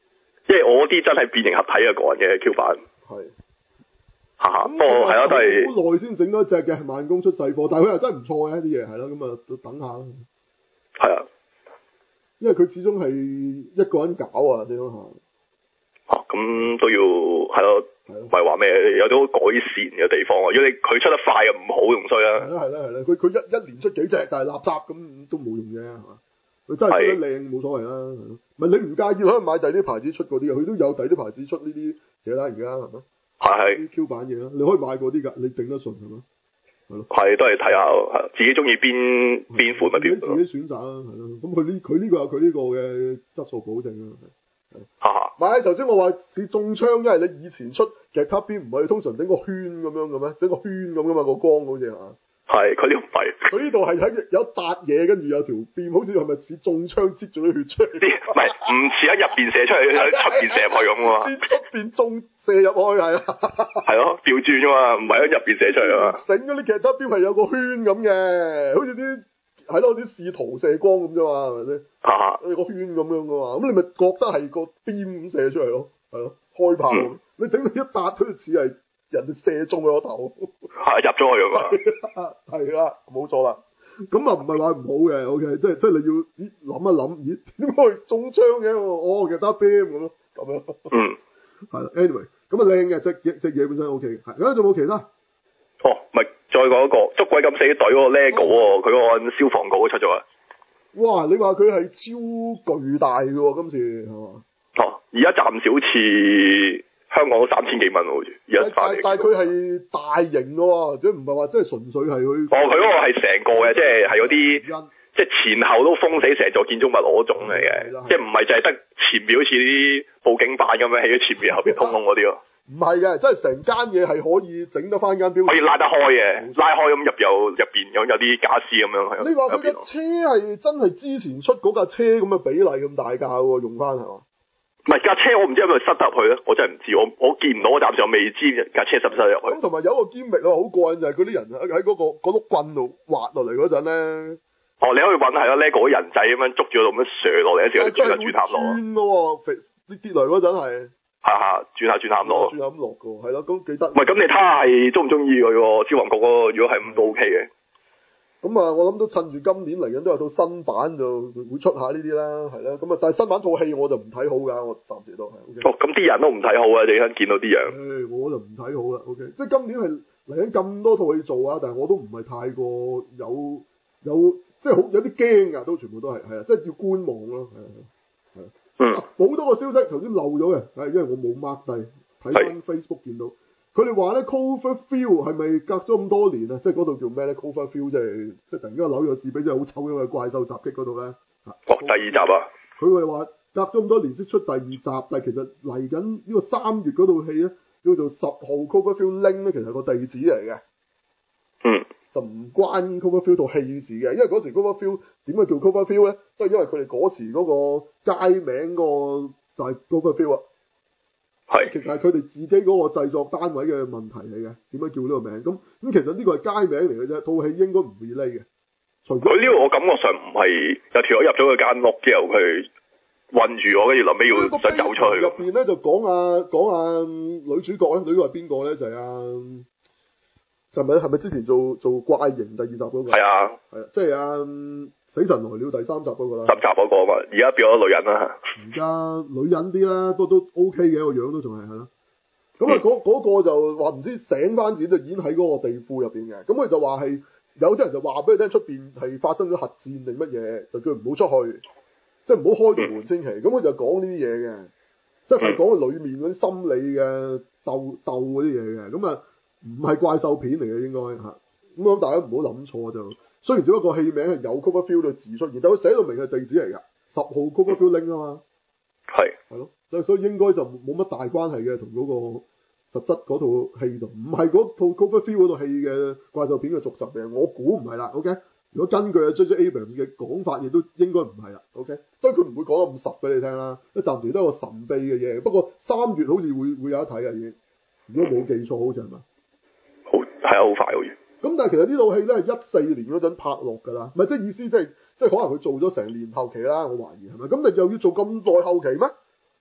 因為我啲真係變形合體嘅個人嘅 Q 版。係。嚇！不過係咯，都係好耐先整多隻嘅，慢工出細貨，但係佢又真係唔錯嘅啲嘢，係咯，咁啊等下啦。 係啊。 因為佢始終係一個人搞啊，點樣嚇？ 哦，咁都要係咯，唔係話咩？有啲好改善嘅地方啊！如果你佢出得快又唔好用衰啦。係啦係啦係啦，佢佢一一年出幾隻，但係垃圾咁都冇用嘅係嘛？佢真係出得靚冇所謂啦，係咯。唔係你唔介意可以買第啲牌子出嗰啲嘅，佢都有第啲牌子出呢啲嘢啦，而家係嘛？係係。啲 Q 版嘢啦，你可以買嗰啲㗎，你頂得順係嘛？係咯。係都係睇下，係自己中意邊邊款咪邊款。自己選擇啦，係咯。咁佢呢佢呢個有佢呢個嘅質素保證啦。哈哈，唔係頭先我話似中槍，因為你以前出嘅卡邊唔係通常整個圈咁樣嘅咩？整個圈咁噶嘛，個光好似係嘛？係，佢呢度唔係。佢呢度係喺有一笪嘢，跟住有條邊，好似係咪似中槍擠咗啲血出嚟？唔係，唔似喺入邊射出嚟，喺出邊射入去咁啊！先出邊中射入去係啊。係咯，調轉噶嘛，唔係喺入邊射出嚟啊嘛。整嗰啲其他邊係有個圈咁嘅，好似啲。係咯，啲試圖射光咁啫嘛，係咪先？啊！你個圈咁樣噶嘛，咁你咪覺得係個邊咁射出嚟咯，係咯，開炮。嗯、你整到一笪都似係人哋射中咗個頭。係入咗去㗎嘛？係啦，冇錯啦。咁啊唔係話唔好嘅 ，OK，即係即係你要咦諗一諗，咦點解會中槍嘅？哦，其實得邊咁咯，咁樣。嗯。係啦 ，anyway，咁啊靚嘅，隻隻隻嘢本身 OK 嘅。係，而家仲冇其他？哦，咪。再講一個捉鬼敢死隊嗰個 LEGO 喎，佢嗰個消防局都出咗啊！哇，你話佢係超巨大嘅喎，今次係嘛？哦，而家暫時好似香港都三千幾蚊喎，好似而家但但係佢係大型嘅喎，即係唔係話即係純粹係佢。哦，佢嗰個係成個嘅，即係係嗰啲即係前後都封死成座建築物嗰種嚟嘅，即係唔係就係得前面好似啲報警板咁樣起咗前面，後邊通通嗰啲咯。唔係嘅，即係成間嘢係可以整得翻間標，可以拉得開嘅，拉開咁入有入邊有有啲傢俬咁樣。你話佢嘅車係真係之前出嗰架車咁嘅比例咁大架喎，用翻係嘛？唔係架車，我唔知係咪塞得入去咧，我真係唔知，我我見唔到，我暫時我未知架車塞唔塞入去。咁同埋有一個堅力啊，好過癮就係嗰啲人喺喺嗰個嗰碌棍度滑落嚟嗰陣咧。哦，你可以揾係咯，LEGO嗰啲人仔咁樣捉住度咁樣射落嚟嘅時候，轉下轉下落。轉喎，你跌落嗰陣係。下下轉下轉下咁落，轉下咁落噶，係咯，咁記得。唔係咁，你睇下係中唔中意佢個消防局嗰個？如果係咁都 OK 嘅。咁啊，我諗都趁住今年嚟緊都有套新版就會出下呢啲啦，係啦。咁啊，但係新版套戲我就唔睇好噶，我暫時都係。Okay? 哦，咁啲人都唔睇好啊！你而家見到啲樣。誒，我就唔睇好啦。OK，即係今年係嚟緊咁多套戲做啊，但係我都唔係太過有有即係好有啲驚噶，都全部都係係啊，即係要觀望咯，係係。嗯，好多個消息頭先漏咗嘅，係因為我冇 mark 低，睇翻 Facebook 見到，佢哋話咧 Cloverfield 係咪隔咗咁多年啊？即係嗰度叫咩咧 Cloverfield 即係即係突然間紐約市比真係好醜嘅怪獸襲擊嗰度咧。哦，第二集啊！佢哋話隔咗咁多年先出第二集，但係其實嚟緊呢個三月嗰套戲咧叫做十號 Cloverfield Lane 咧，其實係個地址嚟嘅。嗯。就唔關 Cloverfield 套戲事嘅，因為嗰時 Cloverfield 點解叫 Cloverfield 咧？都係因為佢哋嗰時嗰個街名個就係 Cloverfield 啊。係。其實係佢哋自己嗰個製作單位嘅問題嚟嘅，點解叫呢個名？咁咁其實呢個係街名嚟嘅啫，套戲應該唔 relate 嘅。佢呢個我感覺上唔係有條友入咗佢間屋之後，佢困住我，跟住臨尾要想走出去。入邊咧就講啊講啊女主角咧，女主角係邊個咧？就係啊。係咪係咪之前做做怪形第二集嗰個？係啊，係啊，即係啊死神來了第三集嗰個啦。三集嗰個啊嘛，而家變咗女人啦。而家女人啲啦，都都 OK 嘅，個樣都仲係係咯。咁啊，嗰嗰、嗯嗰個就話唔知醒翻自己就已經喺嗰個地庫入邊嘅。咁佢就話係有啲人就話俾佢聽出邊係發生咗核戰定乜嘢，就叫佢唔好出去，即係唔好開住門先奇。咁佢、嗯、就講呢啲嘢嘅，即係係講佢裏面嗰啲心理嘅鬥鬥嗰啲嘢嘅。咁啊。唔係怪獸片嚟嘅應該嚇，咁我諗大家唔好諗錯就。雖然只不過個戲名係有 Cloverfield 嘅字出現，但佢寫到明係地址嚟㗎，十號 Cloverfield Lane 啊嘛。係係咯，所以所以應該就冇乜大關係嘅，同嗰個實質嗰套戲就唔係嗰套 Cloverfield 嗰套戲嘅怪獸片嘅續集嘅，我估唔係啦。OK，如果根據啊 J J Abrams 嘅講法，亦都應該唔係啦。OK，所以佢唔會講得咁實俾你聽啦，一暫時都係個神秘嘅嘢。不過三月好似會會有得睇啊已經，如果冇記錯好似係嘛？係啊，好快好似。咁但係其實呢套戲咧係一四年嗰陣拍落㗎啦，唔係即係意思即係即係可能佢做咗成年後期啦，我懷疑係咪？咁你又要做咁耐後期咩？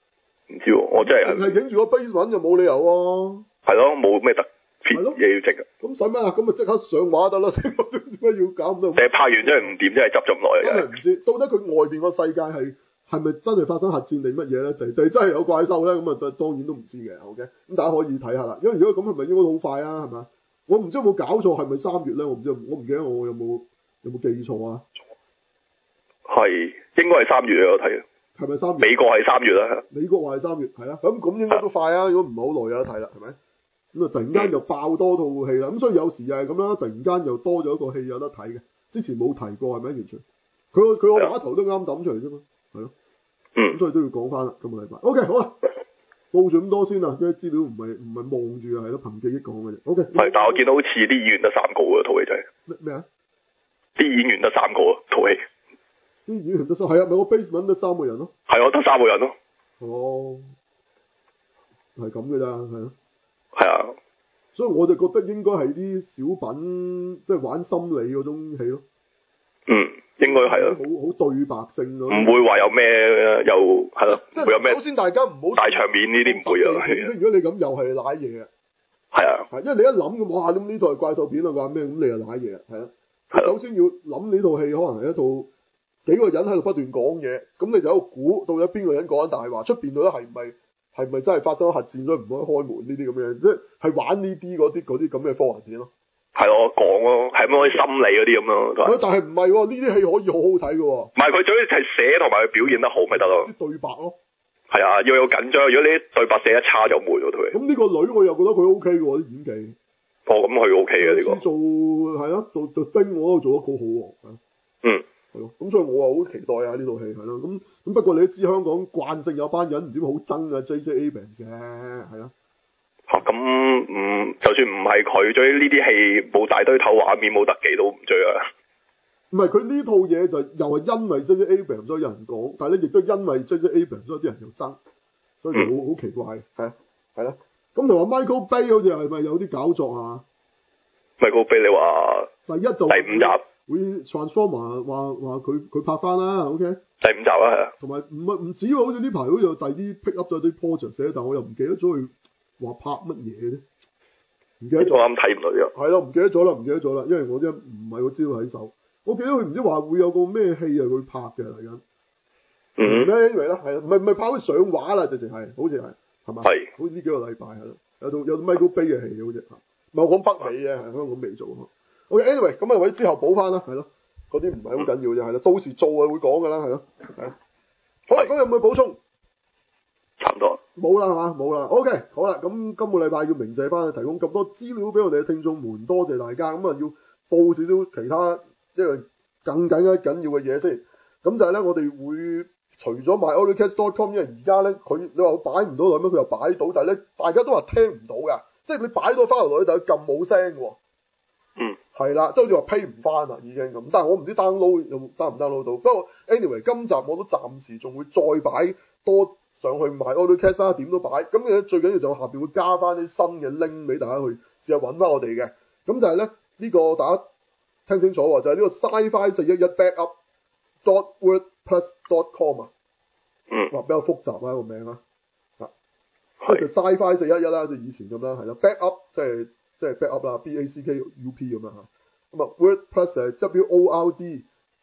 唔知喎，我真係係影住個 basement 就冇理由喎。 係咯，冇咩特別嘢要整啊。 咁使咩啊？咁咪即刻上畫得啦，點解要搞咁多？ 誒拍完真係唔掂，真係執咗咁耐。 真係唔知，到底佢外邊個世界係係咪真係發生核戰定乜嘢咧？定定真係有怪獸咧？咁啊，當然都唔知嘅。OK，咁大家可以睇下啦。因為如果咁係咪應該好快啊？係咪？我唔知有冇搞錯，係咪三月咧？我唔知，我唔記得我有冇有冇記錯啊？係應該係三月啊！我睇係咪三月？ 美國係三月啦。 美國話係三月，係啊。咁咁應該都快啊！如果唔係好耐有得睇啦，係咪？咁啊，突然間又爆多套戲啦。咁所以有時又係咁啦，突然間又多咗一個戲有得睇嘅，之前冇提過係咪？完全佢個佢個畫頭都啱抌出嚟啫嘛，係咯。 嗯。 咁所以都要講翻啦，今個禮拜。OK，好啦。報咗咁多先啦，啲資料唔係唔係望住啊，係咯，憑記憶講嘅啫。O K。係， 但係我見到好似啲演員得三個喎，套戲就係。 咩咩啊？ 啲演員得三個啊，套戲。 啲演員得三，係啊，咪個 basement 得三個人咯。 係啊，得三個人咯。 哦，係咁嘅咋，係咯。 係啊。 所以我就覺得應該係啲小品，即係玩心理嗰種戲咯。 嗯。應該係咯， 好好對白性咯， 唔會話有咩又係咯， 即係會有咩？ 首先大家唔好大場面呢啲唔會啊， 如果你咁又係瀨嘢啊， 係啊， 因為你一諗咁，哇咁呢套係怪獸片啊，話咩咁你又瀨嘢啊，係啊，首先要諗呢套戲可能係一套幾個人喺度不斷講嘢，咁你就喺度估到底邊個人講緊大話，出邊到底係唔係係咪真係發生咗核戰所以唔可以開門呢啲咁嘅，即係係玩呢啲嗰啲嗰啲咁嘅科幻片咯。係咯，講咯，係咁可以心理嗰啲咁咯。 但係唔係喎，呢啲戲可以好好睇嘅喎。 唔係佢最緊要係寫同埋佢表現得好咪得咯。 啲對白咯。係啊，要有緊張。如果你啲對白寫得差就悶咗佢。 咁呢個女我又覺得佢 O K 嘅喎，啲演技。 哦，咁佢 O K 嘅呢個。 做係啊，做做丁我都做得好好喎。 嗯。 係咯，咁所以我啊好期待啊呢套戲係咯，咁咁不過你都知香港慣性有班人唔知好憎啊 J J Abrams 嘅，係啊。 咁嗯，就算唔係佢追呢啲戲，冇大堆頭畫面，冇特技都唔追啊。 唔係佢呢套嘢就又係因為 J J Abrams 所以有人講，但係咧亦都因為 J J Abrams 所以啲人又憎，所以就好好、嗯、奇怪，係啊，係啦。咁同埋 Michael Bay 好似係咪有啲搞作啊 ？Michael Bay 你話第一就第五集會 Transformer 話話佢佢拍翻啦 ，OK？ 第五集啊，係啊。同埋唔係唔止喎，好似呢排好似有第啲 pick up 咗啲 project 寫，但我又唔記得咗佢。話拍乜嘢咧？唔記得咗， 我啱睇唔到嘅。 係咯，唔記得咗啦，唔記得咗啦，因為我真唔係個資料喺手。我記得佢唔知話會有個咩戲啊，佢拍嘅嚟緊。 嗯。 咩因為咧？係啊，唔係唔係拍佢上畫啦，直情係，好似係，係嘛？係。好似呢幾個禮拜係咯，有套有 Michael Bay 嘅戲好似嚇。唔係我講北美嘅，係香港未做。OK，anyway，咁啊，或者之後補翻啦，係咯，嗰啲唔係好緊要啫，係咯，到時做啊會講噶啦，係咯，係。好啦，咁有冇補充？ 差唔多。 冇啦，係嘛？冇啦。OK，好啦，咁今個禮拜要鳴謝翻，提供咁多資料俾我哋嘅聽眾們，多謝大家。咁啊，要報少少其他一樣更緊緊緊要嘅嘢先。咁就係咧，我哋會除咗 my audiocast dot com，因為而家咧佢你話擺唔到落去咩？佢又擺到，但係咧大家都話聽唔到㗎。即係你擺咗翻落去就撳冇聲喎。 嗯。係啦，即係好似話 pay 唔翻啦，已經咁。但係我唔知 download 有冇 down 唔 download 到。不過 anyway，今集我都暫時仲會再擺多。上去買 AudioCast 啦，點都擺。咁嘅最緊要就下邊會加翻啲新嘅 link 俾大家去試下揾翻我哋嘅。咁就係咧呢、呢個大家聽清楚喎，就係、係、呢個 Sci-Fi 四一一 backup dot wordpress dot com 啊。 嗯。 話比較複雜啦個名啊。啊。即係 Sci-Fi 四一一啦，即係以前咁啦，係啦。backup 即係即係 backup 啦 ，B A C K U P 咁樣嚇。咁啊 WordPress 係 W O R D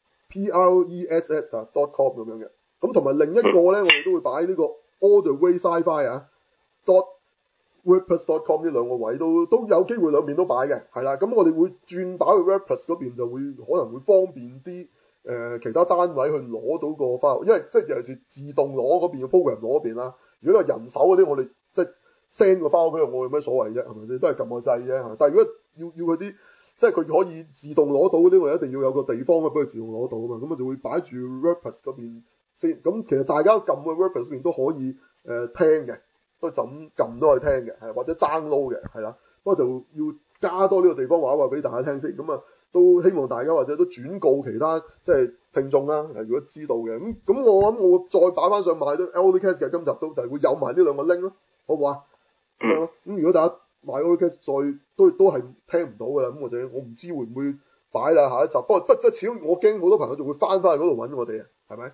P R E S S 啊 dot com 咁樣嘅。咁同埋另一個咧，我哋都會擺呢個 All the way Sci-Fi 啊，dot wordpress dot com 呢兩個位都都有機會兩邊都擺嘅，係啦。咁我哋會轉打去 WordPress 嗰邊，就會可能會方便啲誒、呃、其他單位去攞到個 file，因為即係尤其是自動攞嗰邊嘅 program 攞嗰邊啦。如果係人手嗰啲，我哋即係 send 個 file 俾佢，我有咩所謂啫？係咪先？都係撳個掣啫。但係如果要要嗰啲即係佢可以自動攞到嗰啲，我一定要有個地方去俾佢自動攞到啊嘛。咁我就會擺住 WordPress 嗰邊。先咁，其實大家撳嘅 WordPress 邊都可以誒、呃、聽嘅，都就咁撳都可以聽嘅，係或者 download 嘅，係啦。不過就要加多呢個地方話話俾大家聽先，咁啊都希望大家或者都轉告其他即係聽眾啦，如果知道嘅咁咁，我諗我再擺翻上買都 AudioCast 嘅今集都就係會有埋呢兩個 link 咯，好唔好啊？咁樣咯。咁如果大家買 AudioCast 再都都係聽唔到㗎啦，咁或者我唔知會唔會擺啦下一集。不過不即係始終我驚好多朋友仲會翻返去嗰度揾我哋啊，係咪？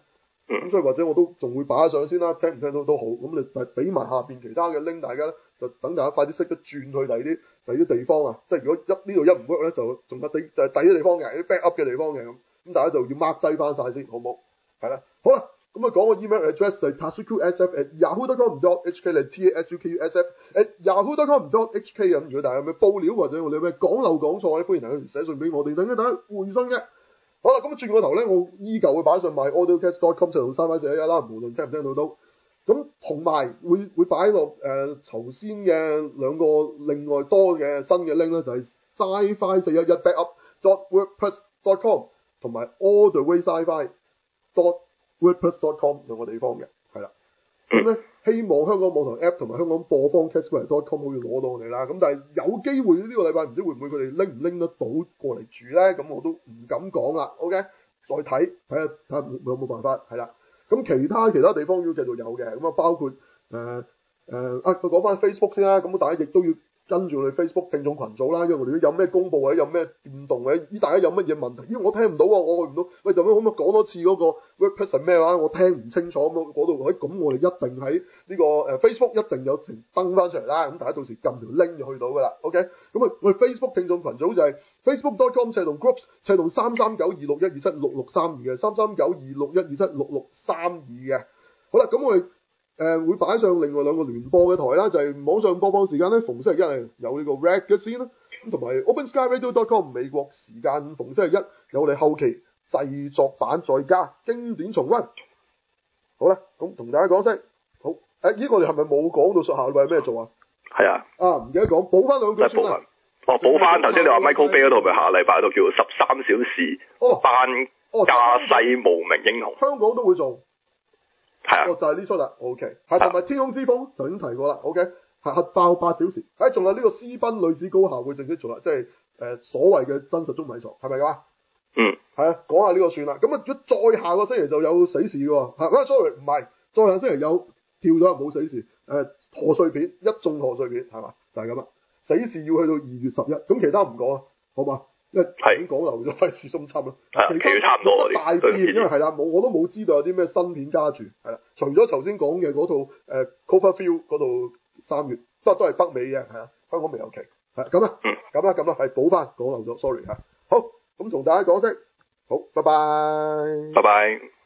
咁所以或者我都仲會擺上先啦，聽唔聽到都好。咁你誒俾埋下邊其他嘅 link，大家咧就等大家快啲識得轉去第二啲第二啲地方啊。即係如果一呢度一唔 work 咧，就仲有啲就係第二啲地方嘅，啲 backup 嘅地方嘅咁。咁大家就要 mark 低翻晒先，好唔好？係啦，好啦，咁啊講個 email address 係 tasukusf at yahoo dot com dot h k 嚟 t a s u k u s f at yahoo dot com dot h k 咁。如果大家有咩報料或者我哋有咩講漏講錯咧，歡迎大家寫信俾我哋，等緊大家回信嘅。好啦，咁轉個頭咧，我依舊會擺上 my audiocast dot com 同三位四一一啦，無論聽唔聽到都。咁同埋會會擺落誒頭先嘅兩個另外多嘅新嘅 link 咧，就係 sci-fi 四一一 backup dot wordpress dot com 同埋 all the way sci-fi dot wordpress dot com 兩個地方嘅，係啦。咁咧希望香港網台 app 同埋香港播放 castware dot com 可以攞到我哋啦。咁但係有機會呢個禮拜唔知會唔會佢哋拎唔拎得到過嚟住咧？咁我都唔敢講啦。OK，再睇睇下睇下有冇辦法係啦。咁其他其他地方要繼續有嘅，咁啊包括誒誒、呃呃、啊，佢講翻 Facebook 先啦。咁大家亦都要跟住我哋 Facebook 聽眾群組啦，因為我哋有咩公佈或者有咩變動或者依大家有乜嘢問題，因為我聽唔到啊，我去唔到，喂，咁樣可唔可以講多次嗰個 WordPress 係咩話？我聽唔清楚咁嗰度，喂，咁我哋一定喺呢個誒 Facebook 一定有條登翻出嚟啦。咁大家到時撳條 link 就去到噶啦。OK，咁啊我哋 Facebook 聽眾群組就係 facebook dot com 斜同 groups 斜同三三九二六一二七六六三二嘅三三九二六一二七六六三二嘅。好啦，咁我哋。誒、呃、會擺上另外兩個聯播嘅台啦，就係、是、網上播放時間咧，逢星期一係有呢個 Rag 嘅先啦，咁同埋 open sky radio dot com 美國時間逢星期一有我哋後期製作版再加經典重溫。好啦，咁同大家講聲好。誒、欸，呢個我哋係咪冇講到下禮拜咩做啊？係啊。啊，唔記得講，補翻兩句先啦。 哦，補翻頭先你話 Michael Bay 嗰度咪下禮拜度叫十三小時班加西無名英雄。 香港都會做。 係啊， 哦就係呢出啦 ，OK， 係同埋天空之風就已經提過啦 ，OK， 係核爆八小時，誒仲有呢個私奔女子高校會正式做啦，即係誒、呃、所謂嘅真實中迷藏，係咪㗎？嗯，係啊，講下呢個算啦，咁啊如果再下個星期就有死事喎，係啊 sorry 唔係，再下星期有跳咗冇死事，誒賀歲片一眾賀歲片係嘛，就係咁啦，死事要去到二月十一，咁其他唔講啦，好嘛？因為已經講漏咗係市中心啦， 其他差唔多大變，因為係啦，冇我都冇知道有啲咩新片加住，係啦，除咗頭先講嘅嗰套誒 Cloverfield 嗰度三月，不過都係北美嘅，係啊，香港未有期，係咁啦，咁啦咁啦，係補翻講漏咗 ，sorry 嚇，好，咁同大家講聲，好，拜拜， 拜拜。